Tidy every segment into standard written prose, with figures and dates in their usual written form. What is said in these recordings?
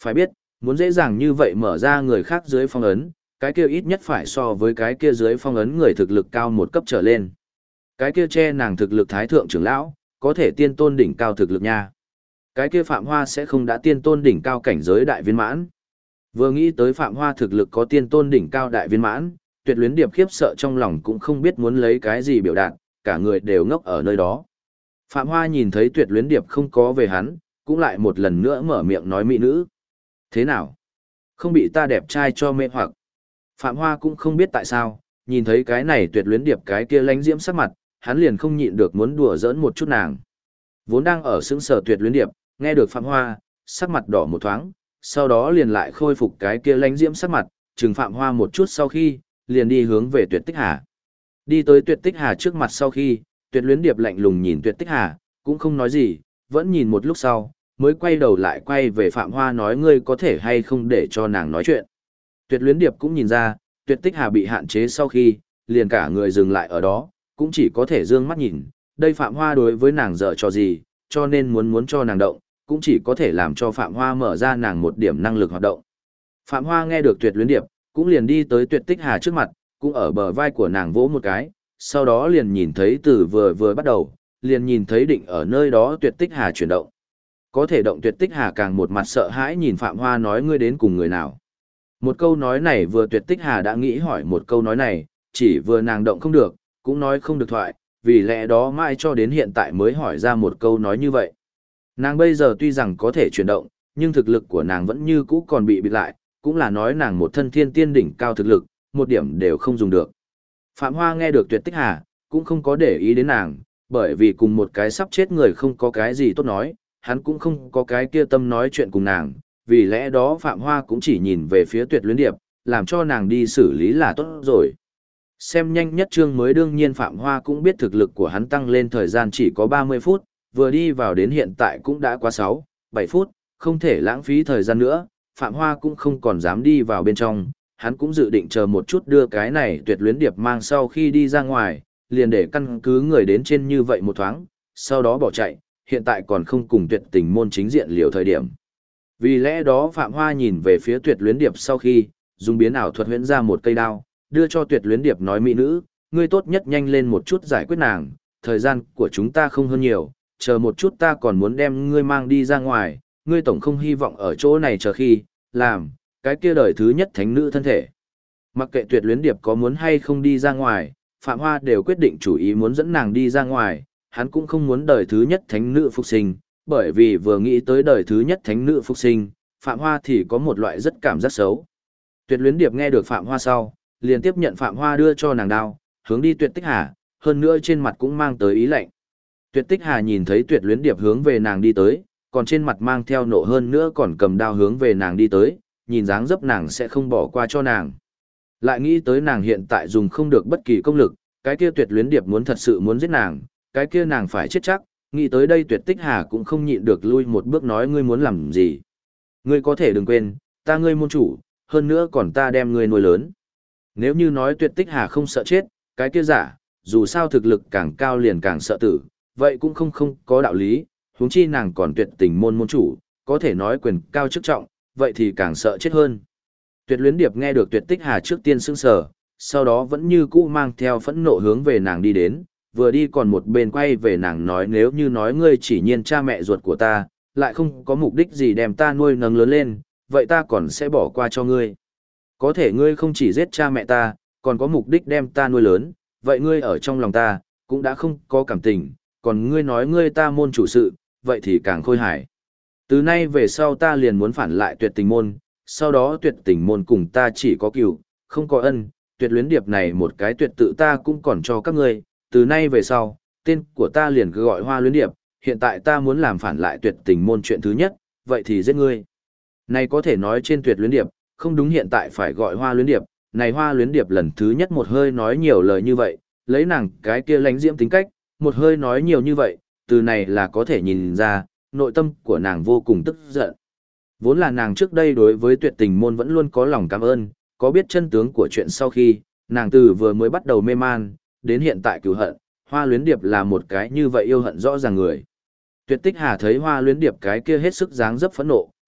Phải biết, muốn dễ dàng như vậy mở ra người khác dưới phong ấn, cái kia ít nhất phải so với cái kia dưới phong ấn người thực lực cao một cấp trở lên. Cái kia che nàng thực lực thái thượng trưởng lão, có thể tiên tôn đỉnh cao thực lực nha. Cái kia Phạm Hoa sẽ không đã tiên tôn đỉnh cao cảnh giới đại viên mãn. Vừa nghĩ tới Phạm Hoa thực lực có tiên tôn đỉnh cao đại viên mãn, Tuyệt Luyến Điệp khiếp sợ trong lòng cũng không biết muốn lấy cái gì biểu đạt, cả người đều ngốc ở nơi đó. Phạm Hoa nhìn thấy Tuyệt Luyến Điệp không có về hắn, cũng lại một lần nữa mở miệng nói mỹ nữ. Thế nào? Không bị ta đẹp trai cho mê hoặc. Phạm Hoa cũng không biết tại sao, nhìn thấy cái này Tuyệt Luyến Điệp cái kia lánh diễm sắc mặt, hắn liền không nhịn được muốn đùa giỡn một chút nàng. Vốn đang ở sững sờ Tuyệt Luyến Điệp, nghe được Phạm Hoa, sắc mặt đỏ một thoáng, sau đó liền lại khôi phục cái kia lánh diễm sắc mặt, trừng Phạm Hoa một chút sau khi, liền đi hướng về Tuyệt Tích Hà. Đi tới Tuyệt Tích Hà trước mặt sau khi, Tuyệt Luyến Điệp lạnh lùng nhìn Tuyệt Tích Hà, cũng không nói gì, vẫn nhìn một lúc sau, mới quay đầu lại quay về Phạm Hoa nói ngươi có thể hay không để cho nàng nói chuyện. Tuyệt Luyến Điệp cũng nhìn ra, Tuyệt Tích Hà bị hạn chế sau khi, liền cả người dừng lại ở đó, cũng chỉ có thể dương mắt nhìn, đây Phạm Hoa đối với nàng dở trò gì, cho nên muốn cho nàng động, cũng chỉ có thể làm cho Phạm Hoa mở ra nàng một điểm năng lực hoạt động. Phạm Hoa nghe được Tuyệt Luyến Điệp, cũng liền đi tới Tuyệt Tích Hà trước mặt, cũng ở bờ vai của nàng vỗ một cái, sau đó liền nhìn thấy từ vừa bắt đầu, liền nhìn thấy định ở nơi đó Tuyệt Tích Hà chuyển động. Có thể động Tuyệt Tích Hà càng một mặt sợ hãi nhìn Phạm Hoa nói ngươi đến cùng người nào. Một câu nói này vừa Tuyệt Tích Hà đã nghĩ hỏi một câu nói này, chỉ vừa nàng động không được, cũng nói không được thoại, vì lẽ đó mãi cho đến hiện tại mới hỏi ra một câu nói như vậy. Nàng bây giờ tuy rằng có thể chuyển động, nhưng thực lực của nàng vẫn như cũ còn bị bịt lại, cũng là nói nàng một thân thiên tiên đỉnh cao thực lực, một điểm đều không dùng được. Phạm Hoa nghe được Tuyệt Tích Hà, cũng không có để ý đến nàng, bởi vì cùng một cái sắp chết người không có cái gì tốt nói, hắn cũng không có cái kia tâm nói chuyện cùng nàng, vì lẽ đó Phạm Hoa cũng chỉ nhìn về phía Tuyệt Luyến Điệp, làm cho nàng đi xử lý là tốt rồi. Xem nhanh nhất chương mới đương nhiên Phạm Hoa cũng biết thực lực của hắn tăng lên thời gian chỉ có 30 phút, vừa đi vào đến hiện tại cũng đã qua 6, 7 phút, không thể lãng phí thời gian nữa, Phạm Hoa cũng không còn dám đi vào bên trong, hắn cũng dự định chờ một chút đưa cái này Tuyệt Luyến Điệp mang sau khi đi ra ngoài, liền để căn cứ người đến trên như vậy một thoáng, sau đó bỏ chạy, hiện tại còn không cùng Tuyệt Tình môn chính diện liều thời điểm. Vì lẽ đó Phạm Hoa nhìn về phía Tuyệt Luyến Điệp sau khi, dùng biến ảo thuật huyễn ra một cây đao, đưa cho Tuyệt Luyến Điệp nói mỹ nữ, ngươi tốt nhất nhanh lên một chút giải quyết nàng, thời gian của chúng ta không hơn nhiều, chờ một chút ta còn muốn đem ngươi mang đi ra ngoài, ngươi tổng không hy vọng ở chỗ này chờ khi, làm, cái kia đời thứ nhất thánh nữ thân thể. Mặc kệ Tuyệt Luyến Điệp có muốn hay không đi ra ngoài, Phạm Hoa đều quyết định chủ ý muốn dẫn nàng đi ra ngoài, hắn cũng không muốn đời thứ nhất thánh nữ phục sinh, bởi vì vừa nghĩ tới đời thứ nhất thánh nữ phục sinh, Phạm Hoa thì có một loại rất cảm giác xấu. Tuyệt Luyến Điệp nghe được Phạm Hoa sau, liền tiếp nhận Phạm Hoa đưa cho nàng đao, hướng đi Tuyệt Tích Hà, hơn nữa trên mặt cũng mang tới ý lạnh. Tuyệt Tích Hà nhìn thấy Tuyệt Luyến Điệp hướng về nàng đi tới, còn trên mặt mang theo nộ hơn nữa còn cầm đao hướng về nàng đi tới, nhìn dáng dấp nàng sẽ không bỏ qua cho nàng. Lại nghĩ tới nàng hiện tại dùng không được bất kỳ công lực, cái kia Tuyệt Luyến Điệp muốn thật sự muốn giết nàng, cái kia nàng phải chết chắc, nghĩ tới đây Tuyệt Tích Hà cũng không nhịn được lui một bước nói ngươi muốn làm gì. Ngươi có thể đừng quên, ta ngươi môn chủ, hơn nữa còn ta đem ngươi nuôi lớn. Nếu như nói Tuyệt Tích Hà không sợ chết, cái kia giả, dù sao thực lực càng cao liền càng sợ tử, vậy cũng không có đạo lý, huống chi nàng còn Tuyệt Tình môn môn chủ, có thể nói quyền cao chức trọng, vậy thì càng sợ chết hơn. Tuyệt Luyến Điệp nghe được Tuyệt Tích Hà trước tiên sững sờ, sau đó vẫn như cũ mang theo phẫn nộ hướng về nàng đi đến, vừa đi còn một bên quay về nàng nói nếu như nói ngươi chỉ nhiên cha mẹ ruột của ta, lại không có mục đích gì đem ta nuôi nấng lớn lên, vậy ta còn sẽ bỏ qua cho ngươi. Có thể ngươi không chỉ giết cha mẹ ta, còn có mục đích đem ta nuôi lớn, vậy ngươi ở trong lòng ta, cũng đã không có cảm tình, còn ngươi nói ngươi ta môn chủ sự, vậy thì càng khôi hài. Từ nay về sau ta liền muốn phản lại Tuyệt Tình môn, sau đó Tuyệt Tình môn cùng ta chỉ có cừu, không có ân, Tuyệt Luyến Điệp này một cái tuyệt tự ta cũng còn cho các ngươi, từ nay về sau, tên của ta liền cứ gọi Hoa Luyến Điệp, hiện tại ta muốn làm phản lại Tuyệt Tình môn chuyện thứ nhất, vậy thì giết ngươi. Này có thể nói trên Tuyệt Luyến Điệp, không đúng hiện tại phải gọi Hoa Luyến Điệp, này Hoa Luyến Điệp lần thứ nhất một hơi nói nhiều lời như vậy, lấy nàng cái kia lánh diễm tính cách, một hơi nói nhiều như vậy, từ này là có thể nhìn ra, nội tâm của nàng vô cùng tức giận. Vốn là nàng trước đây đối với Tuyệt Tình môn vẫn luôn có lòng cảm ơn, có biết chân tướng của chuyện sau khi, nàng từ vừa mới bắt đầu mê man, đến hiện tại cứu hận, Hoa Luyến Điệp là một cái như vậy yêu hận rõ ràng người. Tuyệt Tích Hà thấy Hoa Luyến Điệp cái kia hết sức dáng dấp phẫn nộ,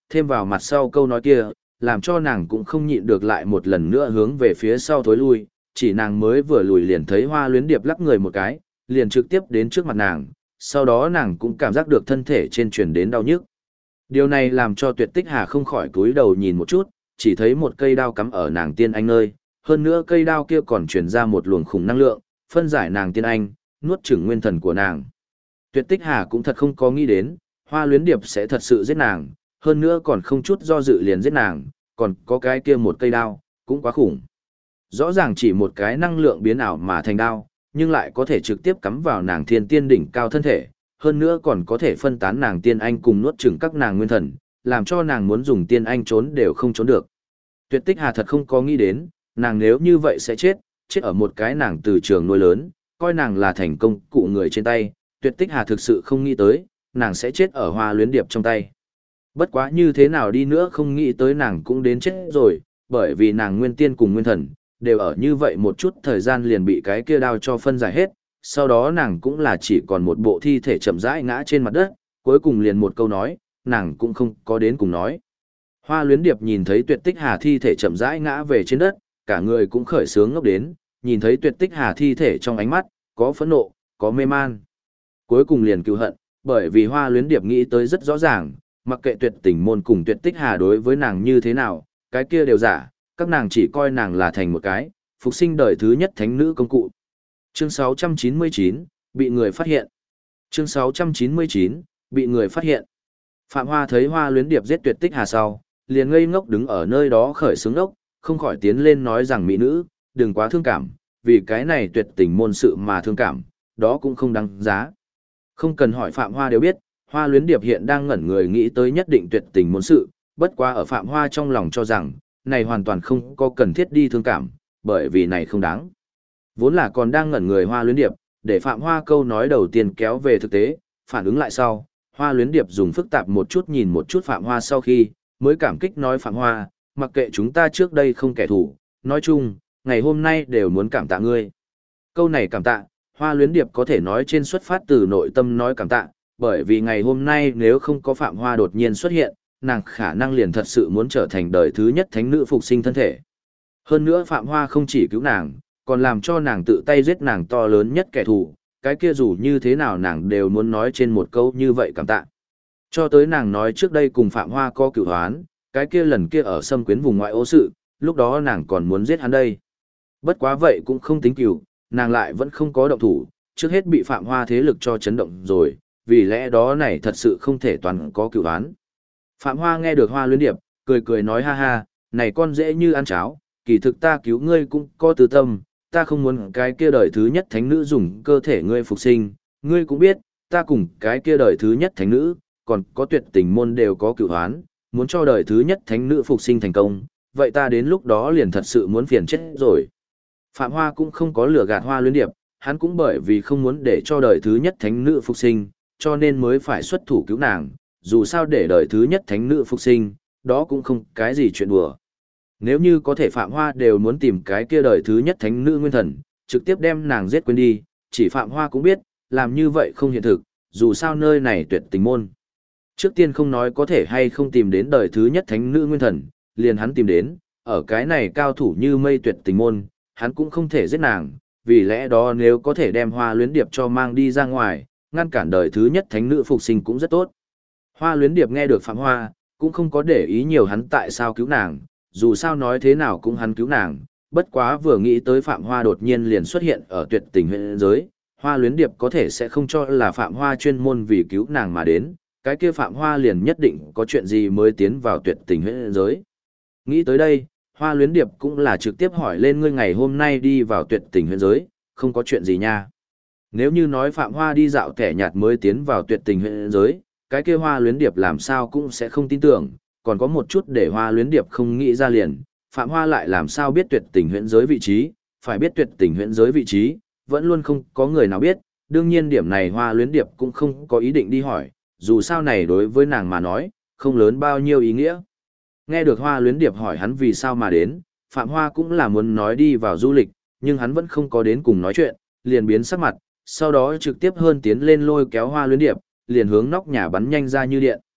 thêm vào mặt sau câu nói kia, làm cho nàng cũng không nhịn được lại một lần nữa hướng về phía sau thối lui, chỉ nàng mới vừa lùi liền thấy Hoa Luyến Điệp lắc người một cái, liền trực tiếp đến trước mặt nàng, sau đó nàng cũng cảm giác được thân thể trên truyền đến đau nhức. Điều này làm cho Tuyệt Tích Hà không khỏi cúi đầu nhìn một chút, chỉ thấy một cây đao cắm ở nàng tiên anh nơi, hơn nữa cây đao kia còn truyền ra một luồng khủng năng lượng, phân giải nàng tiên anh, nuốt chửng nguyên thần của nàng. Tuyệt Tích Hà cũng thật không có nghĩ đến, Hoa Luyến Điệp sẽ thật sự giết nàng, hơn nữa còn không chút do dự liền giết nàng, còn có cái kia một cây đao, cũng quá khủng. Rõ ràng chỉ một cái năng lượng biến ảo mà thành đao, nhưng lại có thể trực tiếp cắm vào nàng thiên tiên đỉnh cao thân thể, hơn nữa còn có thể phân tán nàng tiên anh cùng nuốt chửng các nàng nguyên thần, làm cho nàng muốn dùng tiên anh trốn đều không trốn được. Tuyệt Tích Hà thật không có nghĩ đến, nàng nếu như vậy sẽ chết, chết ở một cái nàng từ trường nuôi lớn, coi nàng là thành công cụ người trên tay, Tuyệt Tích Hà thực sự không nghĩ tới, nàng sẽ chết ở Hoa Luyến Điệp trong tay. Bất quá như thế nào đi nữa không nghĩ tới nàng cũng đến chết rồi, bởi vì nàng nguyên tiên cùng nguyên thần, đều ở như vậy một chút thời gian liền bị cái kia đao cho phân giải hết, sau đó nàng cũng là chỉ còn một bộ thi thể chậm rãi ngã trên mặt đất, cuối cùng liền một câu nói, nàng cũng không có đến cùng nói. Hoa Luyến Điệp nhìn thấy Tuyệt Tích Hà thi thể chậm rãi ngã về trên đất, cả người cũng khởi sướng ngốc đến, nhìn thấy Tuyệt Tích Hà thi thể trong ánh mắt, có phẫn nộ, có mê man. Cuối cùng liền cứu hận, bởi vì Hoa Luyến Điệp nghĩ tới rất rõ ràng, mặc kệ Tuyệt Tình môn cùng Tuyệt Tích Hà đối với nàng như thế nào, cái kia đều giả, các nàng chỉ coi nàng là thành một cái, phục sinh đời thứ nhất thánh nữ công cụ. Chương 699, bị người phát hiện. Chương 699, bị người phát hiện. Phạm Hoa thấy Hoa Luyến Điệp giết Tuyệt Tích Hà sau, liền ngây ngốc đứng ở nơi đó khởi sướng ốc, không khỏi tiến lên nói rằng mỹ nữ, đừng quá thương cảm, vì cái này tuyệt tình môn sự mà thương cảm, đó cũng không đáng giá. Không cần hỏi Phạm Hoa đều biết, Hoa Luyến Điệp hiện đang ngẩn người nghĩ tới nhất định tuyệt tình môn sự, bất quá ở Phạm Hoa trong lòng cho rằng, này hoàn toàn không có cần thiết đi thương cảm, bởi vì này không đáng. Vốn là còn đang ngẩn người Hoa Luyến Điệp, để Phạm Hoa câu nói đầu tiên kéo về thực tế, phản ứng lại sau, Hoa Luyến Điệp dùng phức tạp một chút nhìn một chút Phạm Hoa sau khi, mới cảm kích nói Phạm Hoa, mặc kệ chúng ta trước đây không kẻ thù, nói chung, ngày hôm nay đều muốn cảm tạ ngươi. Câu này cảm tạ, Hoa Luyến Điệp có thể nói trên xuất phát từ nội tâm nói cảm tạ, bởi vì ngày hôm nay nếu không có Phạm Hoa đột nhiên xuất hiện, nàng khả năng liền thật sự muốn trở thành đời thứ nhất thánh nữ phục sinh thân thể. Hơn nữa Phạm Hoa không chỉ cứu nàng, còn làm cho nàng tự tay giết nàng to lớn nhất kẻ thù, cái kia dù như thế nào nàng đều muốn nói trên một câu như vậy cảm tạ. Cho tới nàng nói trước đây cùng Phạm Hoa có cựu hoán, cái kia lần kia ở xâm quyến vùng ngoại ô sự, lúc đó nàng còn muốn giết hắn đây. Bất quá vậy cũng không tính cựu, nàng lại vẫn không có động thủ, trước hết bị Phạm Hoa thế lực cho chấn động rồi, vì lẽ đó này thật sự không thể toàn có cựu hoán. Phạm Hoa nghe được Hoa Luyến Điệp, cười cười nói ha ha, này con dễ như ăn cháo, kỳ thực ta cứu ngươi cũng có từ tâm, ta không muốn cái kia đời thứ nhất thánh nữ dùng cơ thể ngươi phục sinh, ngươi cũng biết, ta cùng cái kia đời thứ nhất thánh nữ, còn có tuyệt tình môn đều có cựu hoán, muốn cho đời thứ nhất thánh nữ phục sinh thành công, vậy ta đến lúc đó liền thật sự muốn phiền chết rồi. Phạm Hoa cũng không có lừa gạt Hoa Luyến Điệp, hắn cũng bởi vì không muốn để cho đời thứ nhất thánh nữ phục sinh, cho nên mới phải xuất thủ cứu nàng, dù sao để đời thứ nhất thánh nữ phục sinh, đó cũng không cái gì chuyện đùa. Nếu như có thể Phạm Hoa đều muốn tìm cái kia đời thứ nhất thánh nữ nguyên thần, trực tiếp đem nàng giết quên đi, chỉ Phạm Hoa cũng biết, làm như vậy không hiện thực, dù sao nơi này tuyệt tình môn. Trước tiên không nói có thể hay không tìm đến đời thứ nhất thánh nữ nguyên thần, liền hắn tìm đến, ở cái này cao thủ như mây tuyệt tình môn, hắn cũng không thể giết nàng, vì lẽ đó nếu có thể đem Hoa Luyến Điệp cho mang đi ra ngoài, ngăn cản đời thứ nhất thánh nữ phục sinh cũng rất tốt. Hoa Luyến Điệp nghe được Phạm Hoa, cũng không có để ý nhiều hắn tại sao cứu nàng, dù sao nói thế nào cũng hắn cứu nàng, bất quá vừa nghĩ tới Phạm Hoa đột nhiên liền xuất hiện ở tuyệt tình huyện giới, Hoa Luyến Điệp có thể sẽ không cho là Phạm Hoa chuyên môn vì cứu nàng mà đến, cái kia Phạm Hoa liền nhất định có chuyện gì mới tiến vào tuyệt tình huyện giới. Nghĩ tới đây, Hoa Luyến Điệp cũng là trực tiếp hỏi lên ngươi ngày hôm nay đi vào tuyệt tình huyện giới, không có chuyện gì nha. Nếu như nói Phạm Hoa đi dạo kẻ nhạt mới tiến vào tuyệt tình huyện giới, cái kia Hoa Luyến Điệp làm sao cũng sẽ không tin tưởng, còn có một chút để Hoa Luyến Điệp không nghĩ ra liền, Phạm Hoa lại làm sao biết tuyệt tình huyện giới vị trí, phải biết tuyệt tình huyện giới vị trí, vẫn luôn không có người nào biết, đương nhiên điểm này Hoa Luyến Điệp cũng không có ý định đi hỏi, dù sao này đối với nàng mà nói, không lớn bao nhiêu ý nghĩa. Nghe được Hoa Luyến Điệp hỏi hắn vì sao mà đến, Phạm Hoa cũng là muốn nói đi vào du lịch, nhưng hắn vẫn không có đến cùng nói chuyện, liền biến sắc mặt, sau đó trực tiếp hơn tiến lên lôi kéo Hoa Luyến Điệp, liền hướng nóc nhà bắn nhanh ra như điện.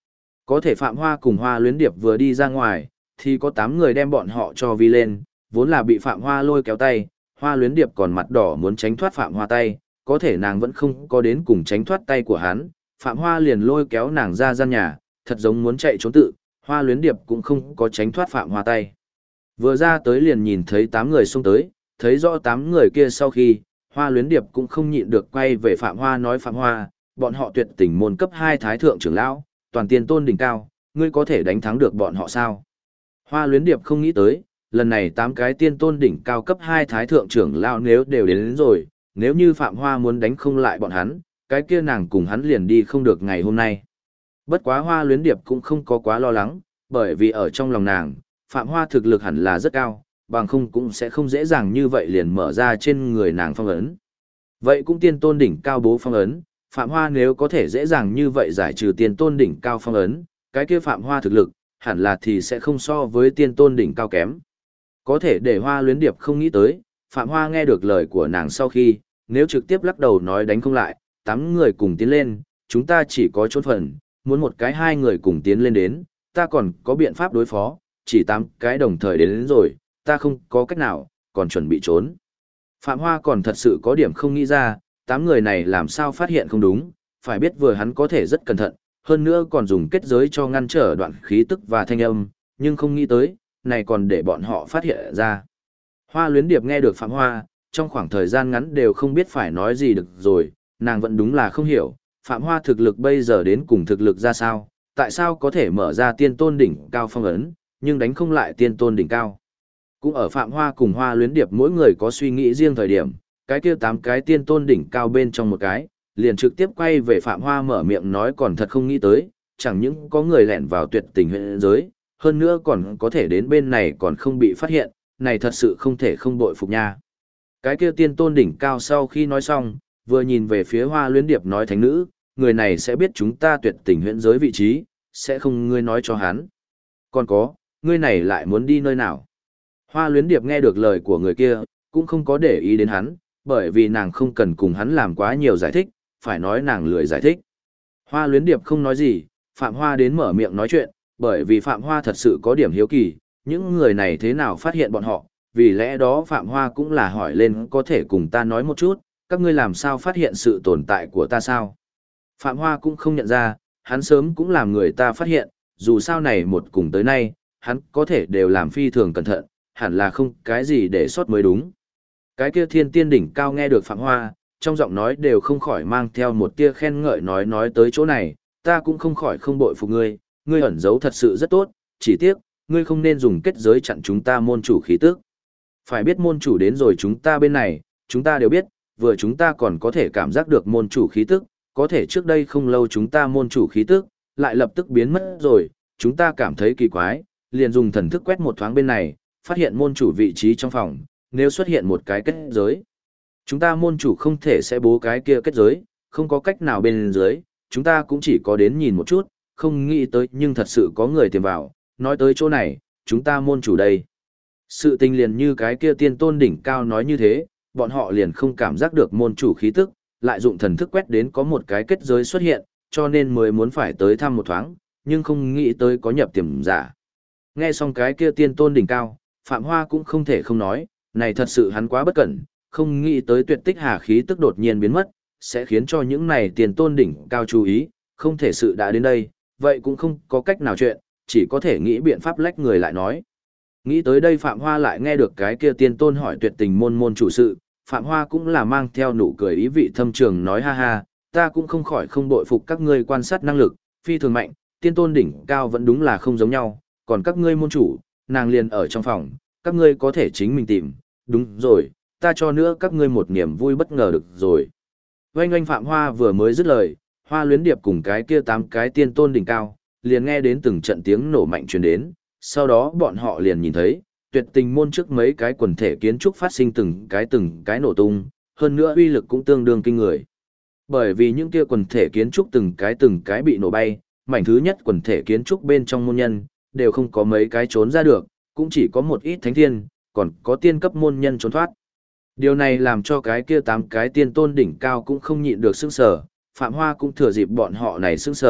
Có thể Phạm Hoa cùng Hoa Luyến Điệp vừa đi ra ngoài, thì có 8 người đem bọn họ cho vi lên, vốn là bị Phạm Hoa lôi kéo tay, Hoa Luyến Điệp còn mặt đỏ muốn tránh thoát Phạm Hoa tay, có thể nàng vẫn không có đến cùng tránh thoát tay của hắn, Phạm Hoa liền lôi kéo nàng ra gian nhà, thật giống muốn chạy trốn tự, Hoa Luyến Điệp cũng không có tránh thoát Phạm Hoa tay. Vừa ra tới liền nhìn thấy 8 người xông tới, thấy rõ 8 người kia sau khi, Hoa Luyến Điệp cũng không nhịn được quay về Phạm Hoa nói Phạm Hoa, bọn họ tuyệt tình môn cấp 2 thái thượng trưởng lão, toàn tiên tôn đỉnh cao, ngươi có thể đánh thắng được bọn họ sao? Hoa Luyến Điệp không nghĩ tới, lần này 8 cái tiên tôn đỉnh cao cấp 2 thái thượng trưởng lão nếu đều đến rồi, nếu như Phạm Hoa muốn đánh không lại bọn hắn, cái kia nàng cùng hắn liền đi không được ngày hôm nay. Bất quá Hoa Luyến Điệp cũng không có quá lo lắng, bởi vì ở trong lòng nàng, Phạm Hoa thực lực hẳn là rất cao, bằng không cũng sẽ không dễ dàng như vậy liền mở ra trên người nàng phong ấn. Vậy cũng tiên tôn đỉnh cao bố phong ấn, Phạm Hoa nếu có thể dễ dàng như vậy giải trừ tiên tôn đỉnh cao phong ấn, cái kia Phạm Hoa thực lực, hẳn là thì sẽ không so với tiên tôn đỉnh cao kém. Có thể để Hoa Luyến Điệp không nghĩ tới, Phạm Hoa nghe được lời của nàng sau khi, nếu trực tiếp lắc đầu nói đánh không lại, 8 người cùng tiến lên, chúng ta chỉ có trốn phần, muốn một cái 2 người cùng tiến lên đến, ta còn có biện pháp đối phó, chỉ 8 cái đồng thời đến rồi, ta không có cách nào, còn chuẩn bị trốn. Phạm Hoa còn thật sự có điểm không nghĩ ra, 8 người này làm sao phát hiện không đúng, phải biết vừa hắn có thể rất cẩn thận, hơn nữa còn dùng kết giới cho ngăn trở đoạn khí tức và thanh âm, nhưng không nghĩ tới, này còn để bọn họ phát hiện ra. Hoa Luyến Điệp nghe được Phạm Hoa, trong khoảng thời gian ngắn đều không biết phải nói gì được rồi, nàng vẫn đúng là không hiểu, Phạm Hoa thực lực bây giờ đến cùng thực lực ra sao, tại sao có thể mở ra tiên tôn đỉnh cao phong ấn, nhưng đánh không lại tiên tôn đỉnh cao. Cũng ở Phạm Hoa cùng Hoa Luyến Điệp mỗi người có suy nghĩ riêng thời điểm, cái kia 8 cái tiên tôn đỉnh cao bên trong một cái, liền trực tiếp quay về Phạm Hoa mở miệng nói còn thật không nghĩ tới, chẳng những có người lẻn vào tuyệt tình huyện giới, hơn nữa còn có thể đến bên này còn không bị phát hiện, này thật sự không thể không bội phục nha. Cái kia tiên tôn đỉnh cao sau khi nói xong, vừa nhìn về phía Hoa Luyến Điệp nói thánh nữ, người này sẽ biết chúng ta tuyệt tình huyện giới vị trí, sẽ không ngươi nói cho hắn. Còn có, ngươi này lại muốn đi nơi nào? Hoa Luyến Điệp nghe được lời của người kia, cũng không có để ý đến hắn, bởi vì nàng không cần cùng hắn làm quá nhiều giải thích, phải nói nàng lười giải thích. Hoa Luyến Điệp không nói gì, Phạm Hoa đến mở miệng nói chuyện, bởi vì Phạm Hoa thật sự có điểm hiếu kỳ, những người này thế nào phát hiện bọn họ, vì lẽ đó Phạm Hoa cũng là hỏi lên có thể cùng ta nói một chút, các ngươi làm sao phát hiện sự tồn tại của ta sao? Phạm Hoa cũng không nhận ra, hắn sớm cũng làm người ta phát hiện, dù sao này một cùng tới nay, hắn có thể đều làm phi thường cẩn thận, hẳn là không cái gì để sót mới đúng. Cái kia thiên tiên đỉnh cao nghe được Phạm Hoa, trong giọng nói đều không khỏi mang theo một tia khen ngợi nói tới chỗ này, ta cũng không khỏi không bội phục ngươi, ngươi ẩn giấu thật sự rất tốt, chỉ tiếc, ngươi không nên dùng kết giới chặn chúng ta môn chủ khí tức. Phải biết môn chủ đến rồi chúng ta bên này, chúng ta đều biết, vừa chúng ta còn có thể cảm giác được môn chủ khí tức, có thể trước đây không lâu chúng ta môn chủ khí tức, lại lập tức biến mất rồi, chúng ta cảm thấy kỳ quái, liền dùng thần thức quét một thoáng bên này, phát hiện môn chủ vị trí trong phòng, nếu xuất hiện một cái kết giới. Chúng ta môn chủ không thể sẽ bố cái kia kết giới, không có cách nào bên dưới, chúng ta cũng chỉ có đến nhìn một chút, không nghĩ tới nhưng thật sự có người tìm vào, nói tới chỗ này, chúng ta môn chủ đây. Sự tình liền như cái kia tiên tôn đỉnh cao nói như thế, bọn họ liền không cảm giác được môn chủ khí tức, lại dụng thần thức quét đến có một cái kết giới xuất hiện, cho nên mới muốn phải tới thăm một thoáng, nhưng không nghĩ tới có nhập tiềm giả. Nghe xong cái kia tiên tôn đỉnh cao, Phạm Hoa cũng không thể không nói, này thật sự hắn quá bất cẩn, không nghĩ tới tuyệt tích hà khí tức đột nhiên biến mất, sẽ khiến cho những này tiền tôn đỉnh cao chú ý, không thể sự đã đến đây, vậy cũng không có cách nào chuyện, chỉ có thể nghĩ biện pháp lách người lại nói. Nghĩ tới đây Phạm Hoa lại nghe được cái kia tiên tôn hỏi tuyệt tình môn môn chủ sự, Phạm Hoa cũng là mang theo nụ cười ý vị thâm trường nói ha ha, ta cũng không khỏi không bội phục các ngươi quan sát năng lực, phi thường mạnh, tiên tôn đỉnh cao vẫn đúng là không giống nhau, còn các ngươi môn chủ, nàng liền ở trong phòng, các ngươi có thể chính mình tìm, đúng rồi, ta cho nữa các ngươi một niềm vui bất ngờ được rồi. Oanh oanh Phạm Hoa vừa mới dứt lời, Hoa Luyến Điệp cùng cái kia 8 cái tiên tôn đỉnh cao, liền nghe đến từng trận tiếng nổ mạnh truyền đến, sau đó bọn họ liền nhìn thấy, tuyệt tình môn trước mấy cái quần thể kiến trúc phát sinh từng cái nổ tung, hơn nữa uy lực cũng tương đương kinh người. Bởi vì những kia quần thể kiến trúc từng cái bị nổ bay, mảnh thứ nhất quần thể kiến trúc bên trong môn nhân, đều không có mấy cái trốn ra được, cũng chỉ có một ít thánh thiên, còn có tiên cấp môn nhân trốn thoát. Điều này làm cho cái kia 8 cái tiên tôn đỉnh cao cũng không nhịn được sững sờ, Phạm Hoa cũng thừa dịp bọn họ này sững sờ,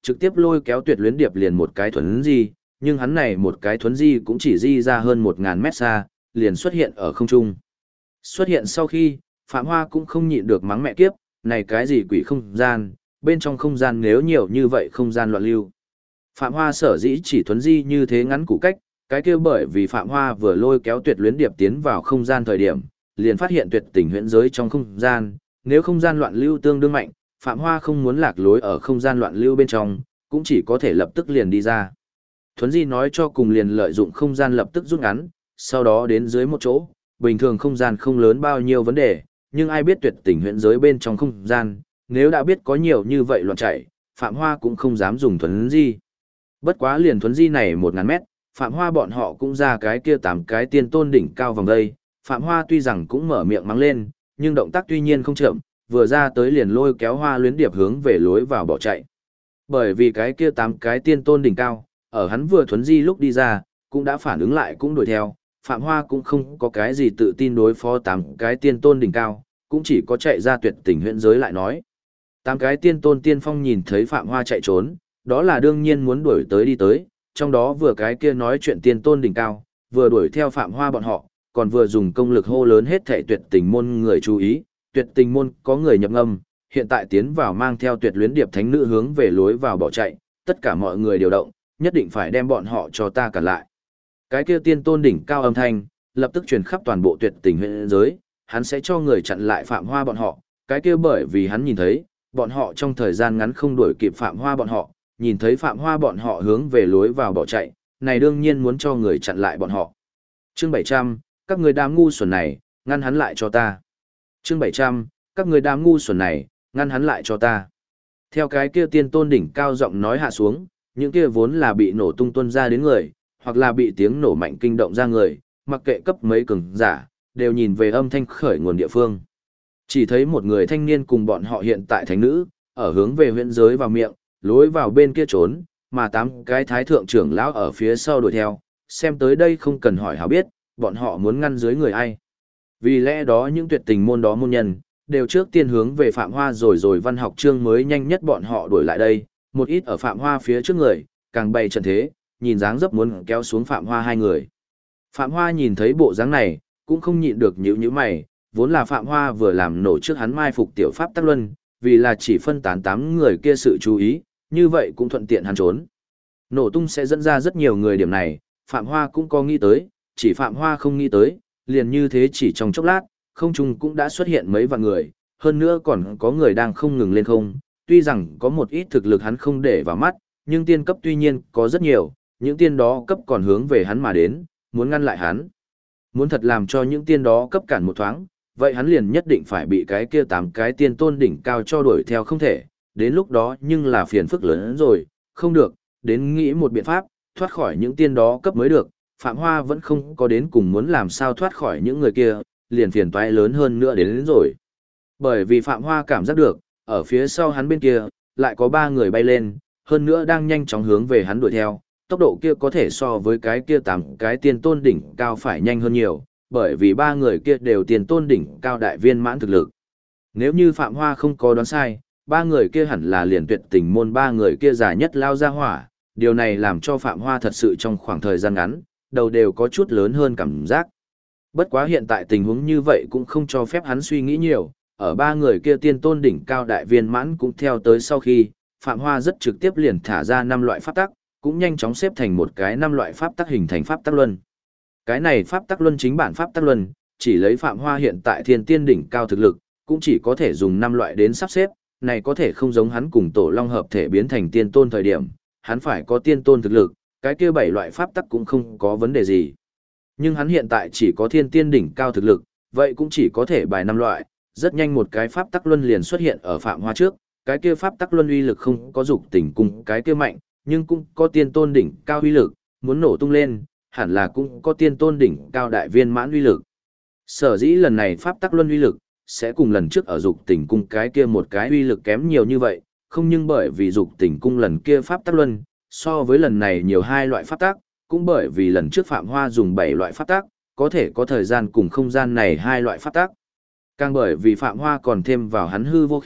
trực tiếp lôi kéo Tuyệt Luyến Điệp liền một cái thuấn di, nhưng hắn này một cái thuấn di cũng chỉ di ra hơn 1000 mét xa, liền xuất hiện ở không trung. Xuất hiện sau khi, Phạm Hoa cũng không nhịn được mắng mẹ kiếp, này cái gì quỷ không gian, bên trong không gian nếu nhiều như vậy không gian loạn lưu. Phạm Hoa sở dĩ chỉ thuấn di như thế ngắn củ cách, cái kia bởi vì Phạm Hoa vừa lôi kéo Tuyệt Luyến Điệp tiến vào không gian thời điểm, liền phát hiện tuyệt tình huyễn giới trong không gian, nếu không gian loạn lưu tương đương mạnh, Phạm Hoa không muốn lạc lối ở không gian loạn lưu bên trong, cũng chỉ có thể lập tức liền đi ra. Thuấn di nói cho cùng liền lợi dụng không gian lập tức rút ngắn, sau đó đến dưới một chỗ, bình thường không gian không lớn bao nhiêu vấn đề, nhưng ai biết tuyệt tình huyễn giới bên trong không gian, nếu đã biết có nhiều như vậy loạn chạy, Phạm Hoa cũng không dám dùng thuấn di. Bất quá liền thuấn di này 1000 mét, Phạm Hoa bọn họ cũng ra cái kia 8 cái tiên tôn đỉnh cao vòng đây, Phạm Hoa tuy rằng cũng mở miệng mắng lên, nhưng động tác tuy nhiên không chậm, vừa ra tới liền lôi kéo Hoa Luyến Điệp hướng về lối vào bỏ chạy. Bởi vì cái kia 8 cái tiên tôn đỉnh cao, ở hắn vừa thuấn di lúc đi ra, cũng đã phản ứng lại cũng đuổi theo, Phạm Hoa cũng không có cái gì tự tin đối phó 8 cái tiên tôn đỉnh cao, cũng chỉ có chạy ra tuyệt tình huyễn giới lại nói. 8 cái tiên tôn tiên phong nhìn thấy Phạm Hoa chạy trốn, đó là đương nhiên muốn đuổi tới đi tới, trong đó vừa cái kia nói chuyện tiên tôn đỉnh cao, vừa đuổi theo Phạm Hoa bọn họ, còn vừa dùng công lực hô lớn hết thảy tuyệt tình môn người chú ý, tuyệt tình môn có người nhập ngâm, hiện tại tiến vào mang theo Tuyệt Luyến Điệp thánh nữ hướng về lối vào bỏ chạy, tất cả mọi người điều động, nhất định phải đem bọn họ cho ta cản lại. Cái kia tiên tôn đỉnh cao âm thanh, lập tức truyền khắp toàn bộ tuyệt tình huyễn giới, hắn sẽ cho người chặn lại Phạm Hoa bọn họ, cái kia bởi vì hắn nhìn thấy, bọn họ trong thời gian ngắn không đuổi kịp Phạm Hoa bọn họ, nhìn thấy Phạm Hoa bọn họ hướng về lối vào bỏ chạy, này đương nhiên muốn cho người chặn lại bọn họ. Chương 700, các người đám ngu xuẩn này, ngăn hắn lại cho ta. Chương 700, các người đám ngu xuẩn này, ngăn hắn lại cho ta. Theo cái kia tiên tôn đỉnh cao giọng nói hạ xuống, những kia vốn là bị nổ tung tuôn ra đến người, hoặc là bị tiếng nổ mạnh kinh động ra người, mặc kệ cấp mấy cường giả, đều nhìn về âm thanh khởi nguồn địa phương. Chỉ thấy một người thanh niên cùng bọn họ hiện tại thánh nữ, ở hướng về huyễn giới vào miệng, lối vào bên kia trốn, mà 8 cái thái thượng trưởng lão ở phía sau đuổi theo, xem tới đây không cần hỏi hảo biết, bọn họ muốn ngăn dưới người ai. Vì lẽ đó những tuyệt tình môn đó môn nhân, đều trước tiên hướng về Phạm Hoa rồi văn học chương mới nhanh nhất bọn họ đuổi lại đây, một ít ở Phạm Hoa phía trước người, càng bày trận thế, nhìn dáng dấp muốn kéo xuống Phạm Hoa hai người. Phạm Hoa nhìn thấy bộ dáng này, cũng không nhịn được nhíu mày, vốn là Phạm Hoa vừa làm nổ trước hắn mai phục tiểu pháp tắc luân, vì là chỉ phân tán 8 người kia sự chú ý, như vậy cũng thuận tiện hắn trốn. Nổ tung sẽ dẫn ra rất nhiều người điểm này, Phạm Hoa cũng có nghĩ tới, chỉ Phạm Hoa không nghĩ tới, liền như thế chỉ trong chốc lát, không trung cũng đã xuất hiện mấy vạn người, hơn nữa còn có người đang không ngừng lên không, tuy rằng có một ít thực lực hắn không để vào mắt, nhưng tiên cấp tuy nhiên có rất nhiều, những tiên đó cấp còn hướng về hắn mà đến, muốn ngăn lại hắn. Muốn thật làm cho những tiên đó cấp cản một thoáng, vậy hắn liền nhất định phải bị cái kia 8 cái tiên tôn đỉnh cao cho đuổi theo không thể, đến lúc đó nhưng là phiền phức lớn hơn rồi, không được, đến nghĩ một biện pháp, thoát khỏi những tiên đó cấp mới được, Phạm Hoa vẫn không có đến cùng muốn làm sao thoát khỏi những người kia, liền phiền toái lớn hơn nữa đến rồi. Bởi vì Phạm Hoa cảm giác được, ở phía sau hắn bên kia, lại có 3 người bay lên, hơn nữa đang nhanh chóng hướng về hắn đuổi theo, tốc độ kia có thể so với cái kia 8 cái tiên tôn đỉnh cao phải nhanh hơn nhiều, bởi vì 3 người kia đều tiên tôn đỉnh cao đại viên mãn thực lực. Nếu như Phạm Hoa không có đoán sai, 3 người kia hẳn là liền tuyệt tình môn 3 người kia giả nhất lao ra hỏa, điều này làm cho Phạm Hoa thật sự trong khoảng thời gian ngắn, đầu đều có chút lớn hơn cảm giác. Bất quá hiện tại tình huống như vậy cũng không cho phép hắn suy nghĩ nhiều, ở 3 người kia tiên tôn đỉnh cao đại viên mãn cũng theo tới sau khi, Phạm Hoa rất trực tiếp liền thả ra 5 loại pháp tắc, cũng nhanh chóng xếp thành một cái 5 loại pháp tắc hình thành pháp tắc luân. Cái này pháp tắc luân chính bản pháp tắc luân, chỉ lấy Phạm Hoa hiện tại thiên tiên đỉnh cao thực lực, cũng chỉ có thể dùng 5 loại đến sắp xếp, này có thể không giống hắn cùng Tổ Long hợp thể biến thành tiên tôn thời điểm, hắn phải có tiên tôn thực lực, cái kia 7 loại pháp tắc cũng không có vấn đề gì. Nhưng hắn hiện tại chỉ có thiên tiên đỉnh cao thực lực, vậy cũng chỉ có thể bài 5 loại, rất nhanh một cái pháp tắc luân liền xuất hiện ở Phạm Hoa trước, cái kia pháp tắc luân uy lực không có dục tình cùng cái kia mạnh, nhưng cũng có tiên tôn đỉnh cao uy lực, muốn nổ tung lên, hẳn là cũng có tiên tôn đỉnh cao đại viên mãn uy lực. Sở dĩ lần này pháp tắc luân uy lực sẽ cùng lần trước ở dục tình cung cái kia một cái uy lực kém nhiều như vậy, không nhưng bởi vì dục tình cung lần kia pháp tắc luân so với lần này nhiều 2 loại pháp tắc, cũng bởi vì lần trước Phạm Hoa dùng 7 loại pháp tắc, có thể có thời gian cùng không gian này 2 loại pháp tắc. Càng bởi vì Phạm Hoa còn thêm vào hắn hư vô khí,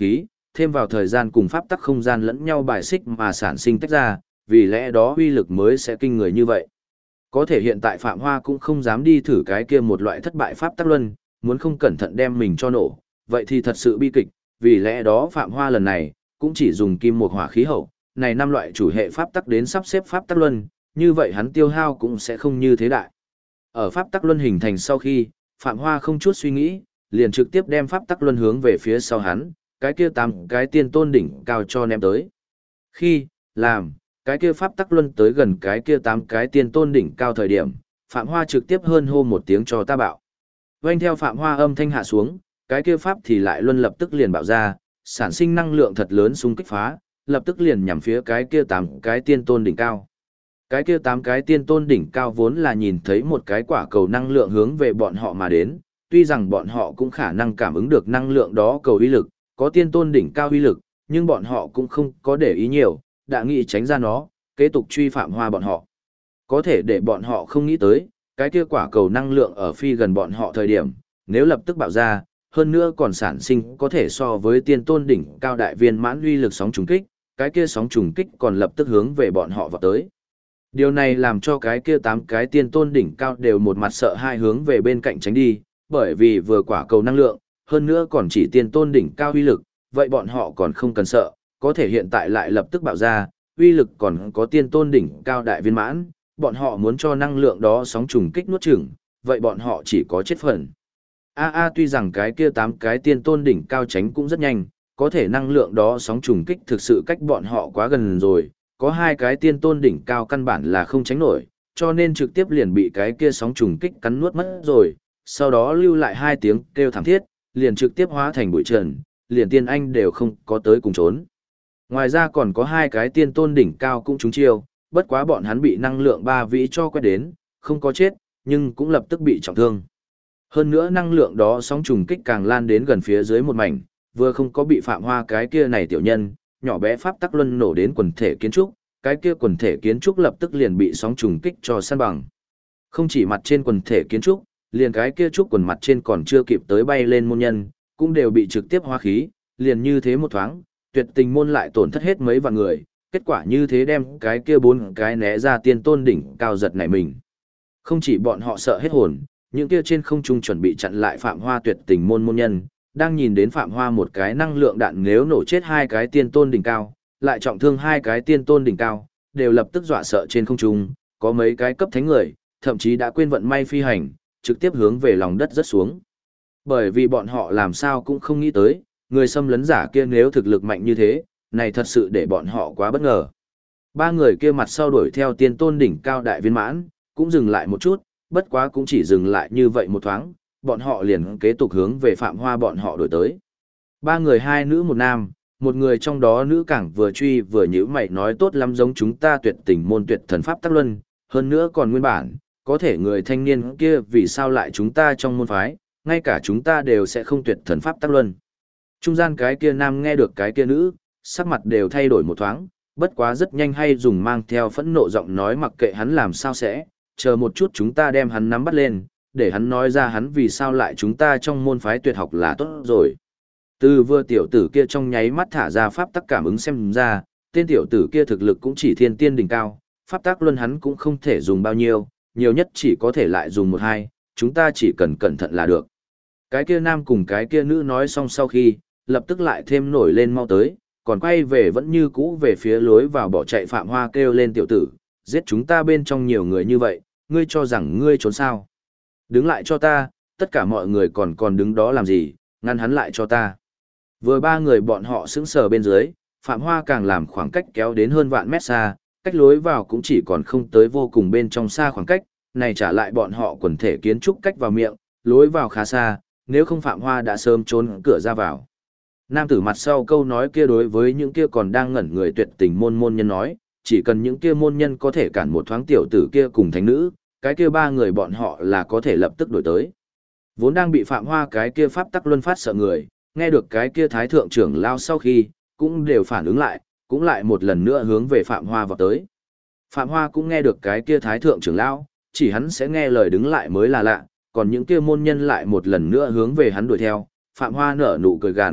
thêm vào thời gian cùng pháp tắc không gian lẫn nhau bài xích mà sản sinh tách ra, vì lẽ đó uy lực mới sẽ kinh người như vậy. Có thể hiện tại Phạm Hoa cũng không dám đi thử cái kia một loại thất bại pháp tắc luân, muốn không cẩn thận đem mình cho nổ, vậy thì thật sự bi kịch, vì lẽ đó Phạm Hoa lần này cũng chỉ dùng kim một hỏa khí hậu, này 5 loại chủ hệ pháp tắc đến sắp xếp pháp tắc luân, như vậy hắn tiêu hao cũng sẽ không như thế đại. Ở pháp tắc luân hình thành sau khi, Phạm Hoa không chút suy nghĩ, liền trực tiếp đem pháp tắc luân hướng về phía sau hắn, cái kia 8 cái tiên tôn đỉnh cao cho ném tới. Khi làm cái kia pháp tắc luân tới gần cái kia 8 cái tiên tôn đỉnh cao thời điểm, Phạm Hoa trực tiếp hơn hô một tiếng cho ta bạo. Vâng theo Phạm Hoa âm thanh hạ xuống, cái kia pháp thì lại luân lập tức liền bạo ra, sản sinh năng lượng thật lớn xung kích phá, lập tức liền nhằm phía cái kia 8 cái tiên tôn đỉnh cao. Cái kia 8 cái tiên tôn đỉnh cao vốn là nhìn thấy một cái quả cầu năng lượng hướng về bọn họ mà đến, tuy rằng bọn họ cũng khả năng cảm ứng được năng lượng đó cầu uy lực, có tiên tôn đỉnh cao uy lực, nhưng bọn họ cũng không có để ý nhiều, đã nghĩ tránh ra nó, kế tục truy Phạm Hoa bọn họ. Có thể để bọn họ không nghĩ tới, cái kia quả cầu năng lượng ở phi gần bọn họ thời điểm, nếu lập tức bạo ra, hơn nữa còn sản sinh có thể so với tiên tôn đỉnh cao đại viên mãn uy lực sóng trùng kích, cái kia sóng trùng kích còn lập tức hướng về bọn họ vào tới. Điều này làm cho cái kia 8 cái tiên tôn đỉnh cao đều một mặt sợ hai hướng về bên cạnh tránh đi, bởi vì vừa quả cầu năng lượng, hơn nữa còn chỉ tiên tôn đỉnh cao uy lực, vậy bọn họ còn không cần sợ, có thể hiện tại lại lập tức bạo ra, uy lực còn có tiên tôn đỉnh cao đại viên mãn, bọn họ muốn cho năng lượng đó sóng trùng kích nuốt chửng, vậy bọn họ chỉ có chết phần. Tuy rằng cái kia 8 cái tiên tôn đỉnh cao tránh cũng rất nhanh, có thể năng lượng đó sóng trùng kích thực sự cách bọn họ quá gần rồi, có 2 cái tiên tôn đỉnh cao căn bản là không tránh nổi, cho nên trực tiếp liền bị cái kia sóng trùng kích cắn nuốt mất rồi, sau đó lưu lại 2 tiếng kêu thảm thiết, liền trực tiếp hóa thành bụi trần, liền tiên anh đều không có tới cùng trốn. Ngoài ra còn có 2 cái tiên tôn đỉnh cao cũng trúng chiêu, bất quá bọn hắn bị năng lượng 3 vĩ cho quét đến, không có chết, nhưng cũng lập tức bị trọng thương. Hơn nữa năng lượng đó sóng trùng kích càng lan đến gần phía dưới một mảnh, vừa không có bị Phạm Hoa cái kia này tiểu nhân, nhỏ bé pháp tắc luân nổ đến quần thể kiến trúc, cái kia quần thể kiến trúc lập tức liền bị sóng trùng kích cho san bằng. Không chỉ mặt trên quần thể kiến trúc, liền cái kia trúc quần mặt trên còn chưa kịp tới bay lên môn nhân, cũng đều bị trực tiếp hóa khí, liền như thế một thoáng, tuyệt tình môn lại tổn thất hết mấy vạn người, kết quả như thế đem cái kia 4 cái né ra tiên tôn đỉnh cao giật nảy mình. Không chỉ bọn họ sợ hết hồn, những kia trên không trung chuẩn bị chặn lại Phạm Hoa tuyệt tình môn môn nhân, đang nhìn đến Phạm Hoa một cái năng lượng đạn nếu nổ chết 2 cái tiên tôn đỉnh cao, lại trọng thương 2 cái tiên tôn đỉnh cao, đều lập tức dọa sợ trên không trung, có mấy cái cấp thánh người, thậm chí đã quên vận may phi hành, trực tiếp hướng về lòng đất rớt xuống. Bởi vì bọn họ làm sao cũng không nghĩ tới, người xâm lấn giả kia nếu thực lực mạnh như thế, này thật sự để bọn họ quá bất ngờ. 3 người kia mặt sau đuổi theo tiên tôn đỉnh cao đại viên mãn, cũng dừng lại một chút, bất quá cũng chỉ dừng lại như vậy một thoáng, bọn họ liền kế tục hướng về Phạm Hoa bọn họ đuổi tới. 3 người 2 nữ 1 nam, một người trong đó nữ cảng vừa truy vừa nhíu mày nói tốt lắm giống chúng ta tuyệt tình môn tuyệt thần pháp tắc luân, hơn nữa còn nguyên bản, có thể người thanh niên kia vì sao lại chúng ta trong môn phái, ngay cả chúng ta đều sẽ không tuyệt thần pháp tắc luân. Trung gian cái kia nam nghe được cái kia nữ, sắc mặt đều thay đổi một thoáng, bất quá rất nhanh hay dùng mang theo phẫn nộ giọng nói mặc kệ hắn làm sao sẽ, chờ một chút chúng ta đem hắn nắm bắt lên, để hắn nói ra hắn vì sao lại chúng ta trong môn phái tuyệt học là tốt rồi. Từ vừa tiểu tử kia trong nháy mắt thả ra pháp tắc cảm ứng xem ra, tên tiểu tử kia thực lực cũng chỉ thiên tiên đỉnh cao, pháp tắc luân hắn cũng không thể dùng bao nhiêu, nhiều nhất chỉ có thể lại dùng 1-2, chúng ta chỉ cần cẩn thận là được. Cái kia nam cùng cái kia nữ nói xong sau khi, lập tức lại thêm nổi lên mau tới, còn quay về vẫn như cũ về phía lối vào bỏ chạy Phạm Hoa kêu lên tiểu tử, giết chúng ta bên trong nhiều người như vậy, ngươi cho rằng ngươi trốn sao. Đứng lại cho ta, tất cả mọi người còn đứng đó làm gì, ngăn hắn lại cho ta. Vừa 3 người bọn họ sững sờ bên dưới, Phạm Hoa càng làm khoảng cách kéo đến hơn vạn mét xa, cách lối vào cũng chỉ còn không tới vô cùng bên trong xa khoảng cách, này trả lại bọn họ quần thể kiến trúc cách vào miệng, lối vào khá xa, nếu không Phạm Hoa đã sớm trốn cửa ra vào. Nam tử mặt sau câu nói kia đối với những kia còn đang ngẩn người tuyệt tình môn nhân nói, chỉ cần những kia môn nhân có thể cản một thoáng tiểu tử kia cùng thánh nữ, cái kia 3 người bọn họ là có thể lập tức đổi tới. Vốn đang bị Phạm Hoa cái kia pháp tắc luân phát sợ người, nghe được cái kia thái thượng trưởng lao sau khi, cũng đều phản ứng lại, cũng lại một lần nữa hướng về Phạm Hoa vào tới. Phạm Hoa cũng nghe được cái kia thái thượng trưởng lão, chỉ hắn sẽ nghe lời đứng lại mới là lạ, còn những kia môn nhân lại một lần nữa hướng về hắn đuổi theo, Phạm Hoa nở nụ cười gằn,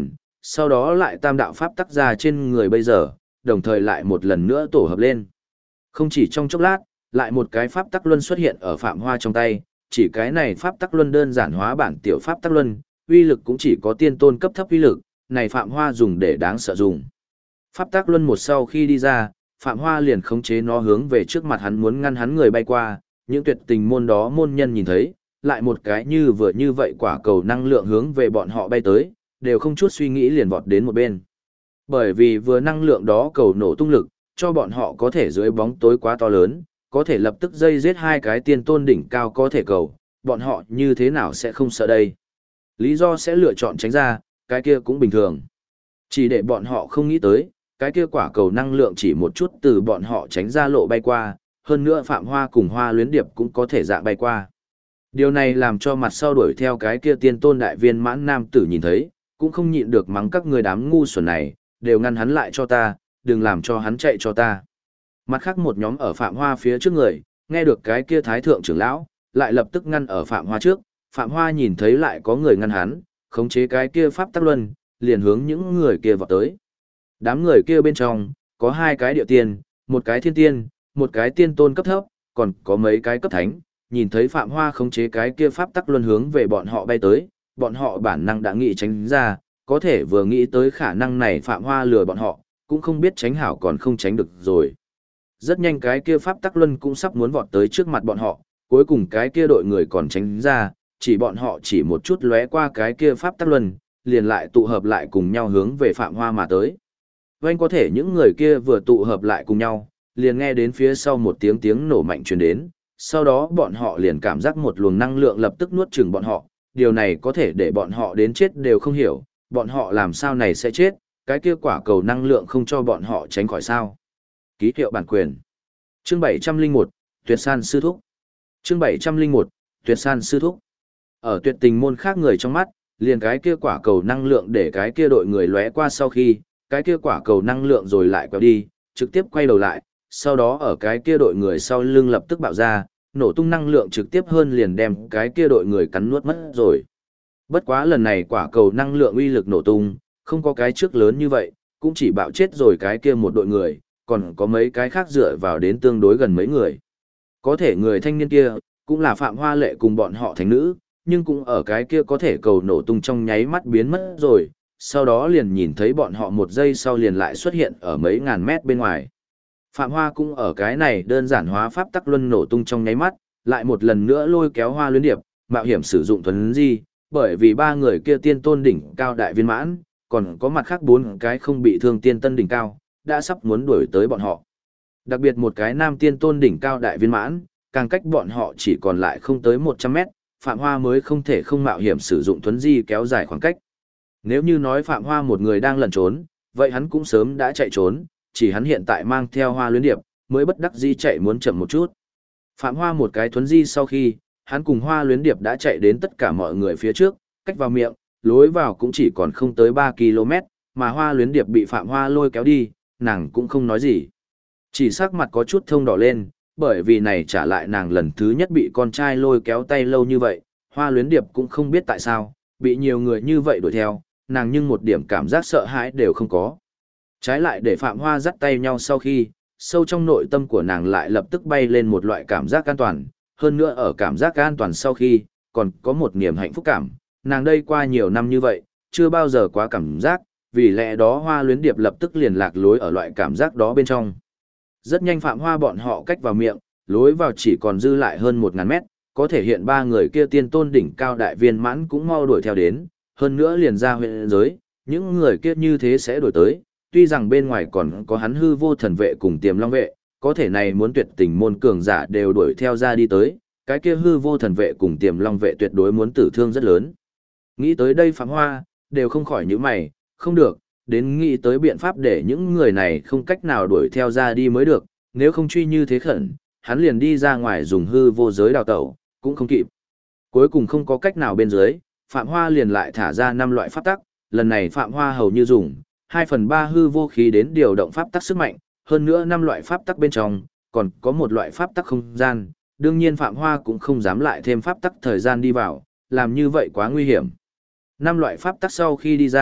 sau đó lại tam đạo pháp tắc ra trên người bây giờ, đồng thời lại một lần nữa tổ hợp lên. Không chỉ trong chốc lát, lại một cái pháp tắc luân xuất hiện ở Phạm Hoa trong tay, chỉ cái này pháp tắc luân đơn giản hóa bản tiểu pháp tắc luân, uy lực cũng chỉ có tiên tôn cấp thấp uy lực, này Phạm Hoa dùng để đáng sợ dùng. Pháp tắc luân một sau khi đi ra, Phạm Hoa liền khống chế nó hướng về trước mặt hắn muốn ngăn hắn người bay qua, những tuyệt tình môn đó môn nhân nhìn thấy, lại một cái như vừa như vậy quả cầu năng lượng hướng về bọn họ bay tới, đều không chút suy nghĩ liền vọt đến một bên. Bởi vì vừa năng lượng đó cầu nổ tung lực, cho bọn họ có thể dưới bóng tối quá to lớn, có thể lập tức dây giết hai cái tiên tôn đỉnh cao có thể cầu, bọn họ như thế nào sẽ không sợ đây. Lý do sẽ lựa chọn tránh ra, cái kia cũng bình thường. Chỉ để bọn họ không nghĩ tới, cái kia quả cầu năng lượng chỉ một chút từ bọn họ tránh ra lộ bay qua, hơn nữa Phạm Hoa cùng Hoa Luyến Điệp cũng có thể dạng bay qua. Điều này làm cho mặt sau đuổi theo cái kia tiên tôn đại viên mãn nam tử nhìn thấy, cũng không nhịn được mắng các người đám ngu xuẩn này, đều ngăn hắn lại cho ta, đừng làm cho hắn chạy cho ta. Mặt khác một nhóm ở Phạm Hoa phía trước người, nghe được cái kia thái thượng trưởng lão, lại lập tức ngăn ở Phạm Hoa trước, Phạm Hoa nhìn thấy lại có người ngăn hắn, khống chế cái kia pháp tắc luân, liền hướng những người kia vào tới. Đám người kia bên trong, có hai cái địa tiên, một cái thiên tiên, một cái tiên tôn cấp thấp, còn có mấy cái cấp thánh, nhìn thấy Phạm Hoa khống chế cái kia pháp tắc luân hướng về bọn họ bay tới, bọn họ bản năng đã nghĩ tránh ra, có thể vừa nghĩ tới khả năng này Phạm Hoa lừa bọn họ, cũng không biết tránh hảo còn không tránh được rồi. Rất nhanh cái kia pháp tắc luân cũng sắp muốn vọt tới trước mặt bọn họ, cuối cùng cái kia đội người còn tránh ra, chỉ bọn họ chỉ một chút lóe qua cái kia pháp tắc luân, liền lại tụ hợp lại cùng nhau hướng về Phạm Hoa mà tới. Vâng có thể những người kia vừa tụ hợp lại cùng nhau, liền nghe đến phía sau một tiếng nổ mạnh truyền đến, sau đó bọn họ liền cảm giác một luồng năng lượng lập tức nuốt chửng bọn họ, điều này có thể để bọn họ đến chết đều không hiểu, bọn họ làm sao này sẽ chết, cái kia quả cầu năng lượng không cho bọn họ tránh khỏi sao. Ký hiệu bản quyền. Chương 701, Tuyệt San Sư Thúc. Chương 701, Tuyệt San Sư Thúc. Ở tuyệt tình môn khác người trong mắt, liền cái kia quả cầu năng lượng để cái kia đội người lóe qua sau khi, cái kia quả cầu năng lượng rồi lại quẹo đi, trực tiếp quay đầu lại, sau đó ở cái kia đội người sau lưng lập tức bạo ra, nổ tung năng lượng trực tiếp hơn liền đem cái kia đội người cắn nuốt mất rồi. Bất quá lần này quả cầu năng lượng uy lực nổ tung, không có cái trước lớn như vậy, cũng chỉ bạo chết rồi cái kia một đội người, còn có mấy cái khác dựa vào đến tương đối gần mấy người. Có thể người thanh niên kia, cũng là Phạm Hoa Lệ cùng bọn họ thánh nữ, nhưng cũng ở cái kia có thể cầu nổ tung trong nháy mắt biến mất rồi, sau đó liền nhìn thấy bọn họ một giây sau liền lại xuất hiện ở mấy ngàn mét bên ngoài. Phạm Hoa cũng ở cái này đơn giản hóa pháp tắc luân nổ tung trong nháy mắt, lại một lần nữa lôi kéo Hoa Luyến Điệp, mạo hiểm sử dụng thuần di, bởi vì ba người kia tiên tôn đỉnh cao đại viên mãn, còn có mặt khác bốn cái không bị thương tiên tân đỉnh cao, đã sắp muốn đuổi tới bọn họ. Đặc biệt một cái nam tiên tôn đỉnh cao đại viên mãn, càng cách bọn họ chỉ còn lại không tới 100 mét, Phạm Hoa mới không thể không mạo hiểm sử dụng thuấn di kéo dài khoảng cách. Nếu như nói Phạm Hoa một người đang lẩn trốn, vậy hắn cũng sớm đã chạy trốn, chỉ hắn hiện tại mang theo Hoa Luyến Điệp, mới bất đắc dĩ chạy muốn chậm một chút. Phạm Hoa một cái thuấn di sau khi, hắn cùng Hoa Luyến Điệp đã chạy đến tất cả mọi người phía trước, cách vào miệng, lối vào cũng chỉ còn không tới 3 km, mà Hoa Luyến Điệp bị Phạm Hoa lôi kéo đi, nàng cũng không nói gì. Chỉ sắc mặt có chút thông đỏ lên, bởi vì này trả lại nàng lần thứ nhất bị con trai lôi kéo tay lâu như vậy, Hoa Luyến Điệp cũng không biết tại sao, bị nhiều người như vậy đuổi theo, nàng nhưng một điểm cảm giác sợ hãi đều không có. Trái lại để Phạm Hoa dắt tay nhau sau khi, sâu trong nội tâm của nàng lại lập tức bay lên một loại cảm giác an toàn, hơn nữa ở cảm giác an toàn sau khi, còn có một niềm hạnh phúc cảm, nàng đây qua nhiều năm như vậy, chưa bao giờ quá cảm giác, vì lẽ đó Hoa Luyến Điệp lập tức liền lạc lối ở loại cảm giác đó bên trong. Rất nhanh Phạm Hoa bọn họ cách vào miệng, lối vào chỉ còn dư lại hơn 1000 mét, có thể hiện ba người kia tiên tôn đỉnh cao đại viên mãn cũng mau đuổi theo đến, hơn nữa liền ra huyện giới, những người kia như thế sẽ đuổi tới, tuy rằng bên ngoài còn có hắn hư vô thần vệ cùng tiềm long vệ, có thể này muốn tuyệt tình môn cường giả đều đuổi theo ra đi tới, cái kia hư vô thần vệ cùng tiềm long vệ tuyệt đối muốn tử thương rất lớn. Nghĩ tới đây Phạm Hoa, đều không khỏi những mày, không được, đến nghĩ tới biện pháp để những người này không cách nào đuổi theo ra đi mới được, nếu không truy như thế khẩn, hắn liền đi ra ngoài dùng hư vô giới đào tẩu, cũng không kịp. Cuối cùng không có cách nào bên dưới, Phạm Hoa liền lại thả ra 5 loại pháp tắc, lần này Phạm Hoa hầu như dùng 2/3 hư vô khí đến điều động pháp tắc sức mạnh, hơn nữa 5 loại pháp tắc bên trong, còn có một loại pháp tắc không gian, đương nhiên Phạm Hoa cũng không dám lại thêm pháp tắc thời gian đi vào, làm như vậy quá nguy hiểm. 5 loại pháp tắc sau khi đi ra,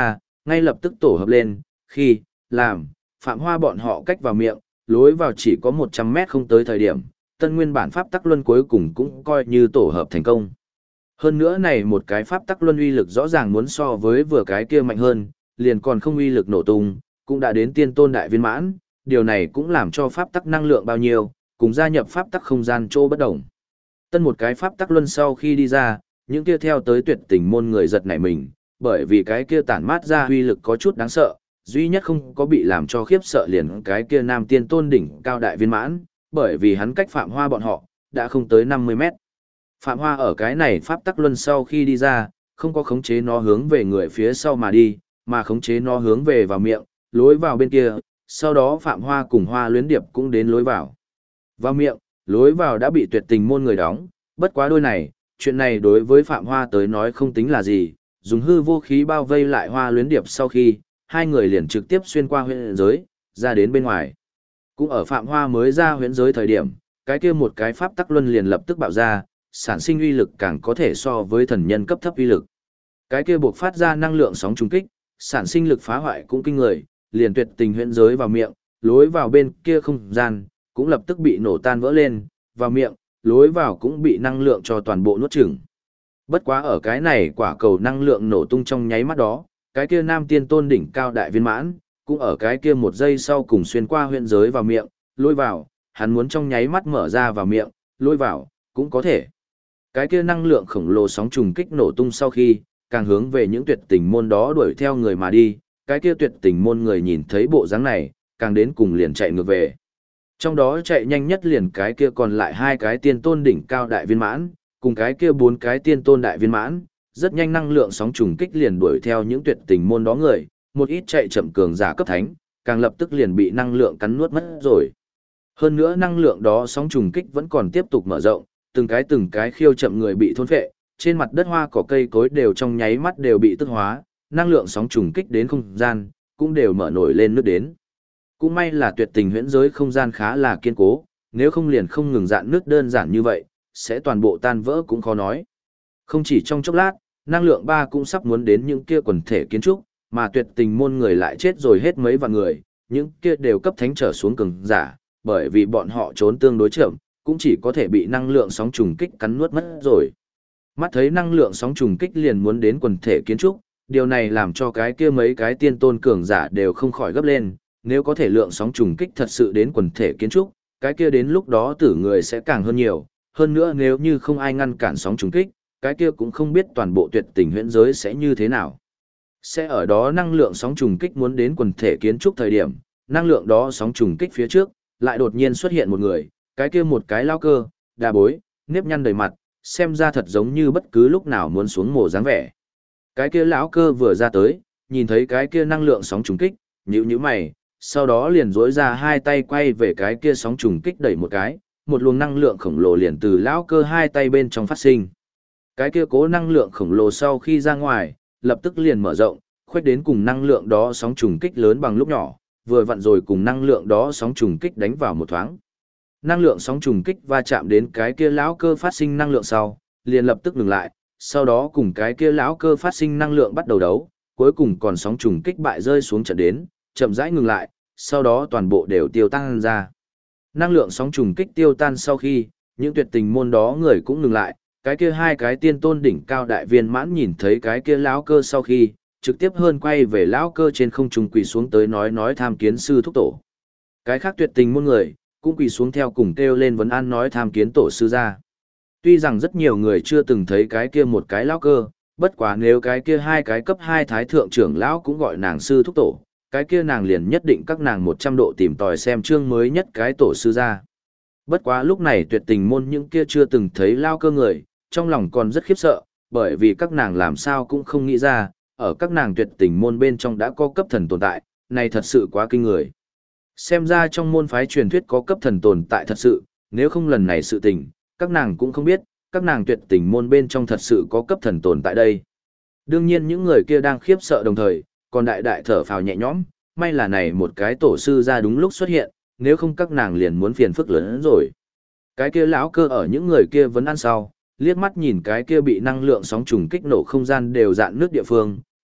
ngay lập tức tổ hợp lên, khi, làm, Phạm Hoa bọn họ cách vào miệng, lối vào chỉ có 100 mét không tới thời điểm, tân nguyên bản pháp tắc luân cuối cùng cũng coi như tổ hợp thành công. Hơn nữa này một cái pháp tắc luân uy lực rõ ràng muốn so với vừa cái kia mạnh hơn, liền còn không uy lực nổ tung, cũng đã đến tiên tôn đại viên mãn, điều này cũng làm cho pháp tắc năng lượng bao nhiêu, cùng gia nhập pháp tắc không gian chỗ bất đồng. Tân một cái pháp tắc luân sau khi đi ra, những kia theo tới tuyệt tình môn người giật nảy mình, bởi vì cái kia tản mát ra uy lực có chút đáng sợ, duy nhất không có bị làm cho khiếp sợ liền cái kia nam tiên tôn đỉnh cao đại viên mãn, bởi vì hắn cách Phạm Hoa bọn họ, đã không tới 50 mét. Phạm Hoa ở cái này pháp tắc luân sau khi đi ra, không có khống chế nó hướng về người phía sau mà đi, mà khống chế nó hướng về vào miệng, lối vào bên kia, sau đó Phạm Hoa cùng Hoa Luyến Điệp cũng đến lối vào. Vào miệng, lối vào đã bị tuyệt tình môn người đóng, bất quá đôi này, chuyện này đối với Phạm Hoa tới nói không tính là gì, dùng hư vô khí bao vây lại Hoa Luyến Điệp sau khi, hai người liền trực tiếp xuyên qua huyễn giới, ra đến bên ngoài. Cũng ở Phạm Hoa mới ra huyễn giới thời điểm, cái kia một cái pháp tắc luân liền lập tức bạo ra, sản sinh uy lực càng có thể so với thần nhân cấp thấp uy lực. Cái kia buộc phát ra năng lượng sóng trùng kích, sản sinh lực phá hoại cũng kinh người, liền tuyệt tình huyễn giới vào miệng, lối vào bên kia không gian, cũng lập tức bị nổ tan vỡ lên, vào miệng, lối vào cũng bị năng lượng cho toàn bộ nuốt chửng. Bất quá ở cái này quả cầu năng lượng nổ tung trong nháy mắt đó, cái kia nam tiên tôn đỉnh cao đại viên mãn, cũng ở cái kia một giây sau cùng xuyên qua huyễn giới vào miệng, lối vào, hắn muốn trong nháy mắt mở ra vào miệng, lối vào, cũng có thể. Cái kia năng lượng khổng lồ sóng trùng kích nổ tung sau khi, càng hướng về những tuyệt tình môn đó đuổi theo người mà đi, cái kia tuyệt tình môn người nhìn thấy bộ dáng này, càng đến cùng liền chạy ngược về. Trong đó chạy nhanh nhất liền cái kia còn lại hai cái tiên tôn đỉnh cao đại viên mãn, cùng cái kia bốn cái tiên tôn đại viên mãn, rất nhanh năng lượng sóng trùng kích liền đuổi theo những tuyệt tình môn đó người, một ít chạy chậm cường giả cấp thánh, càng lập tức liền bị năng lượng cắn nuốt mất rồi. Hơn nữa năng lượng đó sóng trùng kích vẫn còn tiếp tục mở rộng, từng cái khiêu chậm người bị thôn phệ, trên mặt đất hoa cỏ cây cối đều trong nháy mắt đều bị tức hóa, năng lượng sóng trùng kích đến không gian, cũng đều mở nổi lên nước đến. Cũng may là tuyệt tình huyễn giới không gian khá là kiên cố, nếu không liền không ngừng dạn nước đơn giản như vậy, sẽ toàn bộ tan vỡ cũng khó nói. Không chỉ trong chốc lát, năng lượng ba cũng sắp muốn đến những kia quần thể kiến trúc, mà tuyệt tình môn người lại chết rồi hết mấy vạn người, những kia đều cấp thánh trở xuống cường giả, bởi vì bọn họ trốn tương đối chậm, cũng chỉ có thể bị năng lượng sóng trùng kích cắn nuốt mất rồi. Mắt thấy năng lượng sóng trùng kích liền muốn đến quần thể kiến trúc, điều này làm cho cái kia mấy cái tiên tôn cường giả đều không khỏi gấp lên, nếu có thể lượng sóng trùng kích thật sự đến quần thể kiến trúc, cái kia đến lúc đó tử người sẽ càng hơn nhiều, hơn nữa nếu như không ai ngăn cản sóng trùng kích, cái kia cũng không biết toàn bộ tuyệt tình huyễn giới sẽ như thế nào. Sẽ ở đó năng lượng sóng trùng kích muốn đến quần thể kiến trúc thời điểm, năng lượng đó sóng trùng kích phía trước, lại đột nhiên xuất hiện một người, cái kia một cái lao cơ, đà bối, nếp nhăn đầy mặt, xem ra thật giống như bất cứ lúc nào muốn xuống mồ dáng vẻ. Cái kia lão cơ vừa ra tới, nhìn thấy cái kia năng lượng sóng trùng kích, nhíu mày, sau đó liền duỗi ra hai tay quay về cái kia sóng trùng kích đẩy một cái, một luồng năng lượng khổng lồ liền từ lão cơ hai tay bên trong phát sinh. Cái kia cố năng lượng khổng lồ sau khi ra ngoài, lập tức liền mở rộng, khuếch đến cùng năng lượng đó sóng trùng kích lớn bằng lúc nhỏ, vừa vặn rồi cùng năng lượng đó sóng trùng kích đánh vào một thoáng. Năng lượng sóng trùng kích va chạm đến cái kia lão cơ phát sinh năng lượng sau, liền lập tức ngừng lại, sau đó cùng cái kia lão cơ phát sinh năng lượng bắt đầu đấu, cuối cùng còn sóng trùng kích bại rơi xuống trận đến, chậm rãi ngừng lại, sau đó toàn bộ đều tiêu tan ra. Năng lượng sóng trùng kích tiêu tan sau khi, những tuyệt tình môn đó người cũng ngừng lại, cái kia hai cái tiên tôn đỉnh cao đại viên mãn nhìn thấy cái kia lão cơ sau khi, trực tiếp hơn quay về lão cơ trên không trung quỳ xuống tới nói tham kiến sư thúc tổ. Cái khác tuyệt tình môn người, cũng quỳ xuống theo cùng kêu lên vấn an nói tham kiến tổ sư ra. Tuy rằng rất nhiều người chưa từng thấy cái kia một cái lão cơ, bất quá nếu cái kia hai cái cấp 2 thái thượng trưởng lão cũng gọi nàng sư thúc tổ, cái kia nàng liền nhất định các nàng 100 độ tìm tòi xem chương mới nhất cái tổ sư ra. Bất quá lúc này tuyệt tình môn những kia chưa từng thấy lão cơ người, trong lòng còn rất khiếp sợ, bởi vì các nàng làm sao cũng không nghĩ ra, ở các nàng tuyệt tình môn bên trong đã có cấp thần tồn tại, này thật sự quá kinh người. Xem ra trong môn phái truyền thuyết có cấp thần tồn tại thật sự, nếu không lần này sự tình, các nàng cũng không biết, các nàng tuyệt tình môn bên trong thật sự có cấp thần tồn tại đây. Đương nhiên những người kia đang khiếp sợ đồng thời, còn đại thở phào nhẹ nhõm, may là này một cái tổ sư ra đúng lúc xuất hiện, nếu không các nàng liền muốn phiền phức lớn hơn rồi. Cái kia lão cơ ở những người kia vẫn ăn sau, liếc mắt nhìn cái kia bị năng lượng sóng trùng kích nổ không gian đều dạn nước địa phương,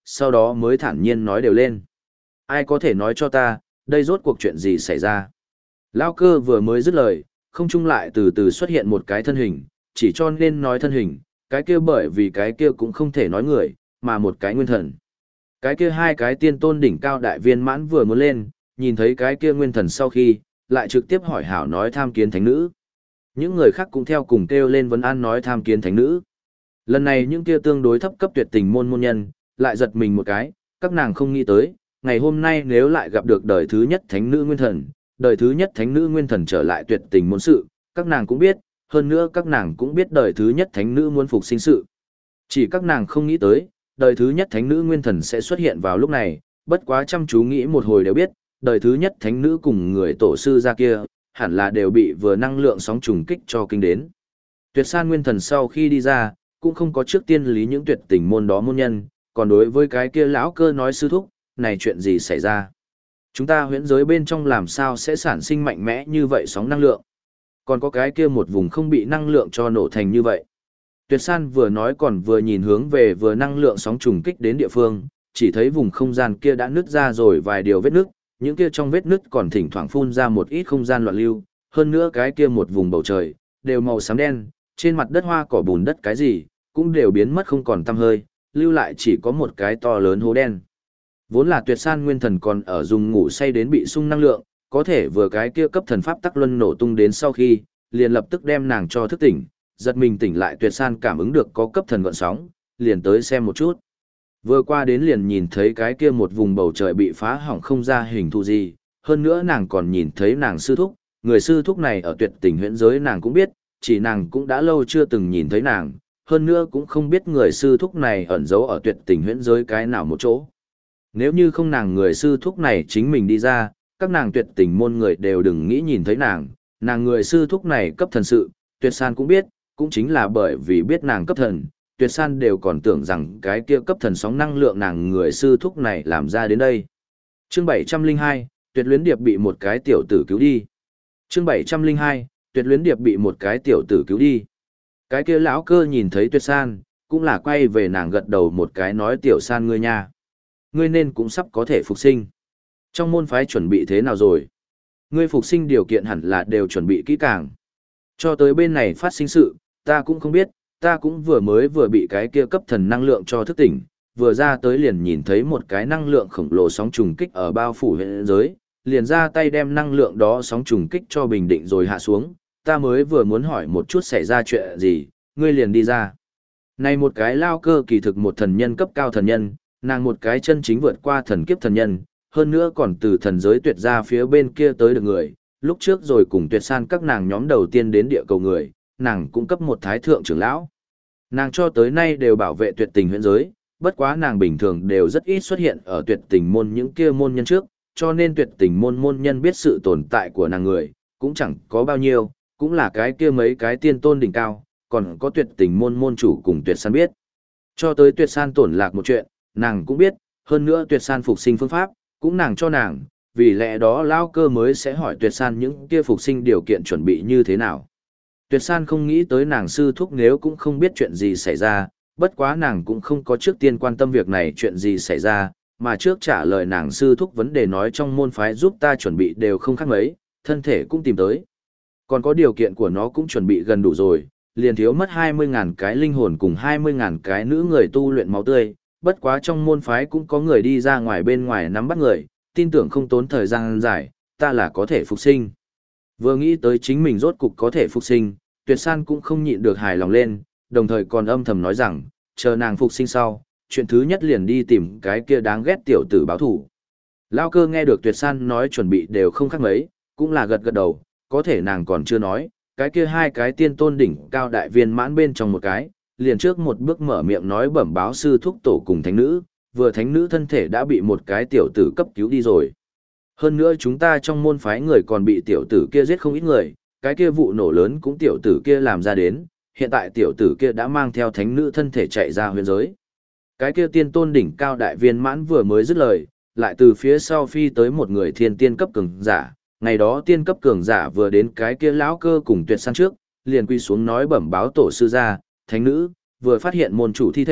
sau đó mới thản nhiên nói đều lên. Ai có thể nói cho ta, đây rốt cuộc chuyện gì xảy ra? Lao cơ vừa mới dứt lời, không trung lại từ từ xuất hiện một cái thân hình, chỉ cho nên nói thân hình, cái kia bởi vì cái kia cũng không thể nói người, mà một cái nguyên thần. Cái kia hai cái tiên tôn đỉnh cao đại viên mãn vừa muốn lên, nhìn thấy cái kia nguyên thần sau khi, lại trực tiếp hỏi hảo nói tham kiến thánh nữ. Những người khác cũng theo cùng kêu lên vấn an nói tham kiến thánh nữ. Lần này những kia tương đối thấp cấp tuyệt tình môn môn nhân, lại giật mình một cái, các nàng không nghĩ tới, ngày hôm nay nếu lại gặp được đời thứ nhất thánh nữ nguyên thần, đời thứ nhất thánh nữ nguyên thần trở lại tuyệt tình môn sự, các nàng cũng biết, hơn nữa các nàng cũng biết đời thứ nhất thánh nữ muốn phục sinh sự. Chỉ các nàng không nghĩ tới, đời thứ nhất thánh nữ nguyên thần sẽ xuất hiện vào lúc này, bất quá chăm chú nghĩ một hồi đều biết, đời thứ nhất thánh nữ cùng người tổ sư ra kia, hẳn là đều bị vừa năng lượng sóng trùng kích cho kinh đến. Tuyệt san nguyên thần sau khi đi ra, cũng không có trước tiên lý những tuyệt tình môn đó môn nhân, còn đối với cái kia lão cơ nói sư thúc, này chuyện gì xảy ra? Chúng ta huyễn giới bên trong làm sao sẽ sản sinh mạnh mẽ như vậy sóng năng lượng? Còn có cái kia một vùng không bị năng lượng cho nổ thành như vậy. Tuyệt san vừa nói còn vừa nhìn hướng về vừa năng lượng sóng trùng kích đến địa phương, chỉ thấy vùng không gian kia đã nứt ra rồi vài điều vết nứt, những kia trong vết nứt còn thỉnh thoảng phun ra một ít không gian loạn lưu, hơn nữa cái kia một vùng bầu trời, đều màu xám đen, trên mặt đất hoa cỏ bùn đất cái gì, cũng đều biến mất không còn tăm hơi, lưu lại chỉ có một cái to lớn hố đen. Vốn là tuyệt san nguyên thần còn ở dùng ngủ say đến bị sung năng lượng, có thể vừa cái kia cấp thần pháp tắc luân nổ tung đến sau khi, liền lập tức đem nàng cho thức tỉnh, giật mình tỉnh lại tuyệt san cảm ứng được có cấp thần gợn sóng, liền tới xem một chút. Vừa qua đến liền nhìn thấy cái kia một vùng bầu trời bị phá hỏng không ra hình thù gì, hơn nữa nàng còn nhìn thấy nàng sư thúc, người sư thúc này ở tuyệt tình huyễn giới nàng cũng biết, chỉ nàng cũng đã lâu chưa từng nhìn thấy nàng, hơn nữa cũng không biết người sư thúc này ẩn giấu ở tuyệt tình huyễn giới cái nào một chỗ. Nếu như không nàng người sư thúc này chính mình đi ra, các nàng tuyệt tình môn người đều đừng nghĩ nhìn thấy nàng người sư thúc này cấp thần sự, tuyệt san cũng biết, cũng chính là bởi vì biết nàng cấp thần, tuyệt san đều còn tưởng rằng cái kia cấp thần sóng năng lượng nàng người sư thúc này làm ra đến đây. Chương 702, tuyệt luyến điệp bị một cái tiểu tử cứu đi. Chương 702, tuyệt luyến điệp bị một cái tiểu tử cứu đi. Cái kia lão cơ nhìn thấy tuyệt san, cũng là quay về nàng gật đầu một cái nói tiểu san ngươi nha. Ngươi nên cũng sắp có thể phục sinh. Trong môn phái chuẩn bị thế nào rồi? Ngươi phục sinh điều kiện hẳn là đều chuẩn bị kỹ càng. Cho tới bên này phát sinh sự, ta cũng không biết, ta cũng vừa bị cái kia cấp thần năng lượng cho thức tỉnh, vừa ra tới liền nhìn thấy một cái năng lượng khổng lồ sóng trùng kích ở bao phủ hiện giới, liền ra tay đem năng lượng đó sóng trùng kích cho bình định rồi hạ xuống, ta mới vừa muốn hỏi một chút xảy ra chuyện gì, ngươi liền đi ra. Này một cái lao cơ kỳ thực một thần nhân cấp cao thần nhân, nàng một cái chân chính vượt qua thần kiếp thần nhân, hơn nữa còn từ thần giới tuyệt ra phía bên kia tới được người, lúc trước rồi cùng tuyệt san các nàng nhóm đầu tiên đến địa cầu người, nàng cũng cấp một thái thượng trưởng lão. Nàng cho tới nay đều bảo vệ tuyệt tình huyễn giới, bất quá nàng bình thường đều rất ít xuất hiện ở tuyệt tình môn những kia môn nhân trước, cho nên tuyệt tình môn môn nhân biết sự tồn tại của nàng người, cũng chẳng có bao nhiêu, cũng là cái kia mấy cái tiên tôn đỉnh cao, còn có tuyệt tình môn môn chủ cùng tuyệt san biết. Cho tới tuyệt san tổn lạc một chuyện, nàng cũng biết, hơn nữa tuyệt san phục sinh phương pháp, cũng nàng cho nàng, vì lẽ đó lao cơ mới sẽ hỏi tuyệt san những kia phục sinh điều kiện chuẩn bị như thế nào. Tuyệt san không nghĩ tới nàng sư thúc nếu cũng không biết chuyện gì xảy ra, bất quá nàng cũng không có trước tiên quan tâm việc này chuyện gì xảy ra, mà trước trả lời nàng sư thúc vấn đề nói trong môn phái giúp ta chuẩn bị đều không khác mấy, thân thể cũng tìm tới. Còn có điều kiện của nó cũng chuẩn bị gần đủ rồi, liền thiếu mất 20.000 cái linh hồn cùng 20.000 cái nữ người tu luyện máu tươi, bất quá trong môn phái cũng có người đi ra ngoài bên ngoài nắm bắt người, tin tưởng không tốn thời gian dài, ta là có thể phục sinh. Vừa nghĩ tới chính mình rốt cục có thể phục sinh, tuyệt san cũng không nhịn được hài lòng lên, đồng thời còn âm thầm nói rằng, chờ nàng phục sinh sau, chuyện thứ nhất liền đi tìm cái kia đáng ghét tiểu tử báo thủ. Lao cơ nghe được tuyệt san nói chuẩn bị đều không khác mấy, cũng là gật gật đầu, có thể nàng còn chưa nói, cái kia hai cái tiên tôn đỉnh cao đại viên mãn bên trong một cái, liền trước một bước mở miệng nói bẩm báo sư thúc tổ cùng thánh nữ, vừa thánh nữ thân thể đã bị một cái tiểu tử cấp cứu đi rồi. Hơn nữa chúng ta trong môn phái người còn bị tiểu tử kia giết không ít người, cái kia vụ nổ lớn cũng tiểu tử kia làm ra đến, hiện tại tiểu tử kia đã mang theo thánh nữ thân thể chạy ra huyền giới. Cái kia tiên tôn đỉnh cao đại viên mãn vừa mới dứt lời, lại từ phía sau phi tới một người thiên tiên cấp cường giả, ngày đó tiên cấp cường giả vừa đến cái kia lão cơ cùng tuyệt san trước, liền quy xuống nói bẩm báo tổ sư ra, thánh nữ, vừa phát hiện môn chủ thi thể,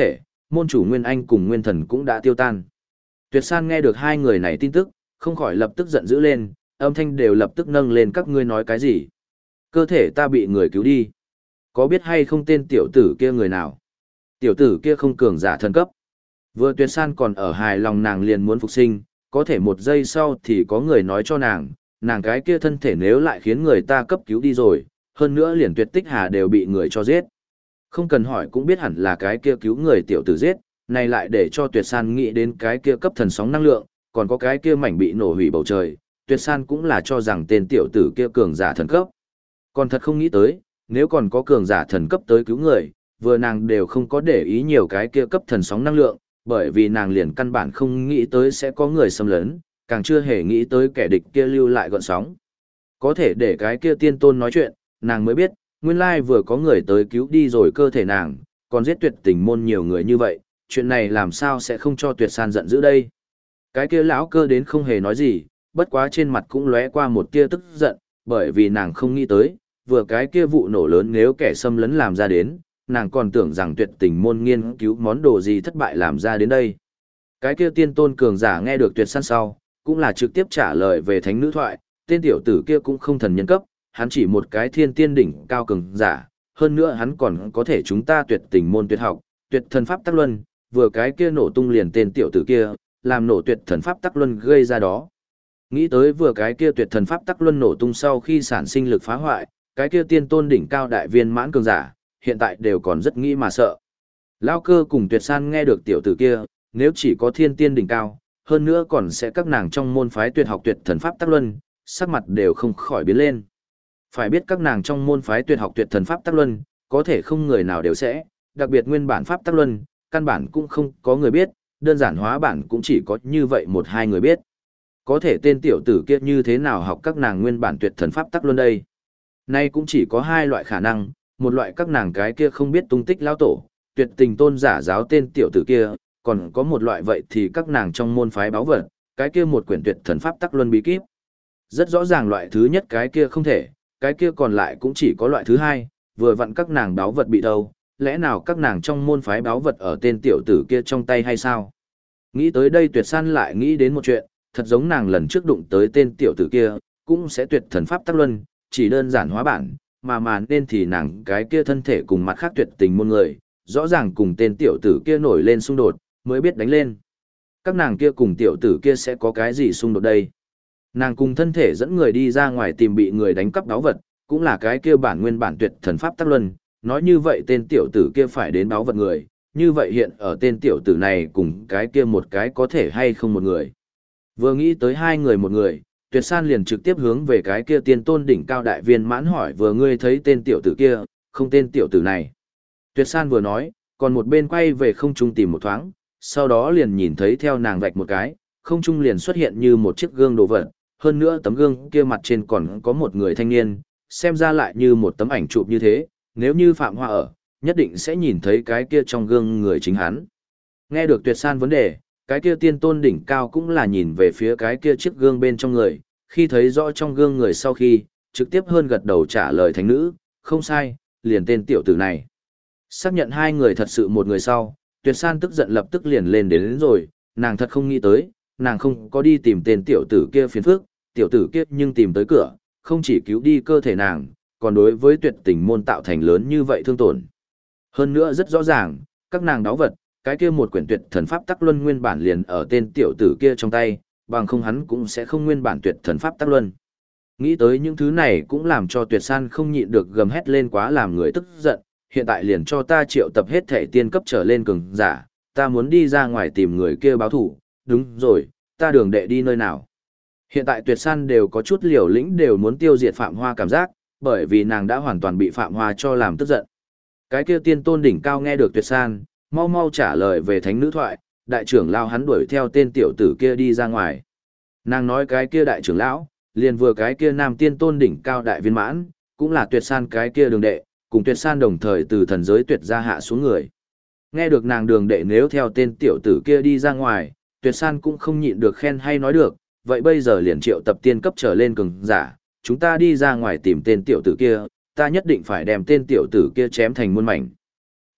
môn chủ Nguyên Anh cùng Nguyên Thần cũng đã tiêu tan. Tuyệt San nghe được hai người này tin tức, không khỏi lập tức giận dữ lên, âm thanh đều lập tức nâng lên các ngươi nói cái gì. Cơ thể ta bị người cứu đi. Có biết hay không tên tiểu tử kia người nào? Tiểu tử kia không cường giả thần cấp. Vừa Tuyệt San còn ở hài lòng nàng liền muốn phục sinh, có thể một giây sau thì có người nói cho nàng cái kia thân thể nếu lại khiến người ta cấp cứu đi rồi, hơn nữa liền Tuyệt Tích Hà đều bị người cho giết. Không cần hỏi cũng biết hẳn là cái kia cứu người tiểu tử giết, này lại để cho Tuyệt San nghĩ đến cái kia cấp thần sóng năng lượng, còn có cái kia mảnh bị nổ hủy bầu trời, Tuyệt San cũng là cho rằng tên tiểu tử kia cường giả thần cấp. Còn thật không nghĩ tới, nếu còn có cường giả thần cấp tới cứu người, vừa nàng đều không có để ý nhiều cái kia cấp thần sóng năng lượng, bởi vì nàng liền căn bản không nghĩ tới sẽ có người xâm lấn, càng chưa hề nghĩ tới kẻ địch kia lưu lại gọn sóng. Có thể để cái kia tiên tôn nói chuyện, nàng mới biết, nguyên lai vừa có người tới cứu đi rồi cơ thể nàng, còn giết Tuyệt Tình môn nhiều người như vậy, chuyện này làm sao sẽ không cho Tuyệt San giận dữ đây. Cái kia lão cơ đến không hề nói gì, bất quá trên mặt cũng lóe qua một tia tức giận, bởi vì nàng không nghĩ tới, vừa cái kia vụ nổ lớn nếu kẻ xâm lấn làm ra đến, nàng còn tưởng rằng Tuyệt Tình môn nghiên cứu món đồ gì thất bại làm ra đến đây. Cái kia tiên tôn cường giả nghe được Tuyệt San sau, cũng là trực tiếp trả lời về thánh nữ thoại, tên tiểu tử kia cũng không thần nhân cấp, hắn chỉ một cái thiên tiên đỉnh cao cường giả, hơn nữa hắn còn có thể chúng ta Tuyệt Tình môn tuyệt học, tuyệt thần pháp tắc luân, vừa cái kia nổ tung liền tên tiểu tử kia, làm nổ tuyệt thần pháp tắc luân gây ra đó. Nghĩ tới vừa cái kia tuyệt thần pháp tắc luân nổ tung sau khi sản sinh lực phá hoại, cái kia tiên tôn đỉnh cao đại viên mãn cường giả, hiện tại đều còn rất nghĩ mà sợ. Lao cơ cùng Tuyệt San nghe được tiểu tử kia, nếu chỉ có thiên tiên đỉnh cao, hơn nữa còn sẽ các nàng trong môn phái tuyệt học tuyệt thần pháp tắc luân, sắc mặt đều không khỏi biến lên. Phải biết các nàng trong môn phái tuyệt học tuyệt thần pháp tắc luân, có thể không người nào đều sẽ, đặc biệt nguyên bản pháp tắc luân, căn bản cũng không có người biết, đơn giản hóa bản cũng chỉ có như vậy một hai người biết. Có thể tên tiểu tử kia như thế nào học các nàng nguyên bản tuyệt thần pháp tắc luân đây? Nay cũng chỉ có hai loại khả năng, một loại các nàng cái kia không biết tung tích lao tổ, Tuyệt Tình tôn giả giáo tên tiểu tử kia, còn có một loại vậy thì các nàng trong môn phái báo vật, cái kia một quyển tuyệt thần pháp tắc luân bí kíp. Rất rõ ràng loại thứ nhất cái kia không thể, cái kia còn lại cũng chỉ có loại thứ hai, vừa vặn các nàng báo vật bị đâu, lẽ nào các nàng trong môn phái báo vật ở tên tiểu tử kia trong tay hay sao? Nghĩ tới đây Tuyệt San lại nghĩ đến một chuyện, thật giống nàng lần trước đụng tới tên tiểu tử kia, cũng sẽ tuyệt thần pháp tắc luân, chỉ đơn giản hóa bản, mà nên thì nàng cái kia thân thể cùng mặt khác Tuyệt Tình môn người, rõ ràng cùng tên tiểu tử kia nổi lên xung đột, mới biết đánh lên. Các nàng kia cùng tiểu tử kia sẽ có cái gì xung đột đây? Nàng cùng thân thể dẫn người đi ra ngoài tìm bị người đánh cắp báu vật, cũng là cái kia bản nguyên bản tuyệt thần pháp tắc luân, nói như vậy tên tiểu tử kia phải đến báu vật người, như vậy hiện ở tên tiểu tử này cùng cái kia một cái có thể hay không một người. Vừa nghĩ tới hai người một người, Tuyệt San liền trực tiếp hướng về cái kia tiên tôn đỉnh cao đại viên mãn hỏi vừa ngươi thấy tên tiểu tử kia, không tên tiểu tử này. Tuyệt San vừa nói, còn một bên quay về không trung tìm một thoáng, sau đó liền nhìn thấy theo nàng vạch một cái, không trung liền xuất hiện như một chiếc gương đồ vật, hơn nữa tấm gương kia mặt trên còn có một người thanh niên, xem ra lại như một tấm ảnh chụp như thế, nếu như Phạm Hoa ở, nhất định sẽ nhìn thấy cái kia trong gương người chính hắn. Nghe được Tuyệt San vấn đề, cái kia tiên tôn đỉnh cao cũng là nhìn về phía cái kia chiếc gương bên trong người, khi thấy rõ trong gương người sau khi, trực tiếp hơn gật đầu trả lời thánh nữ, không sai, liền tên tiểu tử này. Xác nhận hai người thật sự một người sau, Tuyệt San tức giận lập tức liền lên đến rồi, nàng thật không nghĩ tới, nàng không có đi tìm tên tiểu tử kia phiền phức, tiểu tử kia nhưng tìm tới cửa, không chỉ cứu đi cơ thể nàng, còn đối với Tuyệt Tình môn tạo thành lớn như vậy thương tổn. Hơn nữa rất rõ ràng, các nàng đáo vật, cái kia một quyển tuyệt thần pháp tắc luân nguyên bản liền ở tên tiểu tử kia trong tay, bằng không hắn cũng sẽ không nguyên bản tuyệt thần pháp tắc luân. Nghĩ tới những thứ này cũng làm cho Tuyệt San không nhịn được gầm hét lên quá làm người tức giận, hiện tại liền cho ta triệu tập hết thể tiên cấp trở lên cường giả, ta muốn đi ra ngoài tìm người kia báo thủ, đúng rồi, ta đường đệ đi nơi nào. Hiện tại Tuyệt San đều có chút liều lĩnh đều muốn tiêu diệt Phạm Hoa cảm giác, bởi vì nàng đã hoàn toàn bị Phạm Hoa cho làm tức giận. Cái kia tiên tôn đỉnh cao nghe được Tuyệt San, mau mau trả lời về thánh nữ thoại, đại trưởng lão hắn đuổi theo tên tiểu tử kia đi ra ngoài. Nàng nói cái kia đại trưởng lão, liền vừa cái kia nam tiên tôn đỉnh cao đại viên mãn, cũng là Tuyệt San cái kia đường đệ, cùng Tuyệt San đồng thời từ thần giới tuyệt ra hạ xuống người. Nghe được nàng đường đệ nếu theo tên tiểu tử kia đi ra ngoài, Tuyệt San cũng không nhịn được khen hay nói được, vậy bây giờ liền triệu tập tiên cấp trở lên cường giả, chúng ta đi ra ngoài tìm tên tiểu tử kia, ta nhất định phải đem tên tiểu tử kia chém thành muôn mảnh.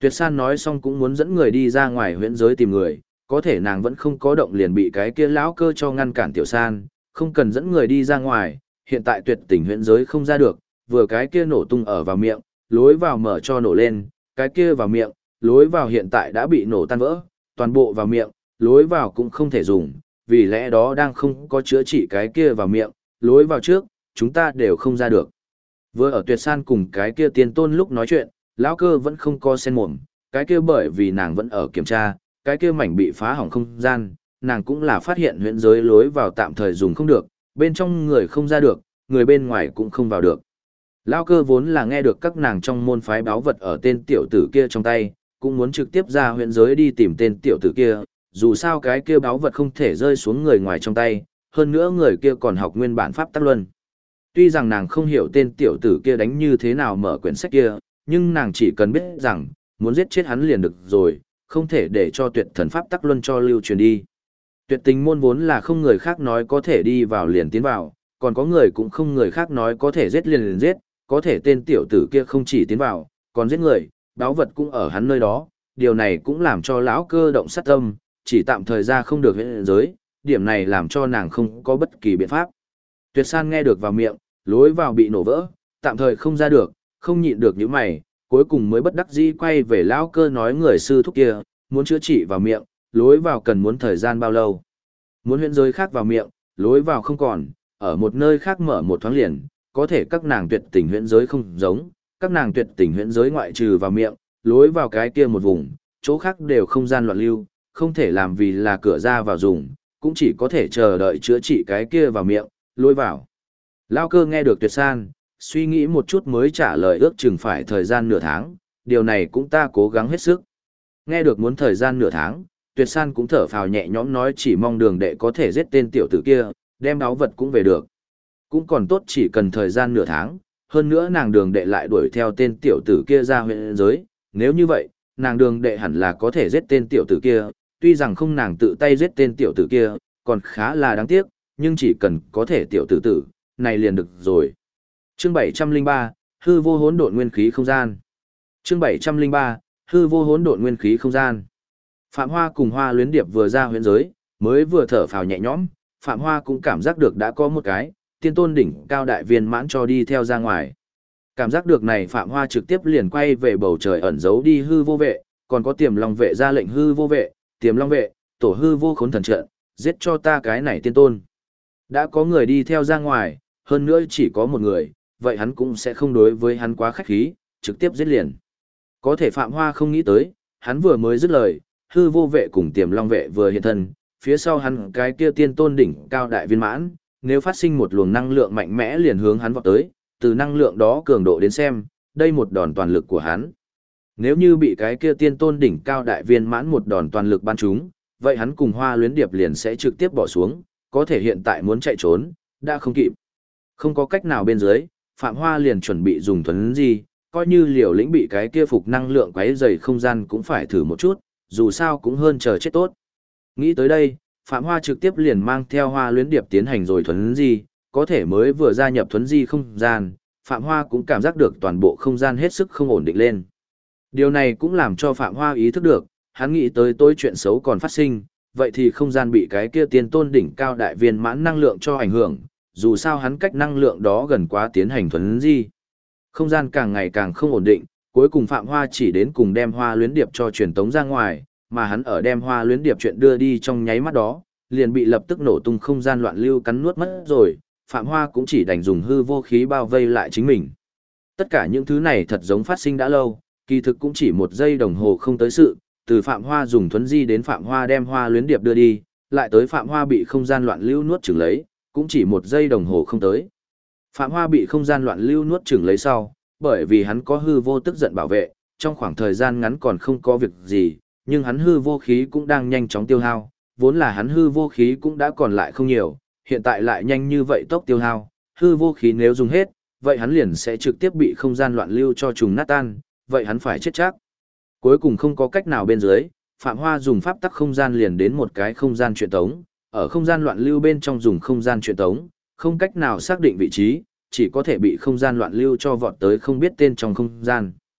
Tuyệt San nói xong cũng muốn dẫn người đi ra ngoài huyễn giới tìm người, có thể nàng vẫn không có động liền bị cái kia lão cơ cho ngăn cản Tiểu San, không cần dẫn người đi ra ngoài, hiện tại tuyệt tình huyễn giới không ra được, vừa cái kia nổ tung ở vào miệng, lối vào mở cho nổ lên, cái kia vào miệng, lối vào hiện tại đã bị nổ tan vỡ, toàn bộ vào miệng, lối vào cũng không thể dùng, vì lẽ đó đang không có chữa trị cái kia vào miệng, lối vào trước, chúng ta đều không ra được. Vừa ở Tuyệt San cùng cái kia tiên tôn lúc nói chuyện, lão cơ vẫn không có sen mồm, cái kia bởi vì nàng vẫn ở kiểm tra, cái kia mảnh bị phá hỏng không gian, nàng cũng là phát hiện huyễn giới lối vào tạm thời dùng không được, bên trong người không ra được, người bên ngoài cũng không vào được. Lão cơ vốn là nghe được các nàng trong môn phái báo vật ở tên tiểu tử kia trong tay, cũng muốn trực tiếp ra huyễn giới đi tìm tên tiểu tử kia, dù sao cái kia báo vật không thể rơi xuống người ngoài trong tay, hơn nữa người kia còn học nguyên bản pháp tắc luân. Tuy rằng nàng không hiểu tên tiểu tử kia đánh như thế nào mở quyển sách kia, nhưng nàng chỉ cần biết rằng, muốn giết chết hắn liền được rồi, không thể để cho tuyệt thần pháp tắc luân cho lưu truyền đi. Tuyệt tình môn vốn là không người khác nói có thể đi vào liền tiến vào, còn có người cũng không người khác nói có thể giết liền giết, có thể tên tiểu tử kia không chỉ tiến vào, còn giết người, đáo vật cũng ở hắn nơi đó, điều này cũng làm cho lão cơ động sát tâm, chỉ tạm thời ra không được hiện giới, điểm này làm cho nàng không có bất kỳ biện pháp. Tuyệt San nghe được vào miệng, lối vào bị nổ vỡ, tạm thời không ra được, không nhịn được những mày, cuối cùng mới bất đắc dĩ quay về lão cơ nói người sư thúc kia, muốn chữa trị vào miệng, lối vào cần muốn thời gian bao lâu. Muốn huyễn giới khác vào miệng, lối vào không còn, ở một nơi khác mở một thoáng liền, có thể các nàng tuyệt tình huyễn giới không giống, các nàng tuyệt tình huyễn giới ngoại trừ vào miệng, lối vào cái kia một vùng, chỗ khác đều không gian loạn lưu, không thể làm vì là cửa ra vào dùng, cũng chỉ có thể chờ đợi chữa trị cái kia vào miệng, lối vào. Lao cơ nghe được Tuyệt San, suy nghĩ một chút mới trả lời ước chừng phải thời gian nửa tháng, điều này cũng ta cố gắng hết sức. Nghe được muốn thời gian nửa tháng, Tuyệt San cũng thở phào nhẹ nhõm nói chỉ mong đường đệ có thể giết tên tiểu tử kia, đem đáo vật cũng về được. Cũng còn tốt chỉ cần thời gian nửa tháng, hơn nữa nàng đường đệ lại đuổi theo tên tiểu tử kia ra huyện giới, nếu như vậy, nàng đường đệ hẳn là có thể giết tên tiểu tử kia, tuy rằng không nàng tự tay giết tên tiểu tử kia, còn khá là đáng tiếc, nhưng chỉ cần có thể tiểu tử tử, này liền được rồi. Chương 703, hư vô hỗn độn nguyên khí không gian. Chương 703, hư vô hỗn độn nguyên khí không gian. Phạm Hoa cùng Hoa Luyến Điệp vừa ra huyễn giới, mới vừa thở phào nhẹ nhõm, Phạm Hoa cũng cảm giác được đã có một cái tiên tôn đỉnh cao đại viên mãn cho đi theo ra ngoài. Cảm giác được này Phạm Hoa trực tiếp liền quay về bầu trời ẩn giấu đi hư vô vệ, còn có Tiềm Long vệ ra lệnh hư vô vệ, Tiềm Long vệ, tổ hư vô khốn thần trận, giết cho ta cái này tiên tôn. Đã có người đi theo ra ngoài, hơn nữa chỉ có một người, vậy hắn cũng sẽ không đối với hắn quá khách khí, trực tiếp giết liền. Có thể Phạm Hoa không nghĩ tới, hắn vừa mới dứt lời, hư vô vệ cùng Tiềm Long vệ vừa hiện thân, phía sau hắn cái kia tiên tôn đỉnh cao đại viên mãn, nếu phát sinh một luồng năng lượng mạnh mẽ liền hướng hắn vọt tới, từ năng lượng đó cường độ đến xem, đây một đòn toàn lực của hắn. Nếu như bị cái kia tiên tôn đỉnh cao đại viên mãn một đòn toàn lực ban trúng, vậy hắn cùng Hoa Luyến Điệp liền sẽ trực tiếp bỏ xuống, có thể hiện tại muốn chạy trốn, đã không kịp. Không có cách nào bên dưới, Phạm Hoa liền chuẩn bị dùng thuấn di, coi như liều lĩnh bị cái kia phục năng lượng quấy dày không gian cũng phải thử một chút, dù sao cũng hơn chờ chết tốt. Nghĩ tới đây, Phạm Hoa trực tiếp liền mang theo Hoa Luyến Điệp tiến hành rồi thuấn di, có thể mới vừa gia nhập thuấn di không gian, Phạm Hoa cũng cảm giác được toàn bộ không gian hết sức không ổn định lên. Điều này cũng làm cho Phạm Hoa ý thức được, hắn nghĩ tới tối chuyện xấu còn phát sinh, vậy thì không gian bị cái kia tiên tôn đỉnh cao đại viên mãn năng lượng cho ảnh hưởng, dù sao hắn cách năng lượng đó gần quá tiến hành thuấn di. Không gian càng ngày càng không ổn định, cuối cùng Phạm Hoa chỉ đến cùng đem Hoa Luyến Điệp cho truyền tống ra ngoài, mà hắn ở đem Hoa Luyến Điệp chuyện đưa đi trong nháy mắt đó, liền bị lập tức nổ tung không gian loạn lưu cắn nuốt mất rồi, Phạm Hoa cũng chỉ đành dùng hư vô khí bao vây lại chính mình. Tất cả những thứ này thật giống phát sinh đã lâu, kỳ thực cũng chỉ một giây đồng hồ không tới sự, từ Phạm Hoa dùng thuấn di đến Phạm Hoa đem Hoa Luyến Điệp đưa đi, lại tới Phạm Hoa bị không gian loạn lưu nuốt chửng lấy, cũng chỉ một giây đồng hồ không tới. Phạm Hoa bị không gian loạn lưu nuốt chửng lấy sau, bởi vì hắn có hư vô tức giận bảo vệ, trong khoảng thời gian ngắn còn không có việc gì, nhưng hắn hư vô khí cũng đang nhanh chóng tiêu hao, vốn là hắn hư vô khí cũng đã còn lại không nhiều, hiện tại lại nhanh như vậy tốc tiêu hao, hư vô khí nếu dùng hết, vậy hắn liền sẽ trực tiếp bị không gian loạn lưu cho trùng nát tan, vậy hắn phải chết chắc. Cuối cùng không có cách nào bên dưới, Phạm Hoa dùng pháp tắc không gian liền đến một cái không gian truyền tống, ở không gian loạn lưu bên trong dùng không gian truyền tống, không cách nào xác định vị trí, chỉ có thể bị không gian loạn lưu cho vọt tới không biết tên trong không gian.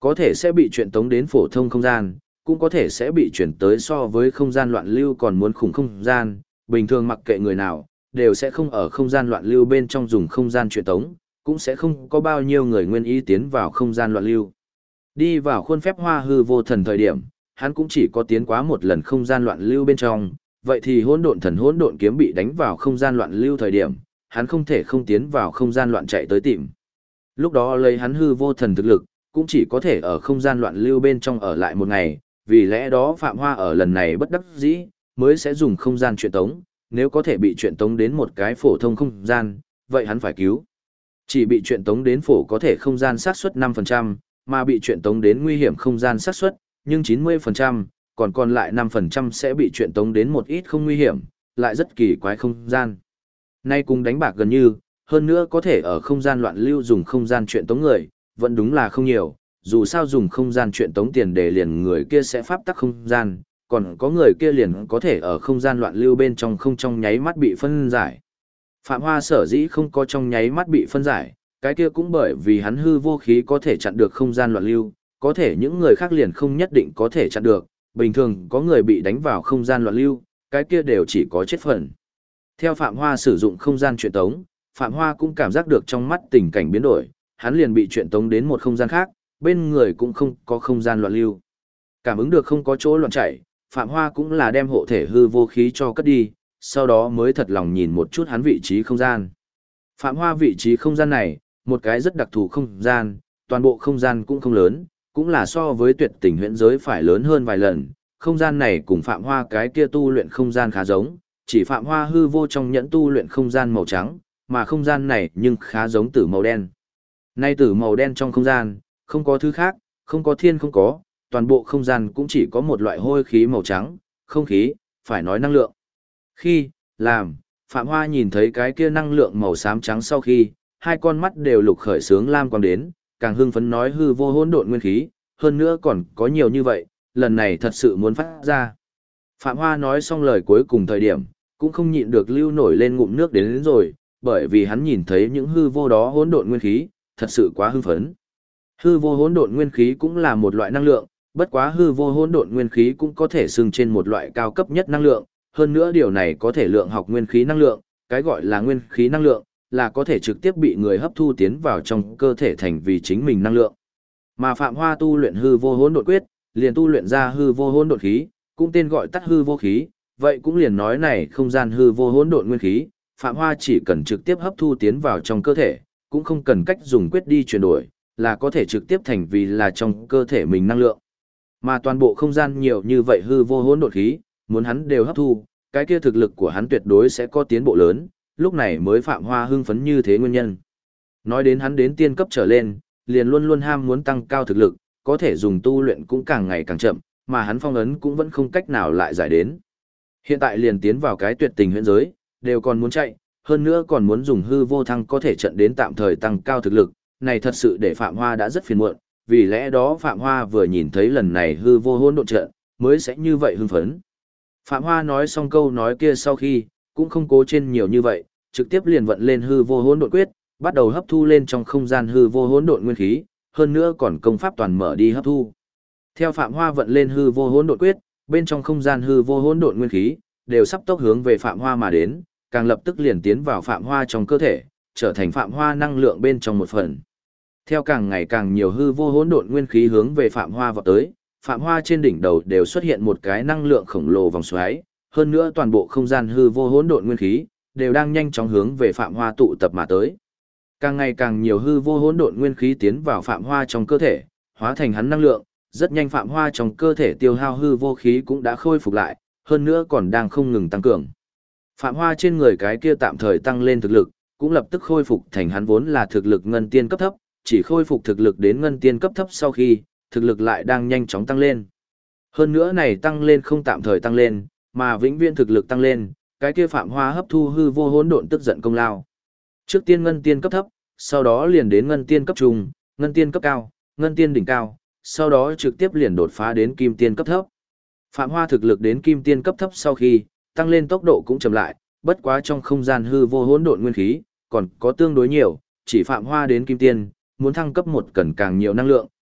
Có thể sẽ bị truyền tống đến phổ thông không gian, cũng có thể sẽ bị chuyển tới so với không gian loạn lưu còn muốn khủng không gian, bình thường mặc kệ người nào, đều sẽ không ở không gian loạn lưu bên trong dùng không gian truyền tống, cũng sẽ không có bao nhiêu người nguyên ý tiến vào không gian loạn lưu. Đi vào khuôn phép hoa hư vô thần thời điểm, hắn cũng chỉ có tiến quá một lần không gian loạn lưu bên trong, vậy thì hỗn độn thần hỗn độn kiếm bị đánh vào không gian loạn lưu thời điểm, hắn không thể không tiến vào không gian loạn chạy tới tìm. Lúc đó lấy hắn hư vô thần thực lực, cũng chỉ có thể ở không gian loạn lưu bên trong ở lại một ngày, vì lẽ đó Phạm Hoa ở lần này bất đắc dĩ, mới sẽ dùng không gian truyền tống, nếu có thể bị truyền tống đến một cái phổ thông không gian, vậy hắn phải cứu. Chỉ bị truyền tống đến phổ có thể không gian xác suất 5%, mà bị truyền tống đến nguy hiểm không gian xác suất, nhưng 90%, còn lại 5% sẽ bị truyền tống đến một ít không nguy hiểm, lại rất kỳ quái không gian. Nay cùng đánh bạc gần như, hơn nữa có thể ở không gian loạn lưu dùng không gian truyền tống người, vẫn đúng là không nhiều, dù sao dùng không gian truyền tống tiền để liền người kia sẽ pháp tắc không gian, còn có người kia liền có thể ở không gian loạn lưu bên trong không trong nháy mắt bị phân giải. Phạm Hoa sở dĩ không có trong nháy mắt bị phân giải, cái kia cũng bởi vì hắn hư vô khí có thể chặn được không gian loạn lưu, có thể những người khác liền không nhất định có thể chặn được, bình thường có người bị đánh vào không gian loạn lưu, cái kia đều chỉ có chết phần. Theo Phạm Hoa sử dụng không gian truyền tống, Phạm Hoa cũng cảm giác được trong mắt tình cảnh biến đổi, hắn liền bị truyền tống đến một không gian khác, bên người cũng không có không gian loạn lưu. Cảm ứng được không có chỗ loạn chạy, Phạm Hoa cũng là đem hộ thể hư vô khí cho cất đi, sau đó mới thật lòng nhìn một chút hắn vị trí không gian. Phạm Hoa vị trí không gian này, một cái rất đặc thù không gian, toàn bộ không gian cũng không lớn, cũng là so với tuyệt tình huyễn giới phải lớn hơn vài lần. Không gian này cùng Phạm Hoa cái kia tu luyện không gian khá giống, chỉ Phạm Hoa hư vô trong nhẫn tu luyện không gian màu trắng, mà không gian này nhưng khá giống tử màu đen. Nay tử màu đen trong không gian, không có thứ khác, không có thiên không có, toàn bộ không gian cũng chỉ có một loại hôi khí màu trắng, không khí, phải nói năng lượng. Khi, làm, Phạm Hoa nhìn thấy cái kia năng lượng màu xám trắng sau khi, hai con mắt đều lục khởi sướng lam quang đến, càng hưng phấn nói hư vô hỗn độn nguyên khí, hơn nữa còn có nhiều như vậy, lần này thật sự muốn phát ra. Phạm Hoa nói xong lời cuối cùng thời điểm, cũng không nhịn được lưu nổi lên ngụm nước đến rồi, bởi vì hắn nhìn thấy những hư vô đó hỗn độn nguyên khí, thật sự quá hưng phấn. Hư vô hỗn độn nguyên khí cũng là một loại năng lượng, bất quá hư vô hỗn độn nguyên khí cũng có thể xưng trên một loại cao cấp nhất năng lượng, hơn nữa điều này có thể lượng học nguyên khí năng lượng, cái gọi là nguyên khí năng lượng, là có thể trực tiếp bị người hấp thu tiến vào trong cơ thể thành vì chính mình năng lượng. Mà Phạm Hoa tu luyện hư vô hỗn độn quyết, liền tu luyện ra hư vô hỗn độn khí, cũng tên gọi tắt hư vô khí, vậy cũng liền nói này không gian hư vô hỗn độn nguyên khí, Phạm Hoa chỉ cần trực tiếp hấp thu tiến vào trong cơ thể, cũng không cần cách dùng quyết đi chuyển đổi, là có thể trực tiếp thành vì là trong cơ thể mình năng lượng. Mà toàn bộ không gian nhiều như vậy hư vô hỗn độn khí, muốn hắn đều hấp thu, cái kia thực lực của hắn tuyệt đối sẽ có tiến bộ lớn, lúc này mới Phạm Hoa hưng phấn như thế nguyên nhân. Nói đến hắn đến tiên cấp trở lên, liền luôn luôn ham muốn tăng cao thực lực, có thể dùng tu luyện cũng càng ngày càng chậm, mà hắn phong ấn cũng vẫn không cách nào lại giải đến. Hiện tại liền tiến vào cái tuyệt tình huyễn giới, đều còn muốn chạy, hơn nữa còn muốn dùng hư vô thăng có thể trận đến tạm thời tăng cao thực lực, này thật sự để Phạm Hoa đã rất phiền muộn, vì lẽ đó Phạm Hoa vừa nhìn thấy lần này hư vô hỗn độn trận, mới sẽ như vậy hưng phấn. Phạm Hoa nói xong câu nói kia sau khi, cũng không cố trên nhiều như vậy, trực tiếp liền vận lên hư vô hỗn độn quyết, bắt đầu hấp thu lên trong không gian hư vô hỗn độn nguyên khí, hơn nữa còn công pháp toàn mở đi hấp thu. Theo Phạm Hoa vận lên hư vô hỗn độn quyết, bên trong không gian hư vô hỗn độn nguyên khí đều sắp tốc hướng về Phạm Hoa mà đến, càng lập tức liền tiến vào Phạm Hoa trong cơ thể, trở thành Phạm Hoa năng lượng bên trong một phần. Theo càng ngày càng nhiều hư vô hỗn độn nguyên khí hướng về Phạm Hoa vọt tới, Phạm Hoa trên đỉnh đầu đều xuất hiện một cái năng lượng khổng lồ vòng xoáy, hơn nữa toàn bộ không gian hư vô hỗn độn nguyên khí đều đang nhanh chóng hướng về Phạm Hoa tụ tập mà tới. Càng ngày càng nhiều hư vô hỗn độn nguyên khí tiến vào Phạm Hoa trong cơ thể, hóa thành hắn năng lượng, rất nhanh Phạm Hoa trong cơ thể tiêu hao hư vô khí cũng đã khôi phục lại, hơn nữa còn đang không ngừng tăng cường. Phạm Hoa trên người cái kia tạm thời tăng lên thực lực, cũng lập tức khôi phục thành hắn vốn là thực lực ngân tiên cấp thấp, chỉ khôi phục thực lực đến ngân tiên cấp thấp sau khi, thực lực lại đang nhanh chóng tăng lên. Hơn nữa này tăng lên không tạm thời tăng lên, mà vĩnh viễn thực lực tăng lên, cái kia Phạm Hoa hấp thu hư vô hỗn độn tức giận công lao. Trước tiên ngân tiên cấp thấp, sau đó liền đến ngân tiên cấp trung, ngân tiên cấp cao, ngân tiên đỉnh cao, sau đó trực tiếp liền đột phá đến kim tiên cấp thấp. Phạm Hoa thực lực đến kim tiên cấp thấp sau khi, tăng lên tốc độ cũng chậm lại, bất quá trong không gian hư vô hỗn độn nguyên khí, còn có tương đối nhiều, chỉ Phạm Hoa đến kim tiên, muốn thăng cấp một cần càng nhiều năng lượng,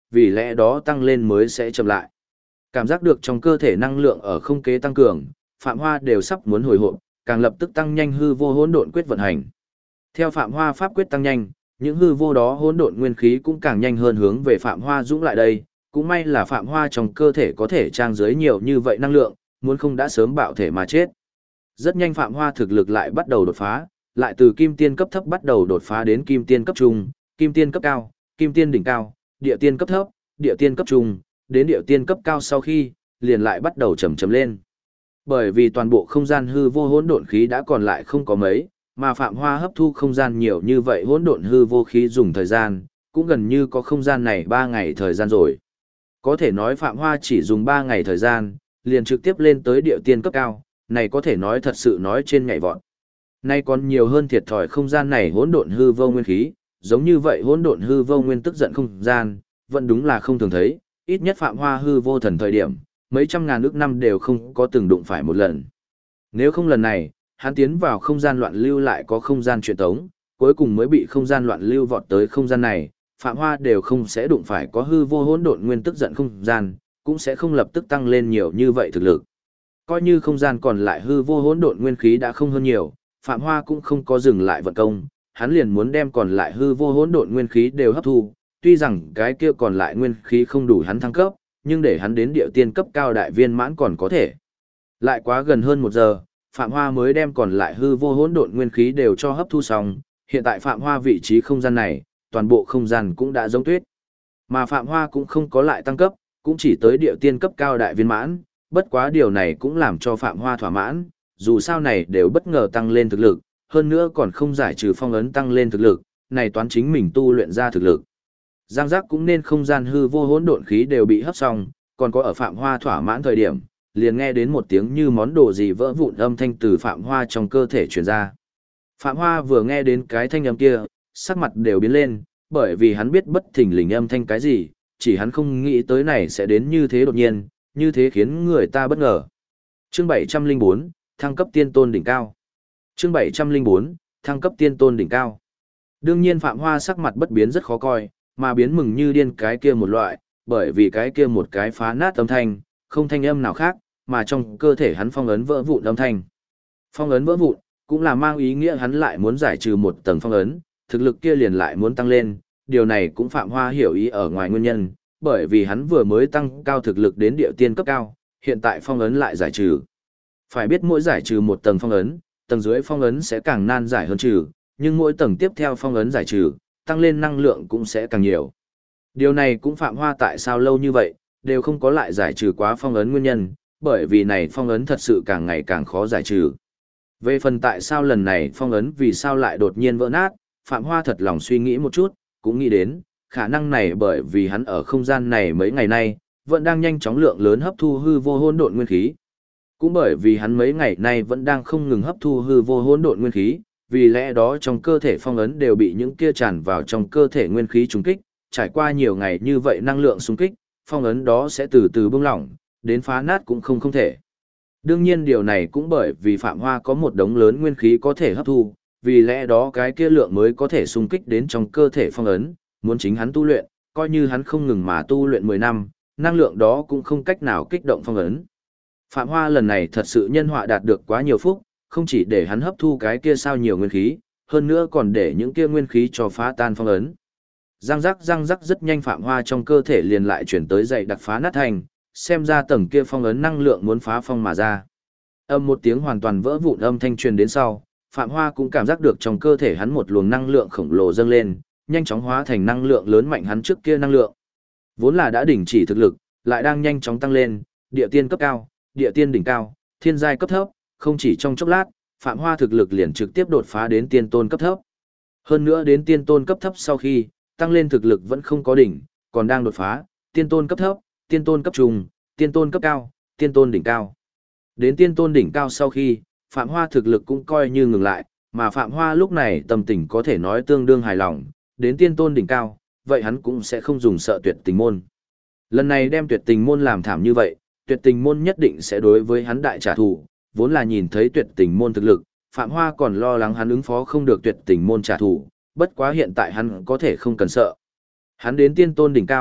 vì lẽ đó tăng lên mới sẽ chậm lại. Cảm giác được trong cơ thể năng lượng ở không kế tăng cường, Phạm Hoa đều sắp muốn hồi hộp, càng lập tức tăng nhanh hư vô hỗn độn quyết vận hành. Theo Phạm Hoa pháp quyết tăng nhanh, những hư vô đó hỗn độn nguyên khí cũng càng nhanh hơn hướng về Phạm Hoa dũng lại đây, cũng may là Phạm Hoa trong cơ thể có thể trang dưới nhiều như vậy năng lượng, muốn không đã sớm bạo thể mà chết. Rất nhanh Phạm Hoa thực lực lại bắt đầu đột phá, lại từ kim tiên cấp thấp bắt đầu đột phá đến kim tiên cấp trung, kim tiên cấp cao, kim tiên đỉnh cao, địa tiên cấp thấp, địa tiên cấp trung, đến địa tiên cấp cao sau khi, liền lại bắt đầu chậm chậm lên. Bởi vì toàn bộ không gian hư vô hỗn độn khí đã còn lại không có mấy, mà Phạm Hoa hấp thu không gian nhiều như vậy hỗn độn hư vô khí dùng thời gian, cũng gần như có không gian này 3 ngày thời gian rồi. Có thể nói Phạm Hoa chỉ dùng 3 ngày thời gian, liền trực tiếp lên tới địa tiên cấp cao, này có thể nói thật sự nói trên nhảy vọt. Nay còn nhiều hơn thiệt thòi không gian này hỗn độn hư vô nguyên khí, giống như vậy hỗn độn hư vô nguyên tức giận không gian, vẫn đúng là không thường thấy, ít nhất Phạm Hoa hư vô thần thời điểm, mấy trăm ngàn ước năm đều không có từng đụng phải một lần. Nếu không lần này, hắn tiến vào không gian loạn lưu lại có không gian truyền tống, cuối cùng mới bị không gian loạn lưu vọt tới không gian này, Phạm Hoa đều không sẽ đụng phải có hư vô hỗn độn nguyên tức giận không gian, cũng sẽ không lập tức tăng lên nhiều như vậy thực lực. Coi như không gian còn lại hư vô hỗn độn nguyên khí đã không hơn nhiều, Phạm Hoa cũng không có dừng lại vận công, hắn liền muốn đem còn lại hư vô hỗn độn nguyên khí đều hấp thu, tuy rằng cái kia còn lại nguyên khí không đủ hắn thăng cấp, nhưng để hắn đến địa tiên cấp cao đại viên mãn còn có thể. Lại quá gần hơn 1 giờ, Phạm Hoa mới đem còn lại hư vô hỗn độn nguyên khí đều cho hấp thu xong, hiện tại Phạm Hoa vị trí không gian này, toàn bộ không gian cũng đã giống tuyết. Mà Phạm Hoa cũng không có lại tăng cấp, cũng chỉ tới địa tiên cấp cao đại viên mãn, bất quá điều này cũng làm cho Phạm Hoa thỏa mãn, dù sao này đều bất ngờ tăng lên thực lực, hơn nữa còn không giải trừ phong ấn tăng lên thực lực, này toán chính mình tu luyện ra thực lực. Giang giác cũng nên không gian hư vô hỗn độn khí đều bị hấp xong, còn có ở Phạm Hoa thỏa mãn thời điểm, liền nghe đến một tiếng như món đồ gì vỡ vụn âm thanh từ Phạm Hoa trong cơ thể truyền ra. Phạm Hoa vừa nghe đến cái thanh âm kia, sắc mặt đều biến lên, bởi vì hắn biết bất thình lình âm thanh cái gì, chỉ hắn không nghĩ tới này sẽ đến như thế đột nhiên, như thế khiến người ta bất ngờ. Chương 704, thăng cấp tiên tôn đỉnh cao. Chương 704, thăng cấp tiên tôn đỉnh cao. Đương nhiên Phạm Hoa sắc mặt bất biến rất khó coi, mà biến mừng như điên cái kia một loại, bởi vì cái kia một cái phá nát âm thanh, không thanh âm nào khác, mà trong cơ thể hắn phong ấn vỡ vụn âm thanh. Phong ấn vỡ vụn, cũng là mang ý nghĩa hắn lại muốn giải trừ một tầng phong ấn, thực lực kia liền lại muốn tăng lên, điều này cũng Phạm Hoa hiểu ý ở ngoài nguyên nhân, bởi vì hắn vừa mới tăng cao thực lực đến địa tiên cấp cao, hiện tại phong ấn lại giải trừ. Phải biết mỗi giải trừ một tầng phong ấn, tầng dưới phong ấn sẽ càng nan giải hơn trừ, nhưng mỗi tầng tiếp theo phong ấn giải trừ, tăng lên năng lượng cũng sẽ càng nhiều. Điều này cũng Phạm Hoa tại sao lâu như vậy, đều không có lại giải trừ quá phong ấn nguyên nhân, bởi vì này phong ấn thật sự càng ngày càng khó giải trừ. Về phần tại sao lần này phong ấn vì sao lại đột nhiên vỡ nát, Phạm Hoa thật lòng suy nghĩ một chút, cũng nghĩ đến, khả năng này bởi vì hắn ở không gian này mấy ngày nay, vẫn đang nhanh chóng lượng lớn hấp thu hư vô hỗn độn nguyên khí. Cũng bởi vì hắn mấy ngày nay vẫn đang không ngừng hấp thu hư vô hỗn độn nguyên khí, vì lẽ đó trong cơ thể phong ấn đều bị những kia tràn vào trong cơ thể nguyên khí trúng kích, trải qua nhiều ngày như vậy năng lượng xung kích, phong ấn đó sẽ từ từ bung lỏng, đến phá nát cũng không thể. Đương nhiên điều này cũng bởi vì Phạm Hoa có một đống lớn nguyên khí có thể hấp thu, vì lẽ đó cái kia lượng mới có thể xung kích đến trong cơ thể phong ấn, muốn chính hắn tu luyện, coi như hắn không ngừng mà tu luyện 10 năm, năng lượng đó cũng không cách nào kích động phong ấn. Phạm Hoa lần này thật sự nhân họa đạt được quá nhiều phúc, không chỉ để hắn hấp thu cái kia sao nhiều nguyên khí, hơn nữa còn để những kia nguyên khí cho phá tan phong ấn. Răng rắc rất nhanh Phạm Hoa trong cơ thể liền lại chuyển tới dậy đặc phá nát thành, xem ra tầng kia phong ấn năng lượng muốn phá phong mà ra. Âm một tiếng hoàn toàn vỡ vụn âm thanh truyền đến sau, Phạm Hoa cũng cảm giác được trong cơ thể hắn một luồng năng lượng khổng lồ dâng lên, nhanh chóng hóa thành năng lượng lớn mạnh hắn trước kia năng lượng. Vốn là đã đỉnh chỉ thực lực, lại đang nhanh chóng tăng lên, địa tiên cấp cao, địa tiên đỉnh cao, thiên giai cấp thấp, không chỉ trong chốc lát, Phạm Hoa thực lực liền trực tiếp đột phá đến tiên tôn cấp thấp. Hơn nữa đến tiên tôn cấp thấp sau khi, tăng lên thực lực vẫn không có đỉnh, còn đang đột phá, tiên tôn cấp thấp, tiên tôn cấp trung, tiên tôn cấp cao, tiên tôn đỉnh cao. Đến tiên tôn đỉnh cao sau khi, Phạm Hoa thực lực cũng coi như ngừng lại, mà Phạm Hoa lúc này tâm tình có thể nói tương đương hài lòng, đến tiên tôn đỉnh cao, vậy hắn cũng sẽ không dùng sợ tuyệt tình môn. Lần này đem tuyệt tình môn làm thảm như vậy, tuyệt tình môn nhất định sẽ đối với hắn đại trả thù, vốn là nhìn thấy tuyệt tình môn thực lực, Phạm Hoa còn lo lắng hắn ứng phó không được tuyệt tình môn trả thù, bất quá hiện tại hắn có thể không cần sợ. Hắn đến tiên tôn đỉnh cao,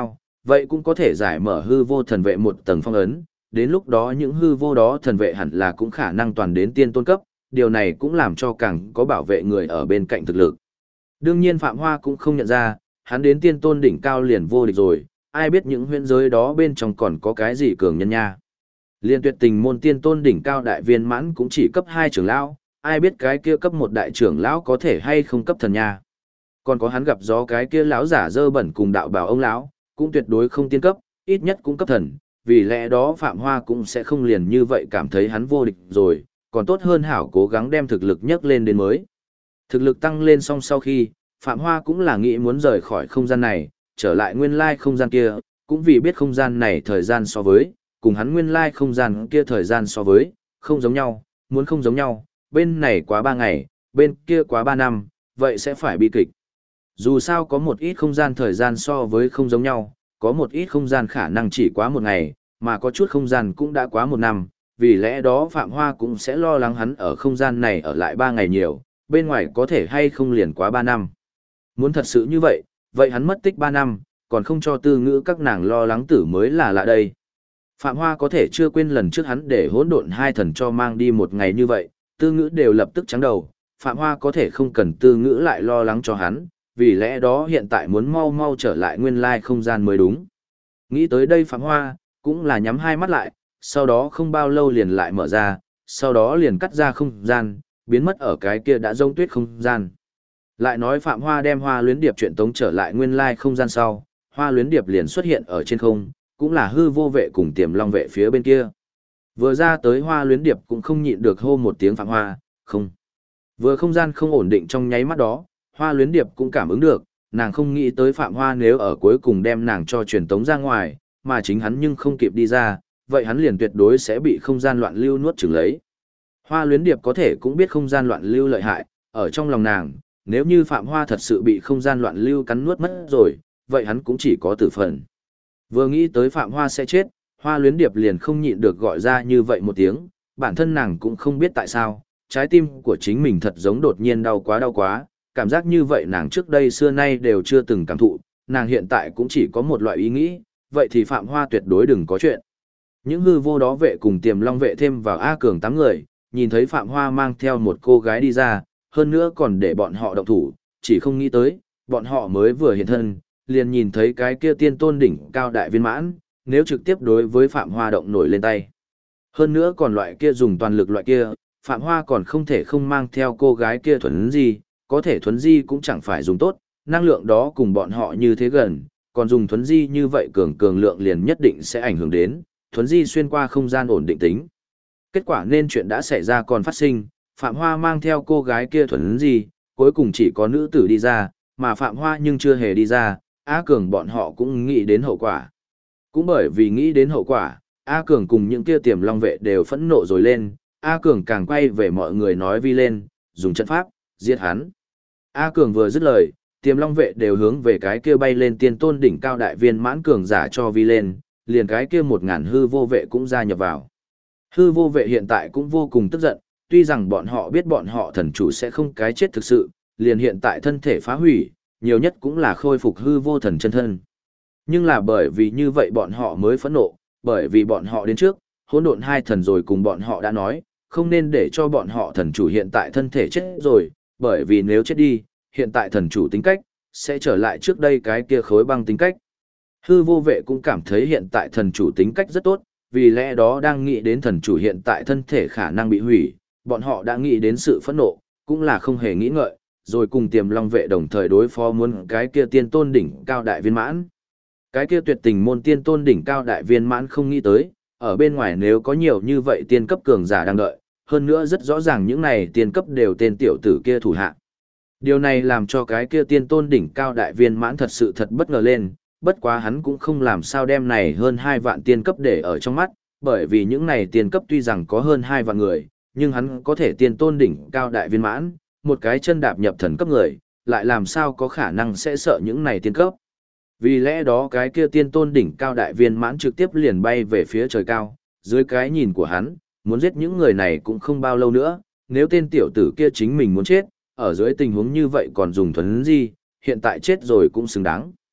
vậy cũng có thể giải mở hư vô thần vệ một tầng phong ấn, đến lúc đó những hư vô đó thần vệ hẳn là cũng khả năng toàn đến tiên tôn cấp, điều này cũng làm cho càng có bảo vệ người ở bên cạnh thực lực. Đương nhiên Phạm Hoa cũng không nhận ra, hắn đến tiên tôn đỉnh cao liền vô địch rồi, ai biết những huyễn giới đó bên trong còn có cái gì cường nhân nha. Liên Tuyệt Tình môn tiên tôn đỉnh cao đại viên mãn cũng chỉ cấp 2 trưởng lão, ai biết cái kia cấp 1 đại trưởng lão có thể hay không cấp thần nha. Còn có hắn gặp gió cái kia lão giả dơ bẩn cùng đạo bảo ông lão, cũng tuyệt đối không tiên cấp, ít nhất cũng cấp thần, vì lẽ đó Phạm Hoa cũng sẽ không liền như vậy cảm thấy hắn vô địch rồi, còn tốt hơn hảo cố gắng đem thực lực nhấc lên đến mới. Thực lực tăng lên xong sau khi, Phạm Hoa cũng là nghĩ muốn rời khỏi không gian này, trở lại nguyên lai không gian kia, cũng vì biết không gian này thời gian so với, cùng hắn nguyên lai không gian kia thời gian so với, không giống nhau, muốn không giống nhau, bên này quá 3 ngày, bên kia quá 3 năm, vậy sẽ phải bi kịch. Dù sao có một ít không gian thời gian so với không giống nhau, có một ít không gian khả năng chỉ quá 1 ngày, mà có chút không gian cũng đã quá 1 năm, vì lẽ đó Phạm Hoa cũng sẽ lo lắng hắn ở không gian này ở lại 3 ngày nhiều, bên ngoài có thể hay không liền quá 3 năm. Muốn thật sự như vậy, vậy hắn mất tích 3 năm, còn không cho Tư Ngữ các nàng lo lắng tử mới là lạ đây. Phạm Hoa có thể chưa quên lần trước hắn để hỗn độn hai thần cho mang đi 1 ngày như vậy, Tư Ngữ đều lập tức trắng đầu, Phạm Hoa có thể không cần Tư Ngữ lại lo lắng cho hắn, vì lẽ đó hiện tại muốn mau mau trở lại nguyên lai không gian mới đúng. Nghĩ tới đây Phạm Hoa, cũng là nhắm hai mắt lại, sau đó không bao lâu liền lại mở ra, sau đó liền cắt ra không gian, biến mất ở cái kia đã rông tuyết không gian. Lại nói Phạm Hoa đem Hoa Luyến Điệp chuyện tống trở lại nguyên lai không gian sau, Hoa Luyến Điệp liền xuất hiện ở trên không, cũng là hư vô vệ cùng Tiềm Long vệ phía bên kia. Vừa ra tới Hoa Luyến Điệp cũng không nhịn được hô một tiếng Phạm Hoa, không. Vừa không gian không ổn định trong nháy mắt đó, Hoa Luyến Điệp cũng cảm ứng được, nàng không nghĩ tới Phạm Hoa nếu ở cuối cùng đem nàng cho truyền tống ra ngoài, mà chính hắn nhưng không kịp đi ra, vậy hắn liền tuyệt đối sẽ bị không gian loạn lưu nuốt chửng lấy. Hoa Luyến Điệp có thể cũng biết không gian loạn lưu lợi hại, ở trong lòng nàng, nếu như Phạm Hoa thật sự bị không gian loạn lưu cắn nuốt mất rồi, vậy hắn cũng chỉ có tử phần. Vừa nghĩ tới Phạm Hoa sẽ chết, Hoa Luyến Điệp liền không nhịn được gọi ra như vậy một tiếng, bản thân nàng cũng không biết tại sao, trái tim của chính mình thật giống đột nhiên đau quá, cảm giác như vậy nàng trước đây xưa nay đều chưa từng cảm thụ, nàng hiện tại cũng chỉ có một loại ý nghĩ, vậy thì Phạm Hoa tuyệt đối đừng có chuyện. Những hư vô đó vệ cùng Tiềm Long vệ thêm vào A Cường 8 người, nhìn thấy Phạm Hoa mang theo một cô gái đi ra, hơn nữa còn để bọn họ động thủ, chỉ không nghĩ tới, bọn họ mới vừa hiện thân, liền nhìn thấy cái kia tiên tôn đỉnh cao đại viên mãn, nếu trực tiếp đối với Phạm Hoa động nổi lên tay. Hơn nữa còn loại kia dùng toàn lực loại kia, Phạm Hoa còn không thể không mang theo cô gái kia thuần di, có thể thuấn di cũng chẳng phải dùng tốt, năng lượng đó cùng bọn họ như thế gần, còn dùng thuấn di như vậy cường lượng liền nhất định sẽ ảnh hưởng đến, thuấn di xuyên qua không gian ổn định tính. Kết quả nên chuyện đã xảy ra còn phát sinh, Phạm Hoa mang theo cô gái kia thuấn di, cuối cùng chỉ có nữ tử đi ra, mà Phạm Hoa nhưng chưa hề đi ra, A Cường bọn họ cũng nghĩ đến hậu quả. Cũng bởi vì nghĩ đến hậu quả, A Cường cùng những kia Tiềm Long vệ đều phẫn nộ rồi lên, A Cường càng quay về mọi người nói vi lên, dùng trận pháp, giết hắn. A Cường vừa dứt lời, Tiềm Long vệ đều hướng về cái kia bay lên tiên tôn đỉnh cao đại viên mãn cường giả cho vi lên, liền cái kia 1000 hư vô vệ cũng gia nhập vào. Hư vô vệ hiện tại cũng vô cùng tức giận, tuy rằng bọn họ biết bọn họ thần chủ sẽ không cái chết thực sự, liền hiện tại thân thể phá hủy, nhiều nhất cũng là khôi phục hư vô thần chân thân. Nhưng là bởi vì như vậy bọn họ mới phẫn nộ, bởi vì bọn họ đến trước, hỗn độn hai thần rồi cùng bọn họ đã nói, không nên để cho bọn họ thần chủ hiện tại thân thể chết rồi, bởi vì nếu chết đi, hiện tại thần chủ tính cách, sẽ trở lại trước đây cái kia khối băng tính cách. Hư vô vệ cũng cảm thấy hiện tại thần chủ tính cách rất tốt, vì lẽ đó đang nghĩ đến thần chủ hiện tại thân thể khả năng bị hủy, bọn họ đã nghĩ đến sự phẫn nộ, cũng là không hề nghĩ ngợi, rồi cùng Tiềm Long vệ đồng thời đối phó muốn cái kia tiên tôn đỉnh cao đại viên mãn. Cái kia Tuyệt Tình môn tiên tôn đỉnh cao đại viên mãn không nghĩ tới, ở bên ngoài nếu có nhiều như vậy tiên cấp cường giả đang đợi, hơn nữa rất rõ ràng những này tiên cấp đều tên tiểu tử kia thủ hạ. Điều này làm cho cái kia tiên tôn đỉnh cao đại viên mãn thật sự thật bất ngờ lên, bất quá hắn cũng không làm sao đem này hơn 2 vạn tiên cấp để ở trong mắt, bởi vì những này tiên cấp tuy rằng có hơn 2 vạn người, nhưng hắn có thể tiên tôn đỉnh cao đại viên mãn, một cái chân đạp nhập thần cấp người, lại làm sao có khả năng sẽ sợ những này tiên cấp. Vì lẽ đó cái kia tiên tôn đỉnh cao đại viên mãn trực tiếp liền bay về phía trời cao, dưới cái nhìn của hắn, muốn giết những người này cũng không bao lâu nữa, nếu tên tiểu tử kia chính mình muốn chết, ở dưới tình huống như vậy còn dùng thuấn di, hiện tại chết rồi cũng xứng đáng.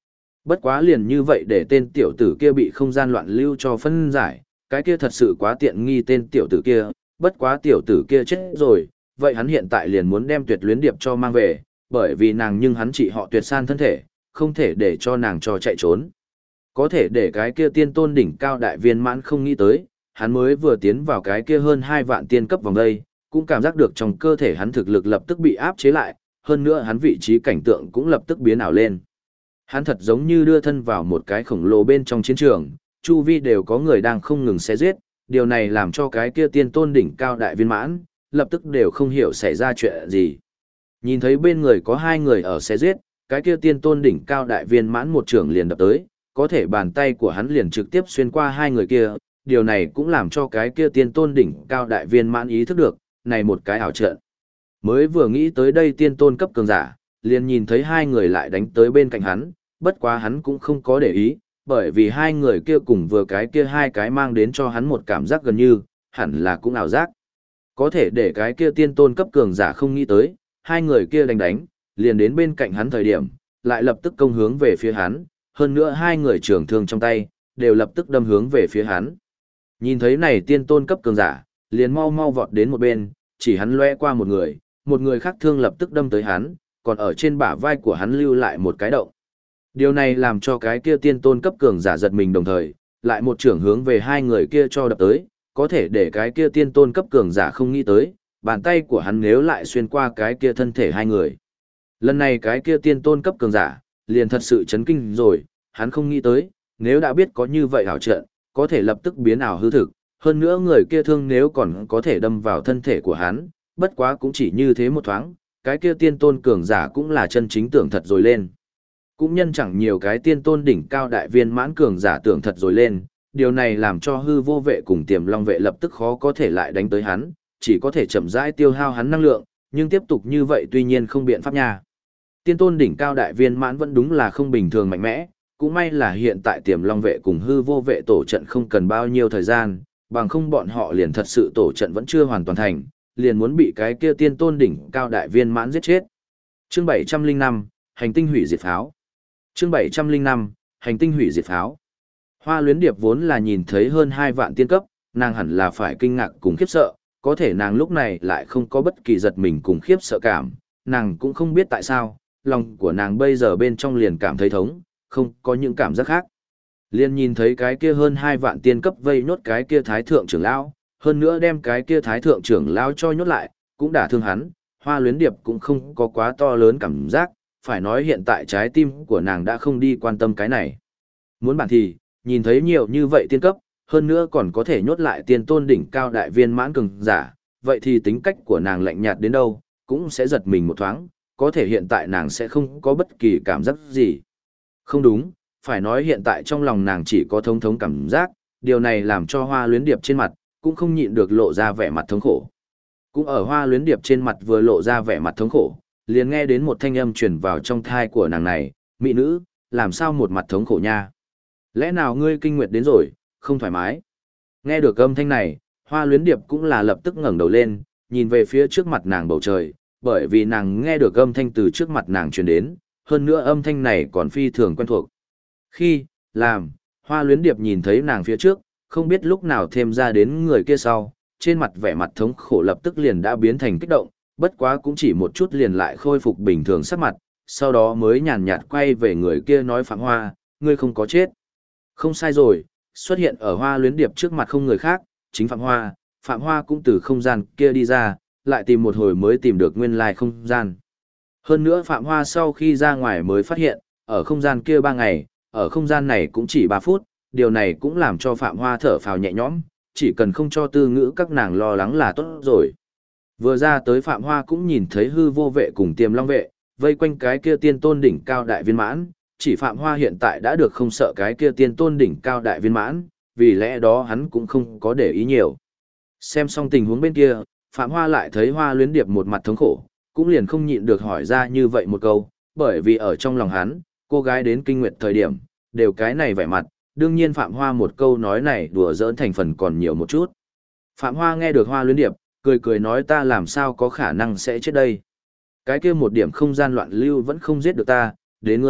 Bất quá liền như vậy để tên tiểu tử kia bị không gian loạn lưu cho phân giải, cái kia thật sự quá tiện nghi tên tiểu tử kia, bất quá tiểu tử kia chết rồi, vậy hắn hiện tại liền muốn đem Tuyệt Luyến Điệp cho mang về, bởi vì nàng nhưng hắn chỉ họ Tuyệt san thân thể, không thể để cho nàng cho chạy trốn. Có thể để cái kia tiên tôn đỉnh cao đại viên mãn không nghĩ tới, hắn mới vừa tiến vào cái kia hơn 2 vạn tiên cấp vòng đây, cũng cảm giác được trong cơ thể hắn thực lực lập tức bị áp chế lại, hơn nữa hắn vị trí cảnh tượng cũng lập tức biến ảo lên. Hắn thật giống như đưa thân vào một cái khổng lồ bên trong chiến trường, chu vi đều có người đang không ngừng xé giết, điều này làm cho cái kia tiên tôn đỉnh cao đại viên mãn, lập tức đều không hiểu xảy ra chuyện gì. Nhìn thấy bên người có 2 người ở xé giết, cái kia tiên tôn đỉnh cao đại viên mãn một trường liền đập tới, có thể bàn tay của hắn liền trực tiếp xuyên qua 2 người kia, điều này cũng làm cho cái kia tiên tôn đỉnh cao đại viên mãn ý thức được, này một cái ảo trận. Mới vừa nghĩ tới đây tiên tôn cấp cường giả, liền nhìn thấy 2 người lại đánh tới bên cạnh hắn, bất quá hắn cũng không có để ý, bởi vì 2 người kia cùng vừa cái kia 2 cái mang đến cho hắn một cảm giác gần như, hẳn là cũng ảo giác. Có thể để cái kia tiên tôn cấp cường giả không nghĩ tới, 2 người kia đánh, liền đến bên cạnh hắn thời điểm, lại lập tức công hướng về phía hắn, hơn nữa 2 người trường thương trong tay, đều lập tức đâm hướng về phía hắn. Nhìn thấy này tiên tôn cấp cường giả, liền mau mau vọt đến một bên, chỉ hắn lóe qua một người khác thương lập tức đâm tới hắn, còn ở trên bả vai của hắn lưu lại một cái động. Điều này làm cho cái kia tiên tôn cấp cường giả giật mình đồng thời, lại một trưởng hướng về 2 người kia cho đập tới, có thể để cái kia tiên tôn cấp cường giả không nghĩ tới, bàn tay của hắn nếu lại xuyên qua cái kia thân thể 2 người. Lần này cái kia tiên tôn cấp cường giả, liền thật sự chấn kinh rồi, hắn không nghĩ tới, nếu đã biết có như vậy ảo trận, có thể lập tức biến ảo hư thực, hơn nữa người kia thương nếu còn có thể đâm vào thân thể của hắn, bất quá cũng chỉ như thế một thoáng, cái kia tiên tôn cường giả cũng là chân chính tưởng thật rồi lên. Cũng nhân chẳng nhiều cái tiên tôn đỉnh cao đại viên mãn cường giả tưởng thật rồi lên, điều này làm cho hư vô vệ cùng tiềm long vệ lập tức khó có thể lại đánh tới hắn, chỉ có thể chậm rãi tiêu hao hắn năng lượng, nhưng tiếp tục như vậy tuy nhiên không biện pháp nha. Tiên tôn đỉnh cao đại viên mãn vẫn đúng là không bình thường mạnh mẽ, cũng may là hiện tại tiềm long vệ cùng hư vô vệ tổ trận không cần bao nhiêu thời gian, bằng không bọn họ liền thật sự tổ trận vẫn chưa hoàn toàn thành, liền muốn bị cái kia tiên tôn đỉnh cao đại viên mãn giết chết. Chương 705, hành tinh hủy diệt pháo. Chương 705, hành tinh hủy diệt pháo. Hoa Luyến Điệp vốn là nhìn thấy hơn 2 vạn tiên cấp, nàng hẳn là phải kinh ngạc cùng khiếp sợ, có thể nàng lúc này lại không có bất kỳ giật mình cùng khiếp sợ cảm, nàng cũng không biết tại sao, lòng của nàng bây giờ bên trong liền cảm thấy thống, không có những cảm giác khác. Liền nhìn thấy cái kia hơn 2 vạn tiên cấp vây nhốt cái kia thái thượng trưởng lão, hơn nữa đem cái kia thái thượng trưởng lão cho nhốt lại, cũng đả thương hắn, Hoa Luyến Điệp cũng không có quá to lớn cảm giác, phải nói hiện tại trái tim của nàng đã không đi quan tâm cái này. Muốn bản thì, nhìn thấy nhiều như vậy tiên cấp, hơn nữa còn có thể nhốt lại tiên tôn đỉnh cao đại viên mãn cường giả, vậy thì tính cách của nàng lạnh nhạt đến đâu, cũng sẽ giật mình một thoáng, có thể hiện tại nàng sẽ không có bất kỳ cảm giác gì. Không đúng, phải nói hiện tại trong lòng nàng chỉ có thống thống cảm giác, điều này làm cho Hoa Luyến Điệp trên mặt, cũng không nhịn được lộ ra vẻ mặt thống khổ. Cũng ở Hoa Luyến Điệp trên mặt vừa lộ ra vẻ mặt thống khổ, liền nghe đến một thanh âm truyền vào trong thai của nàng này, mỹ nữ, làm sao một mặt thống khổ nha? Lẽ nào ngươi kinh nguyệt đến rồi, không thoải mái? Nghe được âm thanh này, Hoa Luyến Điệp cũng là lập tức ngẩng đầu lên, nhìn về phía trước mặt nàng bầu trời, bởi vì nàng nghe được âm thanh từ trước mặt nàng truyền đến, hơn nữa âm thanh này còn phi thường quen thuộc. Khi, làm, Hoa Luyến Điệp nhìn thấy nàng phía trước, không biết lúc nào thêm ra đến người kia sau, trên mặt vẻ mặt thống khổ lập tức liền đã biến thành kích động, bất quá cũng chỉ một chút liền lại khôi phục bình thường sắc mặt, sau đó mới nhàn nhạt quay về người kia nói Phạm Hoa, ngươi không có chết. Không sai rồi, xuất hiện ở Hoa Luyến Điệp trước mặt không người khác, chính Phạm Hoa cũng từ không gian kia đi ra, lại tìm một hồi mới tìm được nguyên lai không gian. Hơn nữa Phạm Hoa sau khi ra ngoài mới phát hiện, ở không gian kia 3 ngày, ở không gian này cũng chỉ 3 phút, điều này cũng làm cho Phạm Hoa thở phào nhẹ nhõm, chỉ cần không cho tư ngữ các nàng lo lắng là tốt rồi. Vừa ra tới Phạm Hoa cũng nhìn thấy hư vô vệ cùng tiềm long vệ, vây quanh cái kia tiên tôn đỉnh cao đại viên mãn, chỉ Phạm Hoa hiện tại đã được không sợ cái kia tiên tôn đỉnh cao đại viên mãn, vì lẽ đó hắn cũng không có để ý nhiều. Xem xong tình huống bên kia, Phạm Hoa lại thấy Hoa Luyến Điệp một mặt thống khổ, cũng liền không nhịn được hỏi ra như vậy một câu, bởi vì ở trong lòng hắn, cô gái đến kinh nguyệt thời điểm, đều cái này vẻ mặt, đương nhiên Phạm Hoa một câu nói này đùa giỡn thành phần còn nhiều một chút. Phạm Hoa nghe được Hoa Luyến Điệp, cười cười nói ta làm sao có khả năng sẽ chết đây. Cái kia một điểm không gian loạn lưu vẫn không giết được ta, đến ngươi,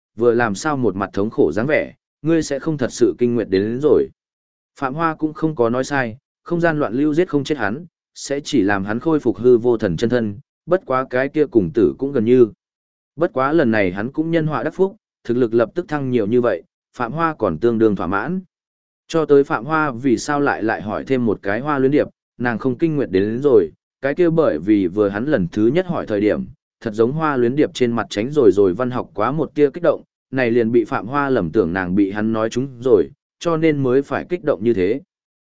vừa làm sao một mặt thống khổ dáng vẻ, ngươi sẽ không thật sự kinh nguyệt đến rồi. Phạm Hoa cũng không có nói sai, không gian loạn lưu giết không chết hắn, sẽ chỉ làm hắn khôi phục hư vô thần chân thân, bất quá cái kia cùng tử cũng gần như. Bất quá lần này hắn cũng nhân họa đắc phúc, thực lực lập tức thăng nhiều như vậy, Phạm Hoa còn tương đương thỏa mãn. Cho tới Phạm Hoa vì sao lại hỏi thêm một cái Hoa Luyến Điệp, nàng không kinh nguyệt đến rồi, cái kia bởi vì vừa hắn lần thứ nhất hỏi thời điểm, thật giống Hoa Luyến Điệp trên mặt tránh rồi văn học quá một tia kích động, này liền bị Phạm Hoa lầm tưởng nàng bị hắn nói trúng rồi, cho nên mới phải kích động như thế.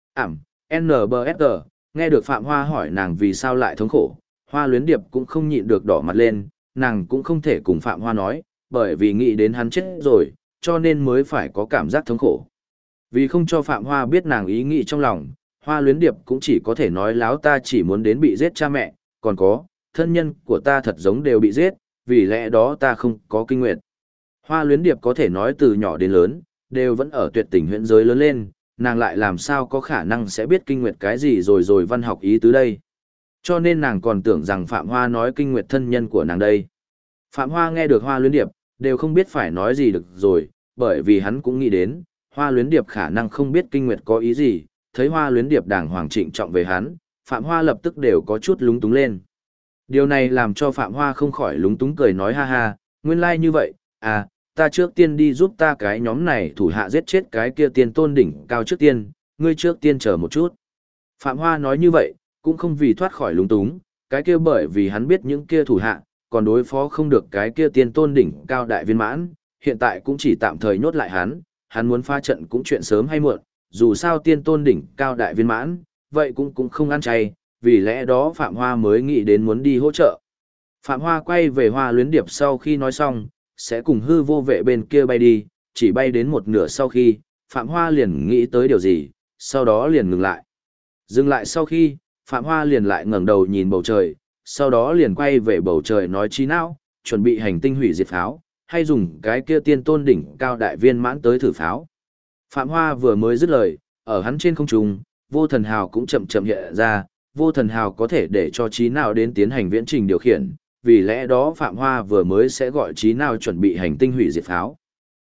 NBFG, nghe được Phạm Hoa hỏi nàng vì sao lại thống khổ, Hoa Luyến Điệp cũng không nhịn được đỏ mặt lên, nàng cũng không thể cùng Phạm Hoa nói, bởi vì nghĩ đến hắn chết rồi, cho nên mới phải có cảm giác thống khổ. Vì không cho Phạm Hoa biết nàng ý nghĩ trong lòng, Hoa Luyến Điệp cũng chỉ có thể nói láo ta chỉ muốn đến bị giết cha mẹ, còn có, thân nhân của ta thật giống đều bị giết, vì lẽ đó ta không có kinh nguyệt. Hoa Luyến Điệp có thể nói từ nhỏ đến lớn, đều vẫn ở tuyệt tình huyện giới lớn lên, nàng lại làm sao có khả năng sẽ biết kinh nguyệt cái gì rồi văn học ý tứ đây. Cho nên nàng còn tưởng rằng Phạm Hoa nói kinh nguyệt thân nhân của nàng đây. Phạm Hoa nghe được Hoa Luyến Điệp, đều không biết phải nói gì được rồi, bởi vì hắn cũng nghĩ đến, Hoa Luyến Điệp khả năng không biết kinh nguyệt có ý gì, thấy Hoa Luyến Điệp đàng hoàng trịnh trọng về hắn, Phạm Hoa lập tức đều có chút lúng túng lên. Điều này làm cho Phạm Hoa không khỏi lúng túng cười nói ha ha, nguyên lai như vậy, à, ta trước tiên đi giúp ta cái nhóm này thủ hạ giết chết cái kia tiên tôn đỉnh cao trước tiên, ngươi trước tiên chờ một chút. Phạm Hoa nói như vậy, cũng không vì thoát khỏi lúng túng, cái kia bởi vì hắn biết những kia thủ hạ, còn đối phó không được cái kia tiên tôn đỉnh cao đại viên mãn, hiện tại cũng chỉ tạm thời nhốt lại hắn muốn phá trận cũng chuyện sớm hay muộn, dù sao tiên tôn đỉnh cao đại viên mãn, vậy cũng không ăn chay, vì lẽ đó Phạm Hoa mới nghĩ đến muốn đi hỗ trợ. Phạm Hoa quay về Hoa Luyến Điệp sau khi nói xong, sẽ cùng hư vô vệ bên kia bay đi, chỉ bay đến một nửa sau khi, Phạm Hoa liền nghĩ tới điều gì, sau đó liền ngừng lại. Dừng lại sau khi, Phạm Hoa liền lại ngẩng đầu nhìn bầu trời, sau đó liền quay về bầu trời nói trí não, chuẩn bị hành tinh hủy diệt pháo, hay dùng cái kia tiên tôn đỉnh cao đại viên mãn tới thử pháo. Phạm Hoa vừa mới dứt lời, ở hắn trên không trung, vô thần hào cũng chậm chậm hiện ra, vô thần hào có thể để cho trí não đến tiến hành viễn trình điều khiển, vì lẽ đó Phạm Hoa vừa mới sẽ gọi trí não chuẩn bị hành tinh hủy diệt pháo.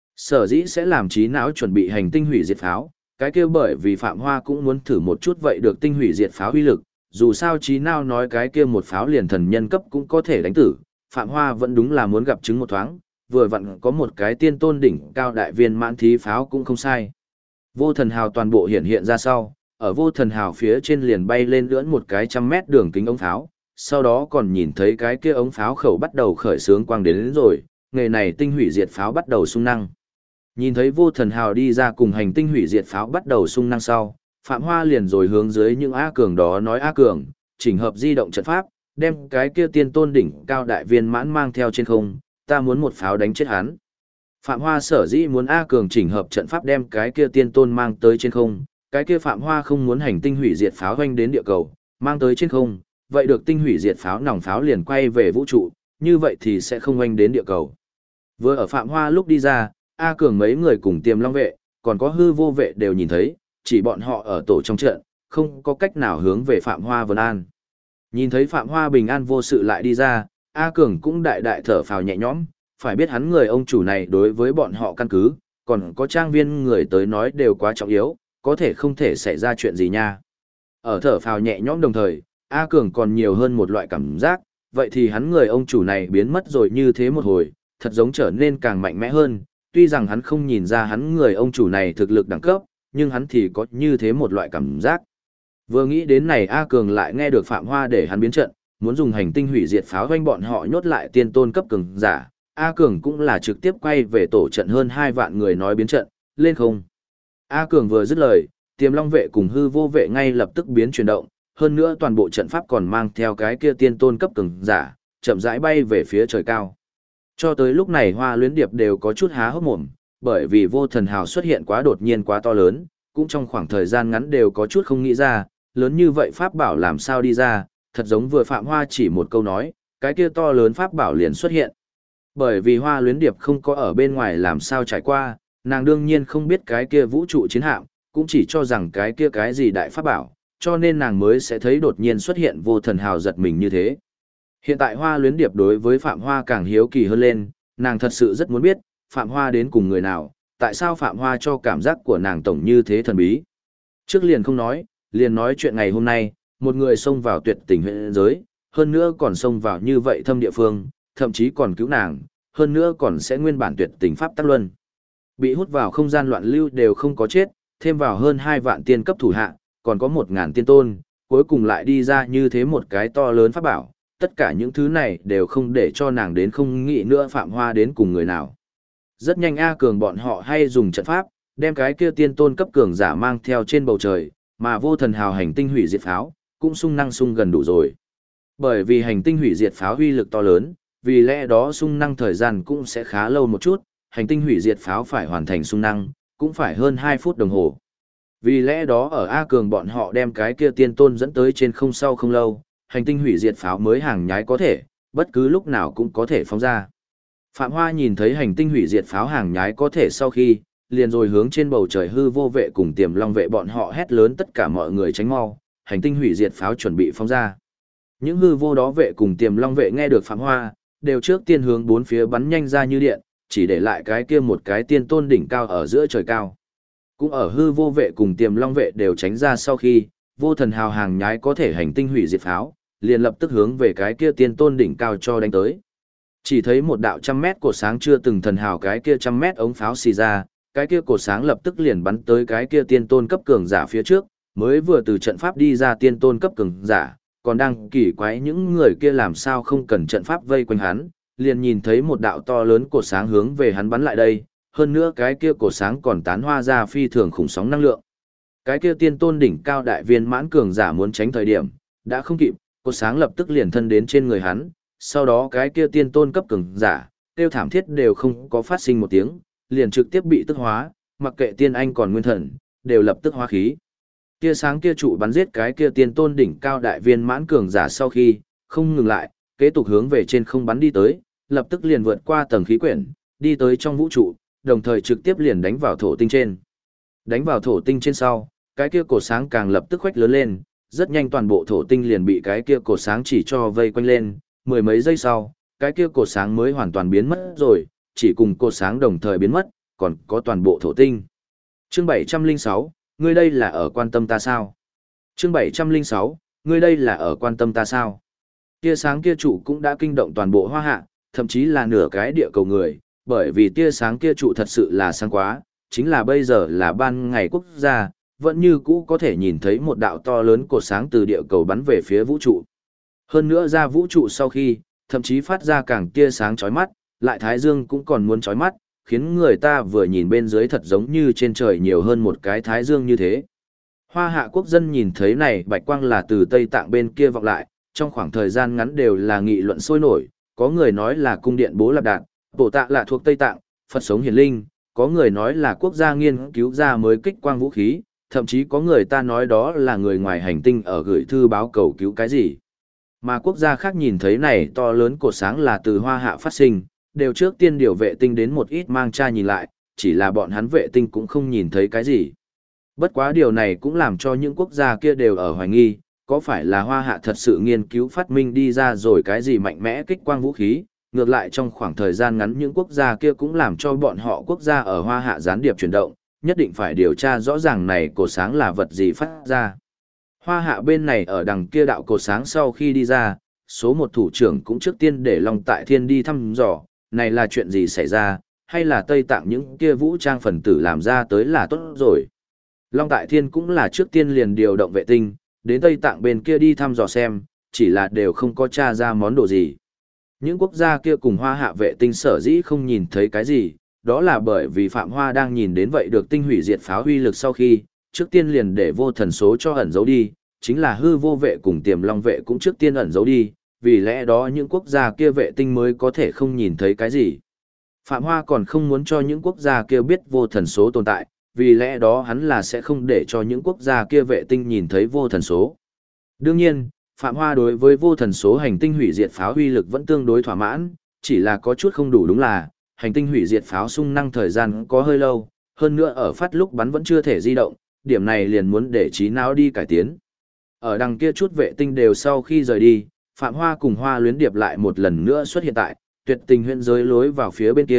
Sở dĩ sẽ làm trí não chuẩn bị hành tinh hủy diệt pháo, cái kia bởi vì Phạm Hoa cũng muốn thử một chút vậy được tinh hủy diệt pháo uy lực, dù sao trí não nói cái kia một pháo liền thần nhân cấp cũng có thể đánh tử, Phạm Hoa vẫn đúng là muốn gặp chứng một thoáng, vừa vặn có một cái tiên tôn đỉnh cao đại viên mãn thí pháo cũng không sai. Vô thần hào toàn bộ hiện ra sau, ở vô thần hào phía trên liền bay lên lưỡn một cái 100 mét đường kính ống pháo, sau đó còn nhìn thấy cái kia ống pháo khẩu bắt đầu khởi xướng quang đến rồi, nghề này tinh hủy diệt pháo bắt đầu sung năng. Nhìn thấy vô thần hào đi ra cùng hành tinh hủy diệt pháo bắt đầu sung năng sau, Phạm Hoa liền rồi hướng dưới những A Cường đó nói A Cường, chỉnh hợp di động trận pháp, đem cái kia tiên tôn đỉnh cao đại viên mãn mang theo trên không, ta muốn một pháo đánh chết hắn. Phạm Hoa sở dĩ muốn A Cường chỉnh hợp trận pháp đem cái kia tiên tôn mang tới trên không, cái kia Phạm Hoa không muốn hành tinh hủy diệt pháo hoanh đến địa cầu, mang tới trên không, vậy được tinh hủy diệt pháo nòng pháo liền quay về vũ trụ, như vậy thì sẽ không hoanh đến địa cầu. Vừa ở Phạm Hoa lúc đi ra, A Cường mấy người cùng Tiềm Long vệ, còn có hư vô vệ đều nhìn thấy, chỉ bọn họ ở tổ trong trận, không có cách nào hướng về Phạm Hoa vân an. Nhìn thấy Phạm Hoa bình an vô sự lại đi ra, A Cường cũng đại đại thở phào nhẹ nhõm, phải biết hắn người ông chủ này đối với bọn họ căn cứ, còn có trang viên người tới nói đều quá trọng yếu, có thể không thể xảy ra chuyện gì nha. Ở thở phào nhẹ nhõm đồng thời, A Cường còn nhiều hơn một loại cảm giác, vậy thì hắn người ông chủ này biến mất rồi như thế một hồi, thật giống trở nên càng mạnh mẽ hơn, tuy rằng hắn không nhìn ra hắn người ông chủ này thực lực đẳng cấp, nhưng hắn thì có như thế một loại cảm giác. Vừa nghĩ đến này A Cường lại nghe được Phạm Hoa để hắn biến trận, muốn dùng hành tinh hủy diệt pháo doanh bọn họ nhốt lại tiên tôn cấp cường giả, A Cường cũng là trực tiếp quay về tổ trận hơn 2 vạn người nói biến trận, lên không. A Cường vừa dứt lời, Tiềm Long vệ cùng hư vô vệ ngay lập tức biến chuyển động, hơn nữa toàn bộ trận pháp còn mang theo cái kia tiên tôn cấp cường giả, chậm rãi bay về phía trời cao. Cho tới lúc này Hoa Luyến Điệp đều có chút há hốc mồm, bởi vì vô thần hào xuất hiện quá đột nhiên quá to lớn, cũng trong khoảng thời gian ngắn đều có chút không nghĩ ra, lớn như vậy pháp bảo làm sao đi ra, thật giống vừa Phạm Hoa chỉ một câu nói, cái kia to lớn pháp bảo liền xuất hiện. Bởi vì Hoa Luyến Điệp không có ở bên ngoài làm sao trải qua, nàng đương nhiên không biết cái kia vũ trụ chiến hạm, cũng chỉ cho rằng cái kia cái gì đại pháp bảo, cho nên nàng mới sẽ thấy đột nhiên xuất hiện vô thần hào giật mình như thế. Hiện tại Hoa Luyến Điệp đối với Phạm Hoa càng hiếu kỳ hơn lên, nàng thật sự rất muốn biết, Phạm Hoa đến cùng người nào, tại sao Phạm Hoa cho cảm giác của nàng tổng như thế thần bí. Trước liền không nói, liền nói chuyện ngày hôm nay, một người xông vào tuyệt tình huyện giới, hơn nữa còn xông vào như vậy thâm địa phương, thậm chí còn cứu nàng, hơn nữa còn sẽ nguyên bản tuyệt tình pháp tắc luân. Bị hút vào không gian loạn lưu đều không có chết, thêm vào hơn 2 vạn tiên cấp thủ hạ, còn có 1000 tiên tôn, cuối cùng lại đi ra như thế một cái to lớn pháp bảo, tất cả những thứ này đều không để cho nàng đến không nghĩ nữa Phạm Hoa đến cùng người nào. Rất nhanh A Cường bọn họ hay dùng trận pháp, đem cái kia tiên tôn cấp cường giả mang theo trên bầu trời, mà vô thần hào hành tinh hủy diệt pháo, cũng sung năng sung gần đủ rồi. Bởi vì hành tinh hủy diệt pháo uy lực to lớn, vì lẽ đó sung năng thời gian cũng sẽ khá lâu một chút, hành tinh hủy diệt pháo phải hoàn thành sung năng, cũng phải hơn 2 phút đồng hồ. Vì lẽ đó ở A Cường bọn họ đem cái kia tiên tôn dẫn tới trên không sau không lâu, hành tinh hủy diệt pháo mới hàng nhái có thể, bất cứ lúc nào cũng có thể phóng ra. Phạm Hoa nhìn thấy hành tinh hủy diệt pháo hàng nhái có thể sau khi, liền rồi hướng trên bầu trời hư vô vệ cùng tiềm long vệ bọn họ hét lớn tất cả mọi người tránh mau, hành tinh hủy diệt pháo chuẩn bị phóng ra. Những hư vô đó vệ cùng tiềm long vệ nghe được Phạm Hoa, đều trước tiên hướng bốn phía bắn nhanh ra như điện, chỉ để lại cái kia một cái tiên tôn đỉnh cao ở giữa trời cao. Cũng ở hư vô vệ cùng tiềm long vệ đều tránh ra sau khi, vô thần hào hàng nhái có thể hành tinh hủy diệt pháo, liền lập tức hướng về cái kia tiên tôn đỉnh cao cho đánh tới. Chỉ thấy một đạo 100 mét cột sáng chưa từng thần hào cái kia 100 mét ống pháo xì ra, cái kia cột sáng lập tức liền bắn tới cái kia tiên tôn cấp cường giả phía trước, mới vừa từ trận pháp đi ra tiên tôn cấp cường giả, còn đang kỳ quái những người kia làm sao không cần trận pháp vây quanh hắn, liền nhìn thấy một đạo to lớn cột sáng hướng về hắn bắn lại đây, hơn nữa cái kia cột sáng còn tán hoa ra phi thường khủng sóng năng lượng. Cái kia tiên tôn đỉnh cao đại viên mãn cường giả muốn tránh thời điểm, đã không kịp, cột sáng lập tức liền thân đến trên người hắn, sau đó cái kia tiên tôn cấp cường giả, tiêu thảm thiết đều không có phát sinh một tiếng, liền trực tiếp bị tức hóa, mặc kệ tiên anh còn nguyên thần, đều lập tức hóa khí. Tia sáng kia trụ bắn giết cái kia tiên tôn đỉnh cao đại viên mãn cường giả sau khi, không ngừng lại, kế tục hướng về trên không bắn đi tới, lập tức liền vượt qua tầng khí quyển, đi tới trong vũ trụ, đồng thời trực tiếp liền đánh vào thổ tinh trên. Đánh vào thổ tinh trên sau, cái kia cột sáng càng lập tức khuếch lớn lên, rất nhanh toàn bộ thổ tinh liền bị cái kia cột sáng chỉ cho vây quanh lên, mười mấy giây sau, cái kia cột sáng mới hoàn toàn biến mất rồi, chỉ cùng cột sáng đồng thời biến mất, còn có toàn bộ thổ tinh. Chương 706, ngươi đây là ở quan tâm ta sao? Chương 706, ngươi đây là ở quan tâm ta sao? Tia sáng kia trụ cũng đã kinh động toàn bộ Hoa Hạ, thậm chí là nửa cái địa cầu người, bởi vì tia sáng kia trụ thật sự là sáng quá, chính là bây giờ là ban ngày quốc gia, vẫn như cũ có thể nhìn thấy một đạo to lớn cột sáng từ địa cầu bắn về phía vũ trụ. Hơn nữa ra vũ trụ sau khi, thậm chí phát ra càng tia sáng chói mắt, lại thái dương cũng còn muốn chói mắt, khiến người ta vừa nhìn bên dưới thật giống như trên trời nhiều hơn một cái thái dương như thế. Hoa Hạ quốc dân nhìn thấy này bạch quang là từ Tây Tạng bên kia vọng lại, trong khoảng thời gian ngắn đều là nghị luận sôi nổi, có người nói là cung điện Bố Lạp Đạt, Bồ Tạ là thuộc Tây Tạng, Phật sống hiển linh, có người nói là quốc gia nghiên cứu ra mới kích quang vũ khí, thậm chí có người ta nói đó là người ngoài hành tinh ở gửi thư báo cầu cứu cái gì. Mà quốc gia khác nhìn thấy này to lớn cột sáng là từ Hoa Hạ phát sinh, đều trước tiên điều vệ tinh đến một ít mang tra nhìn lại, chỉ là bọn hắn vệ tinh cũng không nhìn thấy cái gì. Bất quá điều này cũng làm cho những quốc gia kia đều ở hoài nghi, có phải là Hoa Hạ thật sự nghiên cứu phát minh đi ra rồi cái gì mạnh mẽ kích quang vũ khí, ngược lại trong khoảng thời gian ngắn những quốc gia kia cũng làm cho bọn họ quốc gia ở Hoa Hạ gián điệp chuyển động, nhất định phải điều tra rõ ràng này cột sáng là vật gì phát ra. Hoa Hạ bên này ở đằng kia đạo cột sáng sau khi đi ra, số một thủ trưởng cũng trước tiên để Long Tại Thiên đi thăm dò, này là chuyện gì xảy ra, hay là Tây Tạng những kia vũ trang phần tử làm ra tới là tốt rồi. Long Tại Thiên cũng là trước tiên liền điều động vệ tinh, đến Tây Tạng bên kia đi thăm dò xem, chỉ là đều không có tra ra món đồ gì. Những quốc gia kia cùng Hoa Hạ vệ tinh sở dĩ không nhìn thấy cái gì, đó là bởi vì Phạm Hoa đang nhìn đến vậy được tinh hủy diệt pháo huy lực sau khi, trước tiên liền để vô thần số cho ẩn giấu đi, chính là hư vô vệ cùng tiềm long vệ cũng trước tiên ẩn giấu đi, vì lẽ đó những quốc gia kia vệ tinh mới có thể không nhìn thấy cái gì. Phạm Hoa còn không muốn cho những quốc gia kia biết vô thần số tồn tại, vì lẽ đó hắn là sẽ không để cho những quốc gia kia vệ tinh nhìn thấy vô thần số. Đương nhiên, Phạm Hoa đối với vô thần số hành tinh hủy diệt pháo huy lực vẫn tương đối thỏa mãn, chỉ là có chút không đủ đúng là, hành tinh hủy diệt pháo xung năng thời gian có hơi lâu, hơn nữa ở phát lúc bắn vẫn chưa thể di động, điểm này liền muốn để trí não đi cải tiến. Ở đằng kia chút vệ tinh đều sau khi rời đi, Phạm Hoa cùng Hoa Luyến Điệp lại một lần nữa xuất hiện tại tuyệt tình huyện giới lối vào phía bên kia,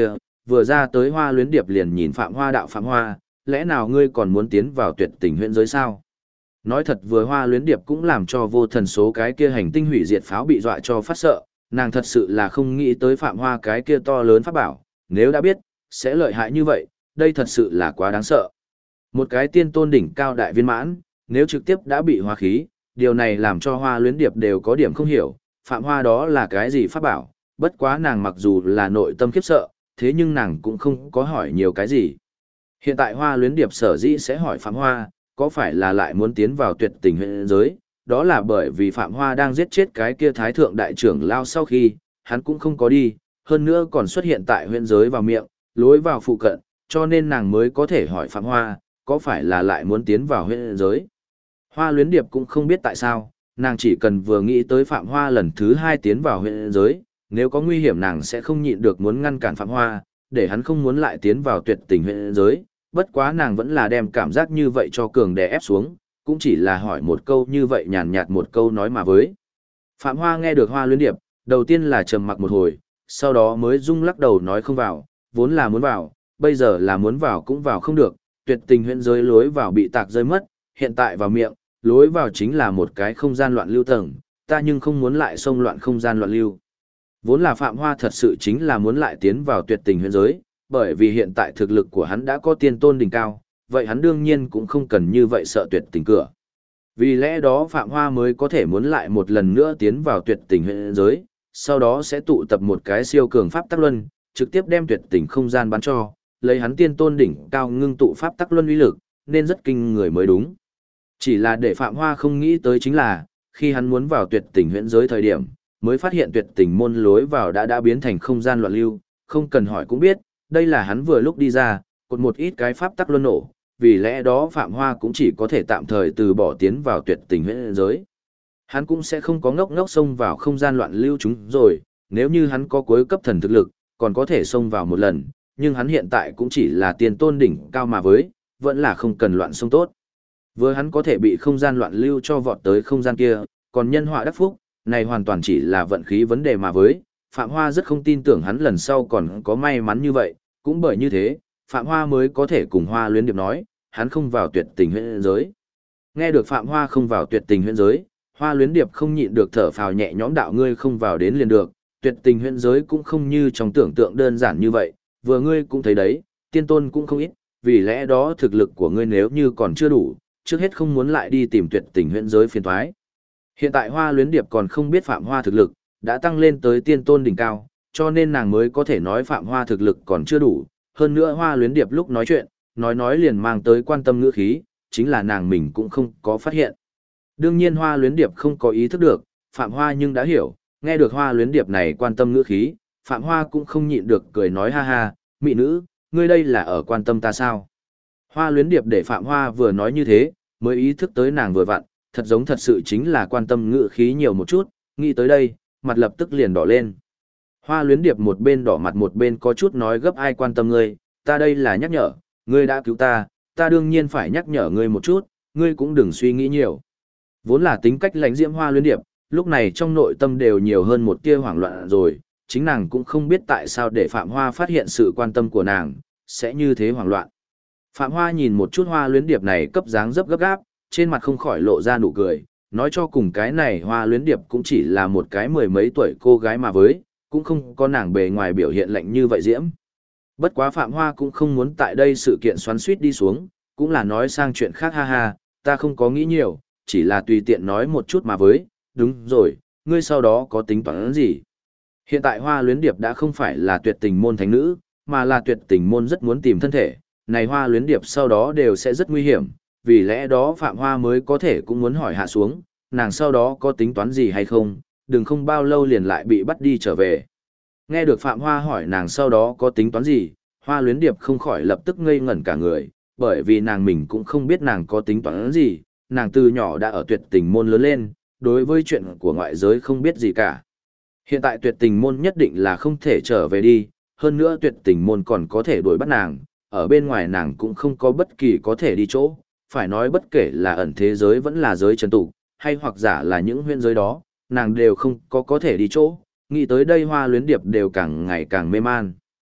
vừa ra tới Hoa Luyến Điệp liền nhìn Phạm Hoa đạo Phạm Hoa, lẽ nào ngươi còn muốn tiến vào tuyệt tình huyễn giới sao? Nói thật vừa Hoa Luyến Điệp cũng làm cho vô thần số cái kia hành tinh hủy diệt pháo bị dọa cho phát sợ, nàng thật sự là không nghĩ tới Phạm Hoa cái kia to lớn pháp bảo, nếu đã biết, sẽ lợi hại như vậy, đây thật sự là quá đáng sợ. Một cái tiên tôn đỉnh cao đại viên mãn, nếu trực tiếp đã bị hóa khí, điều này làm cho Hoa Luyến Điệp đều có điểm không hiểu, Phạm Hoa đó là cái gì pháp bảo, bất quá nàng mặc dù là nội tâm khiếp sợ, thế nhưng nàng cũng không có hỏi nhiều cái gì. Hiện tại Hoa Luyến Điệp sở dĩ sẽ hỏi Phạm Hoa, có phải là lại muốn tiến vào tuyệt tình huyễn giới, đó là bởi vì Phạm Hoa đang giết chết cái kia thái thượng đại trưởng lao sau khi, hắn cũng không có đi, hơn nữa còn xuất hiện tại huyễn giới vào miệng, lối vào phụ cận, cho nên nàng mới có thể hỏi Phạm Hoa, có phải là lại muốn tiến vào huyễn giới. Hoa Luyến Điệp cũng không biết tại sao, nàng chỉ cần vừa nghĩ tới Phạm Hoa lần thứ 2 tiến vào huyễn giới, nếu có nguy hiểm nàng sẽ không nhịn được muốn ngăn cản Phạm Hoa, để hắn không muốn lại tiến vào tuyệt tình huyễn giới, bất quá nàng vẫn là đem cảm giác như vậy cho cường đè ép xuống, cũng chỉ là hỏi một câu như vậy nhàn nhạt một câu nói mà với. Phạm Hoa nghe được Hoa Luyến Điệp, đầu tiên là trầm mặc một hồi, sau đó mới rung lắc đầu nói không vào, vốn là muốn vào, bây giờ là muốn vào cũng vào không được, tuyệt tình huyễn giới lối vào bị tạc rơi mất, hiện tại vào miệng, lối vào chính là một cái không gian loạn lưu tầng, ta nhưng không muốn lại xông loạn không gian loạn lưu. Vốn là Phạm Hoa thật sự chính là muốn lại tiến vào tuyệt tình huyễn giới, bởi vì hiện tại thực lực của hắn đã có tiên tôn đỉnh cao, vậy hắn đương nhiên cũng không cần như vậy sợ tuyệt tình cửa. Vì lẽ đó Phạm Hoa mới có thể muốn lại một lần nữa tiến vào tuyệt tình huyễn giới, sau đó sẽ tụ tập một cái siêu cường pháp tắc luân, trực tiếp đem tuyệt tình không gian bắn cho, lấy hắn tiên tôn đỉnh cao ngưng tụ pháp tắc luân uy lực, nên rất kinh người mới đúng. Chỉ là để Phạm Hoa không nghĩ tới chính là, khi hắn muốn vào tuyệt tình huyễn giới thời điểm, mới phát hiện tuyệt tình môn lối vào đã biến thành không gian loạn lưu, không cần hỏi cũng biết, đây là hắn vừa lúc đi ra, cột một ít cái pháp tắc luân nổ, vì lẽ đó Phạm Hoa cũng chỉ có thể tạm thời từ bỏ tiến vào tuyệt tình huyễn giới. Hắn cũng sẽ không có ngốc ngốc xông vào không gian loạn lưu chúng rồi, nếu như hắn có cuối cấp thần thực lực, còn có thể xông vào một lần, nhưng hắn hiện tại cũng chỉ là tiền tôn đỉnh cao mà với, vẫn là không cần loạn xông tốt. Vừa hắn có thể bị không gian loạn lưu cho vọt tới không gian kia, còn nhân họa đắc phúc, này hoàn toàn chỉ là vận khí vấn đề mà với, Phạm Hoa rất không tin tưởng hắn lần sau còn có may mắn như vậy, cũng bởi như thế, Phạm Hoa mới có thể cùng Hoa Luyến Điệp nói, hắn không vào tuyệt tình huyễn giới. Nghe được Phạm Hoa không vào tuyệt tình huyễn giới, Hoa Luyến Điệp không nhịn được thở phào nhẹ nhõm đạo ngươi không vào đến liền được, tuyệt tình huyễn giới cũng không như trong tưởng tượng đơn giản như vậy, vừa ngươi cũng thấy đấy, tiên tôn cũng không ít, vì lẽ đó thực lực của ngươi nếu như còn chưa đủ, trước hết không muốn lại đi tìm tuyệt tình huyễn giới phiền toái. Hiện tại Hoa Luyến Điệp còn không biết Phạm Hoa thực lực đã tăng lên tới tiên tôn đỉnh cao, cho nên nàng mới có thể nói Phạm Hoa thực lực còn chưa đủ, hơn nữa Hoa Luyến Điệp lúc nói chuyện, nói liền mang tới quan tâm ngữ khí, chính là nàng mình cũng không có phát hiện. Đương nhiên Hoa Luyến Điệp không có ý thức được, Phạm Hoa nhưng đã hiểu, nghe được Hoa Luyến Điệp này quan tâm ngữ khí, Phạm Hoa cũng không nhịn được cười nói ha ha, mỹ nữ, ngươi đây là ở quan tâm ta sao? Hoa Luyến Điệp để Phạm Hoa vừa nói như thế, mới ý thức tới nàng vừa vặn, thật giống thật sự chính là quan tâm ngữ khí nhiều một chút, nghĩ tới đây, mặt lập tức liền đỏ lên. Hoa Luyến Điệp một bên đỏ mặt một bên có chút nói gấp ai quan tâm ngươi, ta đây là nhắc nhở, ngươi đã cứu ta, ta đương nhiên phải nhắc nhở ngươi một chút, ngươi cũng đừng suy nghĩ nhiều. Vốn là tính cách lãnh diễm Hoa Luyến Điệp, lúc này trong nội tâm đều nhiều hơn một tia hoảng loạn rồi, chính nàng cũng không biết tại sao để Phạm Hoa phát hiện sự quan tâm của nàng, sẽ như thế hoảng loạn. Phạm Hoa nhìn một chút Hoa Luyến Điệp này cấp dáng dấp gấp gáp, trên mặt không khỏi lộ ra nụ cười, nói cho cùng cái này Hoa Luyến Điệp cũng chỉ là một cái mười mấy tuổi cô gái mà với, cũng không có nàng bề ngoài biểu hiện lạnh như vậy diễm. Bất quá Phạm Hoa cũng không muốn tại đây sự kiện xoắn suýt đi xuống, cũng là nói sang chuyện khác ha ha, ta không có nghĩ nhiều, chỉ là tùy tiện nói một chút mà với, đúng rồi, ngươi sau đó có tính toán gì? Hiện tại Hoa Luyến Điệp đã không phải là tuyệt tình môn thánh nữ, mà là tuyệt tình môn rất muốn tìm thân thể, này Hoa Luyến Điệp sau đó đều sẽ rất nguy hiểm, vì lẽ đó Phạm Hoa mới có thể cũng muốn hỏi hạ xuống, nàng sau đó có tính toán gì hay không, đừng không bao lâu liền lại bị bắt đi trở về. Nghe được Phạm Hoa hỏi nàng sau đó có tính toán gì, Hoa Luyến Điệp không khỏi lập tức ngây ngẩn cả người, bởi vì nàng mình cũng không biết nàng có tính toán gì, nàng từ nhỏ đã ở tuyệt tình môn lớn lên, đối với chuyện của ngoại giới không biết gì cả. Hiện tại tuyệt tình môn nhất định là không thể trở về đi, hơn nữa tuyệt tình môn còn có thể đuổi bắt nàng, ở bên ngoài nàng cũng không có bất kỳ có thể đi chỗ, phải nói bất kể là ẩn thế giới vẫn là giới trần tục, hay hoặc giả là những huyễn giới đó, nàng đều không có thể đi chỗ, nghĩ tới đây Hoa Luyến Điệp đều càng ngày càng mê man.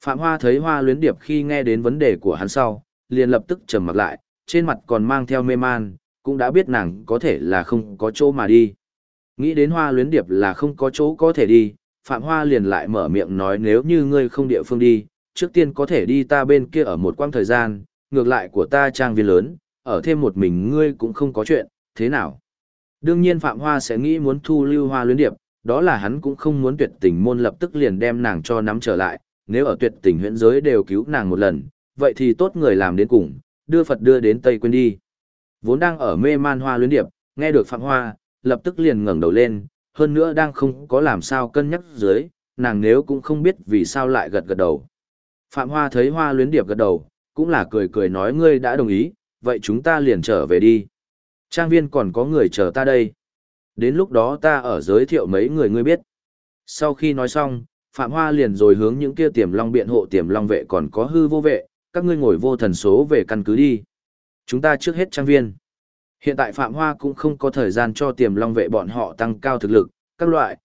Phạm Hoa thấy Hoa Luyến Điệp khi nghe đến vấn đề của hắn sau, liền lập tức trầm mặt lại, trên mặt còn mang theo mê man, cũng đã biết nàng có thể là không có chỗ mà đi. Nghĩ đến Hoa Luyến Điệp là không có chỗ có thể đi, Phạm Hoa liền lại mở miệng nói nếu như ngươi không địa phương đi, trước tiên có thể đi ta bên kia ở một quãng thời gian, ngược lại của ta trang viên lớn, ở thêm một mình ngươi cũng không có chuyện, thế nào? Đương nhiên Phạm Hoa sẽ nghĩ muốn thu lưu Hoa Luyến Điệp, đó là hắn cũng không muốn tuyệt tình môn lập tức liền đem nàng cho nắm trở lại, nếu ở tuyệt tình huyễn giới đều cứu nàng một lần, vậy thì tốt người làm đến cùng, đưa Phật đưa đến Tây quên đi. Vốn đang ở mê man Hoa Luyến Điệp, nghe được Phạm Hoa, lập tức liền ngẩng đầu lên, hơn nữa đang không có làm sao cân nhắc dưới, nàng nếu cũng không biết vì sao lại gật gật đầu. Phạm Hoa thấy Hoa Luyến Điệp gật đầu, cũng là cười cười nói ngươi đã đồng ý, vậy chúng ta liền trở về đi. Trang viên còn có người chờ ta đây. Đến lúc đó ta ở giới thiệu mấy người ngươi biết. Sau khi nói xong, Phạm Hoa liền rồi hướng những kia Tiềm Long biện hộ Tiềm Long vệ còn có hư vô vệ, các ngươi ngồi vô thần số về căn cứ đi. Chúng ta trước hết trang viên. Hiện tại Phạm Hoa cũng không có thời gian cho Tiềm Long vệ bọn họ tăng cao thực lực, các loại,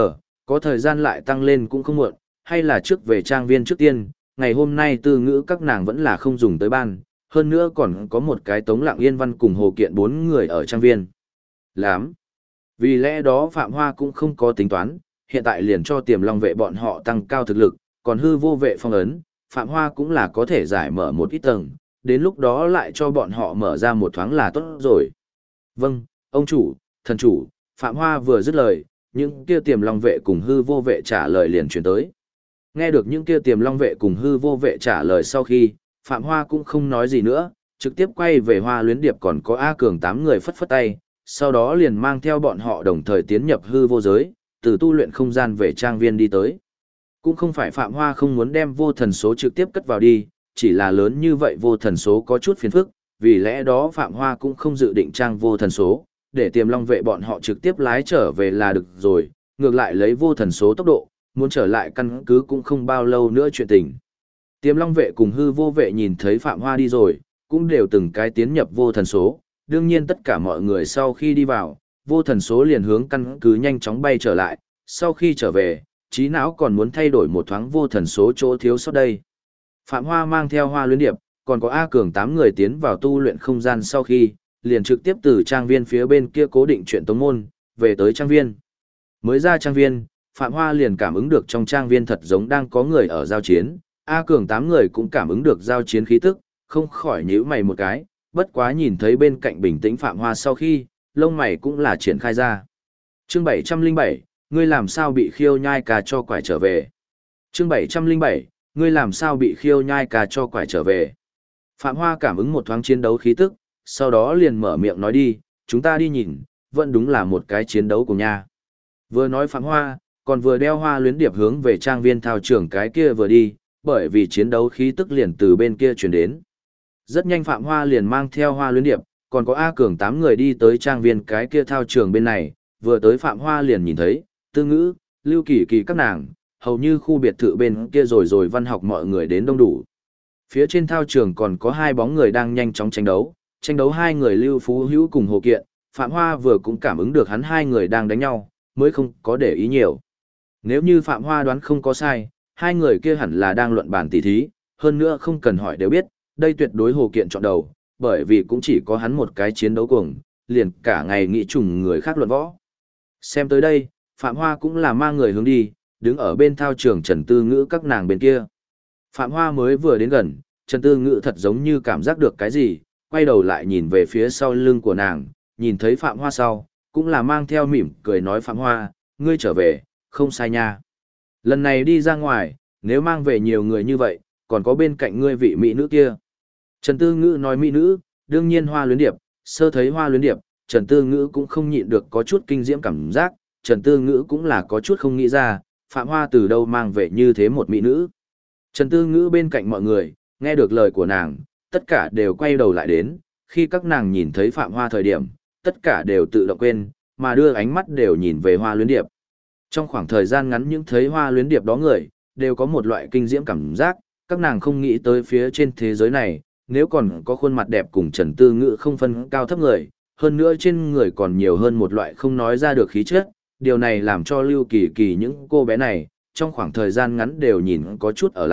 có thời gian lại tăng lên cũng không muộn, hay là trước về trang viên trước tiên, ngày hôm nay tư ngữ các nàng vẫn là không dùng tới ban, hơn nữa còn có một cái Tống Lặng Yên Văn cùng Hồ Kiện 4 người ở trang viên. Lắm. Vì lẽ đó Phạm Hoa cũng không có tính toán, hiện tại liền cho Tiềm Long vệ bọn họ tăng cao thực lực, còn hư vô vệ phong ấn, Phạm Hoa cũng là có thể giải mở một ít tầng, đến lúc đó lại cho bọn họ mở ra một thoáng là tốt rồi. Vâng, ông chủ, thần chủ, Phạm Hoa vừa dứt lời, những kia Tiềm Long vệ cùng hư vô vệ trả lời liền chuyển tới. Nghe được những kia Tiềm Long vệ cùng hư vô vệ trả lời sau khi, Phạm Hoa cũng không nói gì nữa, trực tiếp quay về Hoa Luyến Điệp còn có A Cường 8 người phất phất tay, sau đó liền mang theo bọn họ đồng thời tiến nhập hư vô giới, từ tu luyện không gian về trang viên đi tới. Cũng không phải Phạm Hoa không muốn đem vô thần số trực tiếp cất vào đi, chỉ là lớn như vậy vô thần số có chút phiền phức, vì lẽ đó Phạm Hoa cũng không dự định trang vô thần số, để Tiềm Long vệ bọn họ trực tiếp lái trở về là được rồi, ngược lại lấy vô thần số tốc độ, muốn trở lại căn cứ cũng không bao lâu nữa chuyện tình. Tiềm Long vệ cùng hư vô vệ nhìn thấy Phạm Hoa đi rồi, cũng đều từng cái tiến nhập vô thần số, đương nhiên tất cả mọi người sau khi đi vào, vô thần số liền hướng căn cứ nhanh chóng bay trở lại, sau khi trở về, trí não còn muốn thay đổi một thoáng vô thần số chỗ thiếu sót đây. Phạm Hoa mang theo Hoa Luyến Điệp, còn có A Cường 8 người tiến vào tu luyện không gian sau khi, liền trực tiếp từ trang viên phía bên kia cố định chuyện tống môn, về tới trang viên. Mới ra trang viên, Phạm Hoa liền cảm ứng được trong trang viên thật giống đang có người ở giao chiến, A Cường 8 người cũng cảm ứng được giao chiến khí tức, không khỏi nhíu mày một cái, bất quá nhìn thấy bên cạnh bình tĩnh Phạm Hoa sau khi, lông mày cũng là triển khai ra. Chương 707, ngươi làm sao bị khiêu nhai cà cho quải trở về? Chương 707, ngươi làm sao bị khiêu nhai cà cho quải trở về? Phạm Hoa cảm ứng một thoáng chiến đấu khí tức, sau đó liền mở miệng nói đi, chúng ta đi nhìn, vẫn đúng là một cái chiến đấu của nha. Vừa nói Phạm Hoa, còn vừa đeo Hoa Luyến Điệp hướng về trang viên thao trường cái kia vừa đi, bởi vì chiến đấu khí tức liền từ bên kia chuyển đến. Rất nhanh Phạm Hoa liền mang theo Hoa Luyến Điệp, còn có A Cường 8 người đi tới trang viên cái kia thao trường bên này, vừa tới Phạm Hoa liền nhìn thấy, Tư Ngữ, Lưu Kỳ Kỳ các nàng, hầu như khu biệt thự bên kia rồi văn học mọi người đến đông đủ. Phía trên thao trường còn có hai bóng người đang nhanh chóng tranh đấu hai người Lưu Phú Hữu cùng Hồ Kiện, Phạm Hoa vừa cũng cảm ứng được hắn hai người đang đánh nhau, mới không có để ý nhiều. Nếu như Phạm Hoa đoán không có sai, hai người kia hẳn là đang luận bàn tỉ thí, hơn nữa không cần hỏi đều biết, đây tuyệt đối Hồ Kiện chọn đầu, bởi vì cũng chỉ có hắn một cái chiến đấu cuồng, liền cả ngày nghĩ trùng người khác luận võ. Xem tới đây, Phạm Hoa cũng là mang người hướng đi, đứng ở bên thao trường Trần Tư Ngữ các nàng bên kia. Phạm Hoa mới vừa đến gần, Trần Tư Ngữ thật giống như cảm giác được cái gì, quay đầu lại nhìn về phía sau lưng của nàng, nhìn thấy Phạm Hoa sau, cũng là mang theo mỉm cười nói Phạm Hoa, ngươi trở về, không sai nha. Lần này đi ra ngoài, nếu mang về nhiều người như vậy, còn có bên cạnh ngươi vị mỹ nữ kia. Trần Tư Ngữ nói mỹ nữ, đương nhiên Hoa Luyến Điệp, sơ thấy Hoa Luyến Điệp, Trần Tư Ngữ cũng không nhịn được có chút kinh diễm cảm giác, Trần Tư Ngữ cũng là có chút không nghĩ ra, Phạm Hoa từ đâu mang về như thế một mỹ nữ. Trần Tư Ngữ bên cạnh mọi người, nghe được lời của nàng, tất cả đều quay đầu lại đến, khi các nàng nhìn thấy Phạm Hoa thời điểm, tất cả đều tự động quên, mà đưa ánh mắt đều nhìn về Hoa Luyến Điệp. Trong khoảng thời gian ngắn những thấy Hoa Luyến Điệp đó người, đều có một loại kinh diễm cảm giác, các nàng không nghĩ tới phía trên thế giới này, nếu còn có khuôn mặt đẹp cùng Trần Tư Ngữ không phân cao thấp người, hơn nữa trên người còn nhiều hơn một loại không nói ra được khí chất, điều này làm cho Lưu Kỳ Kỳ những cô bé này, trong khoảng thời gian ngắn đều nhìn có chút ở lại,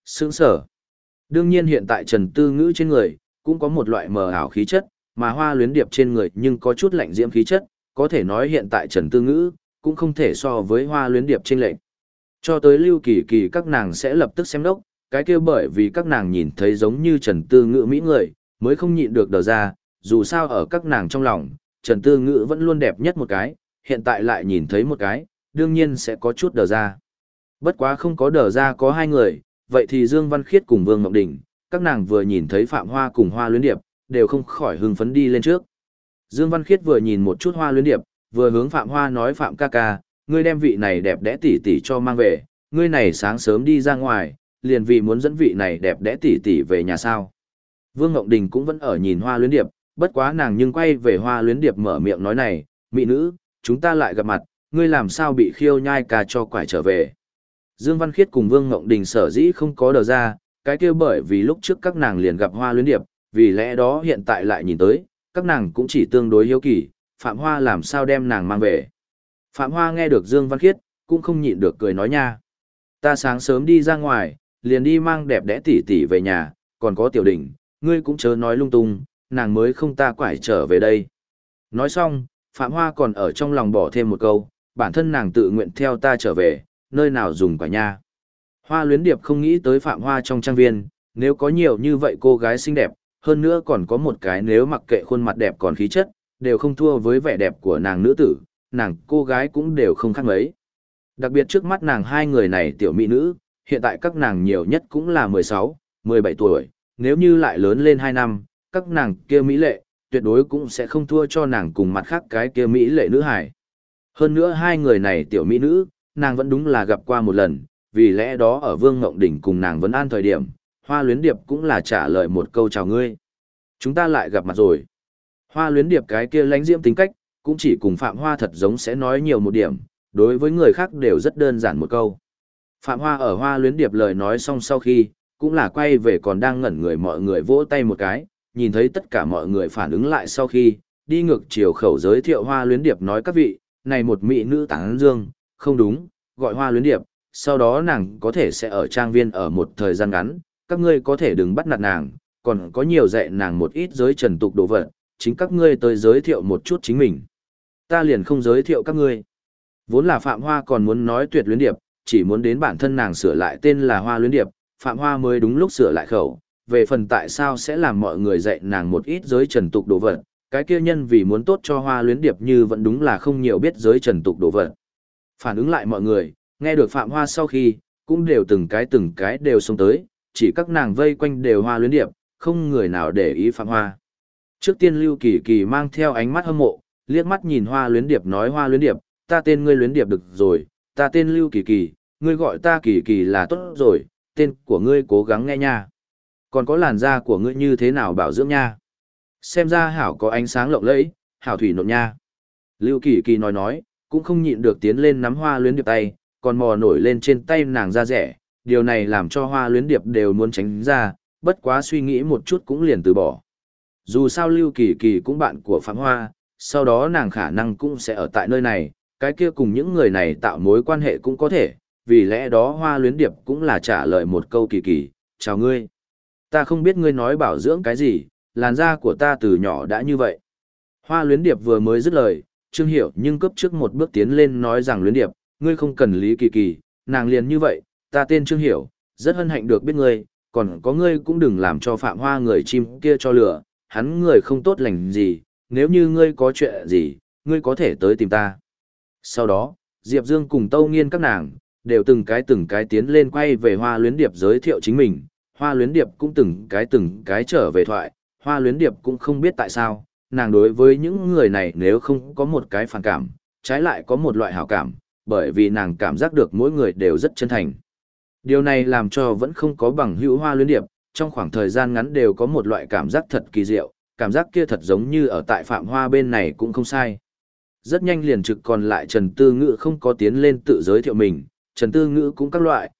Sướng sở. Đương nhiên hiện tại Trần Tư Ngữ trên người, cũng có một loại mờ ảo khí chất, mà Hoa Luyến Điệp trên người nhưng có chút lạnh diễm khí chất, có thể nói hiện tại Trần Tư Ngữ, cũng không thể so với Hoa Luyến Điệp trên lệnh. Cho tới Lưu Kỳ Kỳ các nàng sẽ lập tức xem đốc, cái kia bởi vì các nàng nhìn thấy giống như Trần Tư Ngữ mỹ người, mới không nhịn được đờ ra, dù sao ở các nàng trong lòng, Trần Tư Ngữ vẫn luôn đẹp nhất một cái, hiện tại lại nhìn thấy một cái, đương nhiên sẽ có chút đờ ra. Bất quá không có đờ ra có hai người, vậy thì Dương Văn Khiết cùng Vương Ngọc Đình, các nàng vừa nhìn thấy Phạm Hoa cùng Hoa Luyến Điệp, đều không khỏi hưng phấn đi lên trước. Dương Văn Khiết vừa nhìn một chút Hoa Luyến Điệp, vừa hướng Phạm Hoa nói Phạm ca ca, ngươi đem vị này đẹp đẽ tỷ tỷ cho mang về, ngươi này sáng sớm đi ra ngoài, liền vì muốn dẫn vị này đẹp đẽ tỷ tỷ về nhà sao. Vương Ngọc Đình cũng vẫn ở nhìn Hoa Luyến Điệp, bất quá nàng nhưng quay về Hoa Luyến Điệp mở miệng nói này, mỹ nữ, chúng ta lại gặp mặt, ngươi làm sao bị khiêu nhai ca cho quải trở về. Dương Văn Khiết cùng Vương Ngọc Đình sở dĩ không có đờ ra, cái kia bởi vì lúc trước các nàng liền gặp Hoa Luyến Điệp, vì lẽ đó hiện tại lại nhìn tới, các nàng cũng chỉ tương đối hiếu kỳ, Phạm Hoa làm sao đem nàng mang về. Phạm Hoa nghe được Dương Văn Khiết, cũng không nhịn được cười nói nha. Ta sáng sớm đi ra ngoài, liền đi mang đẹp đẽ tỷ tỷ về nhà, còn có Tiểu Đình, ngươi cũng chớ nói lung tung, nàng mới không ta quải trở về đây. Nói xong, Phạm Hoa còn ở trong lòng bỏ thêm một câu, bản thân nàng tự nguyện theo ta trở về, nơi nào dùng quả nha. Hoa Luyến Điệp không nghĩ tới Phạm Hoa trong trang viên, nếu có nhiều như vậy cô gái xinh đẹp, hơn nữa còn có một cái nếu mặc kệ khuôn mặt đẹp còn khí chất, đều không thua với vẻ đẹp của nàng nữ tử, nàng cô gái cũng đều không khác mấy. Đặc biệt trước mắt nàng hai người này tiểu mỹ nữ, hiện tại các nàng nhiều nhất cũng là 16, 17 tuổi, nếu như lại lớn lên 2 năm, các nàng kia mỹ lệ, tuyệt đối cũng sẽ không thua cho nàng cùng mặt khác cái kia mỹ lệ nữ hải. Hơn nữa hai người này tiểu mỹ nữ, nàng vẫn đúng là gặp qua một lần, vì lẽ đó ở Vương Ngộng Đỉnh cùng nàng vấn an thời điểm, Hoa Luyến Điệp cũng là trả lời một câu chào ngươi. Chúng ta lại gặp mặt rồi. Hoa Luyến Điệp cái kia lãnh diễm tính cách, cũng chỉ cùng Phạm Hoa thật giống sẽ nói nhiều một điểm, đối với người khác đều rất đơn giản một câu. Phạm Hoa ở Hoa Luyến Điệp lời nói xong sau khi, cũng là quay về còn đang ngẩn người mọi người vỗ tay một cái, nhìn thấy tất cả mọi người phản ứng lại sau khi, đi ngược chiều khẩu giới thiệu Hoa Luyến Điệp nói các vị, này một mỹ nữ tán dương, không đúng, gọi Hoa Luyến Điệp, sau đó nàng có thể sẽ ở trang viên ở một thời gian ngắn, các ngươi có thể đừng bắt nạt nàng, còn có nhiều dạy nàng một ít giới trần tục đồ vật, chính các ngươi tới giới thiệu một chút chính mình. Ta liền không giới thiệu các ngươi. Vốn là Phạm Hoa còn muốn nói Tuyệt Luyến Điệp, chỉ muốn đến bản thân nàng sửa lại tên là Hoa Luyến Điệp, Phạm Hoa mới đúng lúc sửa lại khẩu, về phần tại sao sẽ làm mọi người dạy nàng một ít giới trần tục đồ vật, cái kia nhân vì muốn tốt cho Hoa Luyến Điệp như vẫn đúng là không nhiều biết giới trần tục đồ vật. Phản ứng lại mọi người, nghe được Phạm Hoa sau khi, cũng đều từng cái đều xông tới, chỉ các nàng vây quanh đều Hoa Luyến Điệp, không người nào để ý Phạm Hoa. Trước tiên Lưu Kỳ Kỳ mang theo ánh mắt hâm mộ, liếc mắt nhìn Hoa Luyến Điệp nói Hoa Luyến Điệp, ta tên ngươi Luyến Điệp được rồi, ta tên Lưu Kỳ Kỳ, ngươi gọi ta Kỳ Kỳ là tốt rồi, tên của ngươi cố gắng nghe nha. Còn có làn da của ngươi như thế nào bảo dưỡng nha. Xem ra hảo có ánh sáng lộng lẫy, hảo thủy nộn nha. Lưu Kỳ Kỳ nói, cũng không nhịn được tiến lên nắm Hoa Luyến Điệp tay, còn mò nổi lên trên tay nàng da rẻ, điều này làm cho Hoa Luyến Điệp đều muốn tránh ra, bất quá suy nghĩ một chút cũng liền từ bỏ. Dù sao Lưu Kỳ Kỳ cũng bạn của Phạm Hoa, sau đó nàng khả năng cũng sẽ ở tại nơi này, cái kia cùng những người này tạo mối quan hệ cũng có thể, vì lẽ đó Hoa Luyến Điệp cũng là trả lời một câu Kỳ Kỳ, chào ngươi. Ta không biết ngươi nói bảo dưỡng cái gì, làn da của ta từ nhỏ đã như vậy. Hoa Luyến Điệp vừa mới dứt lời, Trương Hiểu nhưng cấp trước một bước tiến lên nói rằng Luyến Điệp, ngươi không cần lý Kỳ Kỳ, nàng liền như vậy, ta tên Trương Hiểu, rất hân hạnh được biết ngươi, còn có ngươi cũng đừng làm cho Phạm Hoa người chim kia cho lửa, hắn người không tốt lành gì, nếu như ngươi có chuyện gì, ngươi có thể tới tìm ta. Sau đó, Diệp Dương cùng Tâu Nghiên các nàng, đều từng cái tiến lên quay về Hoa Luyến Điệp giới thiệu chính mình, Hoa Luyến Điệp cũng từng cái trở về thoại, Hoa Luyến Điệp cũng không biết tại sao, nàng đối với những người này nếu không có một cái phản cảm, trái lại có một loại hảo cảm, bởi vì nàng cảm giác được mỗi người đều rất chân thành. Điều này làm cho vẫn không có bằng hữu Hoa Luyến Điệp, trong khoảng thời gian ngắn đều có một loại cảm giác thật kỳ diệu, cảm giác kia thật giống như ở tại Phạm Hoa bên này cũng không sai. Rất nhanh liền trực còn lại Trần Tư Ngữ không có tiến lên tự giới thiệu mình, Trần Tư Ngữ cũng các loại,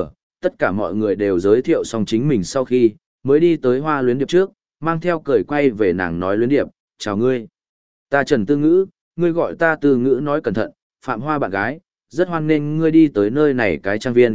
tất cả mọi người đều giới thiệu xong chính mình sau khi, mới đi tới Hoa Luyến Điệp trước, mang theo cười quay về nàng nói Luyến Điệp, chào ngươi. Ta Trần Tư Ngữ, ngươi gọi ta Tư Ngữ nói cẩn thận, Phạm Hoa bạn gái, rất hoan nghênh ngươi đi tới nơi này cái trang viên,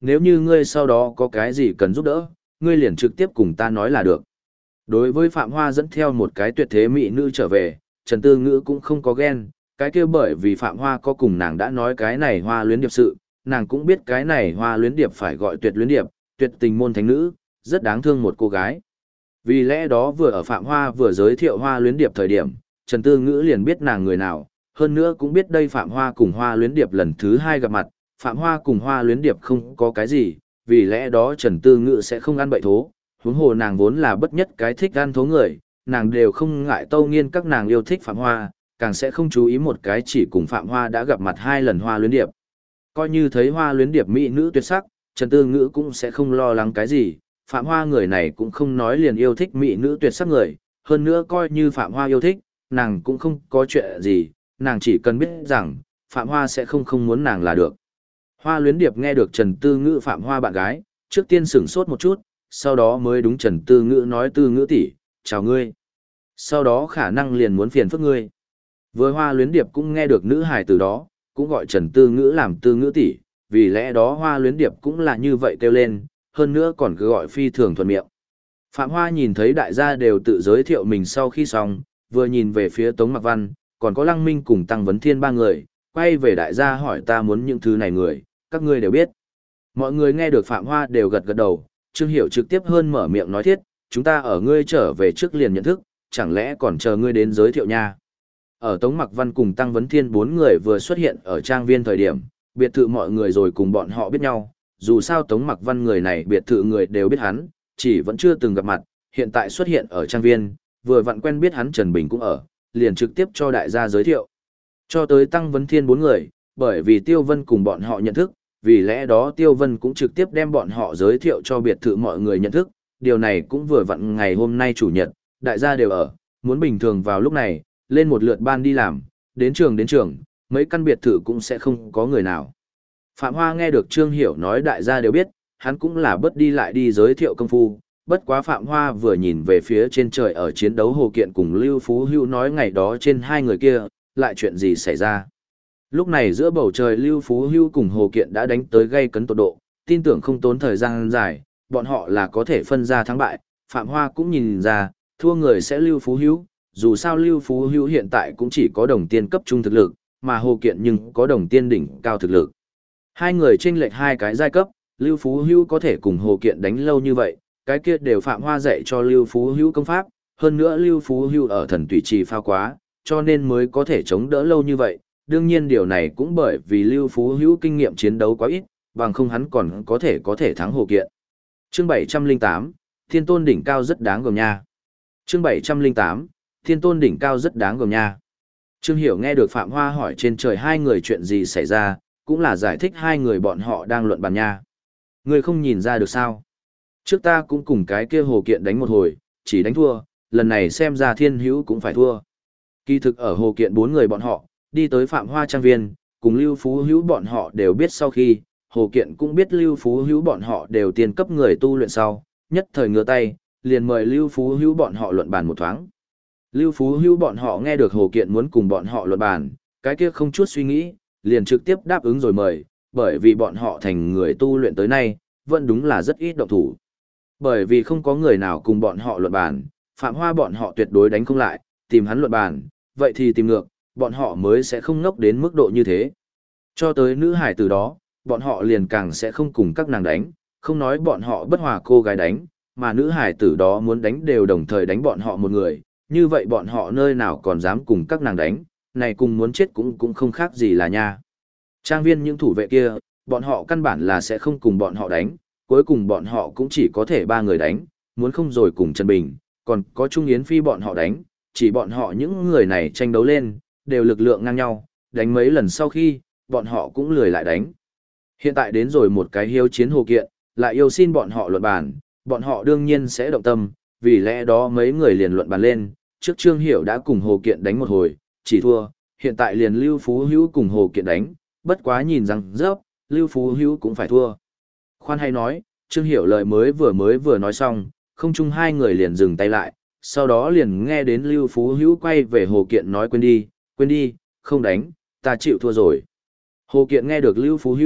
nếu như ngươi sau đó có cái gì cần giúp đỡ, ngươi liền trực tiếp cùng ta nói là được. Đối với Phạm Hoa dẫn theo một cái tuyệt thế mỹ nữ trở về, Trần Tư Ngữ cũng không có ghen, cái kia bởi vì Phạm Hoa có cùng nàng đã nói cái này Hoa luyến điệp sự, nàng cũng biết cái này Hoa luyến điệp phải gọi tuyệt luyến điệp, tuyệt tình môn thánh nữ, rất đáng thương một cô gái. Vì lẽ đó vừa ở Phạm Hoa vừa giới thiệu Hoa luyến điệp thời điểm, Trần Tư Ngữ liền biết nàng người nào, hơn nữa cũng biết đây Phạm Hoa cùng Hoa luyến điệp lần thứ hai gặp mặt, Phạm Hoa cùng Hoa luyến điệp không có cái gì, vì lẽ đó Trần Tư Ngữ sẽ không ăn bậy thố, huống hồ nàng vốn là bất nhất cái thích ăn thố người, nàng đều không ngại tâu nghiên các nàng yêu thích Phạm Hoa, càng sẽ không chú ý một cái chỉ cùng Phạm Hoa đã gặp mặt 2 lần Hoa luyến điệp. Coi như thấy Hoa luyến điệp mỹ nữ tuyệt sắc, Trần Tư Ngữ cũng sẽ không lo lắng cái gì, Phạm Hoa người này cũng không nói liền yêu thích mỹ nữ tuyệt sắc người, hơn nữa coi như Phạm Hoa yêu thích, nàng cũng không có chuyện gì, nàng chỉ cần biết rằng, Phạm Hoa sẽ không muốn nàng là được. Hoa luyến điệp nghe được Trần Tư Ngữ Phạm Hoa bạn gái, trước tiên sửng sốt một chút, sau đó mới đúng Trần Tư Ngữ nói Tư Ngữ tỷ, chào ngươi. Sau đó khả năng liền muốn phiền phức ngươi. Với Hoa luyến điệp cũng nghe được nữ hài từ đó, cũng gọi Trần Tư Ngữ làm Tư Ngữ tỷ, vì lẽ đó Hoa luyến điệp cũng là như vậy kêu lên, hơn nữa còn cứ gọi phi thường thuận miệng. Phạm Hoa nhìn thấy đại gia đều tự giới thiệu mình sau khi xong, vừa nhìn về phía Tống Mặc Văn, còn có Lăng Minh cùng Tăng Vấn Thiên 3 người, quay về đại gia hỏi ta muốn những thứ này người, các ngươi đều biết. Mọi người nghe được Phạm Hoa đều gật gật đầu, Trương Hiểu trực tiếp hơn mở miệng nói thiết, chúng ta ở ngươi trở về trước liền nhận thức, chẳng lẽ còn chờ ngươi đến giới thiệu nha. Ở Tống Mặc Văn cùng Tăng Vấn Thiên 4 người vừa xuất hiện ở trang viên thời điểm, biệt thự mọi người rồi cùng bọn họ biết nhau, dù sao Tống Mặc Văn người này biệt thự người đều biết hắn, chỉ vẫn chưa từng gặp mặt, hiện tại xuất hiện ở trang viên, vừa vặn quen biết hắn Trần Bình cũng ở, liền trực tiếp cho đại gia giới thiệu. Cho tới Tăng Vấn Thiên 4 người, bởi vì Tiêu Vân cùng bọn họ nhận thức, vì lẽ đó Tiêu Vân cũng trực tiếp đem bọn họ giới thiệu cho biệt thự mọi người nhận thức, điều này cũng vừa vặn ngày hôm nay chủ nhật, đại gia đều ở, muốn bình thường vào lúc này, lên một lượt ban đi làm, đến trường, mấy căn biệt thự cũng sẽ không có người nào. Phạm Hoa nghe được Trương Hiểu nói đại gia đều biết, hắn cũng là bất đi lại đi giới thiệu công phu, bất quá Phạm Hoa vừa nhìn về phía trên trời ở chiến đấu Hồ Kiện cùng Lưu Phú Hữu nói ngày đó trên 2 người kia, lại chuyện gì xảy ra. Lúc này giữa bầu trời Lưu Phú Hữu cùng Hồ Kiện đã đánh tới gây cấn tột độ, tin tưởng không tốn thời gian dài, bọn họ là có thể phân ra thắng bại, Phạm Hoa cũng nhìn ra, thua người sẽ Lưu Phú Hữu, dù sao Lưu Phú Hữu hiện tại cũng chỉ có đồng tiên cấp trung thực lực, mà Hồ Kiện nhưng có đồng tiên đỉnh cao thực lực. Hai người chênh lệch 2 cái giai cấp, Lưu Phú Hữu có thể cùng Hồ Kiện đánh lâu như vậy, cái kia đều Phạm Hoa dạy cho Lưu Phú Hữu công pháp, hơn nữa Lưu Phú Hữu ở Thần Tùy Trì phao quá, cho nên mới có thể chống đỡ lâu như vậy. Đương nhiên điều này cũng bởi vì Lưu Phú Hữu kinh nghiệm chiến đấu quá ít, bằng không hắn còn có thể thắng Hồ Kiện. Chương 708, Thiên Tôn đỉnh cao rất đáng gờm nha. Chương 708, Thiên Tôn đỉnh cao rất đáng gờm nha. Trương Hiểu nghe được Phạm Hoa hỏi trên trời 2 người chuyện gì xảy ra, cũng là giải thích 2 người bọn họ đang luận bàn nha. Người không nhìn ra được sao? Trước ta cũng cùng cái kia Hồ Kiện đánh một hồi, chỉ đánh thua, lần này xem ra Thiên Hữu cũng phải thua. Kỳ thực ở Hồ Kiện 4 người bọn họ, đi tới Phạm Hoa trang viên, cùng Lưu Phú Hữu bọn họ đều biết sau khi, Hồ Kiện cũng biết Lưu Phú Hữu bọn họ đều tiền cấp người tu luyện sau, nhất thời ngửa tay, liền mời Lưu Phú Hữu bọn họ luận bàn một thoáng. Lưu Phú Hữu bọn họ nghe được Hồ Kiện muốn cùng bọn họ luận bàn, cái kia không chút suy nghĩ, liền trực tiếp đáp ứng rồi mời, bởi vì bọn họ thành người tu luyện tới nay, vẫn đúng là rất ít động thủ. Bởi vì không có người nào cùng bọn họ luận bàn, Phạm Hoa bọn họ tuyệt đối đánh không lại, tìm hắn luận bàn, vậy thì tìm ngược, bọn họ mới sẽ không ngốc đến mức độ như thế. Cho tới nữ hải từ đó, bọn họ liền càng sẽ không cùng các nàng đánh, không nói bọn họ bất hòa cô gái đánh, mà nữ hải tử đó muốn đánh đều đồng thời đánh bọn họ một người, như vậy bọn họ nơi nào còn dám cùng các nàng đánh, này cùng muốn chết cũng không khác gì là nha. Trang viên những thủ vệ kia, bọn họ căn bản là sẽ không cùng bọn họ đánh, cuối cùng bọn họ cũng chỉ có thể 3 người đánh, muốn không rồi cùng Trần Bình, còn có Trung Yến Phi bọn họ đánh, chỉ bọn họ những người này tranh đấu lên, đều lực lượng ngang nhau, đánh mấy lần sau khi, bọn họ cũng lười lại đánh. Hiện tại đến rồi một cái hiếu chiến Hồ Kiện, lại yêu xin bọn họ luận bàn, bọn họ đương nhiên sẽ động tâm, vì lẽ đó mấy người liền luận bàn lên, trước Trương Hiểu đã cùng Hồ Kiện đánh một hồi, chỉ thua, hiện tại liền Lưu Phú Hữu cùng Hồ Kiện đánh, bất quá nhìn rằng rớp, Lưu Phú Hữu cũng phải thua. Khoan hay nói, Trương Hiểu lời mới vừa nói xong, không chung 2 người liền dừng tay lại, sau đó liền nghe đến Lưu Phú Hữu quay về Hồ Kiện nói quên đi, không đánh, ta chịu thua rồi. Hồ Kiện nghe được Lưu Phú Hữu,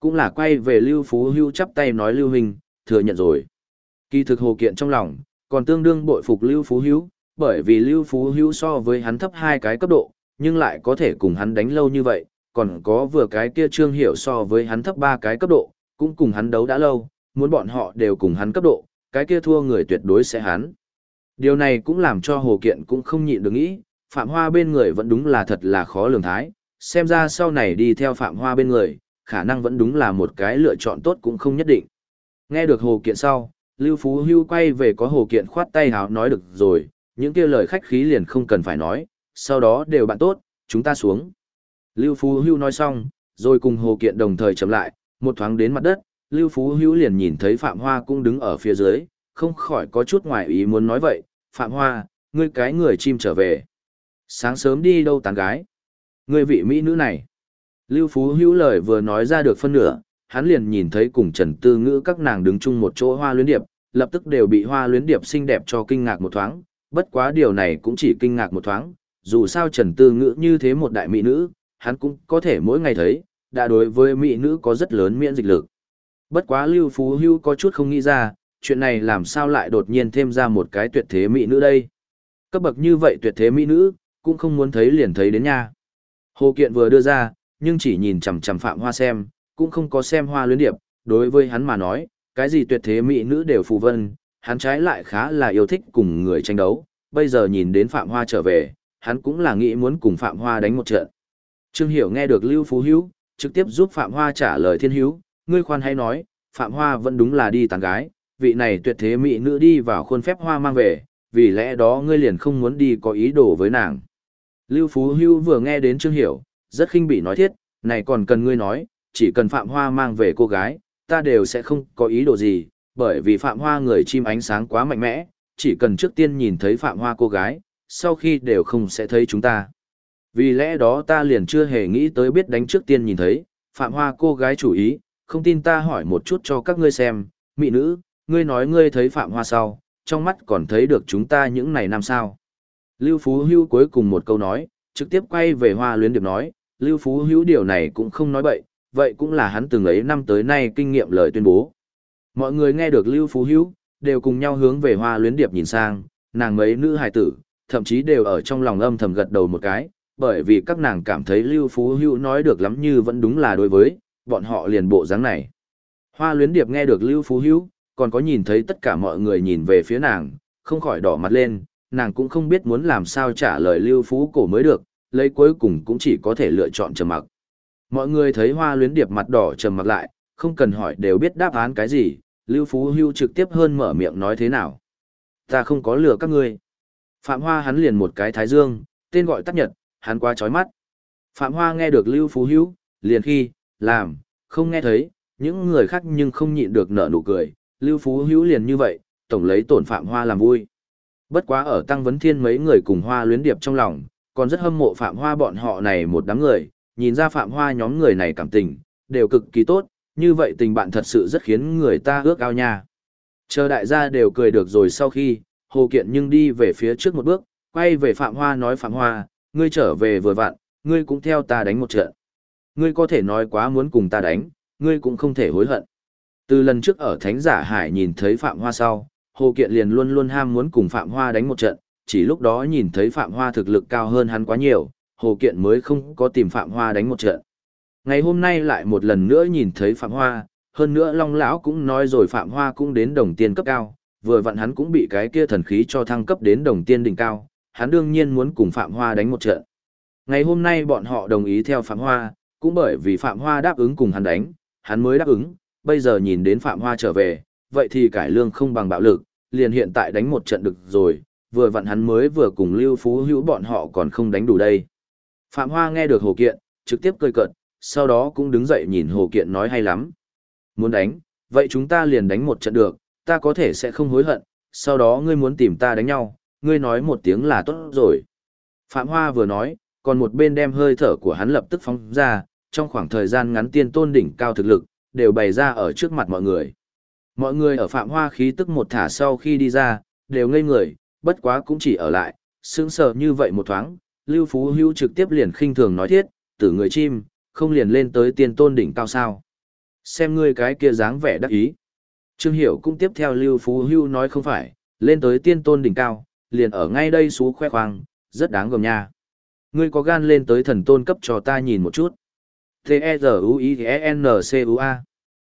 cũng là quay về Lưu Phú Hữu chắp tay nói Lưu Huynh, thừa nhận rồi. Kỳ thực Hồ Kiện trong lòng, còn tương đương bội phục Lưu Phú Hữu, bởi vì Lưu Phú Hữu so với hắn thấp 2 cái cấp độ, nhưng lại có thể cùng hắn đánh lâu như vậy, còn có vừa cái kia Trương Hiểu so với hắn thấp 3 cái cấp độ, cũng cùng hắn đấu đã lâu, muốn bọn họ đều cùng hắn cấp độ, cái kia thua người tuyệt đối sẽ hắn. Điều này cũng làm cho Hồ Kiện cũng không nhịn được nghĩ, Phạm Hoa bên người vẫn đúng là thật là khó lường thái, xem ra sau này đi theo Phạm Hoa bên người, khả năng vẫn đúng là một cái lựa chọn tốt cũng không nhất định. Nghe được Hồ Kiện sau, Lưu Phú Hưu quay về có Hồ Kiện khoát tay háo nói được rồi, những kia lời khách khí liền không cần phải nói, sau đó đều bạn tốt, chúng ta xuống. Lưu Phú Hưu nói xong, rồi cùng Hồ Kiện đồng thời chậm lại, một thoáng đến mặt đất, Lưu Phú Hưu liền nhìn thấy Phạm Hoa cũng đứng ở phía dưới, không khỏi có chút ngoài ý muốn nói vậy, Phạm Hoa, ngươi cái người chim trở về. Sáng sớm đi đâu tán gái? Ngươi vị mỹ nữ này. Lưu Phú Hữu lời vừa nói ra được phân nửa, hắn liền nhìn thấy cùng Trần Tư Ngữ các nàng đứng chung một chỗ Hoa Luyến Điệp, lập tức đều bị Hoa Luyến Điệp xinh đẹp cho kinh ngạc một thoáng, bất quá điều này cũng chỉ kinh ngạc một thoáng, dù sao Trần Tư Ngữ như thế một đại mỹ nữ, hắn cũng có thể mỗi ngày thấy, đã đối với mỹ nữ có rất lớn miễn dịch lực. Bất quá Lưu Phú Hữu có chút không nghĩ ra, chuyện này làm sao lại đột nhiên thêm ra một cái tuyệt thế mỹ nữ đây. Cấp bậc như vậy tuyệt thế mỹ nữ, cũng không muốn thấy liền thấy đến nha. Hồ Kiện vừa đưa ra, nhưng chỉ nhìn chằm chằm Phạm Hoa xem, cũng không có xem Hoa Luyến Điệp, đối với hắn mà nói, cái gì tuyệt thế mỹ nữ đều phù vân, hắn trái lại khá là yêu thích cùng người tranh đấu, bây giờ nhìn đến Phạm Hoa trở về, hắn cũng là nghĩ muốn cùng Phạm Hoa đánh một trận. Trương Hiểu nghe được Lưu Phú Hữu, trực tiếp giúp Phạm Hoa trả lời Thiên Hữu, ngươi khoan hay nói, Phạm Hoa vẫn đúng là đi tán gái, vị này tuyệt thế mỹ nữ đi vào khuôn phép Hoa mang về, vì lẽ đó ngươi liền không muốn đi có ý đồ với nàng. Lưu Phú Hữu vừa nghe đến Trương Hiểu, rất khinh bỉ nói thiết, này còn cần ngươi nói, chỉ cần Phạm Hoa mang về cô gái, ta đều sẽ không có ý đồ gì, bởi vì Phạm Hoa người chim ánh sáng quá mạnh mẽ, chỉ cần trước tiên nhìn thấy Phạm Hoa cô gái, sau khi đều không sẽ thấy chúng ta. Vì lẽ đó ta liền chưa hề nghĩ tới biết đánh trước tiên nhìn thấy, Phạm Hoa cô gái chủ ý, không tin ta hỏi một chút cho các ngươi xem, mỹ nữ, ngươi nói ngươi thấy Phạm Hoa sau, trong mắt còn thấy được chúng ta những này năm sao. Lưu Phú Hữu cuối cùng một câu nói, trực tiếp quay về Hoa Luyến Điệp nói, Lưu Phú Hữu điều này cũng không nói bậy, vậy cũng là hắn từng ấy năm tới nay kinh nghiệm lời tuyên bố. Mọi người nghe được Lưu Phú Hữu, đều cùng nhau hướng về Hoa Luyến Điệp nhìn sang, nàng mấy nữ hài tử, thậm chí đều ở trong lòng âm thầm gật đầu một cái, bởi vì các nàng cảm thấy Lưu Phú Hữu nói được lắm như vẫn đúng là đối với, bọn họ liền bộ dáng này. Hoa Luyến Điệp nghe được Lưu Phú Hữu, còn có nhìn thấy tất cả mọi người nhìn về phía nàng, không khỏi đỏ mặt lên, nàng cũng không biết muốn làm sao trả lời Lưu Phú cổ mới được, lấy cuối cùng cũng chỉ có thể lựa chọn trầm mặc. Mọi người thấy Hoa Luyến Điệp mặt đỏ trầm mặc lại, không cần hỏi đều biết đáp án cái gì, Lưu Phú Hưu trực tiếp hơn mở miệng nói thế nào. Ta không có lừa các ngươi. Phạm Hoa hắn liền một cái thái dương, tên gọi tắt nhật, hắn quá chói mắt. Phạm Hoa nghe được Lưu Phú Hưu, liền khi, làm, không nghe thấy, những người khác nhưng không nhịn được nở nụ cười, Lưu Phú Hưu liền như vậy, tổng lấy tổn Phạm Hoa làm vui. Bất quá ở Tăng Vấn Thiên mấy người cùng Hoa Luyến Điệp trong lòng, còn rất hâm mộ Phạm Hoa bọn họ này một đám người, nhìn ra Phạm Hoa nhóm người này cảm tình, đều cực kỳ tốt, như vậy tình bạn thật sự rất khiến người ta ước ao nha. Chờ đại gia đều cười được rồi sau khi, Hồ Kiện nhưng đi về phía trước một bước, quay về Phạm Hoa nói Phạm Hoa, ngươi trở về vừa vặn, ngươi cũng theo ta đánh một trận. Ngươi có thể nói quá muốn cùng ta đánh, ngươi cũng không thể hối hận. Từ lần trước ở Thánh Giả Hải nhìn thấy Phạm Hoa sau, Hồ Kiện liền luôn luôn ham muốn cùng Phạm Hoa đánh một trận, chỉ lúc đó nhìn thấy Phạm Hoa thực lực cao hơn hắn quá nhiều, Hồ Kiện mới không có tìm Phạm Hoa đánh một trận. Ngày hôm nay lại một lần nữa nhìn thấy Phạm Hoa, hơn nữa Long Lão cũng nói rồi Phạm Hoa cũng đến đồng tiên cấp cao, vừa vặn hắn cũng bị cái kia thần khí cho thăng cấp đến đồng tiên đỉnh cao, hắn đương nhiên muốn cùng Phạm Hoa đánh một trận. Ngày hôm nay bọn họ đồng ý theo Phạm Hoa, cũng bởi vì Phạm Hoa đáp ứng cùng hắn đánh, hắn mới đáp ứng, bây giờ nhìn đến Phạm Hoa trở về, vậy thì cải lương không bằng bạo lực, liền hiện tại đánh một trận được rồi, vừa vặn hắn mới vừa cùng Lưu Phú Hữu bọn họ còn không đánh đủ đây. Phạm Hoa nghe được Hồ Kiện, trực tiếp cười cợt, sau đó cũng đứng dậy nhìn Hồ Kiện nói hay lắm. Muốn đánh, vậy chúng ta liền đánh một trận được, ta có thể sẽ không hối hận, sau đó ngươi muốn tìm ta đánh nhau, ngươi nói một tiếng là tốt rồi. Phạm Hoa vừa nói, còn một bên đem hơi thở của hắn lập tức phóng ra, trong khoảng thời gian ngắn tiên tôn đỉnh cao thực lực, đều bày ra ở trước mặt mọi người. Mọi người ở Phạm Hoa khí tức một thả sau khi đi ra, đều ngây người, bất quá cũng chỉ ở lại, sững sờ như vậy một thoáng, Lưu Phú Hữu trực tiếp liền khinh thường nói thiết, tử người chim, không liền lên tới tiên tôn đỉnh cao sao. Xem ngươi cái kia dáng vẻ đắc ý. Trương Hiểu cũng tiếp theo Lưu Phú Hưu nói không phải, lên tới tiên tôn đỉnh cao, liền ở ngay đây xú khoe khoang, rất đáng gờm nha. Ngươi có gan lên tới thần tôn cấp cho ta nhìn một chút. T-E-Z-U-I-E-N-C-U-A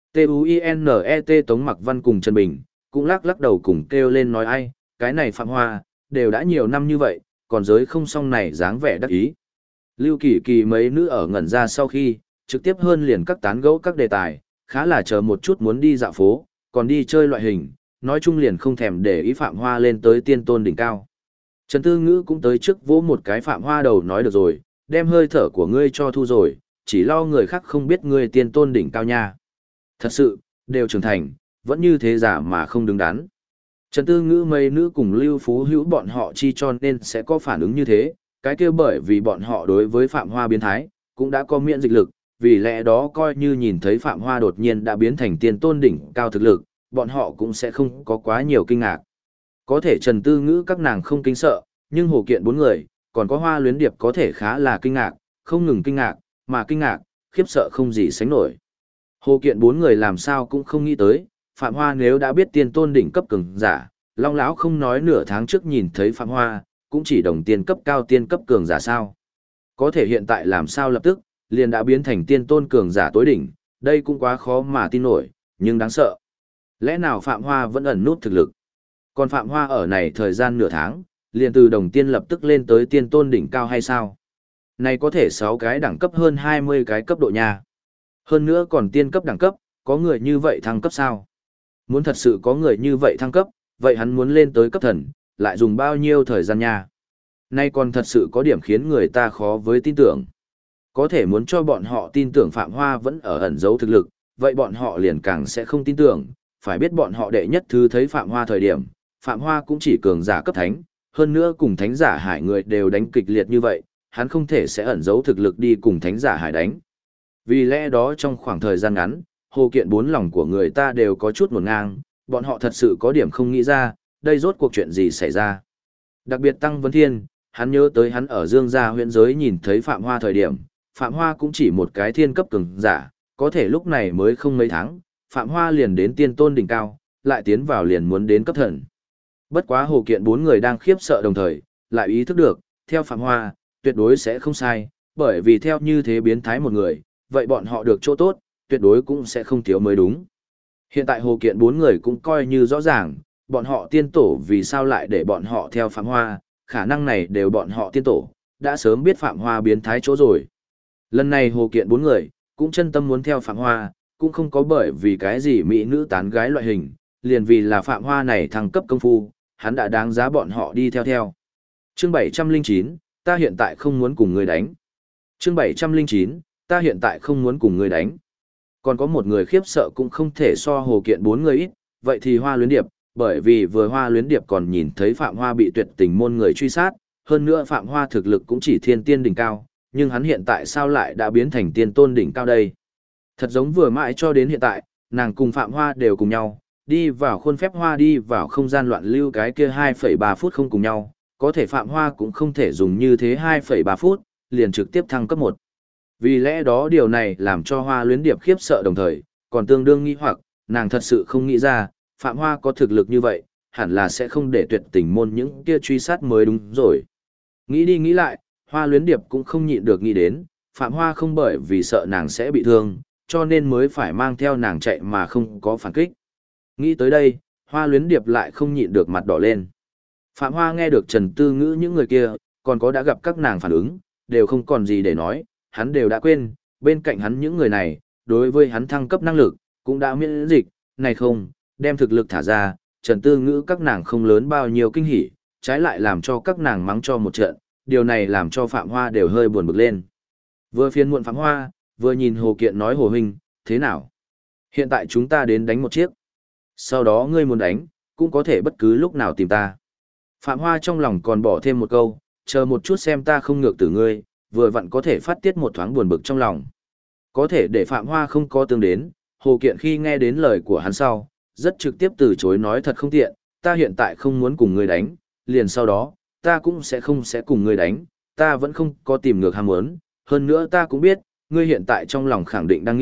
T-U-I-N-E-T Tống Mặc Văn cùng Trần Bình, cũng lắc lắc đầu cùng kêu lên nói ai, cái này Phạm Hoa, đều đã nhiều năm như vậy, còn giới không xong này dáng vẻ đắc ý. Lưu Kỳ Kỳ mấy nữ ở ngẩn ra sau khi, trực tiếp hơn liền các tán gẫu các đề tài, khá là chờ một chút muốn đi dạo phố, còn đi chơi loại hình, nói chung liền không thèm để ý Phạm Hoa lên tới tiên tôn đỉnh cao. Trần Tư Ngữ cũng tới trước vỗ một cái Phạm Hoa đầu nói được rồi, đem hơi thở của ngươi cho thu rồi, chỉ lo người khác không biết ngươi tiên tôn đỉnh cao nha. Thật sự, đều trưởng thành, vẫn như thế giả mà không đứng đắn. Trần Tư Ngữ mấy nữ cùng Lưu Phú Hữu bọn họ chi cho nên sẽ có phản ứng như thế, cái kia bởi vì bọn họ đối với Phạm Hoa biến thái, cũng đã có miễn dịch lực, vì lẽ đó coi như nhìn thấy Phạm Hoa đột nhiên đã biến thành tiên tôn đỉnh cao thực lực, bọn họ cũng sẽ không có quá nhiều kinh ngạc. Có thể Trần Tư Ngữ các nàng không kinh sợ, nhưng Hồ Kiện bốn người, còn có Hoa Luyến Điệp có thể khá là kinh ngạc, không ngừng kinh ngạc, mà kinh ngạc, khiếp sợ không gì sánh nổi. Hồ Kiện bốn người làm sao cũng không nghĩ tới, Phạm Hoa nếu đã biết tiên tôn đỉnh cấp cường giả, Long lão không nói nửa tháng trước nhìn thấy Phạm Hoa, cũng chỉ đồng tiên cấp cao tiên cấp cường giả sao. Có thể hiện tại làm sao lập tức, liền đã biến thành tiên tôn cường giả tối đỉnh, đây cũng quá khó mà tin nổi, nhưng đáng sợ. Lẽ nào Phạm Hoa vẫn ẩn nút thực lực? Còn Phạm Hoa ở này thời gian nửa tháng, liền từ đồng tiên lập tức lên tới tiên tôn đỉnh cao hay sao? Này có thể 6 cái đẳng cấp hơn 20 cái cấp độ nha. Hơn nữa còn tiên cấp đẳng cấp, có người như vậy thăng cấp sao? Muốn thật sự có người như vậy thăng cấp, vậy hắn muốn lên tới cấp thần, lại dùng bao nhiêu thời gian nha? Nay còn thật sự có điểm khiến người ta khó với tin tưởng. Có thể muốn cho bọn họ tin tưởng Phạm Hoa vẫn ở ẩn giấu thực lực, vậy bọn họ liền càng sẽ không tin tưởng, phải biết bọn họ đệ nhất thứ thấy Phạm Hoa thời điểm, Phạm Hoa cũng chỉ cường giả cấp thánh, hơn nữa cùng thánh giả hải người đều đánh kịch liệt như vậy, hắn không thể sẽ ẩn giấu thực lực đi cùng thánh giả hải đánh. Vì lẽ đó trong khoảng thời gian ngắn, Hồ Kiện bốn lòng của người ta đều có chút ngổn ngang, bọn họ thật sự có điểm không nghĩ ra, đây rốt cuộc chuyện gì xảy ra. Đặc biệt Tăng Vấn Thiên, hắn nhớ tới hắn ở Dương Gia huyện giới nhìn thấy Phạm Hoa thời điểm, Phạm Hoa cũng chỉ một cái thiên cấp cường giả, có thể lúc này mới không mấy tháng, Phạm Hoa liền đến tiên tôn đỉnh cao, lại tiến vào liền muốn đến cấp thần. Bất quá Hồ Kiện bốn người đang khiếp sợ đồng thời, lại ý thức được, theo Phạm Hoa, tuyệt đối sẽ không sai, bởi vì theo như thế biến thái một người, vậy bọn họ được chỗ tốt, tuyệt đối cũng sẽ không thiếu mới đúng. Hiện tại Hồ Kiện bốn người cũng coi như rõ ràng, bọn họ tiên tổ vì sao lại để bọn họ theo Phạm Hoa, khả năng này đều bọn họ tiên tổ, đã sớm biết Phạm Hoa biến thái chỗ rồi. Lần này Hồ Kiện bốn người, cũng chân tâm muốn theo Phạm Hoa, cũng không có bởi vì cái gì mỹ nữ tán gái loại hình, liền vì là Phạm Hoa này thăng cấp công phu, hắn đã đáng giá bọn họ đi theo. Chương 709, ta hiện tại không muốn cùng người đánh. Chương 709, ta hiện tại không muốn cùng người đánh. Còn có một người khiếp sợ cũng không thể so Hồ Kiện bốn người ít, vậy thì Hoa Luyến Điệp, bởi vì vừa Hoa Luyến Điệp còn nhìn thấy Phạm Hoa bị tuyệt tình môn người truy sát, hơn nữa Phạm Hoa thực lực cũng chỉ thiên tiên đỉnh cao, nhưng hắn hiện tại sao lại đã biến thành tiên tôn đỉnh cao đây? Thật giống vừa mãi cho đến hiện tại, nàng cùng Phạm Hoa đều cùng nhau, đi vào khuôn phép Hoa đi vào không gian loạn lưu cái kia 2,3 phút không cùng nhau, có thể Phạm Hoa cũng không thể dùng như thế 2,3 phút, liền trực tiếp thăng cấp 1. Vì lẽ đó điều này làm cho Hoa Luyến Điệp khiếp sợ đồng thời, còn tương đương nghi hoặc, nàng thật sự không nghĩ ra, Phạm Hoa có thực lực như vậy, hẳn là sẽ không để tuyệt tình môn những kia truy sát mới đúng rồi. Nghĩ đi nghĩ lại, Hoa Luyến Điệp cũng không nhịn được nghĩ đến, Phạm Hoa không bởi vì sợ nàng sẽ bị thương, cho nên mới phải mang theo nàng chạy mà không có phản kích. Nghĩ tới đây, Hoa Luyến Điệp lại không nhịn được mặt đỏ lên. Phạm Hoa nghe được Trần Tư Ngữ những người kia, còn có đã gặp các nàng phản ứng, đều không còn gì để nói, hắn đều đã quên, bên cạnh hắn những người này, đối với hắn thăng cấp năng lực, cũng đã miễn dịch, này không, đem thực lực thả ra, Trần Tư Ngữ các nàng không lớn bao nhiêu kinh hỉ, trái lại làm cho các nàng mắng cho một trận, điều này làm cho Phạm Hoa đều hơi buồn bực lên. Vừa phiền muộn Phạm Hoa, vừa nhìn Hồ Kiện nói Hồ huynh, thế nào? Hiện tại chúng ta đến đánh một chiếc. Sau đó ngươi muốn đánh, cũng có thể bất cứ lúc nào tìm ta. Phạm Hoa trong lòng còn bỏ thêm một câu, chờ một chút xem ta không ngược tử ngươi, vừa vặn có thể phát tiết một thoáng buồn bực trong lòng. Có thể để Phạm Hoa không có tương đến, Hồ Kiện khi nghe đến lời của hắn sau, rất trực tiếp từ chối nói thật không tiện, ta hiện tại không muốn cùng ngươi đánh, liền sau đó, ta cũng sẽ cùng ngươi đánh, ta vẫn không có tìm ngược ham muốn, hơn nữa ta cũng biết, ngươi hiện tại trong lòng khẳng định đang nghĩ,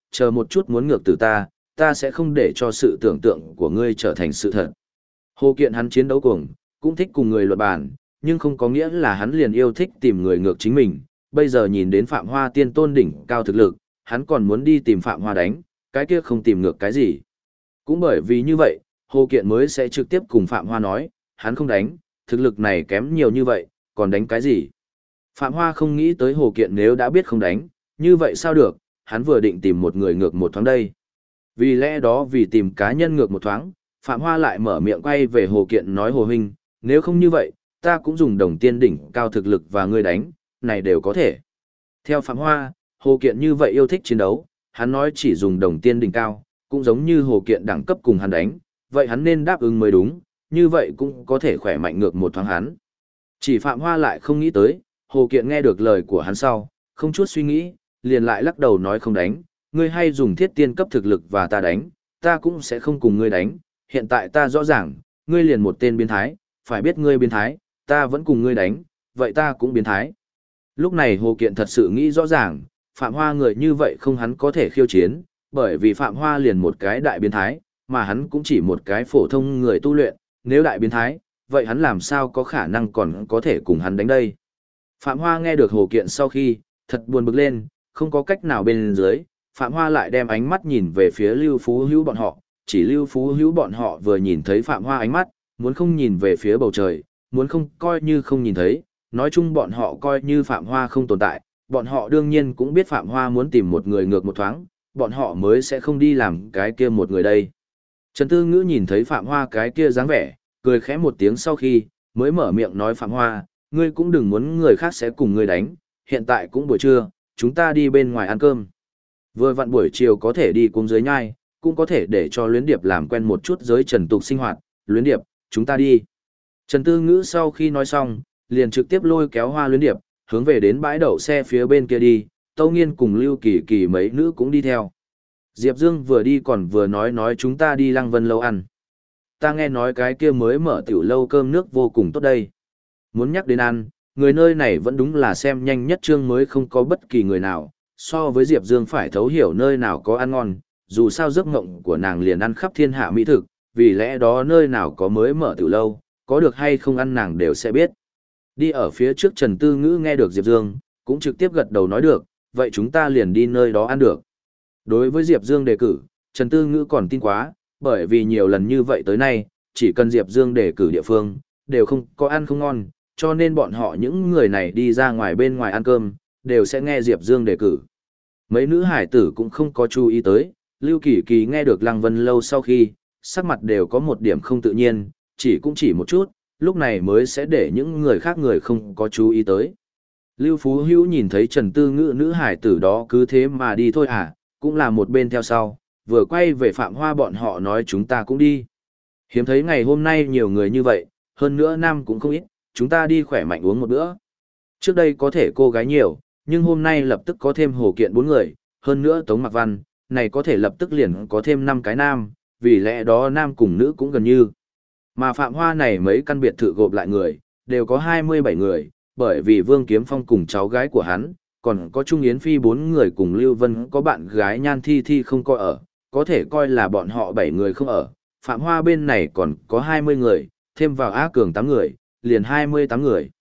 chờ một chút muốn ngược từ ta sẽ không để cho sự tưởng tượng của ngươi trở thành sự thật. Hồ Kiện hắn chiến đấu cuồng, cũng thích cùng người luận bàn, nhưng không có nghĩa là hắn liền yêu thích tìm người ngược chính mình. Bây giờ nhìn đến Phạm Hoa tiên tôn đỉnh cao thực lực, hắn còn muốn đi tìm Phạm Hoa đánh, cái kia không tìm ngược cái gì. Cũng bởi vì như vậy, Hồ Kiện mới sẽ trực tiếp cùng Phạm Hoa nói, hắn không đánh, thực lực này kém nhiều như vậy, còn đánh cái gì. Phạm Hoa không nghĩ tới Hồ Kiện nếu đã biết không đánh, như vậy sao được, hắn vừa định tìm một người ngược một thoáng đây. Vì lẽ đó vì tìm cá nhân ngược một thoáng, Phạm Hoa lại mở miệng quay về Hồ Kiện nói Hồ huynh, nếu không như vậy, ta cũng dùng đồng tiên đỉnh cao thực lực và ngươi đánh, này đều có thể. Theo Phạm Hoa, Hồ Kiện như vậy yêu thích chiến đấu, hắn nói chỉ dùng đồng tiên đỉnh cao, cũng giống như Hồ Kiện đẳng cấp cùng hắn đánh, vậy hắn nên đáp ứng mới đúng, như vậy cũng có thể khỏe mạnh ngược một thoáng hắn. Chỉ Phạm Hoa lại không nghĩ tới, Hồ Kiện nghe được lời của hắn sau, không chút suy nghĩ, liền lại lắc đầu nói không đánh, ngươi hay dùng thiết tiên cấp thực lực và ta đánh, ta cũng sẽ không cùng ngươi đánh, hiện tại ta rõ ràng, ngươi liền một tên biến thái, phải biết ngươi biến thái, ta vẫn cùng ngươi đánh, vậy ta cũng biến thái. Lúc này Hồ Kiện thật sự nghĩ rõ ràng, Phạm Hoa người như vậy không hắn có thể khiêu chiến, bởi vì Phạm Hoa liền một cái đại biến thái, mà hắn cũng chỉ một cái phổ thông người tu luyện, nếu đại biến thái, vậy hắn làm sao có khả năng còn có thể cùng hắn đánh đây. Phạm Hoa nghe được Hồ Kiện sau khi, thật buồn bực lên, không có cách nào bên dưới, Phạm Hoa lại đem ánh mắt nhìn về phía Lưu Phú Hữu bọn họ, chỉ Lưu Phú Hữu bọn họ vừa nhìn thấy Phạm Hoa ánh mắt, muốn không nhìn về phía bầu trời, muốn không coi như không nhìn thấy, nói chung bọn họ coi như Phạm Hoa không tồn tại, bọn họ đương nhiên cũng biết Phạm Hoa muốn tìm một người ngược một thoáng, bọn họ mới sẽ không đi làm cái kia một người đây. Trần Tư Ngữ nhìn thấy Phạm Hoa cái kia dáng vẻ, cười khẽ một tiếng sau khi, mới mở miệng nói Phạm Hoa, ngươi cũng đừng muốn người khác sẽ cùng ngươi đánh, hiện tại cũng buổi trưa, chúng ta đi bên ngoài ăn cơm. Vừa vặn buổi chiều có thể đi cùng dưới nhai, cũng có thể để cho Luyến Điệp làm quen một chút giới trần tục sinh hoạt, Luyến Điệp, chúng ta đi. Trần Tư Ngữ sau khi nói xong, liền trực tiếp lôi kéo Hoa Luyến Điệp, hướng về đến bãi đậu xe phía bên kia đi, Tâu Nghiên cùng Lưu Kỳ Kỳ mấy nữ cũng đi theo. Diệp Dương vừa đi còn vừa nói chúng ta đi Lăng Vân lâu ăn. Ta nghe nói cái kia mới mở tiểu lâu cơm nước vô cùng tốt đây. Muốn nhắc đến ăn, người nơi này vẫn đúng là xem nhanh nhất trương mới không có bất kỳ người nào, so với Diệp Dương phải thấu hiểu nơi nào có ăn ngon, dù sao giấc mộng của nàng liền ăn khắp thiên hạ mỹ thực, vì lẽ đó nơi nào có mới mở tiểu lâu, có được hay không ăn nàng đều sẽ biết. Đi ở phía trước Trần Tư Ngữ nghe được Diệp Dương, cũng trực tiếp gật đầu nói được, vậy chúng ta liền đi nơi đó ăn được. Đối với Diệp Dương đề cử, Trần Tư Ngữ còn tin quá, bởi vì nhiều lần như vậy tới nay, chỉ cần Diệp Dương đề cử địa phương, đều không có ăn không ngon, cho nên bọn họ những người này đi ra ngoài bên ngoài ăn cơm, đều sẽ nghe Diệp Dương đề cử. Mấy nữ hải tử cũng không có chú ý tới, Lưu Kỳ Kỳ nghe được Lăng Vân lâu sau khi, sắc mặt đều có một điểm không tự nhiên, chỉ một chút, lúc này mới sẽ để những người khác người không có chú ý tới. Lưu Phú Hữu nhìn thấy Trần Tư Ngữ nữ hải tử đó cứ thế mà đi thôi à, cũng là một bên theo sau, vừa quay về Phạm Hoa bọn họ nói chúng ta cũng đi. Hiếm thấy ngày hôm nay nhiều người như vậy, hơn nữa nam cũng không ít, chúng ta đi khỏe mạnh uống một bữa. Trước đây có thể cô gái nhiều, nhưng hôm nay lập tức có thêm Hồ Kiện 4 người, hơn nữa Tống Mặc Văn, này có thể lập tức liền có thêm 5 cái nam, vì lẽ đó nam cùng nữ cũng gần như. Mà Phạm Hoa này mấy căn biệt thự gộp lại người, đều có 27 người, bởi vì Vương Kiếm Phong cùng cháu gái của hắn, còn có Trung Yến Phi 4 người cùng Lưu Vân có bạn gái Nhan Thi Thi không có ở, có thể coi là bọn họ 7 người không ở. Phạm Hoa bên này còn có 20 người, thêm vào Á Cường 8 người, liền 28 người.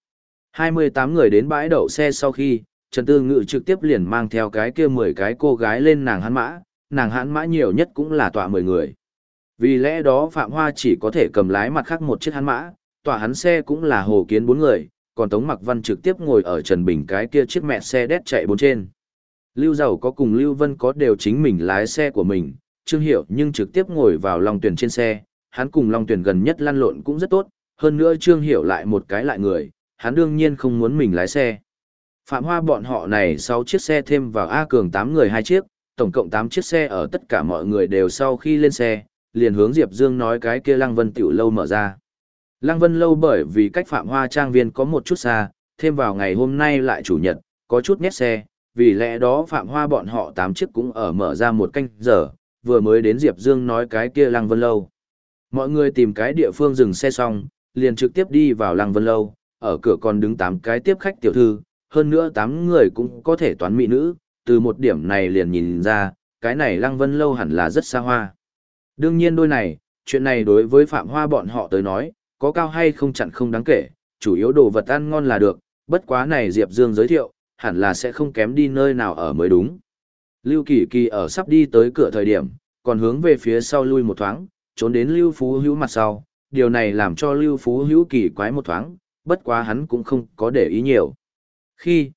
28 người đến bãi đậu xe sau khi, Trần Tư Ngữ trực tiếp liền mang theo cái kia 10 cái cô gái lên nàng hãn mã nhiều nhất cũng là tọa 10 người. Vì lẽ đó Phạm Hoa chỉ có thể cầm lái mặt khác một chiếc hãn mã, tọa hắn xe cũng là Hồ Kiến 4 người, còn Tống Mặc Văn trực tiếp ngồi ở Trần Bình cái kia chiếc mẹ xe đét chạy 4 trên. Lưu Giàu có cùng Lưu Vân có đều chính mình lái xe của mình, Trương Hiểu nhưng trực tiếp ngồi vào Long Tuyển trên xe, hắn cùng Long Tuyển gần nhất lăn lộn cũng rất tốt, hơn nữa Trương Hiểu lại một cái lại người, hắn đương nhiên không muốn mình lái xe. Phạm Hoa bọn họ này 6 chiếc xe thêm vào A Cường 8 người 2 chiếc, tổng cộng 8 chiếc xe ở tất cả mọi người đều sau khi lên xe, liền hướng Diệp Dương nói cái kia Lăng Vân tiểu lâu mở ra. Lăng Vân lâu bởi vì cách Phạm Hoa trang viên có một chút xa, thêm vào ngày hôm nay lại chủ nhật, có chút nhét xe, vì lẽ đó Phạm Hoa bọn họ 8 chiếc cũng ở mở ra một canh giờ, vừa mới đến Diệp Dương nói cái kia Lăng Vân lâu. Mọi người tìm cái địa phương dừng xe xong, liền trực tiếp đi vào Lăng Vân lâu, ở cửa còn đứng 8 cái tiếp khách tiểu thư, hơn nữa 8 người cũng có thể toán mỹ nữ, từ một điểm này liền nhìn ra, cái này Lăng Vân Lâu hẳn là rất xa hoa. Đương nhiên đôi này, chuyện này đối với Phạm Hoa bọn họ tới nói, có cao hay không chặn không đáng kể, chủ yếu đồ vật ăn ngon là được, bất quá này Diệp Dương giới thiệu, hẳn là sẽ không kém đi nơi nào ở mới đúng. Lưu Kỳ Kỳ ở sắp đi tới cửa thời điểm, còn hướng về phía sau lui một thoáng, trốn đến Lưu Phú Hữu mặt sau, điều này làm cho Lưu Phú Hữu kỳ quái một thoáng, bất quá hắn cũng không có để ý nhiều. Khi,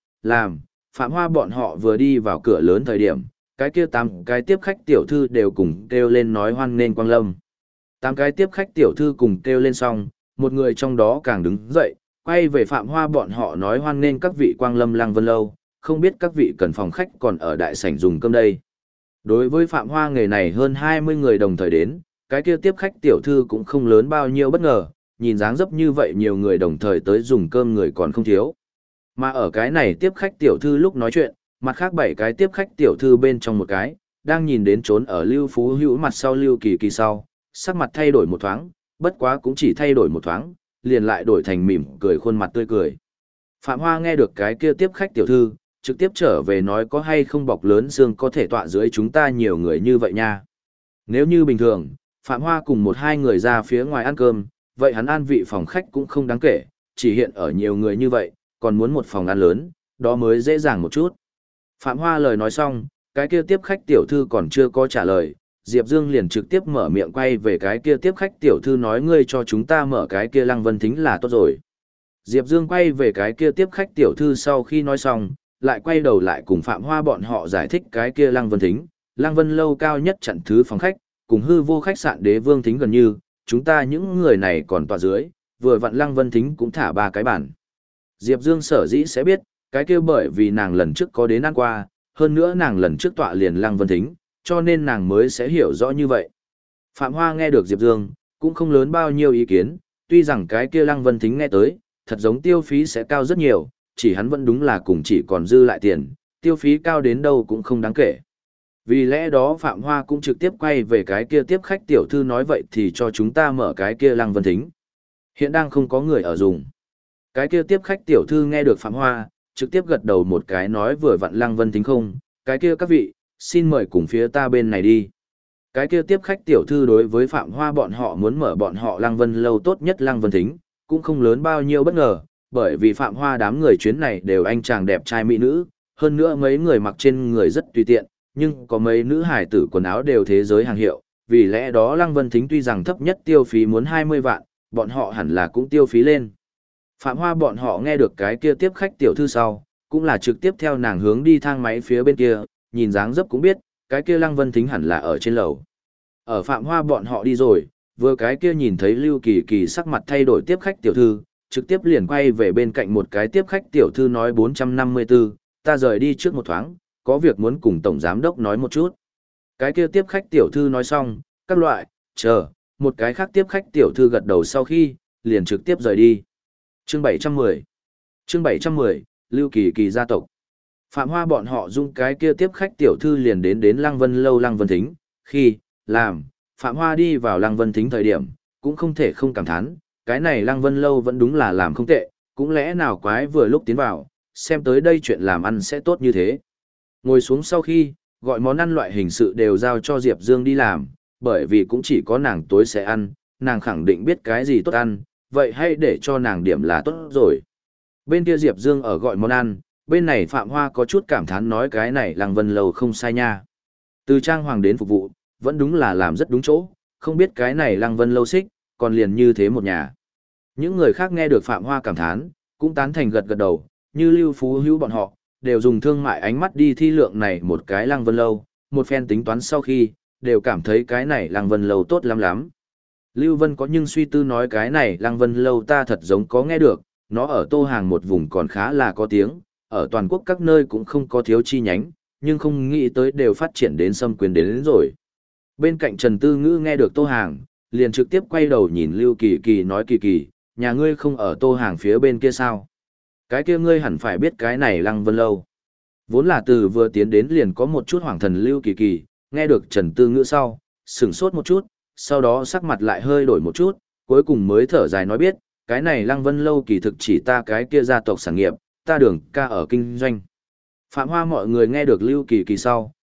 Phạm Hoa bọn họ vừa đi vào cửa lớn thời điểm, cái kia 8 cái tiếp khách tiểu thư đều cùng kêu lên nói hoan nghênh Quang Lâm. 8 cái tiếp khách tiểu thư cùng kêu lên xong, một người trong đó càng đứng dậy, quay về Phạm Hoa bọn họ nói hoan nghênh các vị Quang Lâm Lăng Vân Lâu, không biết các vị cần phòng khách còn ở đại sảnh dùng cơm đây. Đối với Phạm Hoa nghề này hơn 20 người đồng thời đến, cái kia tiếp khách tiểu thư cũng không lớn bao nhiêu bất ngờ, nhìn dáng dấp như vậy nhiều người đồng thời tới dùng cơm người còn không thiếu. Mà ở cái này tiếp khách tiểu thư lúc nói chuyện, mặt khác 7 cái tiếp khách tiểu thư bên trong một cái, đang nhìn đến trốn ở Lưu Phú Hữu mặt sau Lưu Kỳ Kỳ sau, sắc mặt thay đổi một thoáng, bất quá cũng chỉ thay đổi một thoáng, liền lại đổi thành mỉm cười khuôn mặt tươi cười. Phạm Hoa nghe được cái kia tiếp khách tiểu thư, trực tiếp trở về nói có hay không bọc lớn xương có thể tọa dưới chúng ta nhiều người như vậy nha. Nếu như bình thường, Phạm Hoa cùng 1-2 người ra phía ngoài ăn cơm, vậy hắn an vị phòng khách cũng không đáng kể, chỉ hiện ở nhiều người như vậy, còn muốn một phòng ăn lớn, đó mới dễ dàng một chút. Phạm Hoa lời nói xong, cái kia tiếp khách tiểu thư còn chưa có trả lời, Diệp Dương liền trực tiếp mở miệng quay về cái kia tiếp khách tiểu thư nói ngươi cho chúng ta mở cái kia Lăng Vân Thính là tốt rồi. Diệp Dương quay về cái kia tiếp khách tiểu thư sau khi nói xong, lại quay đầu lại cùng Phạm Hoa bọn họ giải thích cái kia Lăng Vân Thính, Lăng Vân Lâu cao nhất chặn thứ phòng khách, cùng hư vô khách sạn Đế Vương Thính gần như, chúng ta những người này còn tọa dưới, vừa vặn Lăng Vân Thính cũng thả 3 cái bàn. Diệp Dương sở dĩ sẽ biết, cái kia bởi vì nàng lần trước có đến ăn qua, hơn nữa nàng lần trước tọa liền Lăng Vân Thính, cho nên nàng mới sẽ hiểu rõ như vậy. Phạm Hoa nghe được Diệp Dương, cũng không lớn bao nhiêu ý kiến, tuy rằng cái kia Lăng Vân Thính nghe tới, thật giống tiêu phí sẽ cao rất nhiều, chỉ hắn vẫn đúng là cùng chỉ còn dư lại tiền, tiêu phí cao đến đâu cũng không đáng kể. Vì lẽ đó Phạm Hoa cũng trực tiếp quay về cái kia tiếp khách tiểu thư nói vậy thì cho chúng ta mở cái kia Lăng Vân Thính. Hiện đang không có người ở dùng. Cái kia tiếp khách tiểu thư nghe được Phạm Hoa, trực tiếp gật đầu một cái nói vừa vặn Lăng Vân Thính không, cái kia các vị, xin mời cùng phía ta bên này đi. Cái kia tiếp khách tiểu thư đối với Phạm Hoa bọn họ muốn mở bọn họ Lăng Vân Lâu tốt nhất Lăng Vân Thính, cũng không lớn bao nhiêu bất ngờ, bởi vì Phạm Hoa đám người chuyến này đều anh chàng đẹp trai mỹ nữ, hơn nữa mấy người mặc trên người rất tùy tiện, nhưng có mấy nữ hải tử quần áo đều thế giới hàng hiệu, vì lẽ đó Lăng Vân Thính tuy rằng thấp nhất tiêu phí muốn 20 vạn, bọn họ hẳn là cũng tiêu phí lên. Phạm Hoa bọn họ nghe được cái kia tiếp khách tiểu thư sau, cũng là trực tiếp theo nàng hướng đi thang máy phía bên kia, nhìn dáng dấp cũng biết, cái kia Lăng Vân Thính hẳn là ở trên lầu. Ở Phạm Hoa bọn họ đi rồi, vừa cái kia nhìn thấy Lưu Kỳ Kỳ sắc mặt thay đổi tiếp khách tiểu thư, trực tiếp liền quay về bên cạnh một cái tiếp khách tiểu thư nói 454, ta rời đi trước một thoáng, có việc muốn cùng tổng giám đốc nói một chút. Cái kia tiếp khách tiểu thư nói xong, các loại, chờ, một cái khác tiếp khách tiểu thư gật đầu sau khi, liền trực tiếp rời đi. Chương 710, Lưu Kỳ Kỳ gia tộc. Phạm Hoa bọn họ dung cái kia tiếp khách tiểu thư liền đến Lăng Vân Lâu Lăng Vân Thính, khi, Phạm Hoa đi vào Lăng Vân Thính thời điểm, cũng không thể không cảm thán, cái này Lăng Vân Lâu vẫn đúng là làm không tệ, cũng lẽ nào quái vừa lúc tiến vào, xem tới đây chuyện làm ăn sẽ tốt như thế. Ngồi xuống sau khi, gọi món ăn loại hình sự đều giao cho Diệp Dương đi làm, bởi vì cũng chỉ có nàng tối sẽ ăn, nàng khẳng định biết cái gì tốt ăn, vậy hãy để cho nàng điểm là tốt rồi. Bên kia Diệp Dương ở gọi món ăn, bên này Phạm Hoa có chút cảm thán nói cái này Lăng Vân Lâu không sai nha. Từ trang hoàng đến phục vụ, vẫn đúng là làm rất đúng chỗ, không biết cái này Lăng Vân Lâu xích, còn liền như thế một nhà. Những người khác nghe được Phạm Hoa cảm thán, cũng tán thành gật gật đầu, như Lưu Phú Hữu bọn họ, đều dùng thương mại ánh mắt đi thi lượng này một cái Lăng Vân Lâu, một phen tính toán sau khi, đều cảm thấy cái này Lăng Vân Lâu tốt lắm lắm. Lưu Vân có nhưng suy tư nói cái này Lăng Vân Lâu ta thật giống có nghe được, nó ở Tô Hàng một vùng còn khá là có tiếng, ở toàn quốc các nơi cũng không có thiếu chi nhánh, nhưng không nghĩ tới đều phát triển đến xâm quyền đến rồi. Bên cạnh Trần Tư Ngữ nghe được Tô Hàng, liền trực tiếp quay đầu nhìn Lưu Kỳ Kỳ nói Kỳ Kỳ, nhà ngươi không ở Tô Hàng phía bên kia sao? Cái kia ngươi hẳn phải biết cái này Lăng Vân Lâu. Vốn là từ vừa tiến đến liền có một chút hoàng thần Lưu Kỳ Kỳ, nghe được Trần Tư Ngữ sau, sửng sốt một chút, sau đó sắc mặt lại hơi đổi một chút, cuối cùng mới thở dài nói biết, cái này Lăng Vân Lâu kỳ thực chỉ ta cái kia gia tộc sản nghiệp, ta Đường ca ở kinh doanh. Phạm Hoa mọi người nghe được Lưu Kỳ Kỳ sau,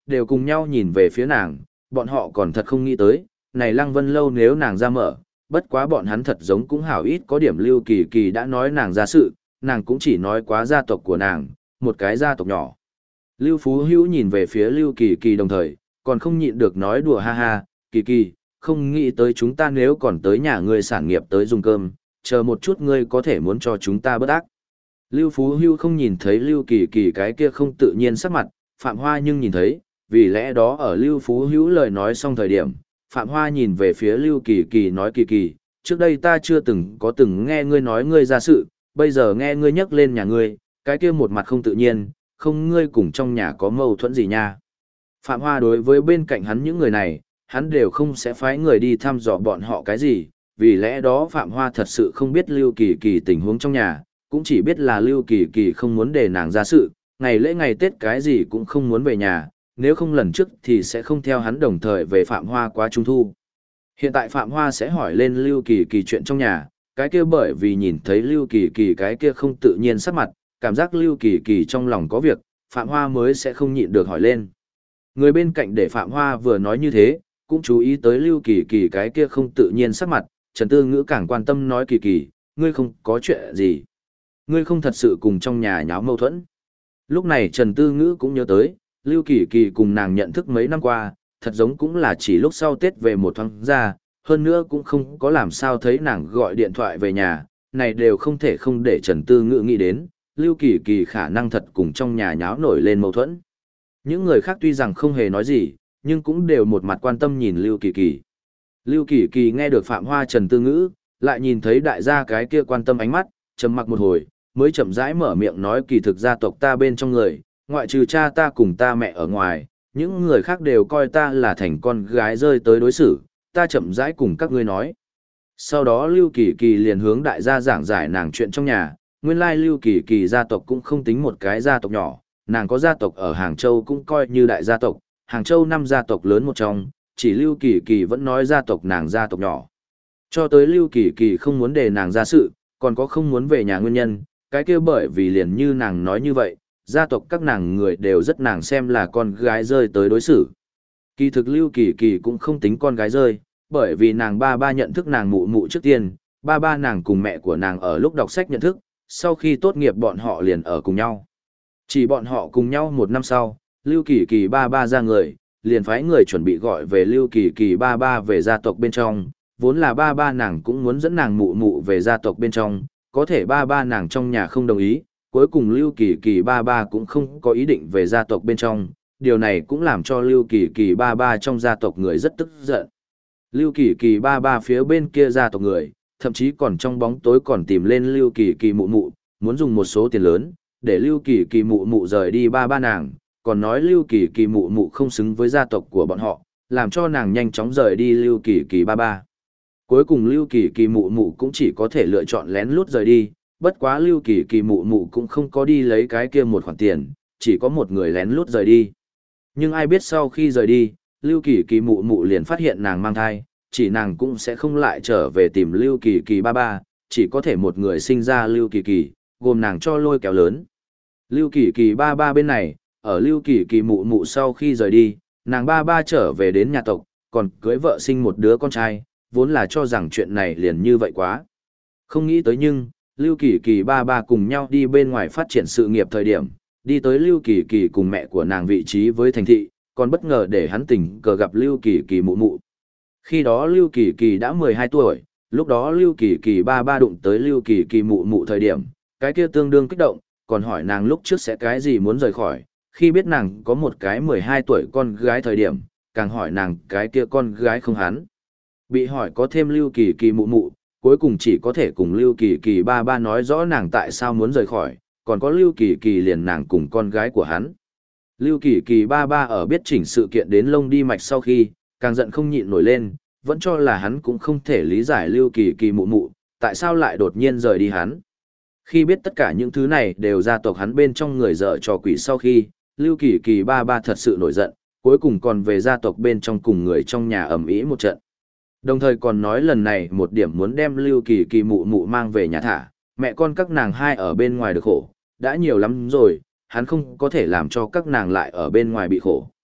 đều cùng nhau nhìn về phía nàng, bọn họ còn thật không nghĩ tới, này Lăng Vân Lâu nếu nàng ra mở, bất quá bọn hắn thật giống cũng hảo ít có điểm Lưu Kỳ Kỳ đã nói nàng ra sự, nàng cũng chỉ nói quá gia tộc của nàng, một cái gia tộc nhỏ. Lưu Phú Hữu nhìn về phía Lưu Kỳ Kỳ đồng thời, còn không nhịn được nói đùa ha ha, Kỳ Kỳ, không nghĩ tới chúng ta nếu còn tới nhà ngươi sản nghiệp tới dùng cơm, chờ một chút ngươi có thể muốn cho chúng ta bớt ác. Lưu Phú Hữu không nhìn thấy Lưu Kỳ Kỳ cái kia không tự nhiên sắc mặt, Phạm Hoa nhưng nhìn thấy, vì lẽ đó ở Lưu Phú Hữu lời nói xong thời điểm, Phạm Hoa nhìn về phía Lưu Kỳ Kỳ nói Kỳ Kỳ, trước đây ta chưa từng nghe ngươi nói ngươi ra sự, bây giờ nghe ngươi nhắc lên nhà ngươi, cái kia một mặt không tự nhiên, không ngươi cùng trong nhà có mâu thuẫn gì nha. Phạm Hoa đối với bên cạnh hắn những người này, hắn đều không sẽ phái người đi thăm dò bọn họ cái gì, vì lẽ đó Phạm Hoa thật sự không biết Lưu Kỳ Kỳ tình huống trong nhà, cũng chỉ biết là Lưu Kỳ Kỳ không muốn để nàng ra sự, ngày lễ ngày Tết cái gì cũng không muốn về nhà, nếu không lần trước thì sẽ không theo hắn đồng thời về Phạm Hoa qua Trung Thu. Hiện tại Phạm Hoa sẽ hỏi lên Lưu Kỳ Kỳ chuyện trong nhà, cái kia bởi vì nhìn thấy Lưu Kỳ Kỳ cái kia không tự nhiên sắc mặt, cảm giác Lưu Kỳ Kỳ trong lòng có việc, Phạm Hoa mới sẽ không nhịn được hỏi lên. Người bên cạnh để Phạm Hoa vừa nói như thế, cũng chú ý tới Lưu Kỳ Kỳ cái kia không tự nhiên sắc mặt, Trần Tư Ngữ càng quan tâm nói Kỳ Kỳ, ngươi không có chuyện gì. Ngươi không thật sự cùng trong nhà nháo mâu thuẫn. Lúc này Trần Tư Ngữ cũng nhớ tới, Lưu Kỳ Kỳ cùng nàng nhận thức mấy năm qua, thật giống cũng là chỉ lúc sau Tết về một thoáng ra, hơn nữa cũng không có làm sao thấy nàng gọi điện thoại về nhà, này đều không thể không để Trần Tư Ngữ nghĩ đến, Lưu Kỳ Kỳ khả năng thật cùng trong nhà nháo nổi lên mâu thuẫn. Những người khác tuy rằng không hề nói gì, nhưng cũng đều một mặt quan tâm nhìn Lưu Kỳ Kỳ. Lưu Kỳ Kỳ nghe được Phạm Hoa Trần Tư Ngữ, lại nhìn thấy đại gia cái kia quan tâm ánh mắt, trầm mặc một hồi, mới chậm rãi mở miệng nói kỳ thực gia tộc ta bên trong người, ngoại trừ cha ta cùng ta mẹ ở ngoài, những người khác đều coi ta là thành con gái rơi tới đối xử, ta chậm rãi cùng các ngươi nói. Sau đó Lưu Kỳ Kỳ liền hướng đại gia giảng giải nàng chuyện trong nhà, nguyên lai Lưu Kỳ Kỳ gia tộc cũng không tính một cái gia tộc nhỏ, nàng có gia tộc ở Hàng Châu cũng coi như đại gia tộc, Hàng Châu 5 gia tộc lớn một trong, chỉ Lưu Kỳ Kỳ vẫn nói gia tộc nàng gia tộc nhỏ. Cho tới Lưu Kỳ Kỳ không muốn để nàng ra sự, còn có không muốn về nhà nguyên nhân, cái kia bởi vì liền như nàng nói như vậy, gia tộc các nàng người đều rất nàng xem là con gái rơi tới đối xử. Kỳ thực Lưu Kỳ Kỳ cũng không tính con gái rơi, bởi vì nàng ba ba nhận thức nàng mụ mụ trước tiên, ba ba nàng cùng mẹ của nàng ở lúc đọc sách nhận thức, sau khi tốt nghiệp bọn họ liền ở cùng nhau. Chỉ bọn họ cùng nhau một năm sau, Lưu Kỳ Kỳ ba ba ra người, liền phái người chuẩn bị gọi về Lưu Kỳ Kỳ ba ba về gia tộc bên trong, vốn là ba ba nàng cũng muốn dẫn nàng mụ mụ về gia tộc bên trong, có thể ba ba nàng trong nhà không đồng ý, cuối cùng Lưu Kỳ Kỳ ba ba cũng không có ý định về gia tộc bên trong, điều này cũng làm cho Lưu Kỳ Kỳ ba ba trong gia tộc người rất tức giận. Lưu Kỳ Kỳ ba ba phía bên kia gia tộc người, thậm chí còn trong bóng tối còn tìm lên Lưu Kỳ Kỳ mụ mụ, muốn dùng một số tiền lớn, để Lưu Kỳ Kỳ mụ mụ rời đi ba ba nàng, còn nói Lưu Kỳ Kỳ mụ mụ không xứng với gia tộc của bọn họ, làm cho nàng nhanh chóng rời đi Lưu Kỳ Kỳ ba ba. Cuối cùng Lưu Kỳ Kỳ mụ mụ cũng chỉ có thể lựa chọn lén lút rời đi, bất quá Lưu Kỳ Kỳ mụ mụ cũng không có đi lấy cái kia một khoản tiền, chỉ có một người lén lút rời đi. Nhưng ai biết sau khi rời đi, Lưu Kỳ Kỳ mụ mụ liền phát hiện nàng mang thai, chỉ nàng cũng sẽ không lại trở về tìm Lưu Kỳ Kỳ ba ba, chỉ có thể một người sinh ra Lưu Kỳ Kỳ, gồm nàng cho lôi kéo lớn. Lưu Kỳ Kỳ ba ba bên này, ở Lưu Kỳ Kỳ mụ mụ sau khi rời đi, nàng ba ba trở về đến nhà tộc, còn cưới vợ sinh một đứa con trai, vốn là cho rằng chuyện này liền như vậy quá. Không nghĩ tới nhưng, Lưu Kỳ Kỳ ba ba cùng nhau đi bên ngoài phát triển sự nghiệp thời điểm, đi tới Lưu Kỳ Kỳ cùng mẹ của nàng vị trí với thành thị, còn bất ngờ để hắn tình cờ gặp Lưu Kỳ Kỳ mụ mụ. Khi đó Lưu Kỳ Kỳ đã 12 tuổi, lúc đó Lưu Kỳ Kỳ ba ba đụng tới Lưu Kỳ Kỳ mụ mụ thời điểm, cái kia tương đương kích động, còn hỏi nàng lúc trước sẽ cái gì muốn rời khỏi, khi biết nàng có một cái 12 tuổi con gái thời điểm, càng hỏi nàng cái kia con gái không hắn. Bị hỏi có thêm Lưu Kỳ Kỳ mụ mụ, cuối cùng chỉ có thể cùng Lưu Kỳ Kỳ ba ba nói rõ nàng tại sao muốn rời khỏi, còn có Lưu Kỳ Kỳ liền nàng cùng con gái của hắn. Lưu Kỳ Kỳ ba ba ở biết chỉnh sự kiện đến lông đi mạch sau khi, càng giận không nhịn nổi lên, vẫn cho là hắn cũng không thể lý giải Lưu Kỳ Kỳ mụ mụ, tại sao lại đột nhiên rời đi hắn. Khi biết tất cả những thứ này đều gia tộc hắn bên trong người dở trò quỷ sau khi, Lưu Kỳ Kỳ ba ba thật sự nổi giận, cuối cùng còn về gia tộc bên trong cùng người trong nhà ầm ĩ một trận. Đồng thời còn nói lần này một điểm muốn đem Lưu Kỳ Kỳ mụ mụ mang về nhà thả, mẹ con các nàng hai ở bên ngoài được khổ, đã nhiều lắm rồi, hắn không có thể làm cho các nàng lại ở bên ngoài bị khổ.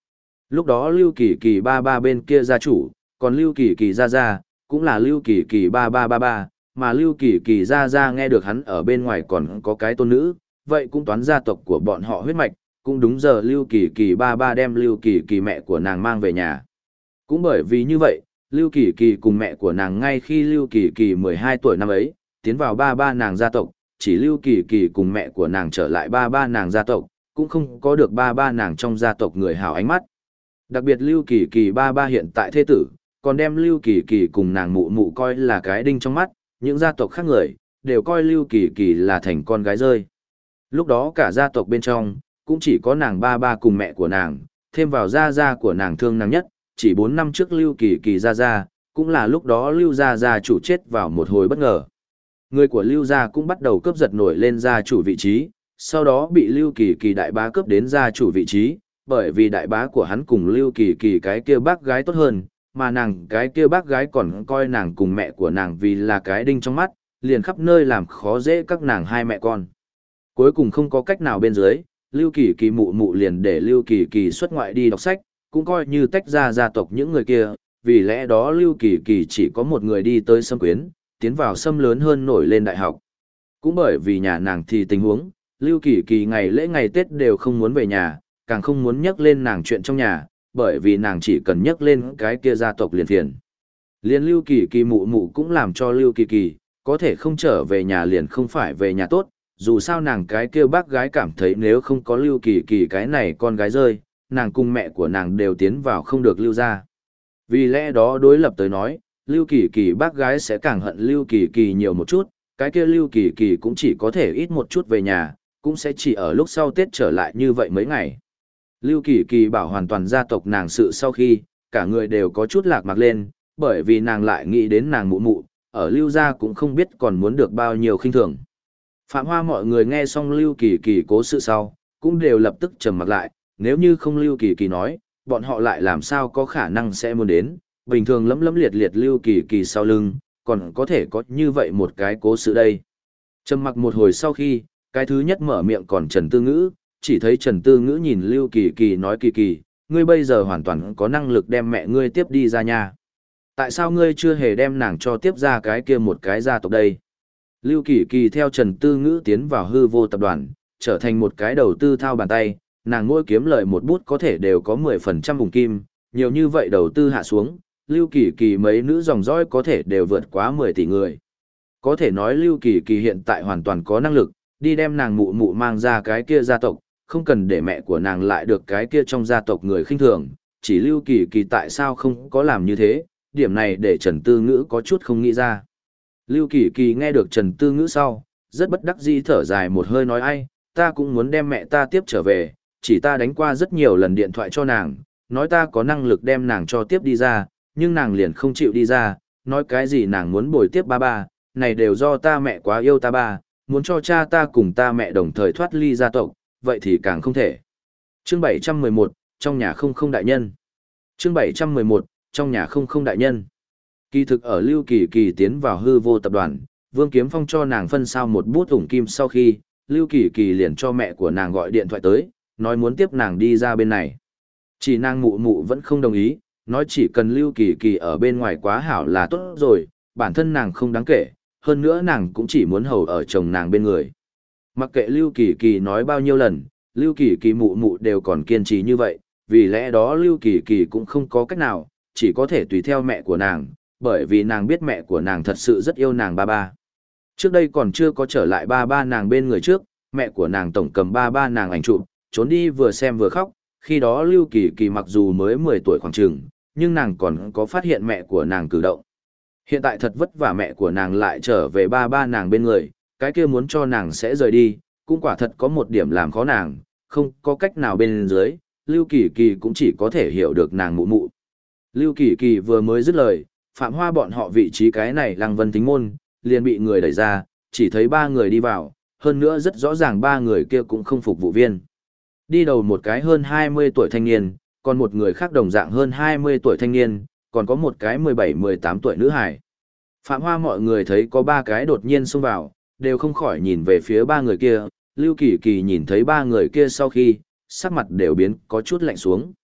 Lúc đó Lưu Kỳ Kỳ ba ba bên kia gia chủ, còn Lưu Kỳ Kỳ gia cũng là Lưu Kỳ Kỳ ba, mà Lưu Kỳ Kỳ gia nghe được hắn ở bên ngoài còn có cái tôn nữ, vậy cũng toán gia tộc của bọn họ huyết mạch, cũng đúng giờ Lưu Kỳ Kỳ ba đem Lưu Kỳ Kỳ mẹ của nàng mang về nhà. Cũng bởi vì như vậy, Lưu Kỳ Kỳ cùng mẹ của nàng ngay khi Lưu Kỳ Kỳ 12 tuổi năm ấy, tiến vào ba nàng gia tộc, chỉ Lưu Kỳ Kỳ cùng mẹ của nàng trở lại ba nàng gia tộc, cũng không có được ba nàng trong gia tộc người hảo ánh mắt. Đặc biệt Lưu Kỳ Kỳ ba hiện tại thê tử, còn đem Lưu Kỳ Kỳ cùng nàng mụ mụ coi là cái đinh trong mắt, những gia tộc khác người, đều coi Lưu Kỳ Kỳ là thành con gái rơi. Lúc đó cả gia tộc bên trong, cũng chỉ có nàng ba cùng mẹ của nàng, thêm vào gia của nàng thương nàng nhất, chỉ 4 năm trước Lưu Kỳ Kỳ gia, cũng là lúc đó Lưu gia chủ chết vào một hồi bất ngờ. Người của Lưu gia cũng bắt đầu cướp giật nổi lên gia chủ vị trí, sau đó bị Lưu Kỳ Kỳ đại bá cướp đến gia chủ vị trí, bởi vì đại bá của hắn cùng Lưu Kỳ Kỳ cái kia bác gái tốt hơn, mà nàng cái kia bác gái còn coi nàng cùng mẹ của nàng vì là cái đinh trong mắt, liền khắp nơi làm khó dễ các nàng hai mẹ con. Cuối cùng không có cách nào bên dưới, Lưu Kỳ Kỳ mụ mụ liền để Lưu Kỳ Kỳ xuất ngoại đi đọc sách, cũng coi như tách ra gia tộc những người kia, vì lẽ đó Lưu Kỳ Kỳ chỉ có một người đi tới Sâm Quyến, tiến vào Sâm lớn hơn nổi lên đại học. Cũng bởi vì nhà nàng thì tình huống, Lưu Kỳ Kỳ ngày lễ ngày Tết đều không muốn về nhà, càng không muốn nhắc lên nàng chuyện trong nhà, bởi vì nàng chỉ cần nhắc lên cái kia gia tộc liền phiền. Liên Lưu Kỳ Kỳ mụ mụ cũng làm cho Lưu Kỳ Kỳ, có thể không trở về nhà liền không phải về nhà tốt, dù sao nàng cái kia bác gái cảm thấy nếu không có Lưu Kỳ Kỳ cái này con gái rơi, nàng cùng mẹ của nàng đều tiến vào không được lưu ra. Vì lẽ đó đối lập tới nói, Lưu Kỳ Kỳ bác gái sẽ càng hận Lưu Kỳ Kỳ nhiều một chút, cái kia Lưu Kỳ Kỳ cũng chỉ có thể ít một chút về nhà, cũng sẽ chỉ ở lúc sau Tết trở lại như vậy mấy ngày. Lưu Kỳ Kỳ bảo hoàn toàn gia tộc nàng sự sau khi, cả người đều có chút lạc mặc lên, bởi vì nàng lại nghĩ đến nàng mụ mụ, ở Lưu gia cũng không biết còn muốn được bao nhiêu khinh thường. Phạm Hoa mọi người nghe xong Lưu Kỳ Kỳ cố sự sau, cũng đều lập tức trầm mặc lại, nếu như không Lưu Kỳ Kỳ nói, bọn họ lại làm sao có khả năng sẽ muốn đến, bình thường lấm liệt liệt Lưu Kỳ Kỳ sau lưng, còn có thể có như vậy một cái cố sự đây. Trầm mặc một hồi sau khi, cái thứ nhất mở miệng còn Trần Tư Ngữ, chỉ thấy Trần Tư Ngữ nhìn Lưu Kỳ Kỳ nói Kỳ Kỳ, ngươi bây giờ hoàn toàn có năng lực đem mẹ ngươi tiếp đi ra nhà. Tại sao ngươi chưa hề đem nàng cho tiếp ra cái kia một cái gia tộc đây? Lưu Kỳ Kỳ theo Trần Tư Ngữ tiến vào hư vô tập đoàn, trở thành một cái đầu tư thao bàn tay, nàng mỗi kiếm lời một bút có thể đều có 10% vùng kim, nhiều như vậy đầu tư hạ xuống, Lưu Kỳ Kỳ mấy nữ dòng dõi có thể đều vượt quá 10 tỷ người. Có thể nói Lưu Kỳ Kỳ hiện tại hoàn toàn có năng lực, đi đem nàng mụ mụ mang ra cái kia gia tộc, không cần để mẹ của nàng lại được cái kia trong gia tộc người khinh thường, chỉ Lưu Kỳ Kỳ tại sao không có làm như thế, điểm này để Trần Tư Ngữ có chút không nghĩ ra. Lưu Kỳ Kỳ nghe được Trần Tư Ngữ sau, rất bất đắc dĩ thở dài một hơi nói ai, ta cũng muốn đem mẹ ta tiếp trở về, chỉ ta đánh qua rất nhiều lần điện thoại cho nàng, nói ta có năng lực đem nàng cho tiếp đi ra, nhưng nàng liền không chịu đi ra, nói cái gì nàng muốn bồi tiếp ba, này đều do ta mẹ quá yêu ta ba, muốn cho cha ta cùng ta mẹ đồng thời thoát ly gia tộc, vậy thì càng không thể. Chương 711, trong nhà không đại nhân. Chương 711, trong nhà không đại nhân. Kỳ thực ở Lưu Kỳ Kỳ tiến vào hư vô tập đoàn, Vương Kiếm Phong cho nàng phân sao một bút ủng kim sau khi, Lưu Kỳ Kỳ liền cho mẹ của nàng gọi điện thoại tới, nói muốn tiếp nàng đi ra bên này. Chỉ nàng mụ mụ vẫn không đồng ý, nói chỉ cần Lưu Kỳ Kỳ ở bên ngoài quá hảo là tốt rồi, bản thân nàng không đáng kể, hơn nữa nàng cũng chỉ muốn hầu ở chồng nàng bên người. Mặc kệ Lưu Kỳ Kỳ nói bao nhiêu lần, Lưu Kỳ Kỳ mụ mụ đều còn kiên trì như vậy, vì lẽ đó Lưu Kỳ Kỳ cũng không có cách nào, chỉ có thể tùy theo mẹ của nàng, bởi vì nàng biết mẹ của nàng thật sự rất yêu nàng ba. Trước đây còn chưa có trở lại ba nàng bên người trước, mẹ của nàng tổng cầm ba nàng ảnh chụp, trốn đi vừa xem vừa khóc, khi đó Lưu Kỳ Kỳ mặc dù mới 10 tuổi khoảng chừng, nhưng nàng còn có phát hiện mẹ của nàng cử động. Hiện tại thật vất vả mẹ của nàng lại trở về ba nàng bên người, cái kia muốn cho nàng sẽ rời đi, cũng quả thật có một điểm làm khó nàng, không có cách nào bên dưới, Lưu Kỳ Kỳ cũng chỉ có thể hiểu được nàng mụ mụ. Lưu Kỳ Kỳ vừa mới dứt lời, Phạm Hoa bọn họ vị trí cái này Lăng Vân Tính môn, liền bị người đẩy ra, chỉ thấy 3 người đi vào, hơn nữa rất rõ ràng 3 người kia cũng không phục vụ viên. Đi đầu một cái hơn 20 tuổi thanh niên, còn một người khác đồng dạng hơn 20 tuổi thanh niên, còn có một cái 17-18 tuổi nữ hài. Phạm Hoa mọi người thấy có 3 cái đột nhiên xông vào, đều không khỏi nhìn về phía 3 người kia, Lưu Kỳ Kỳ nhìn thấy 3 người kia sau khi, sắc mặt đều biến có chút lạnh xuống.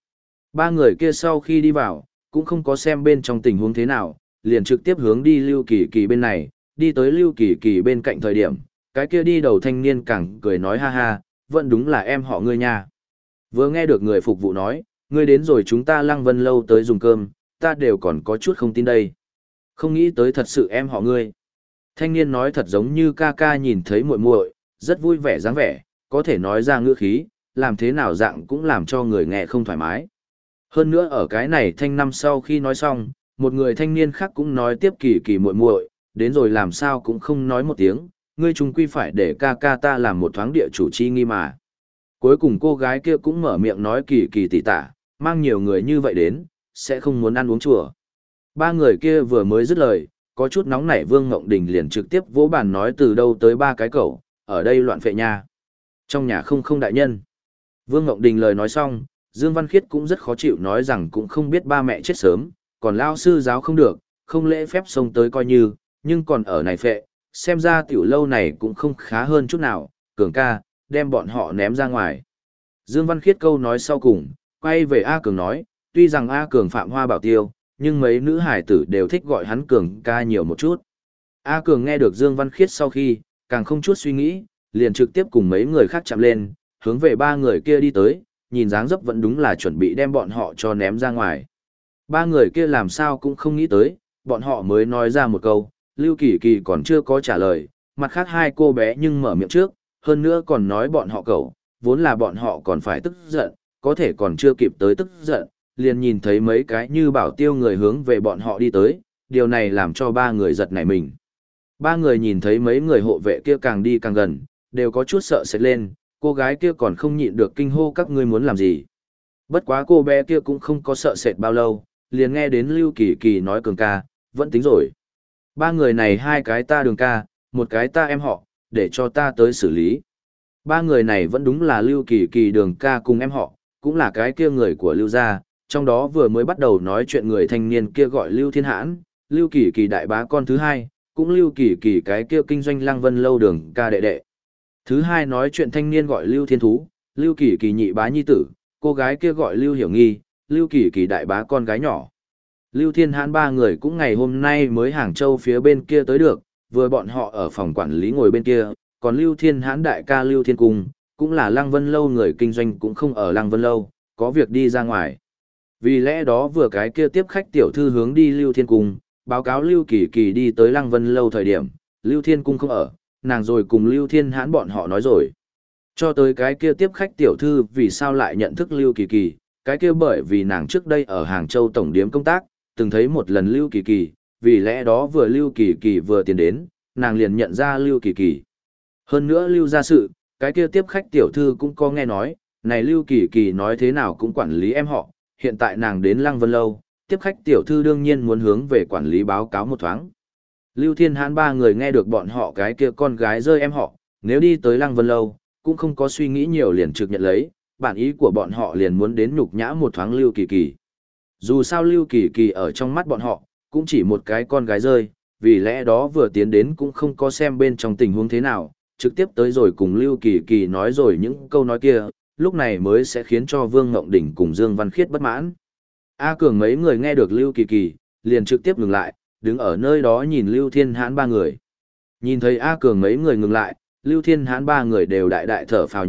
Ba người kia sau khi đi vào, cũng không có xem bên trong tình huống thế nào, liền trực tiếp hướng đi Lưu Kỳ Kỳ bên này, đi tới Lưu Kỳ Kỳ bên cạnh thời điểm, cái kia đi đầu thanh niên càng cười nói ha ha, vẫn đúng là em họ ngươi nha. Vừa nghe được người phục vụ nói, ngươi đến rồi chúng ta Lăng Vân lâu tới dùng cơm, ta đều còn có chút không tin đây. Không nghĩ tới thật sự em họ ngươi. Thanh niên nói thật giống như ca ca nhìn thấy muội muội, rất vui vẻ dáng vẻ, có thể nói ra ngữ khí, làm thế nào dạng cũng làm cho người nghe không thoải mái. Hơn nữa ở cái này thanh năm sau khi nói xong, một người thanh niên khác cũng nói tiếp Kỳ Kỳ muội muội, đến rồi làm sao cũng không nói một tiếng, ngươi chung quy phải để ca ca ta làm một thoáng địa chủ chi nghi mà. Cuối cùng cô gái kia cũng mở miệng nói Kỳ Kỳ tỷ tả, mang nhiều người như vậy đến, sẽ không muốn ăn uống chùa. Ba người kia vừa mới dứt lời, có chút nóng nảy Vương Ngộng Đình liền trực tiếp vỗ bàn nói từ đâu tới ba cái cậu, ở đây loạn phệ nha. Trong nhà không đại nhân. Vương Ngộng Đình lời nói xong, Dương Văn Khiết cũng rất khó chịu nói rằng cũng không biết ba mẹ chết sớm, còn lao sư giáo không được, không lễ phép xông tới coi như, nhưng còn ở này phệ, xem ra tiểu lâu này cũng không khá hơn chút nào, Cường ca, đem bọn họ ném ra ngoài. Dương Văn Khiết câu nói sau cùng, quay về A Cường nói, tuy rằng A Cường phạm hoa bảo tiêu, nhưng mấy nữ hải tử đều thích gọi hắn Cường ca nhiều một chút. A Cường nghe được Dương Văn Khiết sau khi, càng không chút suy nghĩ, liền trực tiếp cùng mấy người khác chạm lên, hướng về ba người kia đi tới, nhìn dáng dấp vẫn đúng là chuẩn bị đem bọn họ cho ném ra ngoài. Ba người kia làm sao cũng không nghĩ tới, bọn họ mới nói ra một câu, Lưu Kỳ Kỳ còn chưa có trả lời, mặt khác hai cô bé nhưng mở miệng trước, hơn nữa còn nói bọn họ cẩu, vốn là bọn họ còn phải tức giận, có thể còn chưa kịp tới tức giận, liền nhìn thấy mấy cái như bảo tiêu người hướng về bọn họ đi tới, điều này làm cho ba người giật nảy mình. Ba người nhìn thấy mấy người hộ vệ kia càng đi càng gần, đều có chút sợ sệt lên, cô gái kia còn không nhịn được kinh hô các ngươi muốn làm gì. Bất quá cô bé kia cũng không có sợ sệt bao lâu, liền nghe đến Lưu Kỳ Kỳ nói Cường ca, vẫn tính rồi. Ba người này hai cái ta Đường ca, một cái ta em họ, để cho ta tới xử lý. Ba người này vẫn đúng là Lưu Kỳ Kỳ Đường ca cùng em họ, cũng là cái kia người của Lưu gia, trong đó vừa mới bắt đầu nói chuyện người thanh niên kia gọi Lưu Thiên Hãn, Lưu Kỳ Kỳ đại bá con thứ hai, cũng Lưu Kỳ Kỳ cái kia kinh doanh Lăng Vân lâu Đường ca đệ đệ. Thứ hai nói chuyện thanh niên gọi Lưu Thiên Thú, Lưu Kỳ Kỳ nhị bá nhi tử, cô gái kia gọi Lưu Hiểu Nghi, Lưu Kỳ Kỳ đại bá con gái nhỏ. Lưu Thiên Hãn ba người cũng ngày hôm nay mới Hàng Châu phía bên kia tới được, vừa bọn họ ở phòng quản lý ngồi bên kia, còn Lưu Thiên Hãn đại ca Lưu Thiên Cung, cũng là Lăng Vân lâu người kinh doanh cũng không ở Lăng Vân lâu, có việc đi ra ngoài. Vì lẽ đó vừa cái kia tiếp khách tiểu thư hướng đi Lưu Thiên Cung, báo cáo Lưu Kỳ Kỳ đi tới Lăng Vân lâu thời điểm, Lưu Thiên Cung không ở, nàng rồi cùng Lưu Thiên Hãn bọn họ nói rồi. Cho tới cái kia tiếp khách tiểu thư vì sao lại nhận thức Lưu Kỳ Kỳ, cái kia bởi vì nàng trước đây ở Hàng Châu tổng điếm công tác, từng thấy một lần Lưu Kỳ Kỳ, vì lẽ đó vừa Lưu Kỳ Kỳ vừa tiến đến, nàng liền nhận ra Lưu Kỳ Kỳ. Hơn nữa Lưu gia sự, cái kia tiếp khách tiểu thư cũng có nghe nói, này Lưu Kỳ Kỳ nói thế nào cũng quản lý em họ, hiện tại nàng đến Lăng Vân lâu, tiếp khách tiểu thư đương nhiên muốn hướng về quản lý báo cáo một thoáng. Lưu Thiên Hãn ba người nghe được bọn họ cái kia con gái rơi em họ, nếu đi tới Lăng Vân lâu, cũng không có suy nghĩ nhiều liền trực nhận lấy, bản ý của bọn họ liền muốn đến nhục nhã một thoáng Lưu Kỳ Kỳ. Dù sao Lưu Kỳ Kỳ ở trong mắt bọn họ, cũng chỉ một cái con gái rơi, vì lẽ đó vừa tiến đến cũng không có xem bên trong tình huống thế nào, trực tiếp tới rồi cùng Lưu Kỳ Kỳ nói rồi những câu nói kia, lúc này mới sẽ khiến cho Vương Ngộng Đỉnh cùng Dương Văn Khiết bất mãn. A Cường mấy người nghe được Lưu Kỳ Kỳ, liền trực tiếp ngừng lại, đứng ở nơi đó nhìn Lưu Thiên Hãn ba người. Nhìn thấy A Cường mấy người ngừng lại, Lưu Thiên Hãn ba người đều đại đại thở phào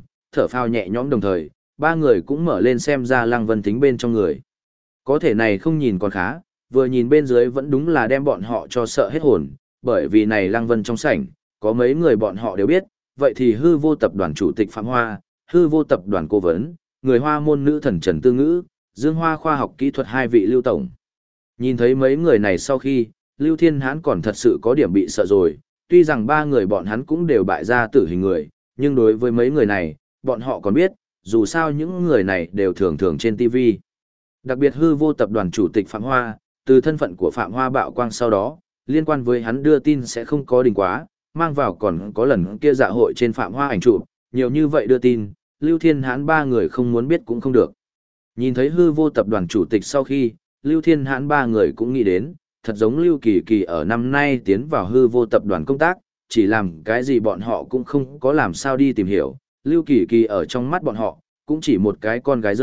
nhẹ nhõm đồng thời, ba người cũng mở lên xem ra Lăng Vân Thính bên trong người. Có thể này không nhìn còn khá, vừa nhìn bên dưới vẫn đúng là đem bọn họ cho sợ hết hồn, bởi vì này Lăng Vân trong sảnh, có mấy người bọn họ đều biết, vậy thì hư vô tập đoàn chủ tịch Phạm Hoa, hư vô tập đoàn cố vấn, người Hoa môn nữ thần Trần Tư Ngữ, Dương Hoa khoa học kỹ thuật hai vị Lưu Tổng. Nhìn thấy mấy người này sau khi, Lưu Thiên Hãn còn thật sự có điểm bị sợ rồi, tuy rằng ba người bọn hắn cũng đều bại ra tử hình người, nhưng đối với mấy người này, bọn họ còn biết, dù sao những người này đều thường thường trên TV. Đặc biệt hư vô tập đoàn chủ tịch Phạm Hoa, từ thân phận của Phạm Hoa bạo quang sau đó, liên quan với hắn đưa tin sẽ không có đình quá, mang vào còn có lần kia dạ hội trên Phạm Hoa ảnh chụp, nhiều như vậy đưa tin, Lưu Thiên Hãn ba người không muốn biết cũng không được. Nhìn thấy hư vô tập đoàn chủ tịch sau khi, Lưu Thiên Hãn ba người cũng nghĩ đến, thật giống Lưu Kỳ Kỳ ở năm nay tiến vào hư vô tập đoàn công tác, chỉ làm cái gì bọn họ cũng không có làm sao đi tìm hiểu. Lưu Kỳ Kỳ ở trong mắt bọn họ, cũng chỉ một cái con gái rơi,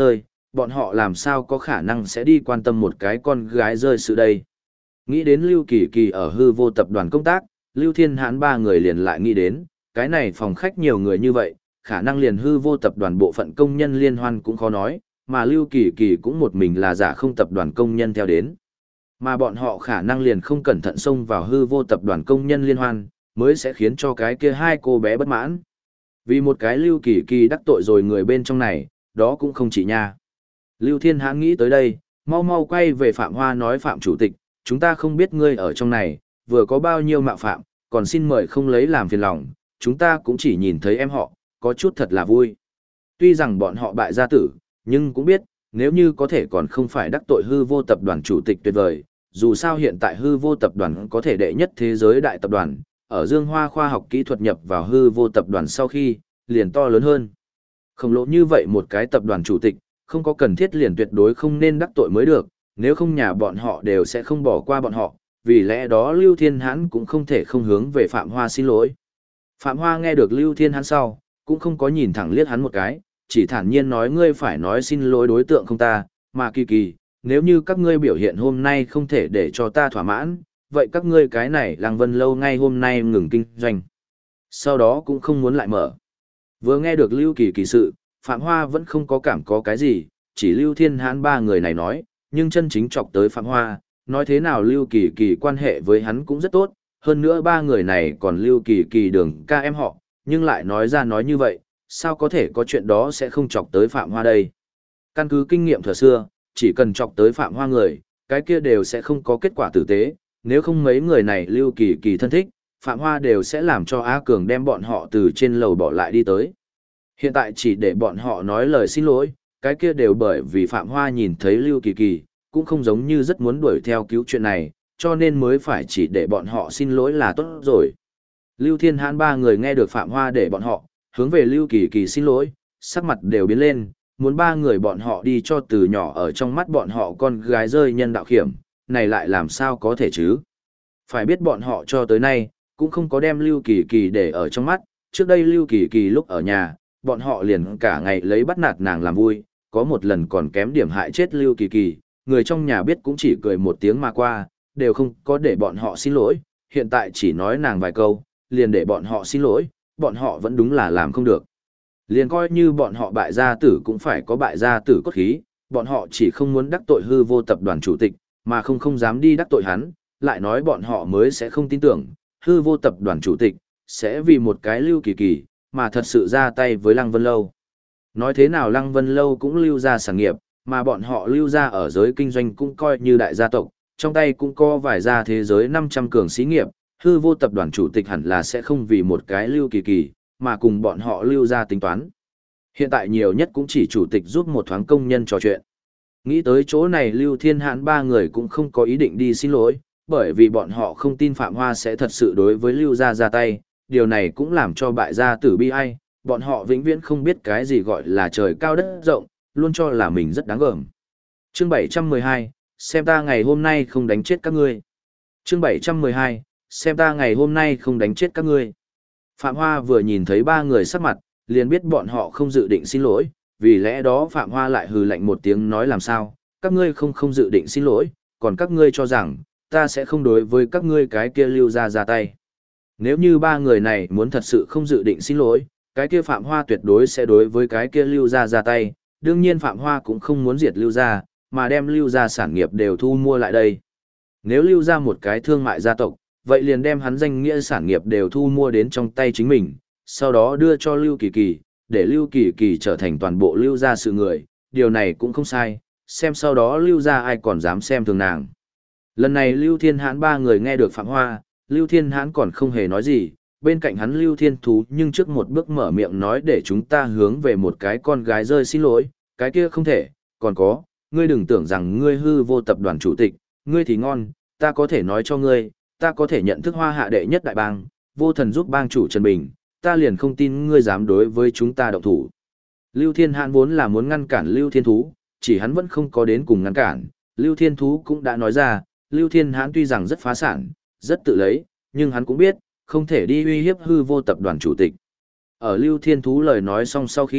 bọn họ làm sao có khả năng sẽ đi quan tâm một cái con gái rơi sự đây. Nghĩ đến Lưu Kỳ Kỳ ở hư vô tập đoàn công tác, Lưu Thiên Hãn ba người liền lại nghĩ đến, cái này phòng khách nhiều người như vậy, khả năng liền hư vô tập đoàn bộ phận công nhân liên hoan cũng khó nói, mà Lưu Kỳ Kỳ cũng một mình là giả không tập đoàn công nhân theo đến. Mà bọn họ khả năng liền không cẩn thận xông vào hư vô tập đoàn công nhân liên hoan, mới sẽ khiến cho cái kia hai cô bé bất mãn. Vì một cái Lưu Kỳ Kỳ đắc tội rồi người bên trong này, đó cũng không chỉ nha. Lưu Thiên Hãn nghĩ tới đây, mau mau quay về Phạm Hoa nói Phạm Chủ tịch, chúng ta không biết ngươi ở trong này, vừa có bao nhiêu mạo phạm, còn xin mời không lấy làm phiền lòng, chúng ta cũng chỉ nhìn thấy em họ, có chút thật là vui. Tuy rằng bọn họ bại gia tử, nhưng cũng biết, nếu như có thể còn không phải đắc tội hư vô tập đoàn chủ tịch tuyệt vời, dù sao hiện tại hư vô tập đoàn có thể đệ nhất thế giới đại tập đoàn, ở Dương Hoa khoa học kỹ thuật nhập vào hư vô tập đoàn sau khi, liền to lớn hơn. Khổng lồ như vậy một cái tập đoàn chủ tịch, không có cần thiết liền tuyệt đối không nên đắc tội mới được, nếu không nhà bọn họ đều sẽ không bỏ qua bọn họ, vì lẽ đó Lưu Thiên Hãn cũng không thể không hướng về Phạm Hoa xin lỗi. Phạm Hoa nghe được Lưu Thiên Hãn sau, cũng không có nhìn thẳng liếc hắn một cái, chỉ thản nhiên nói ngươi phải nói xin lỗi đối tượng không ta, mà Kỳ Kỳ, nếu như các ngươi biểu hiện hôm nay không thể để cho ta thỏa mãn, vậy các ngươi cái này Lăng Vân Lâu ngay hôm nay ngừng kinh doanh. Sau đó cũng không muốn lại mở. Vừa nghe được Lưu Kỳ Kỳ sự, Phạm Hoa vẫn không có cảm có cái gì, chỉ Lưu Thiên Hãn ba người này nói, nhưng chân chính chọc tới Phạm Hoa, nói thế nào Lưu Kỳ Kỳ quan hệ với hắn cũng rất tốt, hơn nữa ba người này còn Lưu Kỳ Kỳ đường ca em họ, nhưng lại nói ra nói như vậy, sao có thể có chuyện đó sẽ không chọc tới Phạm Hoa đây. Căn cứ kinh nghiệm thời xưa, chỉ cần chọc tới Phạm Hoa người, cái kia đều sẽ không có kết quả tử tế, nếu không mấy người này Lưu Kỳ Kỳ thân thích, Phạm Hoa đều sẽ làm cho Á Cường đem bọn họ từ trên lầu bỏ lại đi tới. Hiện tại chỉ để bọn họ nói lời xin lỗi, cái kia đều bởi vì Phạm Hoa nhìn thấy Lưu Kỳ Kỳ, cũng không giống như rất muốn đuổi theo cứu chuyện này, cho nên mới phải chỉ để bọn họ xin lỗi là tốt rồi. Lưu Thiên Hãn ba người nghe được Phạm Hoa để bọn họ, hướng về Lưu Kỳ Kỳ xin lỗi, sắc mặt đều biến lên, muốn ba người bọn họ đi cho từ nhỏ ở trong mắt bọn họ con gái rơi nhân đạo khiểm, này lại làm sao có thể chứ? Phải biết bọn họ cho tới nay, cũng không có đem Lưu Kỳ Kỳ để ở trong mắt, trước đây Lưu Kỳ Kỳ lúc ở nhà, bọn họ liền cả ngày lấy bắt nạt nàng làm vui, có một lần còn kém điểm hại chết Lưu Kỳ Kỳ, người trong nhà biết cũng chỉ cười một tiếng mà qua, đều không có để bọn họ xin lỗi, hiện tại chỉ nói nàng vài câu, liền để bọn họ xin lỗi, bọn họ vẫn đúng là làm không được. Liền coi như bọn họ bại gia tử cũng phải có bại gia tử cốt khí, bọn họ chỉ không muốn đắc tội hư vô tập đoàn chủ tịch, mà không dám đi đắc tội hắn, lại nói bọn họ mới sẽ không tin tưởng, hư vô tập đoàn chủ tịch, sẽ vì một cái Lưu Kỳ Kỳ, mà thật sự ra tay với Lăng Vân Lâu. Nói thế nào Lăng Vân Lâu cũng lưu ra sản nghiệp, mà bọn họ lưu ra ở giới kinh doanh cũng coi như đại gia tộc, trong tay cũng có vài gia thế giới 500 cường xí nghiệp, hư vô tập đoàn chủ tịch hẳn là sẽ không vì một cái Lưu Kỳ Kỳ, mà cùng bọn họ lưu ra tính toán. Hiện tại nhiều nhất cũng chỉ chủ tịch giúp một thoáng công nhân trò chuyện. Nghĩ tới chỗ này Lưu Thiên Hãn ba người cũng không có ý định đi xin lỗi, bởi vì bọn họ không tin Phạm Hoa sẽ thật sự đối với Lưu gia ra tay, điều này cũng làm cho bại gia tử bi ai, bọn họ vĩnh viễn không biết cái gì gọi là trời cao đất rộng, luôn cho là mình rất đáng gờm. Chương 712, xem ta ngày hôm nay không đánh chết các ngươi. Chương 712, xem ta ngày hôm nay không đánh chết các ngươi. Phạm Hoa vừa nhìn thấy ba người sắc mặt, liền biết bọn họ không dự định xin lỗi, vì lẽ đó Phạm Hoa lại hừ lạnh một tiếng nói làm sao, các ngươi không dự định xin lỗi, còn các ngươi cho rằng, ta sẽ không đối với các ngươi cái kia Lưu gia ra tay. Nếu như ba người này muốn thật sự không dự định xin lỗi, cái kia Phạm Hoa tuyệt đối sẽ đối với cái kia Lưu gia ra tay, đương nhiên Phạm Hoa cũng không muốn diệt Lưu gia, mà đem Lưu gia sản nghiệp đều thu mua lại đây. Nếu Lưu gia một cái thương mại gia tộc, vậy liền đem hắn danh nghĩa sản nghiệp đều thu mua đến trong tay chính mình, sau đó đưa cho Lưu Kỳ Kỳ, để Lưu Kỳ Kỳ trở thành toàn bộ Lưu gia sự người, điều này cũng không sai, xem sau đó Lưu gia ai còn dám xem thường nàng. Lần này Lưu Thiên Hãn ba người nghe được Phạm Hoa, Lưu Thiên Hãn còn không hề nói gì, bên cạnh hắn Lưu Thiên Thú nhưng trước một bước mở miệng nói để chúng ta hướng về một cái con gái rơi xin lỗi, cái kia không thể, còn có, ngươi đừng tưởng rằng ngươi hư vô tập đoàn chủ tịch, ngươi thì ngon, ta có thể nói cho ngươi, ta có thể nhận thức Hoa Hạ đệ nhất đại bang, vô thần giúp bang chủ Trần Bình, ta liền không tin ngươi dám đối với chúng ta động thủ. Lưu Thiên Hãn vốn là muốn ngăn cản Lưu Thiên Thú, chỉ hắn vẫn không có đến cùng ngăn cản, Lưu Thiên Thú cũng đã nói ra, Lưu Thiên Hãn tuy rằng rất phá sản, rất tự lấy, nhưng hắn cũng biết, không thể đi uy hiếp hư vô tập đoàn chủ tịch. Ở Lưu Thiên Thú lời nói xong sau khi,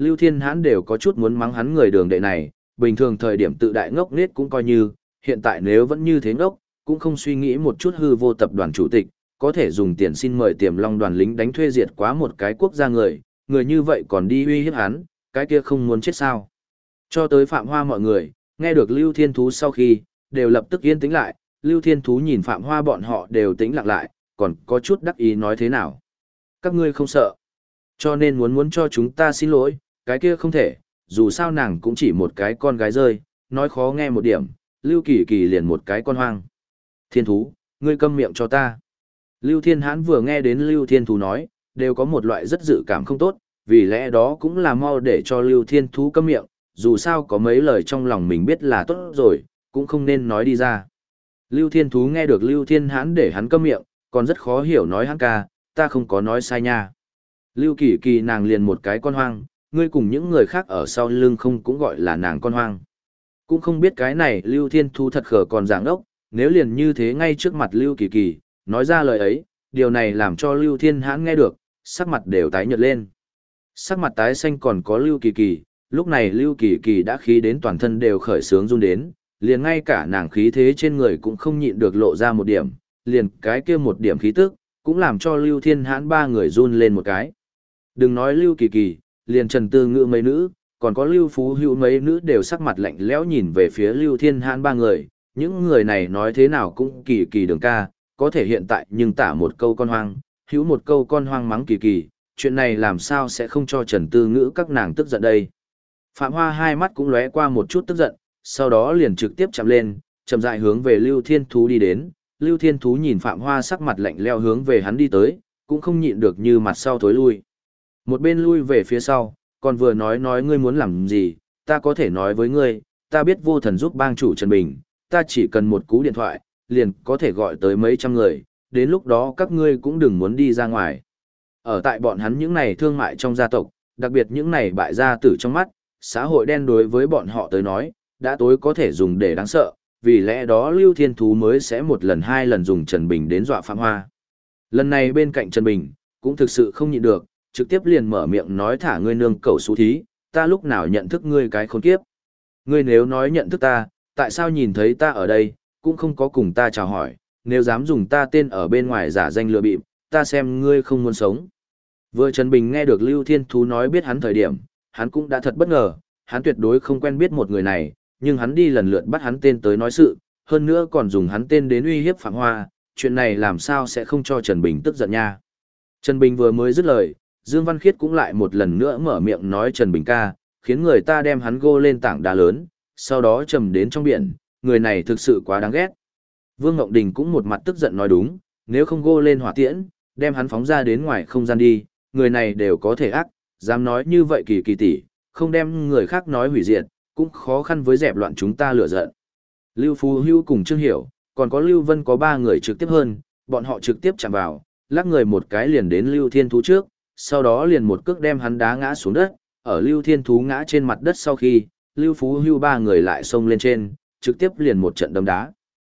Lưu Thiên Hãn đều có chút muốn mắng hắn người đường đệ này, bình thường thời điểm tự đại ngốc nghếch cũng coi như, hiện tại nếu vẫn như thế ngốc, cũng không suy nghĩ một chút hư vô tập đoàn chủ tịch, có thể dùng tiền xin mời Tiềm Long đoàn lính đánh thuê diệt quá một cái quốc gia người như vậy còn đi uy hiếp hắn, cái kia không muốn chết sao. Cho tới Phạm Hoa mọi người, nghe được Lưu Thiên Thú sau khi, đều lập tức yên tĩnh lại, Lưu Thiên Thú nhìn Phạm Hoa bọn họ đều tĩnh lặng lại, còn có chút đắc ý nói thế nào. Các ngươi không sợ, cho nên muốn cho chúng ta xin lỗi, cái kia không thể, dù sao nàng cũng chỉ một cái con gái rơi, nói khó nghe một điểm, Lưu Kỳ Kỳ liền một cái con hoang. Thiên Thú, ngươi câm miệng cho ta. Lưu Thiên Hãn vừa nghe đến Lưu Thiên Thú nói, đều có một loại rất dự cảm không tốt, vì lẽ đó cũng là mau để cho Lưu Thiên Thú câm miệng, dù sao có mấy lời trong lòng mình biết là tốt rồi, cũng không nên nói đi ra. Lưu Thiên Thú nghe được Lưu Thiên Hãn để hắn câm miệng, còn rất khó hiểu nói hắn ca, ta không có nói sai nha. Lưu Kỳ Kỳ nàng liền một cái con hoang, ngươi cùng những người khác ở sau lưng không cũng gọi là nàng con hoang. Cũng không biết cái này Lưu Thiên Thú thật khờ còn giảng ốc, nếu liền như thế ngay trước mặt Lưu Kỳ Kỳ, nói ra lời ấy, điều này làm cho Lưu Thiên Hãn nghe được, sắc mặt đều tái nhợt lên. Sắc mặt tái xanh còn có Lưu Kỳ Kỳ, lúc này Lưu Kỳ Kỳ đã khí đến toàn thân đều khởi sướng run đến, liền ngay cả nàng khí thế trên người cũng không nhịn được lộ ra một điểm, liền cái kia một điểm khí tức, cũng làm cho Lưu Thiên Hãn ba người run lên một cái. Đừng nói Lưu Kỳ Kỳ, liền Trần Tư Ngữ mấy nữ, còn có Lưu Phú Hữu mấy nữ đều sắc mặt lạnh lẽo nhìn về phía Lưu Thiên Hãn ba người, những người này nói thế nào cũng Kỳ Kỳ đường ca, có thể hiện tại nhưng tả một câu con hoang, hữu một câu con hoang mắng Kỳ Kỳ, chuyện này làm sao sẽ không cho Trần Tư Ngữ các nàng tức giận đây. Phạm Hoa hai mắt cũng lóe qua một chút tức giận, sau đó liền trực tiếp chạm lên, chậm rãi hướng về Lưu Thiên Thú đi đến. Lưu Thiên Thú nhìn Phạm Hoa sắc mặt lạnh lẽo hướng về hắn đi tới, cũng không nhịn được như mặt sau thối lui. Một bên lui về phía sau, còn vừa nói ngươi muốn làm gì, ta có thể nói với ngươi, ta biết vô thần giúp bang chủ Trần Bình, ta chỉ cần một cú điện thoại, liền có thể gọi tới mấy trăm người, đến lúc đó các ngươi cũng đừng muốn đi ra ngoài. Ở tại bọn hắn những này thương mại trong gia tộc, đặc biệt những này bại gia tử trong mắt, xã hội đen đối với bọn họ tới nói, đã tối có thể dùng để đáng sợ, vì lẽ đó Lưu Thiên Thú mới sẽ một lần hai lần dùng Trần Bình đến dọa Phạm Hoa. Lần này bên cạnh Trần Bình, cũng thực sự không nhịn được, trực tiếp liền mở miệng nói thả ngươi nương cẩu xú thí, ta lúc nào nhận thức ngươi cái khốn kiếp. Ngươi nếu nói nhận thức ta, tại sao nhìn thấy ta ở đây, cũng không có cùng ta chào hỏi, nếu dám dùng ta tên ở bên ngoài giả danh lừa bịp, ta xem ngươi không muốn sống. Vừa Trần Bình nghe được Lưu Thiên Thú nói biết hắn thời điểm, hắn cũng đã thật bất ngờ, hắn tuyệt đối không quen biết một người này, nhưng hắn đi lần lượt bắt hắn tên tới nói sự, hơn nữa còn dùng hắn tên đến uy hiếp Phạm Hoa, chuyện này làm sao sẽ không cho Trần Bình tức giận nha. Trần Bình vừa mới dứt lời, Dương Văn Khiết cũng lại một lần nữa mở miệng nói Trần Bình ca, khiến người ta đem hắn gô lên tảng đá lớn, sau đó trầm đến trong biển, người này thực sự quá đáng ghét. Vương Ngộng Đình cũng một mặt tức giận nói đúng, nếu không gô lên hỏa tiễn, đem hắn phóng ra đến ngoài không gian đi, người này đều có thể ác, dám nói như vậy Kỳ Kỳ tỷ, không đem người khác nói hủy diệt, cũng khó khăn với dẹp loạn chúng ta lửa giận. Lưu Phú Hữu cùng Trương Hiểu, còn có Lưu Vân có ba người trực tiếp hơn, bọn họ trực tiếp chạm vào, lắc người một cái liền đến Lưu Thiên Thú trước, sau đó liền một cước đem hắn đá ngã xuống đất, ở Lưu Thiên Thú ngã trên mặt đất sau khi, Lưu Phú Hữu ba người lại xông lên trên, trực tiếp liền một trận đấm đá.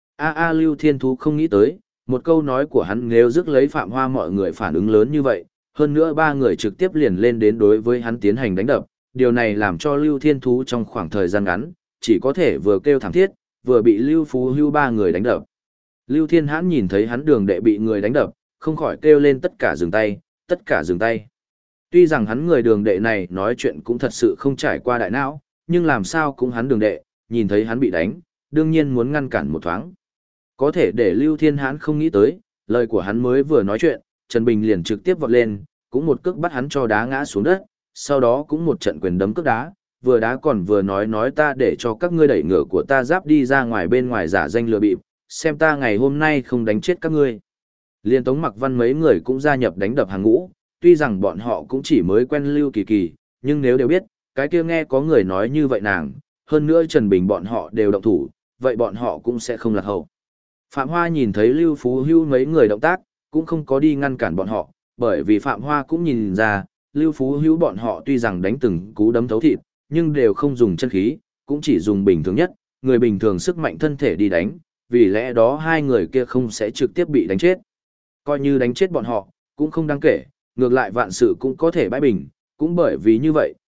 Lưu Thiên Thú không nghĩ tới, một câu nói của hắn nếu rước lấy Phạm Hoa mọi người phản ứng lớn như vậy, hơn nữa ba người trực tiếp liền lên đến đối với hắn tiến hành đánh đập, điều này làm cho Lưu Thiên Thú trong khoảng thời gian ngắn, chỉ có thể vừa kêu thảm thiết, vừa bị Lưu Phú Hữu ba người đánh đập. Lưu Thiên Hãn nhìn thấy hắn đường đệ bị người đánh đập, không khỏi kêu lên tất cả dừng tay, tất cả dừng tay. Tuy rằng hắn người đường đệ này nói chuyện cũng thật sự không trải qua đại não, nhưng làm sao cũng hắn đường đệ, nhìn thấy hắn bị đánh, đương nhiên muốn ngăn cản một thoáng. Có thể để Lưu Thiên Hãn không nghĩ tới, lời của hắn mới vừa nói chuyện, Trần Bình liền trực tiếp vọt lên, cũng một cước bắt hắn cho đá ngã xuống đất, sau đó cũng một trận quyền đấm cước đá, vừa đá còn vừa nói ta để cho các ngươi đẩy ngựa của ta giáp đi ra ngoài bên ngoài giả danh lừa bịp, xem ta ngày hôm nay không đánh chết các ngươi. Liên Tống Mặc Văn mấy người cũng gia nhập đánh đập hàng ngũ, tuy rằng bọn họ cũng chỉ mới quen Lưu Kỳ Kỳ, nhưng nếu đều biết, cái kia nghe có người nói như vậy nàng, hơn nữa Trần Bình bọn họ đều động thủ, vậy bọn họ cũng sẽ không lạc hậu. Phạm Hoa nhìn thấy Lưu Phú Hữu mấy người động tác, cũng không có đi ngăn cản bọn họ, bởi vì Phạm Hoa cũng nhìn ra, Lưu Phú Hữu bọn họ tuy rằng đánh từng cú đấm thấu thịt, nhưng đều không dùng chân khí, cũng chỉ dùng bình thường nhất, người bình thường sức mạnh thân thể đi đánh, vì lẽ đó hai người kia không sẽ trực tiếp bị đánh chết. Coi như đánh chết bọn họ, cũng không đáng kể, ngược lại vạn sự cũng có thể bãi bình, cũng bởi vì như vậy,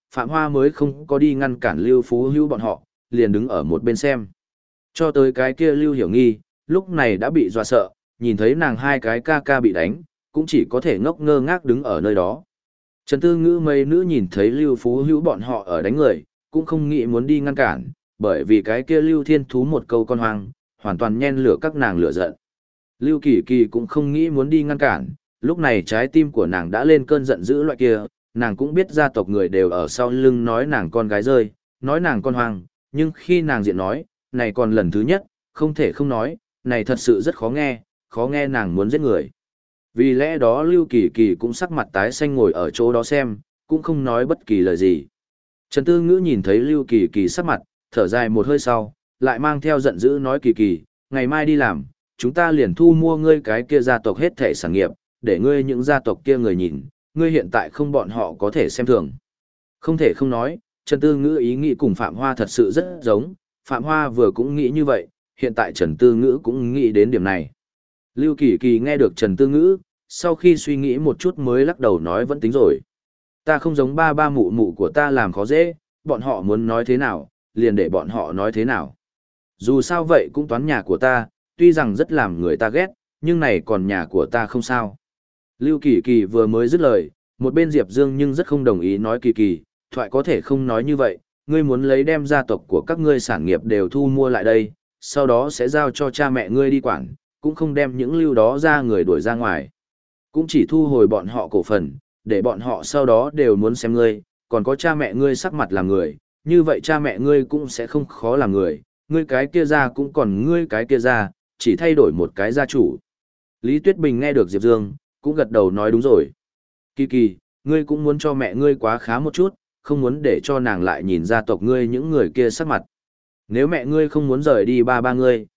Phạm Hoa mới không có đi ngăn cản Lưu Phú Hữu bọn họ, liền đứng ở một bên xem. Cho tới cái kia Lưu Hiểu Nghi, lúc này đã bị dọa sợ, nhìn thấy nàng hai cái ca ca bị đánh, cũng chỉ có thể ngốc ngơ ngác đứng ở nơi đó. Trần Tư Ngữ mấy nữ nhìn thấy Lưu Phú Hữu bọn họ ở đánh người, cũng không nghĩ muốn đi ngăn cản, bởi vì cái kia Lưu Thiên Thú một câu con hoang, hoàn toàn nhen lửa các nàng lửa giận. Lưu Kỳ Kỳ cũng không nghĩ muốn đi ngăn cản, lúc này trái tim của nàng đã lên cơn giận dữ loại kia, nàng cũng biết gia tộc người đều ở sau lưng nói nàng con gái rơi, nói nàng con hoang, nhưng khi nàng diện nói, này còn lần thứ nhất, không thể không nói, này thật sự rất khó nghe nàng muốn giết người. Vì lẽ đó Lưu Kỳ Kỳ cũng sắc mặt tái xanh ngồi ở chỗ đó xem, cũng không nói bất kỳ lời gì. Trần Tư Ngữ nhìn thấy Lưu Kỳ Kỳ sắc mặt, thở dài một hơi sau, lại mang theo giận dữ nói Kỳ Kỳ, ngày mai đi làm, chúng ta liền thu mua ngươi cái kia gia tộc hết thể sản nghiệp, để ngươi những gia tộc kia người nhìn, ngươi hiện tại không bọn họ có thể xem thường. Không thể không nói, Trần Tư Ngữ ý nghĩ cùng Phạm Hoa thật sự rất giống, Phạm Hoa vừa cũng nghĩ như vậy, hiện tại Trần Tư Ngữ cũng nghĩ đến điểm này. Lưu Kỳ Kỳ nghe được Trần Tư Ngữ, sau khi suy nghĩ một chút mới lắc đầu nói vẫn tính rồi. Ta không giống ba ba mụ mụ của ta làm khó dễ, bọn họ muốn nói thế nào, liền để bọn họ nói thế nào. Dù sao vậy cũng toán nhà của ta, tuy rằng rất làm người ta ghét, nhưng này còn nhà của ta không sao. Lưu Kỳ Kỳ vừa mới dứt lời, một bên Diệp Dương nhưng rất không đồng ý nói Kỳ Kỳ, thoại có thể không nói như vậy, ngươi muốn lấy đem gia tộc của các ngươi sản nghiệp đều thu mua lại đây, sau đó sẽ giao cho cha mẹ ngươi đi quản, cũng không đem những lưu đó ra người đuổi ra ngoài. Cũng chỉ thu hồi bọn họ cổ phần, để bọn họ sau đó đều muốn xem ngươi, còn có cha mẹ ngươi sắc mặt làm người, như vậy cha mẹ ngươi cũng sẽ không khó làm người, ngươi cái kia ra cũng còn ngươi cái kia ra, chỉ thay đổi một cái gia chủ. Lý Tuyết Bình nghe được Diệp Dương, cũng gật đầu nói đúng rồi. Kỳ Kỳ, ngươi cũng muốn cho mẹ ngươi quá khá một chút, không muốn để cho nàng lại nhìn gia tộc ngươi những người kia sắc mặt. Nếu mẹ ngươi không muốn rời đi ba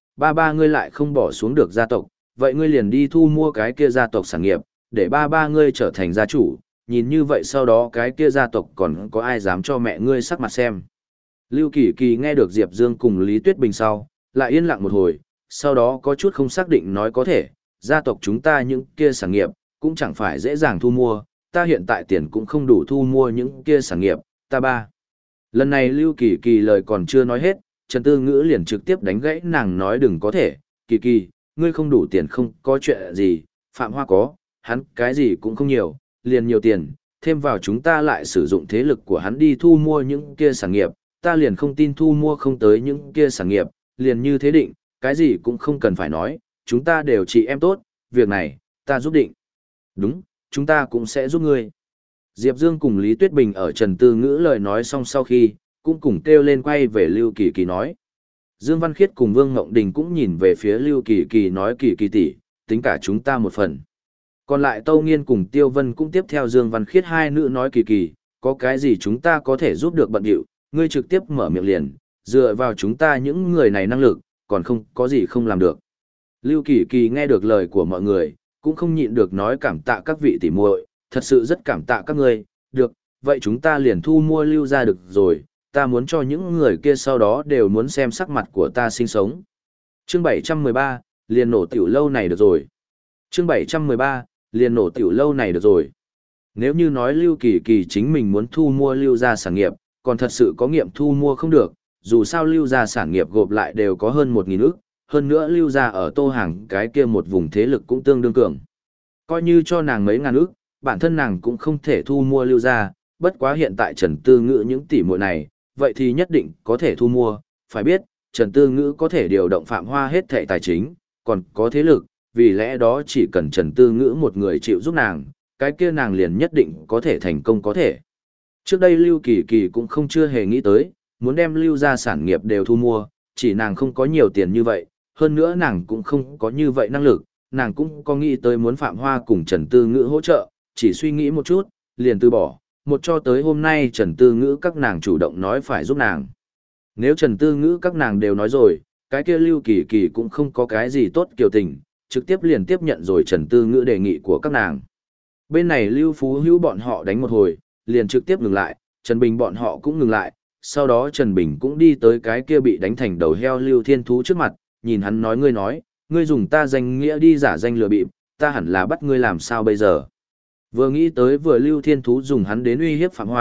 ba ngươi lại không bỏ xuống được gia tộc, vậy ngươi liền đi thu mua cái kia gia tộc sản nghiệp, để ba ngươi trở thành gia chủ, nhìn như vậy sau đó cái kia gia tộc còn có ai dám cho mẹ ngươi sắc mặt xem. Lưu Kỳ Kỳ nghe được Diệp Dương cùng Lý Tuyết Bình sau, lại yên lặng một hồi, sau đó có chút không xác định nói có thể, gia tộc chúng ta những kia sản nghiệp, cũng chẳng phải dễ dàng thu mua, ta hiện tại tiền cũng không đủ thu mua những kia sản nghiệp, ta ba. Lần này Lưu Kỳ Kỳ lời còn chưa nói hết, Trần Tư Ngữ liền trực tiếp đánh gãy nàng nói đừng có thể, Kỳ Kỳ, ngươi không đủ tiền không có chuyện gì, Phạm Hoa có, hắn cái gì cũng không nhiều, liền nhiều tiền, thêm vào chúng ta lại sử dụng thế lực của hắn đi thu mua những kia sản nghiệp, ta liền không tin thu mua không tới những kia sản nghiệp, liền như thế định, cái gì cũng không cần phải nói, chúng ta đều chị em tốt, việc này, ta giúp định. Đúng, chúng ta cũng sẽ giúp ngươi. Diệp Dương cùng Lý Tuyết Bình ở Trần Tư Ngữ lời nói xong sau khi, cũng cùng kêu lên quay về Lưu Kỳ Kỳ nói. Dương Văn Khiết cùng Vương Ngộng Đình cũng nhìn về phía Lưu Kỳ Kỳ nói Kỳ Kỳ tỷ, tính cả chúng ta một phần. Còn lại Tâu Nghiên cùng Tiêu Vân cũng tiếp theo Dương Văn Khiết hai nữ nói Kỳ Kỳ, có cái gì chúng ta có thể giúp được bận điệu, ngươi trực tiếp mở miệng liền, dựa vào chúng ta những người này năng lực, còn không có gì không làm được. Lưu Kỳ Kỳ nghe được lời của mọi người, cũng không nhịn được nói cảm tạ các vị tỷ muội, thật sự rất cảm tạ các ngươi, được, vậy chúng ta liền thu mua Lưu ra được rồi, ta muốn cho những người kia sau đó đều muốn xem sắc mặt của ta sinh sống. Chương 713, liền nổ tiểu lâu này được rồi. Chương 713, liền nổ tiểu lâu này được rồi. Nếu như nói Lưu Kỳ Kỳ chính mình muốn thu mua Lưu ra sản nghiệp, còn thật sự có nghiệm thu mua không được, dù sao Lưu ra sản nghiệp gộp lại đều có hơn 1.000 ức, hơn nữa Lưu ra ở Tô Hàng cái kia một vùng thế lực cũng tương đương cường. Coi như cho nàng mấy ngàn ức, bản thân nàng cũng không thể thu mua Lưu ra, bất quá hiện tại Trần Tư Ngữ những tỷ muội này, vậy thì nhất định có thể thu mua, phải biết, Trần Tư Ngữ có thể điều động Phạm Hoa hết thảy tài chính, còn có thế lực, vì lẽ đó chỉ cần Trần Tư Ngữ một người chịu giúp nàng, cái kia nàng liền nhất định có thể thành công có thể. Trước đây Lưu Kỳ Kỳ cũng không chưa hề nghĩ tới, muốn đem Lưu ra sản nghiệp đều thu mua, chỉ nàng không có nhiều tiền như vậy, hơn nữa nàng cũng không có như vậy năng lực, nàng cũng có nghĩ tới muốn Phạm Hoa cùng Trần Tư Ngữ hỗ trợ, chỉ suy nghĩ một chút, liền từ bỏ, một cho tới hôm nay Trần Tư Ngữ các nàng chủ động nói phải giúp nàng. Nếu Trần Tư Ngữ các nàng đều nói rồi, cái kia Lưu Kỳ Kỳ cũng không có cái gì tốt kiều tình, trực tiếp liền tiếp nhận rồi Trần Tư Ngữ đề nghị của các nàng. Bên này Lưu Phú Hữu bọn họ đánh một hồi, liền trực tiếp ngừng lại, Trần Bình bọn họ cũng ngừng lại, sau đó Trần Bình cũng đi tới cái kia bị đánh thành đầu heo Lưu Thiên Thú trước mặt, nhìn hắn nói ngươi dùng ta danh nghĩa đi giả danh lừa bịp, ta hẳn là bắt ngươi làm sao bây giờ. Vừa nghĩ tới vừa Lưu Thiên Thú dùng hắn đến uy hiếp Phạm Hoa,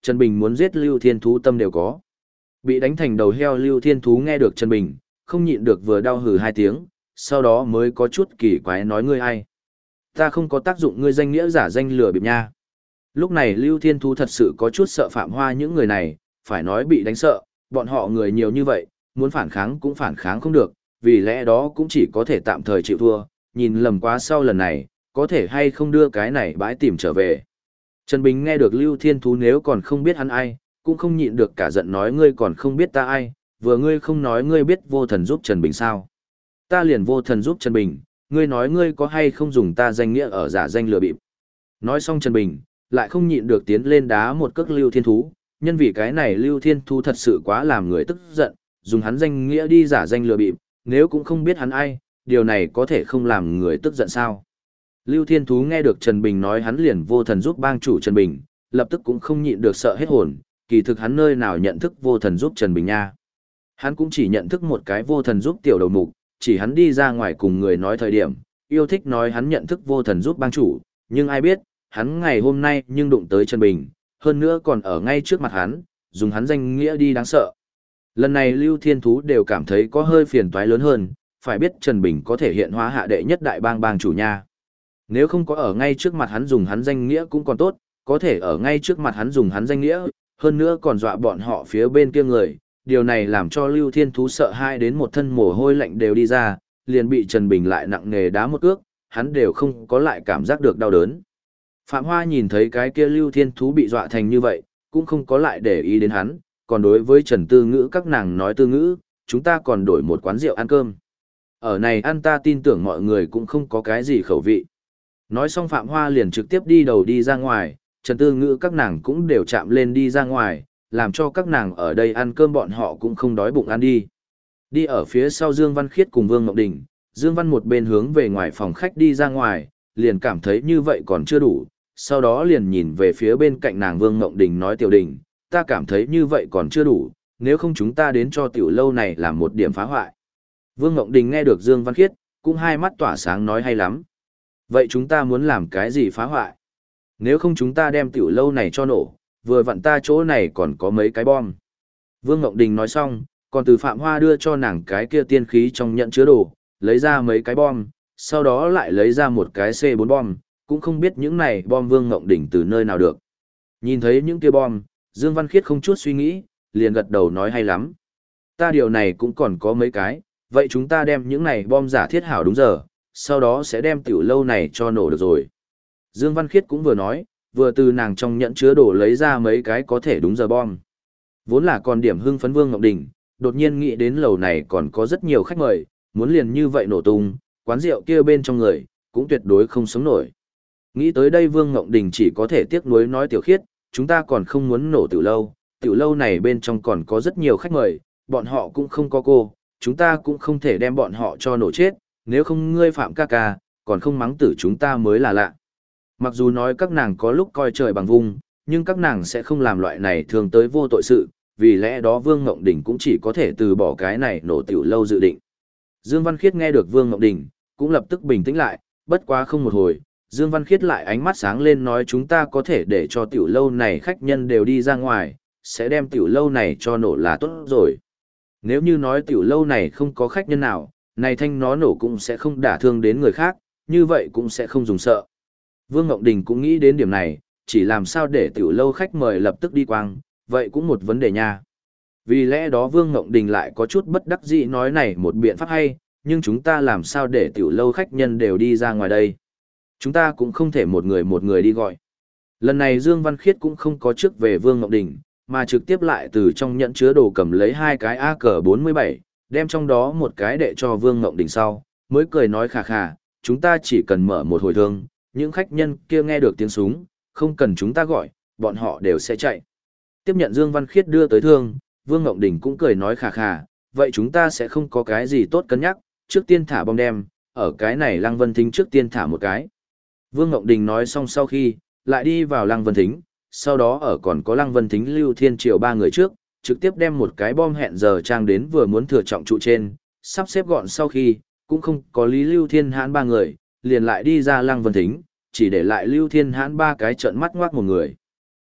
Trần Bình muốn giết Lưu Thiên Thú tâm đều có. Bị đánh thành đầu heo Lưu Thiên Thú nghe được Trần Bình, không nhịn được vừa đau hừ hai tiếng, sau đó mới có chút kỳ quái nói ngươi ai. Ta không có tác dụng ngươi danh nghĩa giả danh lừa bịp nha. Lúc này Lưu Thiên Thú thật sự có chút sợ Phạm Hoa những người này, phải nói bị đánh sợ, bọn họ người nhiều như vậy, muốn phản kháng cũng phản kháng không được, vì lẽ đó cũng chỉ có thể tạm thời chịu thua, nhìn lầm quá sau lần này, có thể hay không đưa cái này bãi tìm trở về. Trần Bình nghe được Lưu Thiên Thú nếu còn không biết hắn ai, cũng không nhịn được cả giận nói ngươi còn không biết ta ai, vừa ngươi không nói ngươi biết vô thần giúp Trần Bình sao. Ta liền vô thần giúp Trần Bình, ngươi nói ngươi có hay không dùng ta danh nghĩa ở giả danh lừa bịp. Nói xong Trần Bình, lại không nhịn được tiến lên đá một cước Lưu Thiên Thú, nhân vì cái này Lưu Thiên Thú thật sự quá làm người tức giận, dùng hắn danh nghĩa đi giả danh lừa bịp, nếu cũng không biết hắn ai, điều này có thể không làm người tức giận sao. Lưu Thiên Thú nghe được Trần Bình nói hắn liền vô thần giúp bang chủ Trần Bình, lập tức cũng không nhịn được sợ hết hồn, kỳ thực hắn nơi nào nhận thức vô thần giúp Trần Bình nha. Hắn cũng chỉ nhận thức một cái vô thần giúp tiểu đầu mục, chỉ hắn đi ra ngoài cùng người nói thời điểm, yêu thích nói hắn nhận thức vô thần giúp bang chủ, nhưng ai biết, hắn ngày hôm nay nhưng đụng tới Trần Bình, hơn nữa còn ở ngay trước mặt hắn, dùng hắn danh nghĩa đi đáng sợ. Lần này Lưu Thiên Thú đều cảm thấy có hơi phiền toái lớn hơn, phải biết Trần Bình có thể hiện hóa hạ đệ nhất đại bang bang chủ nha. Nếu không có ở ngay trước mặt hắn dùng hắn danh nghĩa cũng còn tốt, có thể ở ngay trước mặt hắn dùng hắn danh nghĩa, hơn nữa còn dọa bọn họ phía bên kia người, điều này làm cho Lưu Thiên Thú sợ hai đến một thân mồ hôi lạnh đều đi ra, liền bị Trần Bình lại nặng nề đá một cước, hắn đều không có lại cảm giác được đau đớn. Phạm Hoa nhìn thấy cái kia Lưu Thiên Thú bị dọa thành như vậy, cũng không có lại để ý đến hắn, còn đối với Trần Tư Ngữ các nàng nói Tư Ngữ, chúng ta còn đổi một quán rượu ăn cơm. Ở này ăn ta tin tưởng mọi người cũng không có cái gì khẩu vị. Nói xong Phạm Hoa liền trực tiếp đi đầu đi ra ngoài, Trần Tư Ngữ các nàng cũng đều chạm lên đi ra ngoài, làm cho các nàng ở đây ăn cơm bọn họ cũng không đói bụng ăn đi. Đi ở phía sau Dương Văn Khiết cùng Vương Ngọc Đình, Dương Văn một bên hướng về ngoài phòng khách đi ra ngoài, liền cảm thấy như vậy còn chưa đủ, sau đó liền nhìn về phía bên cạnh nàng Vương Ngọc Đình nói Tiểu Đình, ta cảm thấy như vậy còn chưa đủ, nếu không chúng ta đến cho tiểu lâu này làm một điểm phá hoại. Vương Ngọc Đình nghe được Dương Văn Khiết, cũng hai mắt tỏa sáng nói hay lắm. Vậy chúng ta muốn làm cái gì phá hoại? Nếu không chúng ta đem tiểu lâu này cho nổ, vừa vặn ta chỗ này còn có mấy cái bom. Vương Ngọc Đình nói xong, còn từ Phạm Hoa đưa cho nàng cái kia tiên khí trong nhận chứa đồ, lấy ra mấy cái bom, sau đó lại lấy ra một cái C4 bom, cũng không biết những này bom Vương Ngọc Đình từ nơi nào được. Nhìn thấy những kia bom, Dương Văn Khiết không chút suy nghĩ, liền gật đầu nói hay lắm. Ta điều này cũng còn có mấy cái, vậy chúng ta đem những này bom giả thiết hảo đúng giờ, sau đó sẽ đem tiểu lâu này cho nổ được rồi. Dương Văn Khiết cũng vừa nói, vừa từ nàng trong nhẫn chứa đồ lấy ra mấy cái có thể đúng giờ bom. Vốn là còn điểm hưng phấn Vương Ngọc Đình, đột nhiên nghĩ đến lầu này còn có rất nhiều khách mời, muốn liền như vậy nổ tung, quán rượu kia bên trong người, cũng tuyệt đối không sống nổi. Nghĩ tới đây Vương Ngọc Đình chỉ có thể tiếc nuối nói Tiểu Khiết, chúng ta còn không muốn nổ tiểu lâu này bên trong còn có rất nhiều khách mời, bọn họ cũng không có cô, chúng ta cũng không thể đem bọn họ cho nổ chết, nếu không ngươi Phạm ca ca, còn không mắng tử chúng ta mới là lạ. Mặc dù nói các nàng có lúc coi trời bằng vung, nhưng các nàng sẽ không làm loại này thường tới vô tội sự, vì lẽ đó Vương Ngọc Đình cũng chỉ có thể từ bỏ cái này nổ tiểu lâu dự định. Dương Văn Khiết nghe được Vương Ngọc Đình, cũng lập tức bình tĩnh lại, bất quá không một hồi, Dương Văn Khiết lại ánh mắt sáng lên nói chúng ta có thể để cho tiểu lâu này khách nhân đều đi ra ngoài, sẽ đem tiểu lâu này cho nổ là tốt rồi. Nếu như nói tiểu lâu này không có khách nhân nào, này thanh nó nổ cũng sẽ không đả thương đến người khác, như vậy cũng sẽ không dùng sợ. Vương Ngọc Đình cũng nghĩ đến điểm này, chỉ làm sao để tiểu lâu khách mời lập tức đi quang, vậy cũng một vấn đề nha. Vì lẽ đó Vương Ngọc Đình lại có chút bất đắc dĩ nói này một biện pháp hay, nhưng chúng ta làm sao để tiểu lâu khách nhân đều đi ra ngoài đây. Chúng ta cũng không thể một người đi gọi. Lần này Dương Văn Khiết cũng không có trước về Vương Ngọc Đình, mà trực tiếp lại từ trong nhẫn chứa đồ cầm lấy hai cái AK-47, đem trong đó một cái để cho Vương Ngọc Đình sau, mới cười nói khà khà, chúng ta chỉ cần mở một hồi thương, những khách nhân kia nghe được tiếng súng, không cần chúng ta gọi, bọn họ đều sẽ chạy. Tiếp nhận Dương Văn Khiết đưa tới thương, Vương Ngọc Đình cũng cười nói khà khà, vậy chúng ta sẽ không có cái gì tốt cân nhắc, trước tiên thả bom đem, ở cái này Lăng Vân Thính trước tiên thả một cái. Vương Ngọc Đình nói xong sau khi, lại đi vào Lăng Vân Thính, sau đó ở còn có Lăng Vân Thính Lưu Thiên Triều ba người trước, trực tiếp đem một cái bom hẹn giờ trang đến vừa muốn thừa trọng trụ trên, sắp xếp gọn sau khi, cũng không có Lý Lưu Thiên Hãn ba người, liền lại đi ra Lăng Vân Thính, chỉ để lại Lưu Thiên Hãn ba cái trợn mắt ngoác một người.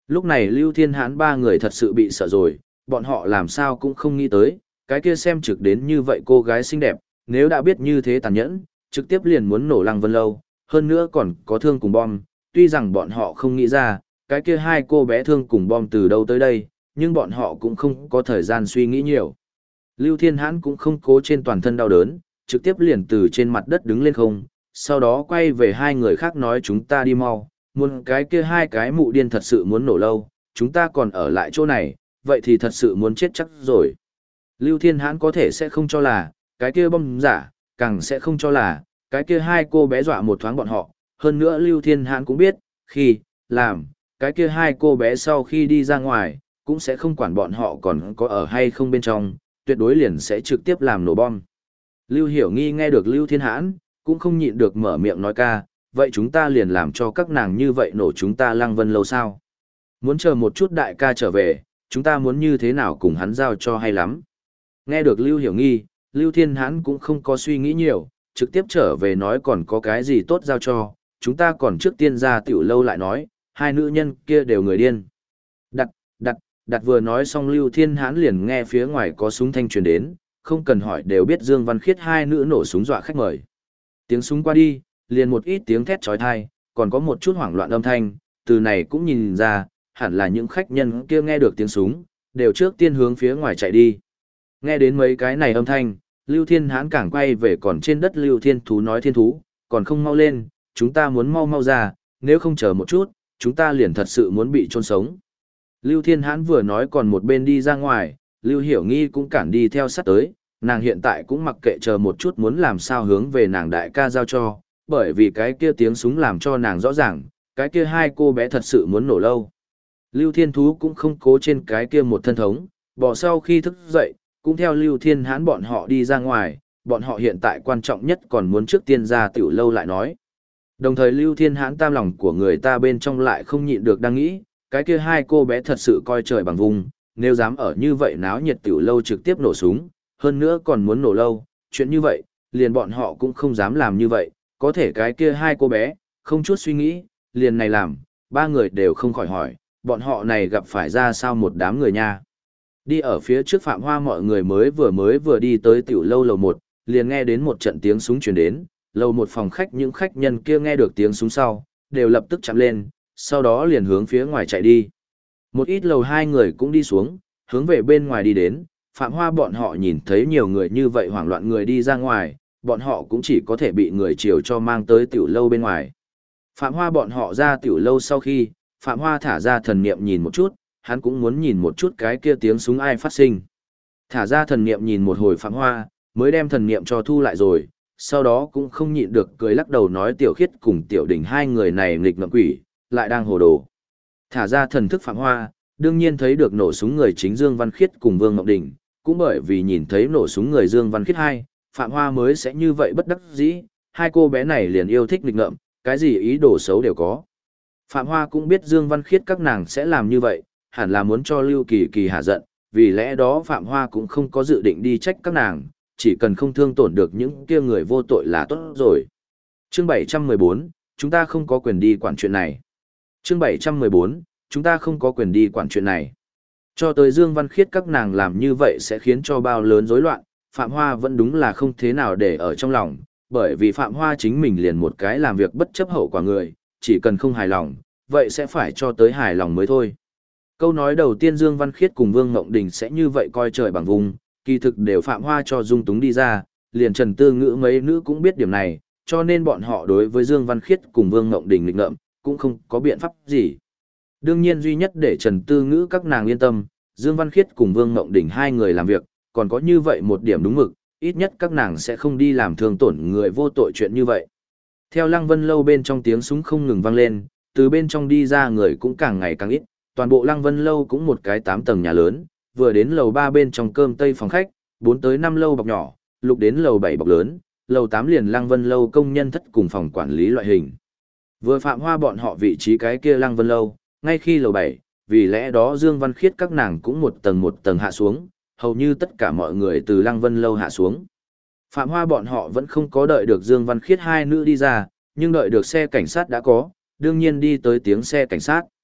Lúc này Lưu Thiên Hãn ba người thật sự bị sợ rồi, bọn họ làm sao cũng không nghĩ tới, cái kia xem trực đến như vậy cô gái xinh đẹp, nếu đã biết như thế tàn nhẫn, trực tiếp liền muốn nổ Lăng Vân Lâu, hơn nữa còn có thương cùng bom, tuy rằng bọn họ không nghĩ ra, cái kia hai cô bé thương cùng bom từ đâu tới đây, nhưng bọn họ cũng không có thời gian suy nghĩ nhiều. Lưu Thiên Hãn cũng không cố trên toàn thân đau đớn, trực tiếp liền từ trên mặt đất đứng lên không, sau đó quay về hai người khác nói chúng ta đi mau, muốn cái kia hai cái mụ điên thật sự muốn nổ lâu, chúng ta còn ở lại chỗ này, vậy thì thật sự muốn chết chắc rồi. Lưu Thiên Hãn có thể sẽ không cho là, cái kia bom giả, càng sẽ không cho là, cái kia hai cô bé dọa một thoáng bọn họ, hơn nữa Lưu Thiên Hãn cũng biết, khi, làm, cái kia hai cô bé sau khi đi ra ngoài, cũng sẽ không quản bọn họ còn có ở hay không bên trong, tuyệt đối liền sẽ trực tiếp làm nổ bom. Lưu Hiểu Nghi nghe được Lưu Thiên Hãn, cũng không nhịn được mở miệng nói ca, vậy chúng ta liền làm cho các nàng như vậy nổ chúng ta Lăng Vân Lâu sao? Muốn chờ một chút đại ca trở về, chúng ta muốn như thế nào cùng hắn giao cho hay lắm. Nghe được Lưu Hiểu Nghi, Lưu Thiên Hãn cũng không có suy nghĩ nhiều, trực tiếp trở về nói còn có cái gì tốt giao cho, chúng ta còn trước tiên ra tiểu lâu lại nói, hai nữ nhân kia đều người điên. Đặt vừa nói xong Lưu Thiên Hãn liền nghe phía ngoài có súng thanh truyền đến, không cần hỏi đều biết Dương Văn Khiết hai nữ nổ súng dọa khách mời. Tiếng súng qua đi, liền một ít tiếng thét chói tai, còn có một chút hoảng loạn âm thanh, từ này cũng nhìn ra, hẳn là những khách nhân kia nghe được tiếng súng, đều trước tiên hướng phía ngoài chạy đi. Nghe đến mấy cái này âm thanh, Lưu Thiên Hãn càng quay về còn trên đất Lưu Thiên Thú nói thiên thú, còn không mau lên, chúng ta muốn mau mau ra, nếu không chờ một chút, chúng ta liền thật sự muốn bị chôn sống. Lưu Thiên Hãn vừa nói còn một bên đi ra ngoài, Lưu Hiểu Nghi cũng cản đi theo sát tới, nàng hiện tại cũng mặc kệ chờ một chút muốn làm sao hướng về nàng đại ca giao cho, bởi vì cái kia tiếng súng làm cho nàng rõ ràng, cái kia hai cô bé thật sự muốn nổ lâu. Lưu Thiên Thú cũng không cố trên cái kia một thân thống, bỏ sau khi thức dậy, cũng theo Lưu Thiên Hãn bọn họ đi ra ngoài, bọn họ hiện tại quan trọng nhất còn muốn trước tiên ra tiểu lâu lại nói. Đồng thời Lưu Thiên Hãn tam lòng của người ta bên trong lại không nhịn được đang nghĩ, cái kia hai cô bé thật sự coi trời bằng vùng, nếu dám ở như vậy náo nhiệt tiểu lâu trực tiếp nổ súng, hơn nữa còn muốn nổ lâu, chuyện như vậy, liền bọn họ cũng không dám làm như vậy, có thể cái kia hai cô bé, không chút suy nghĩ, liền này làm, ba người đều không khỏi hỏi, bọn họ này gặp phải ra sao một đám người nha. Đi ở phía trước Phạm Hoa mọi người mới vừa đi tới tiểu lâu lầu 1, liền nghe đến một trận tiếng súng truyền đến, lầu 1 phòng khách những khách nhân kia nghe được tiếng súng sau, đều lập tức chạm lên, sau đó liền hướng phía ngoài chạy đi. Một ít lầu hai người cũng đi xuống, hướng về bên ngoài đi đến, Phạm Hoa bọn họ nhìn thấy nhiều người như vậy hoảng loạn người đi ra ngoài, bọn họ cũng chỉ có thể bị người chiều cho mang tới tiểu lâu bên ngoài. Phạm Hoa bọn họ ra tiểu lâu sau khi, Phạm Hoa thả ra thần niệm nhìn một chút, hắn cũng muốn nhìn một chút cái kia tiếng súng ai phát sinh. Thả ra thần niệm nhìn một hồi Phạm Hoa, mới đem thần niệm cho thu lại rồi, sau đó cũng không nhịn được cười lắc đầu nói Tiểu Khiết cùng Tiểu Đình hai người này nghịch ngợm quỷ, lại đang hồ đồ. Thả ra thần thức Phạm Hoa, đương nhiên thấy được nổ súng người chính Dương Văn Khiết cùng Vương Ngọc Đình, cũng bởi vì nhìn thấy nổ súng người Dương Văn Khiết hai, Phạm Hoa mới sẽ như vậy bất đắc dĩ, hai cô bé này liền yêu thích nghịch ngợm, cái gì ý đồ xấu đều có. Phạm Hoa cũng biết Dương Văn Khiết các nàng sẽ làm như vậy, hẳn là muốn cho Lưu Kỳ Kỳ hạ giận, vì lẽ đó Phạm Hoa cũng không có dự định đi trách các nàng, chỉ cần không thương tổn được những kia người vô tội là tốt rồi. Chương 714, chúng ta không có quyền đi quản chuyện này. Chương 714, chúng ta không có quyền đi quản chuyện này. Cho tới Dương Văn Khiết các nàng làm như vậy sẽ khiến cho bao lớn rối loạn, Phạm Hoa vẫn đúng là không thế nào để ở trong lòng, bởi vì Phạm Hoa chính mình liền một cái làm việc bất chấp hậu quả người, chỉ cần không hài lòng, vậy sẽ phải cho tới hài lòng mới thôi. Câu nói đầu tiên Dương Văn Khiết cùng Vương Ngộng Đình sẽ như vậy coi trời bằng vùng, kỳ thực đều Phạm Hoa cho dung túng đi ra, liền Trần Tư Ngữ mấy nữ cũng biết điểm này, cho nên bọn họ đối với Dương Văn Khiết cùng Vương Ngộng Đình nghịch ngợm, cũng không có biện pháp gì. Đương nhiên duy nhất để Trần Tư Ngữ các nàng yên tâm, Dương Văn Khiết cùng Vương Ngộng Đình hai người làm việc, còn có như vậy một điểm đúng mực, ít nhất các nàng sẽ không đi làm thương tổn người vô tội chuyện như vậy. Theo Lăng Vân Lâu bên trong tiếng súng không ngừng vang lên, từ bên trong đi ra người cũng càng ngày càng ít, toàn bộ Lăng Vân Lâu cũng một cái 8 tầng nhà lớn, vừa đến lầu 3 bên trong cơm tây phòng khách, 4 tới 5 lâu bọc nhỏ, lục đến lầu 7 bọc lớn, lầu 8 liền Lăng Vân Lâu công nhân thất cùng phòng quản lý loại hình. Vừa Phạm Hoa bọn họ vị trí cái kia Lăng Vân Lâu, ngay khi lầu 7, vì lẽ đó Dương Văn Khiết các nàng cũng một tầng hạ xuống, hầu như tất cả mọi người từ Lăng Vân Lâu hạ xuống. Phạm Hoa bọn họ vẫn không có đợi được Dương Văn Khiết hai nữ đi ra, nhưng đợi được xe cảnh sát đã có, đương nhiên đi tới tiếng xe cảnh sát.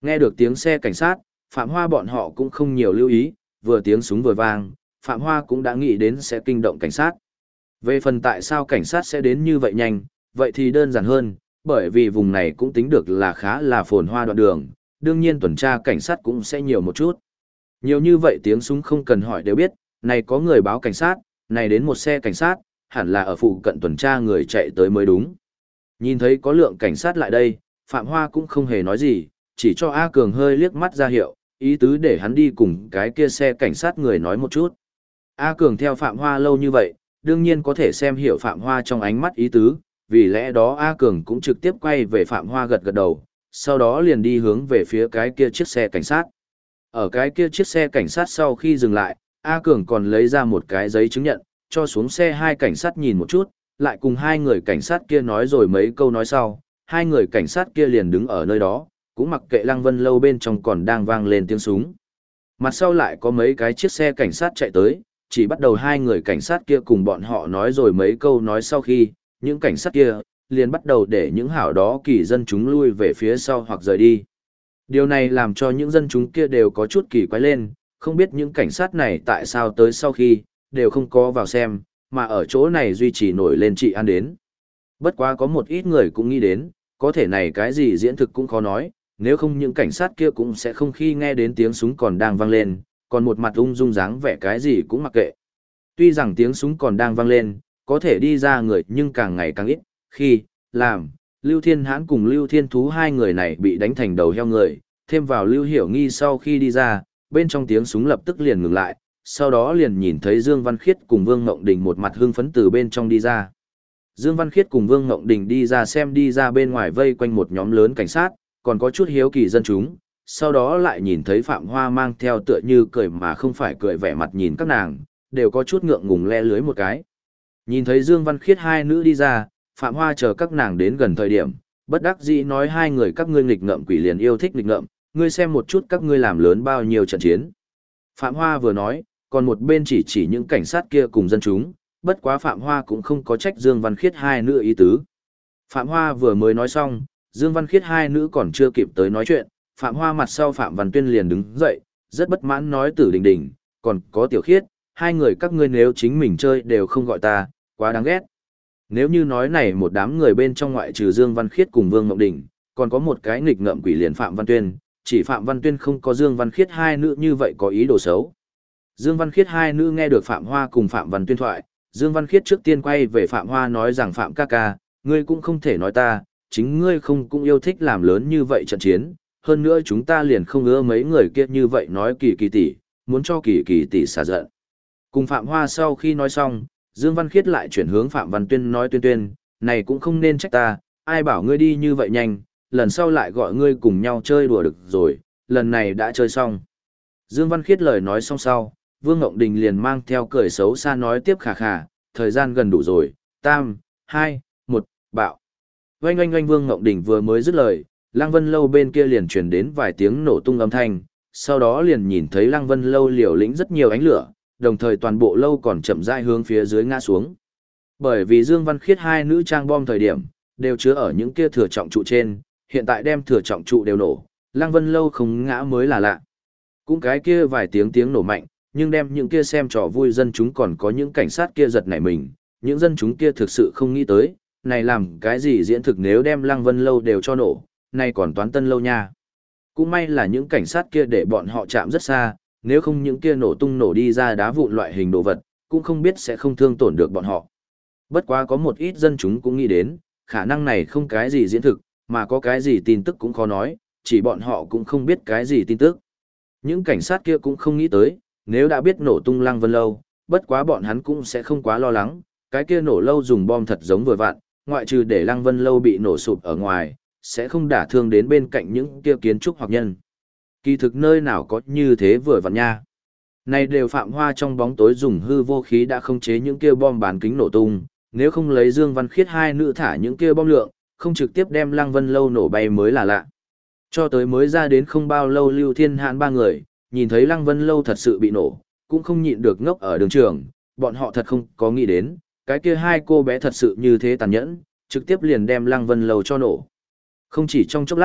Nghe được tiếng xe cảnh sát, Phạm Hoa bọn họ cũng không nhiều lưu ý, vừa tiếng súng vừa vang, Phạm Hoa cũng đã nghĩ đến sẽ kinh động cảnh sát. Về phần tại sao cảnh sát sẽ đến như vậy nhanh, vậy thì đơn giản hơn, bởi vì vùng này cũng tính được là khá là phồn hoa đoạn đường, đương nhiên tuần tra cảnh sát cũng sẽ nhiều một chút. Nhiều như vậy tiếng súng không cần hỏi đều biết, này có người báo cảnh sát, này đến một xe cảnh sát, hẳn là ở phụ cận tuần tra người chạy tới mới đúng. Nhìn thấy có lượng cảnh sát lại đây, Phạm Hoa cũng không hề nói gì, chỉ cho A Cường hơi liếc mắt ra hiệu, ý tứ để hắn đi cùng cái kia xe cảnh sát người nói một chút. A Cường theo Phạm Hoa lâu như vậy, đương nhiên có thể xem hiểu Phạm Hoa trong ánh mắt ý tứ, vì lẽ đó A Cường cũng trực tiếp quay về Phạm Hoa gật gật đầu, sau đó liền đi hướng về phía cái kia chiếc xe cảnh sát. Ở cái kia chiếc xe cảnh sát sau khi dừng lại, A Cường còn lấy ra một cái giấy chứng nhận, cho xuống xe hai cảnh sát nhìn một chút, lại cùng hai người cảnh sát kia nói rồi mấy câu nói sau, hai người cảnh sát kia liền đứng ở nơi đó, cũng mặc kệ Lăng Vân Lâu bên trong còn đang vang lên tiếng súng. Mặt sau lại có mấy cái chiếc xe cảnh sát chạy tới, chỉ bắt đầu hai người cảnh sát kia cùng bọn họ nói rồi mấy câu nói sau khi, những cảnh sát kia liền bắt đầu để những hảo đó kỳ dân chúng lui về phía sau hoặc rời đi. Điều này làm cho những dân chúng kia đều có chút kỳ quái lên, không biết những cảnh sát này tại sao tới sau khi, đều không có vào xem, mà ở chỗ này duy trì nổi lên trị an đến. Bất quá có một ít người cũng nghĩ đến, có thể này cái gì diễn thực cũng khó nói, nếu không những cảnh sát kia cũng sẽ không khi nghe đến tiếng súng còn đang vang lên, còn một mặt ung dung dáng vẻ cái gì cũng mặc kệ. Tuy rằng tiếng súng còn đang vang lên, có thể đi ra người nhưng càng ngày càng ít, khi, làm, Lưu Thiên Hãn cùng Lưu Thiên Thú hai người này bị đánh thành đầu heo người, thêm vào Lưu Hiểu Nghi sau khi đi ra, bên trong tiếng súng lập tức liền ngừng lại, sau đó liền nhìn thấy Dương Văn Khiết cùng Vương Ngộng Đình một mặt hưng phấn từ bên trong đi ra. Dương Văn Khiết cùng Vương Ngộng Đình đi ra xem đi ra bên ngoài vây quanh một nhóm lớn cảnh sát, còn có chút hiếu kỳ dân chúng, sau đó lại nhìn thấy Phạm Hoa mang theo tựa như cười mà không phải cười vẻ mặt nhìn các nàng, đều có chút ngượng ngùng le lưới một cái. Nhìn thấy Dương Văn Khiết hai nữ đi ra, Phạm Hoa chờ các nàng đến gần thời điểm, bất đắc dĩ nói hai người các ngươi nghịch ngợm quỷ liền yêu thích nghịch ngợm, ngươi xem một chút các ngươi làm lớn bao nhiêu trận chiến. Phạm Hoa vừa nói, còn một bên chỉ những cảnh sát kia cùng dân chúng, bất quá Phạm Hoa cũng không có trách Dương Văn Khiết hai nữ ý tứ. Phạm Hoa vừa mới nói xong, Dương Văn Khiết hai nữ còn chưa kịp tới nói chuyện, Phạm Hoa mặt sau Phạm Văn Tuyên liền đứng dậy, rất bất mãn nói Tử Đình Đình, còn có Tiểu Khiết, hai người các ngươi nếu chính mình chơi đều không gọi ta, quá đáng ghét. Nếu như nói này một đám người bên trong ngoại trừ Dương Văn Khiết cùng Vương Ngọc Đình, còn có một cái nghịch ngợm quỷ liền Phạm Văn Tuyên, chỉ Phạm Văn Tuyên không có Dương Văn Khiết hai nữ như vậy có ý đồ xấu. Dương Văn Khiết hai nữ nghe được Phạm Hoa cùng Phạm Văn Tuyên thoại, Dương Văn Khiết trước tiên quay về Phạm Hoa nói rằng Phạm ca ca, ngươi cũng không thể nói ta, chính ngươi không cũng yêu thích làm lớn như vậy trận chiến, hơn nữa chúng ta liền không ưa mấy người kia như vậy nói Kỳ Kỳ tỷ, muốn cho Kỳ Kỳ tỷ xả giận. Cùng Phạm Hoa sau khi nói xong, Dương Văn Khiết lại chuyển hướng Phạm Văn Tuyên nói Tuyên Tuyên, này cũng không nên trách ta, ai bảo ngươi đi như vậy nhanh, lần sau lại gọi ngươi cùng nhau chơi đùa được rồi, lần này đã chơi xong. Dương Văn Khiết lời nói xong sau, Vương Ngộng Đình liền mang theo cười xấu xa nói tiếp khà khà, thời gian gần đủ rồi, 3, 2, 1, bạo. Oanh oanh oanh Vương Ngộng Đình vừa mới dứt lời, Lăng Vân Lâu bên kia liền truyền đến vài tiếng nổ tung âm thanh, sau đó liền nhìn thấy Lăng Vân Lâu liều lĩnh rất nhiều ánh lửa, đồng thời toàn bộ lâu còn chậm rãi hướng phía dưới ngã xuống. Bởi vì Dương Văn Khiết hai nữ trang bom thời điểm, đều chứa ở những kia thừa trọng trụ trên, hiện tại đem thừa trọng trụ đều nổ, Lăng Vân Lâu không ngã mới là lạ. Cũng cái kia vài tiếng nổ mạnh, nhưng đem những kia xem trò vui dân chúng còn có những cảnh sát kia giật nảy mình, những dân chúng kia thực sự không nghĩ tới, này làm cái gì diễn thực nếu đem Lăng Vân Lâu đều cho nổ, này còn Toán Tân Lâu nha. Cũng may là những cảnh sát kia để bọn họ chạm rất xa, nếu không những kia nổ tung nổ đi ra đá vụn loại hình đồ vật, cũng không biết sẽ không thương tổn được bọn họ. Bất quá có một ít dân chúng cũng nghĩ đến, khả năng này không cái gì diễn thực, mà có cái gì tin tức cũng khó nói, chỉ bọn họ cũng không biết cái gì tin tức. Những cảnh sát kia cũng không nghĩ tới, nếu đã biết nổ tung Lăng Vân Lâu, bất quá bọn hắn cũng sẽ không quá lo lắng, cái kia nổ lâu dùng bom thật giống vừa vặn, ngoại trừ để Lăng Vân Lâu bị nổ sụp ở ngoài, sẽ không đả thương đến bên cạnh những kia kiến trúc hoặc nhân. Kỳ thực nơi nào có như thế vừa vặn nha. Này đều Phạm Hoa trong bóng tối dùng hư vô khí đã khống chế những kia bom bán kính nổ tung, nếu không lấy Dương Văn Khiết hai nữ thả những kia bom lượng, không trực tiếp đem Lăng Vân Lâu nổ bay mới là lạ. Cho tới mới ra đến không bao lâu Lưu Thiên Hãn ba người, nhìn thấy Lăng Vân Lâu thật sự bị nổ, cũng không nhịn được ngốc ở đường trường, bọn họ thật không có nghĩ đến, cái kia hai cô bé thật sự như thế tàn nhẫn, trực tiếp liền đem Lăng Vân Lâu cho nổ. Không chỉ trong chốc lát,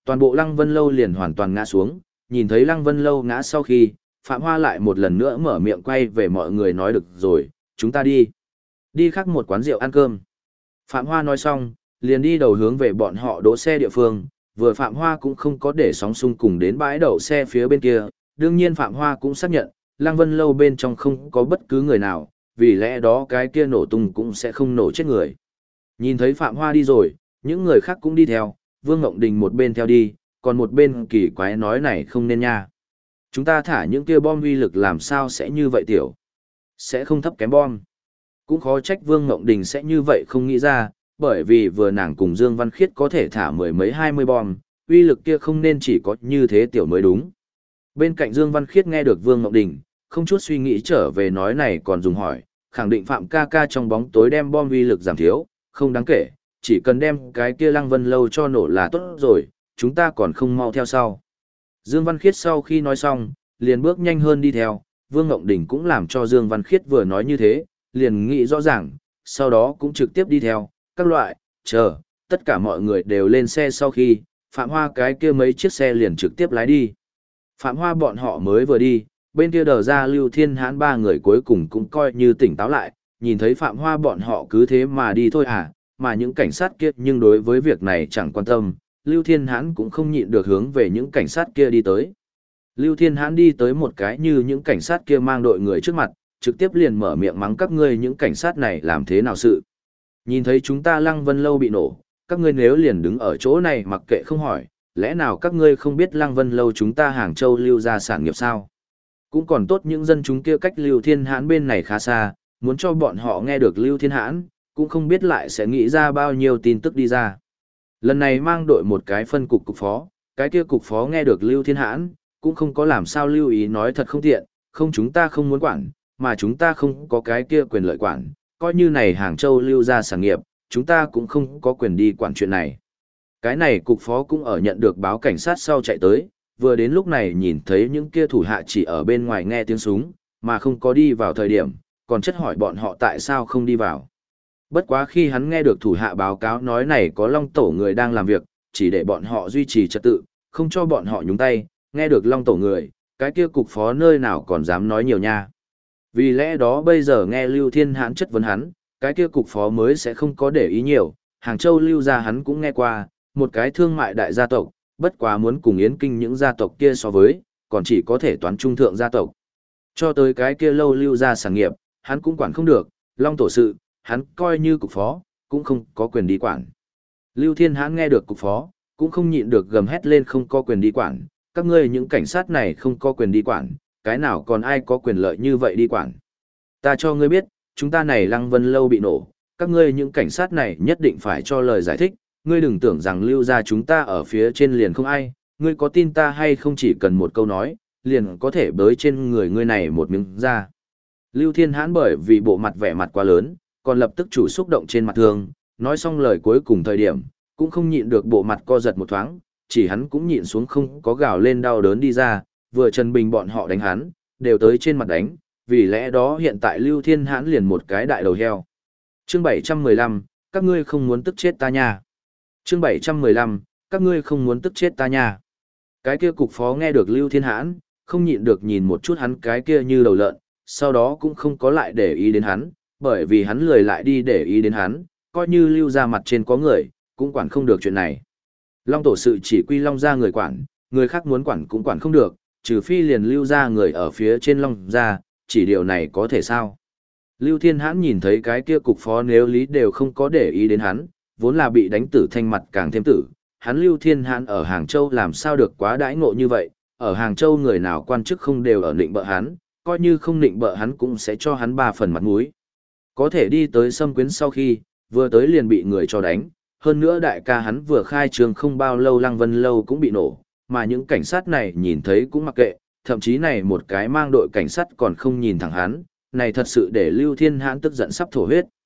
Toàn bộ Lăng Vân Lâu liền hoàn toàn ngã xuống, nhìn thấy Lăng Vân Lâu ngã sau khi, Phạm Hoa lại một lần nữa mở miệng quay về mọi người nói được rồi, chúng ta đi. Đi khác một quán rượu ăn cơm. Phạm Hoa nói xong, liền đi đầu hướng về bọn họ đỗ xe địa phương, vừa Phạm Hoa cũng không có để sóng xung cùng đến bãi đậu xe phía bên kia, đương nhiên Phạm Hoa cũng xác nhận, Lăng Vân Lâu bên trong không có bất cứ người nào, vì lẽ đó cái kia nổ tung cũng sẽ không nổ chết người. Nhìn thấy Phạm Hoa đi rồi, những người khác cũng đi theo, Vương Ngộng Đình một bên theo đi, còn một bên kỳ quái nói này không nên nha. Chúng ta thả những kia bom uy lực làm sao sẽ như vậy tiểu? Sẽ không thấp kém bom. Cũng khó trách Vương Ngộng Đình sẽ như vậy không nghĩ ra, bởi vì vừa nàng cùng Dương Văn Khiết có thể thả mười mấy 20 bom, uy lực kia không nên chỉ có như thế tiểu mới đúng. Bên cạnh Dương Văn Khiết nghe được Vương Ngộng Đình, không chút suy nghĩ trở về nói này còn dùng hỏi, khẳng định Phạm ca ca trong bóng tối đem bom uy lực giảm thiếu, không đáng kể, chỉ cần đem cái kia Lăng Vân Lâu cho nổ là tốt rồi, chúng ta còn không mau theo sau. Dương Văn Khiết sau khi nói xong, liền bước nhanh hơn đi theo, Vương Ngộng Đình cũng làm cho Dương Văn Khiết vừa nói như thế, liền nghĩ rõ ràng, sau đó cũng trực tiếp đi theo, các loại, chờ, tất cả mọi người đều lên xe sau khi, Phạm Hoa cái kia mấy chiếc xe liền trực tiếp lái đi. Phạm Hoa bọn họ mới vừa đi, bên kia đờ ra Lưu Thiên Hãn ba người cuối cùng cũng coi như tỉnh táo lại, nhìn thấy Phạm Hoa bọn họ cứ thế mà đi thôi à, mà những cảnh sát kia nhưng đối với việc này chẳng quan tâm, Lưu Thiên Hãn cũng không nhịn được hướng về những cảnh sát kia đi tới. Lưu Thiên Hãn đi tới một cái như những cảnh sát kia mang đội người trước mặt, trực tiếp liền mở miệng mắng các ngươi những cảnh sát này làm thế nào sự. Nhìn thấy chúng ta Lăng Vân Lâu bị nổ, các ngươi nếu liền đứng ở chỗ này mặc kệ không hỏi, lẽ nào các ngươi không biết Lăng Vân Lâu chúng ta Hàng Châu lưu ra sản nghiệp sao? Cũng còn tốt những dân chúng kia cách Lưu Thiên Hãn bên này khá xa, muốn cho bọn họ nghe được Lưu Thiên Hãn, cũng không biết lại sẽ nghĩ ra bao nhiêu tin tức đi ra. Lần này mang đội một cái phân cục cục phó, cái kia cục phó nghe được Lưu Thiên Hãn, cũng không có làm sao lưu ý nói thật không tiện, không chúng ta không muốn quản, mà chúng ta không có cái kia quyền lợi quản, coi như này Hàng Châu lưu ra sản nghiệp, chúng ta cũng không có quyền đi quản chuyện này. Cái này cục phó cũng ở nhận được báo cảnh sát sau chạy tới, vừa đến lúc này nhìn thấy những kia thủ hạ chỉ ở bên ngoài nghe tiếng súng, mà không có đi vào thời điểm, còn chất hỏi bọn họ tại sao không đi vào. Bất quá khi hắn nghe được thủ hạ báo cáo nói này có Long Tổ người đang làm việc, chỉ để bọn họ duy trì trật tự, không cho bọn họ nhúng tay, nghe được Long Tổ người, cái kia cục phó nơi nào còn dám nói nhiều nha. Vì lẽ đó bây giờ nghe Lưu Thiên Hãn chất vấn hắn, cái kia cục phó mới sẽ không có để ý nhiều, Hàng Châu lưu ra hắn cũng nghe qua, một cái thương mại đại gia tộc, bất quá muốn cùng Yến Kinh những gia tộc kia so với, còn chỉ có thể toán trung thượng gia tộc. Cho tới cái kia lâu lưu ra sản nghiệp, hắn cũng quản không được, Long Tổ sự, hắn coi như cục phó, cũng không có quyền đi quản. Lưu Thiên Hãn nghe được cục phó, cũng không nhịn được gầm hét lên không có quyền đi quản, các ngươi những cảnh sát này không có quyền đi quản, cái nào còn ai có quyền lợi như vậy đi quản. Ta cho ngươi biết, chúng ta này Lăng Vân Lâu bị nổ, các ngươi những cảnh sát này nhất định phải cho lời giải thích, ngươi đừng tưởng rằng lưu ra chúng ta ở phía trên liền không ai, ngươi có tin ta hay không chỉ cần một câu nói, liền có thể bới trên người ngươi này một miếng ra. Lưu Thiên Hãn bởi vì bộ mặt vẻ mặt quá lớn, còn lập tức chủ xúc động trên mặt thương, nói xong lời cuối cùng thời điểm, cũng không nhịn được bộ mặt co giật một thoáng, chỉ hắn cũng nhịn xuống không có gào lên đau đớn đi ra, vừa Trần Bình bọn họ đánh hắn, đều tới trên mặt đánh, vì lẽ đó hiện tại Lưu Thiên Hãn liền một cái đại đầu heo. Chương 715, các ngươi không muốn tức chết ta nha. Chương 715, các ngươi không muốn tức chết ta nha. Cái kia cục phó nghe được Lưu Thiên Hãn, không nhịn được nhìn một chút hắn cái kia như đầu lợn, sau đó cũng không có lại để ý đến hắn, bởi vì hắn lười lại đi để ý đến hắn, coi như Lưu ra mặt trên có người, cũng quản không được chuyện này. Long Tổ sự chỉ quy Long ra người quản, người khác muốn quản cũng quản không được, trừ phi liền Lưu ra người ở phía trên Long ra, chỉ điều này có thể sao. Lưu Thiên Hãn nhìn thấy cái kia cục phó nếu lý đều không có để ý đến hắn, vốn là bị đánh tử thanh mặt càng thêm tử, hắn Lưu Thiên Hãn ở Hàng Châu làm sao được quá đãi ngộ như vậy, ở Hàng Châu người nào quan chức không đều ở nịnh bợ hắn, coi như không nịnh bợ hắn cũng sẽ cho hắn 3 phần mặt mũi. Có thể đi tới Sâm Quyến sau khi, vừa tới liền bị người cho đánh, hơn nữa đại ca hắn vừa khai trường không bao lâu Lăng Vân Lâu cũng bị nổ, mà những cảnh sát này nhìn thấy cũng mặc kệ, thậm chí này một cái mang đội cảnh sát còn không nhìn thẳng hắn, này thật sự để Lưu Thiên Hãn tức giận sắp thổ huyết.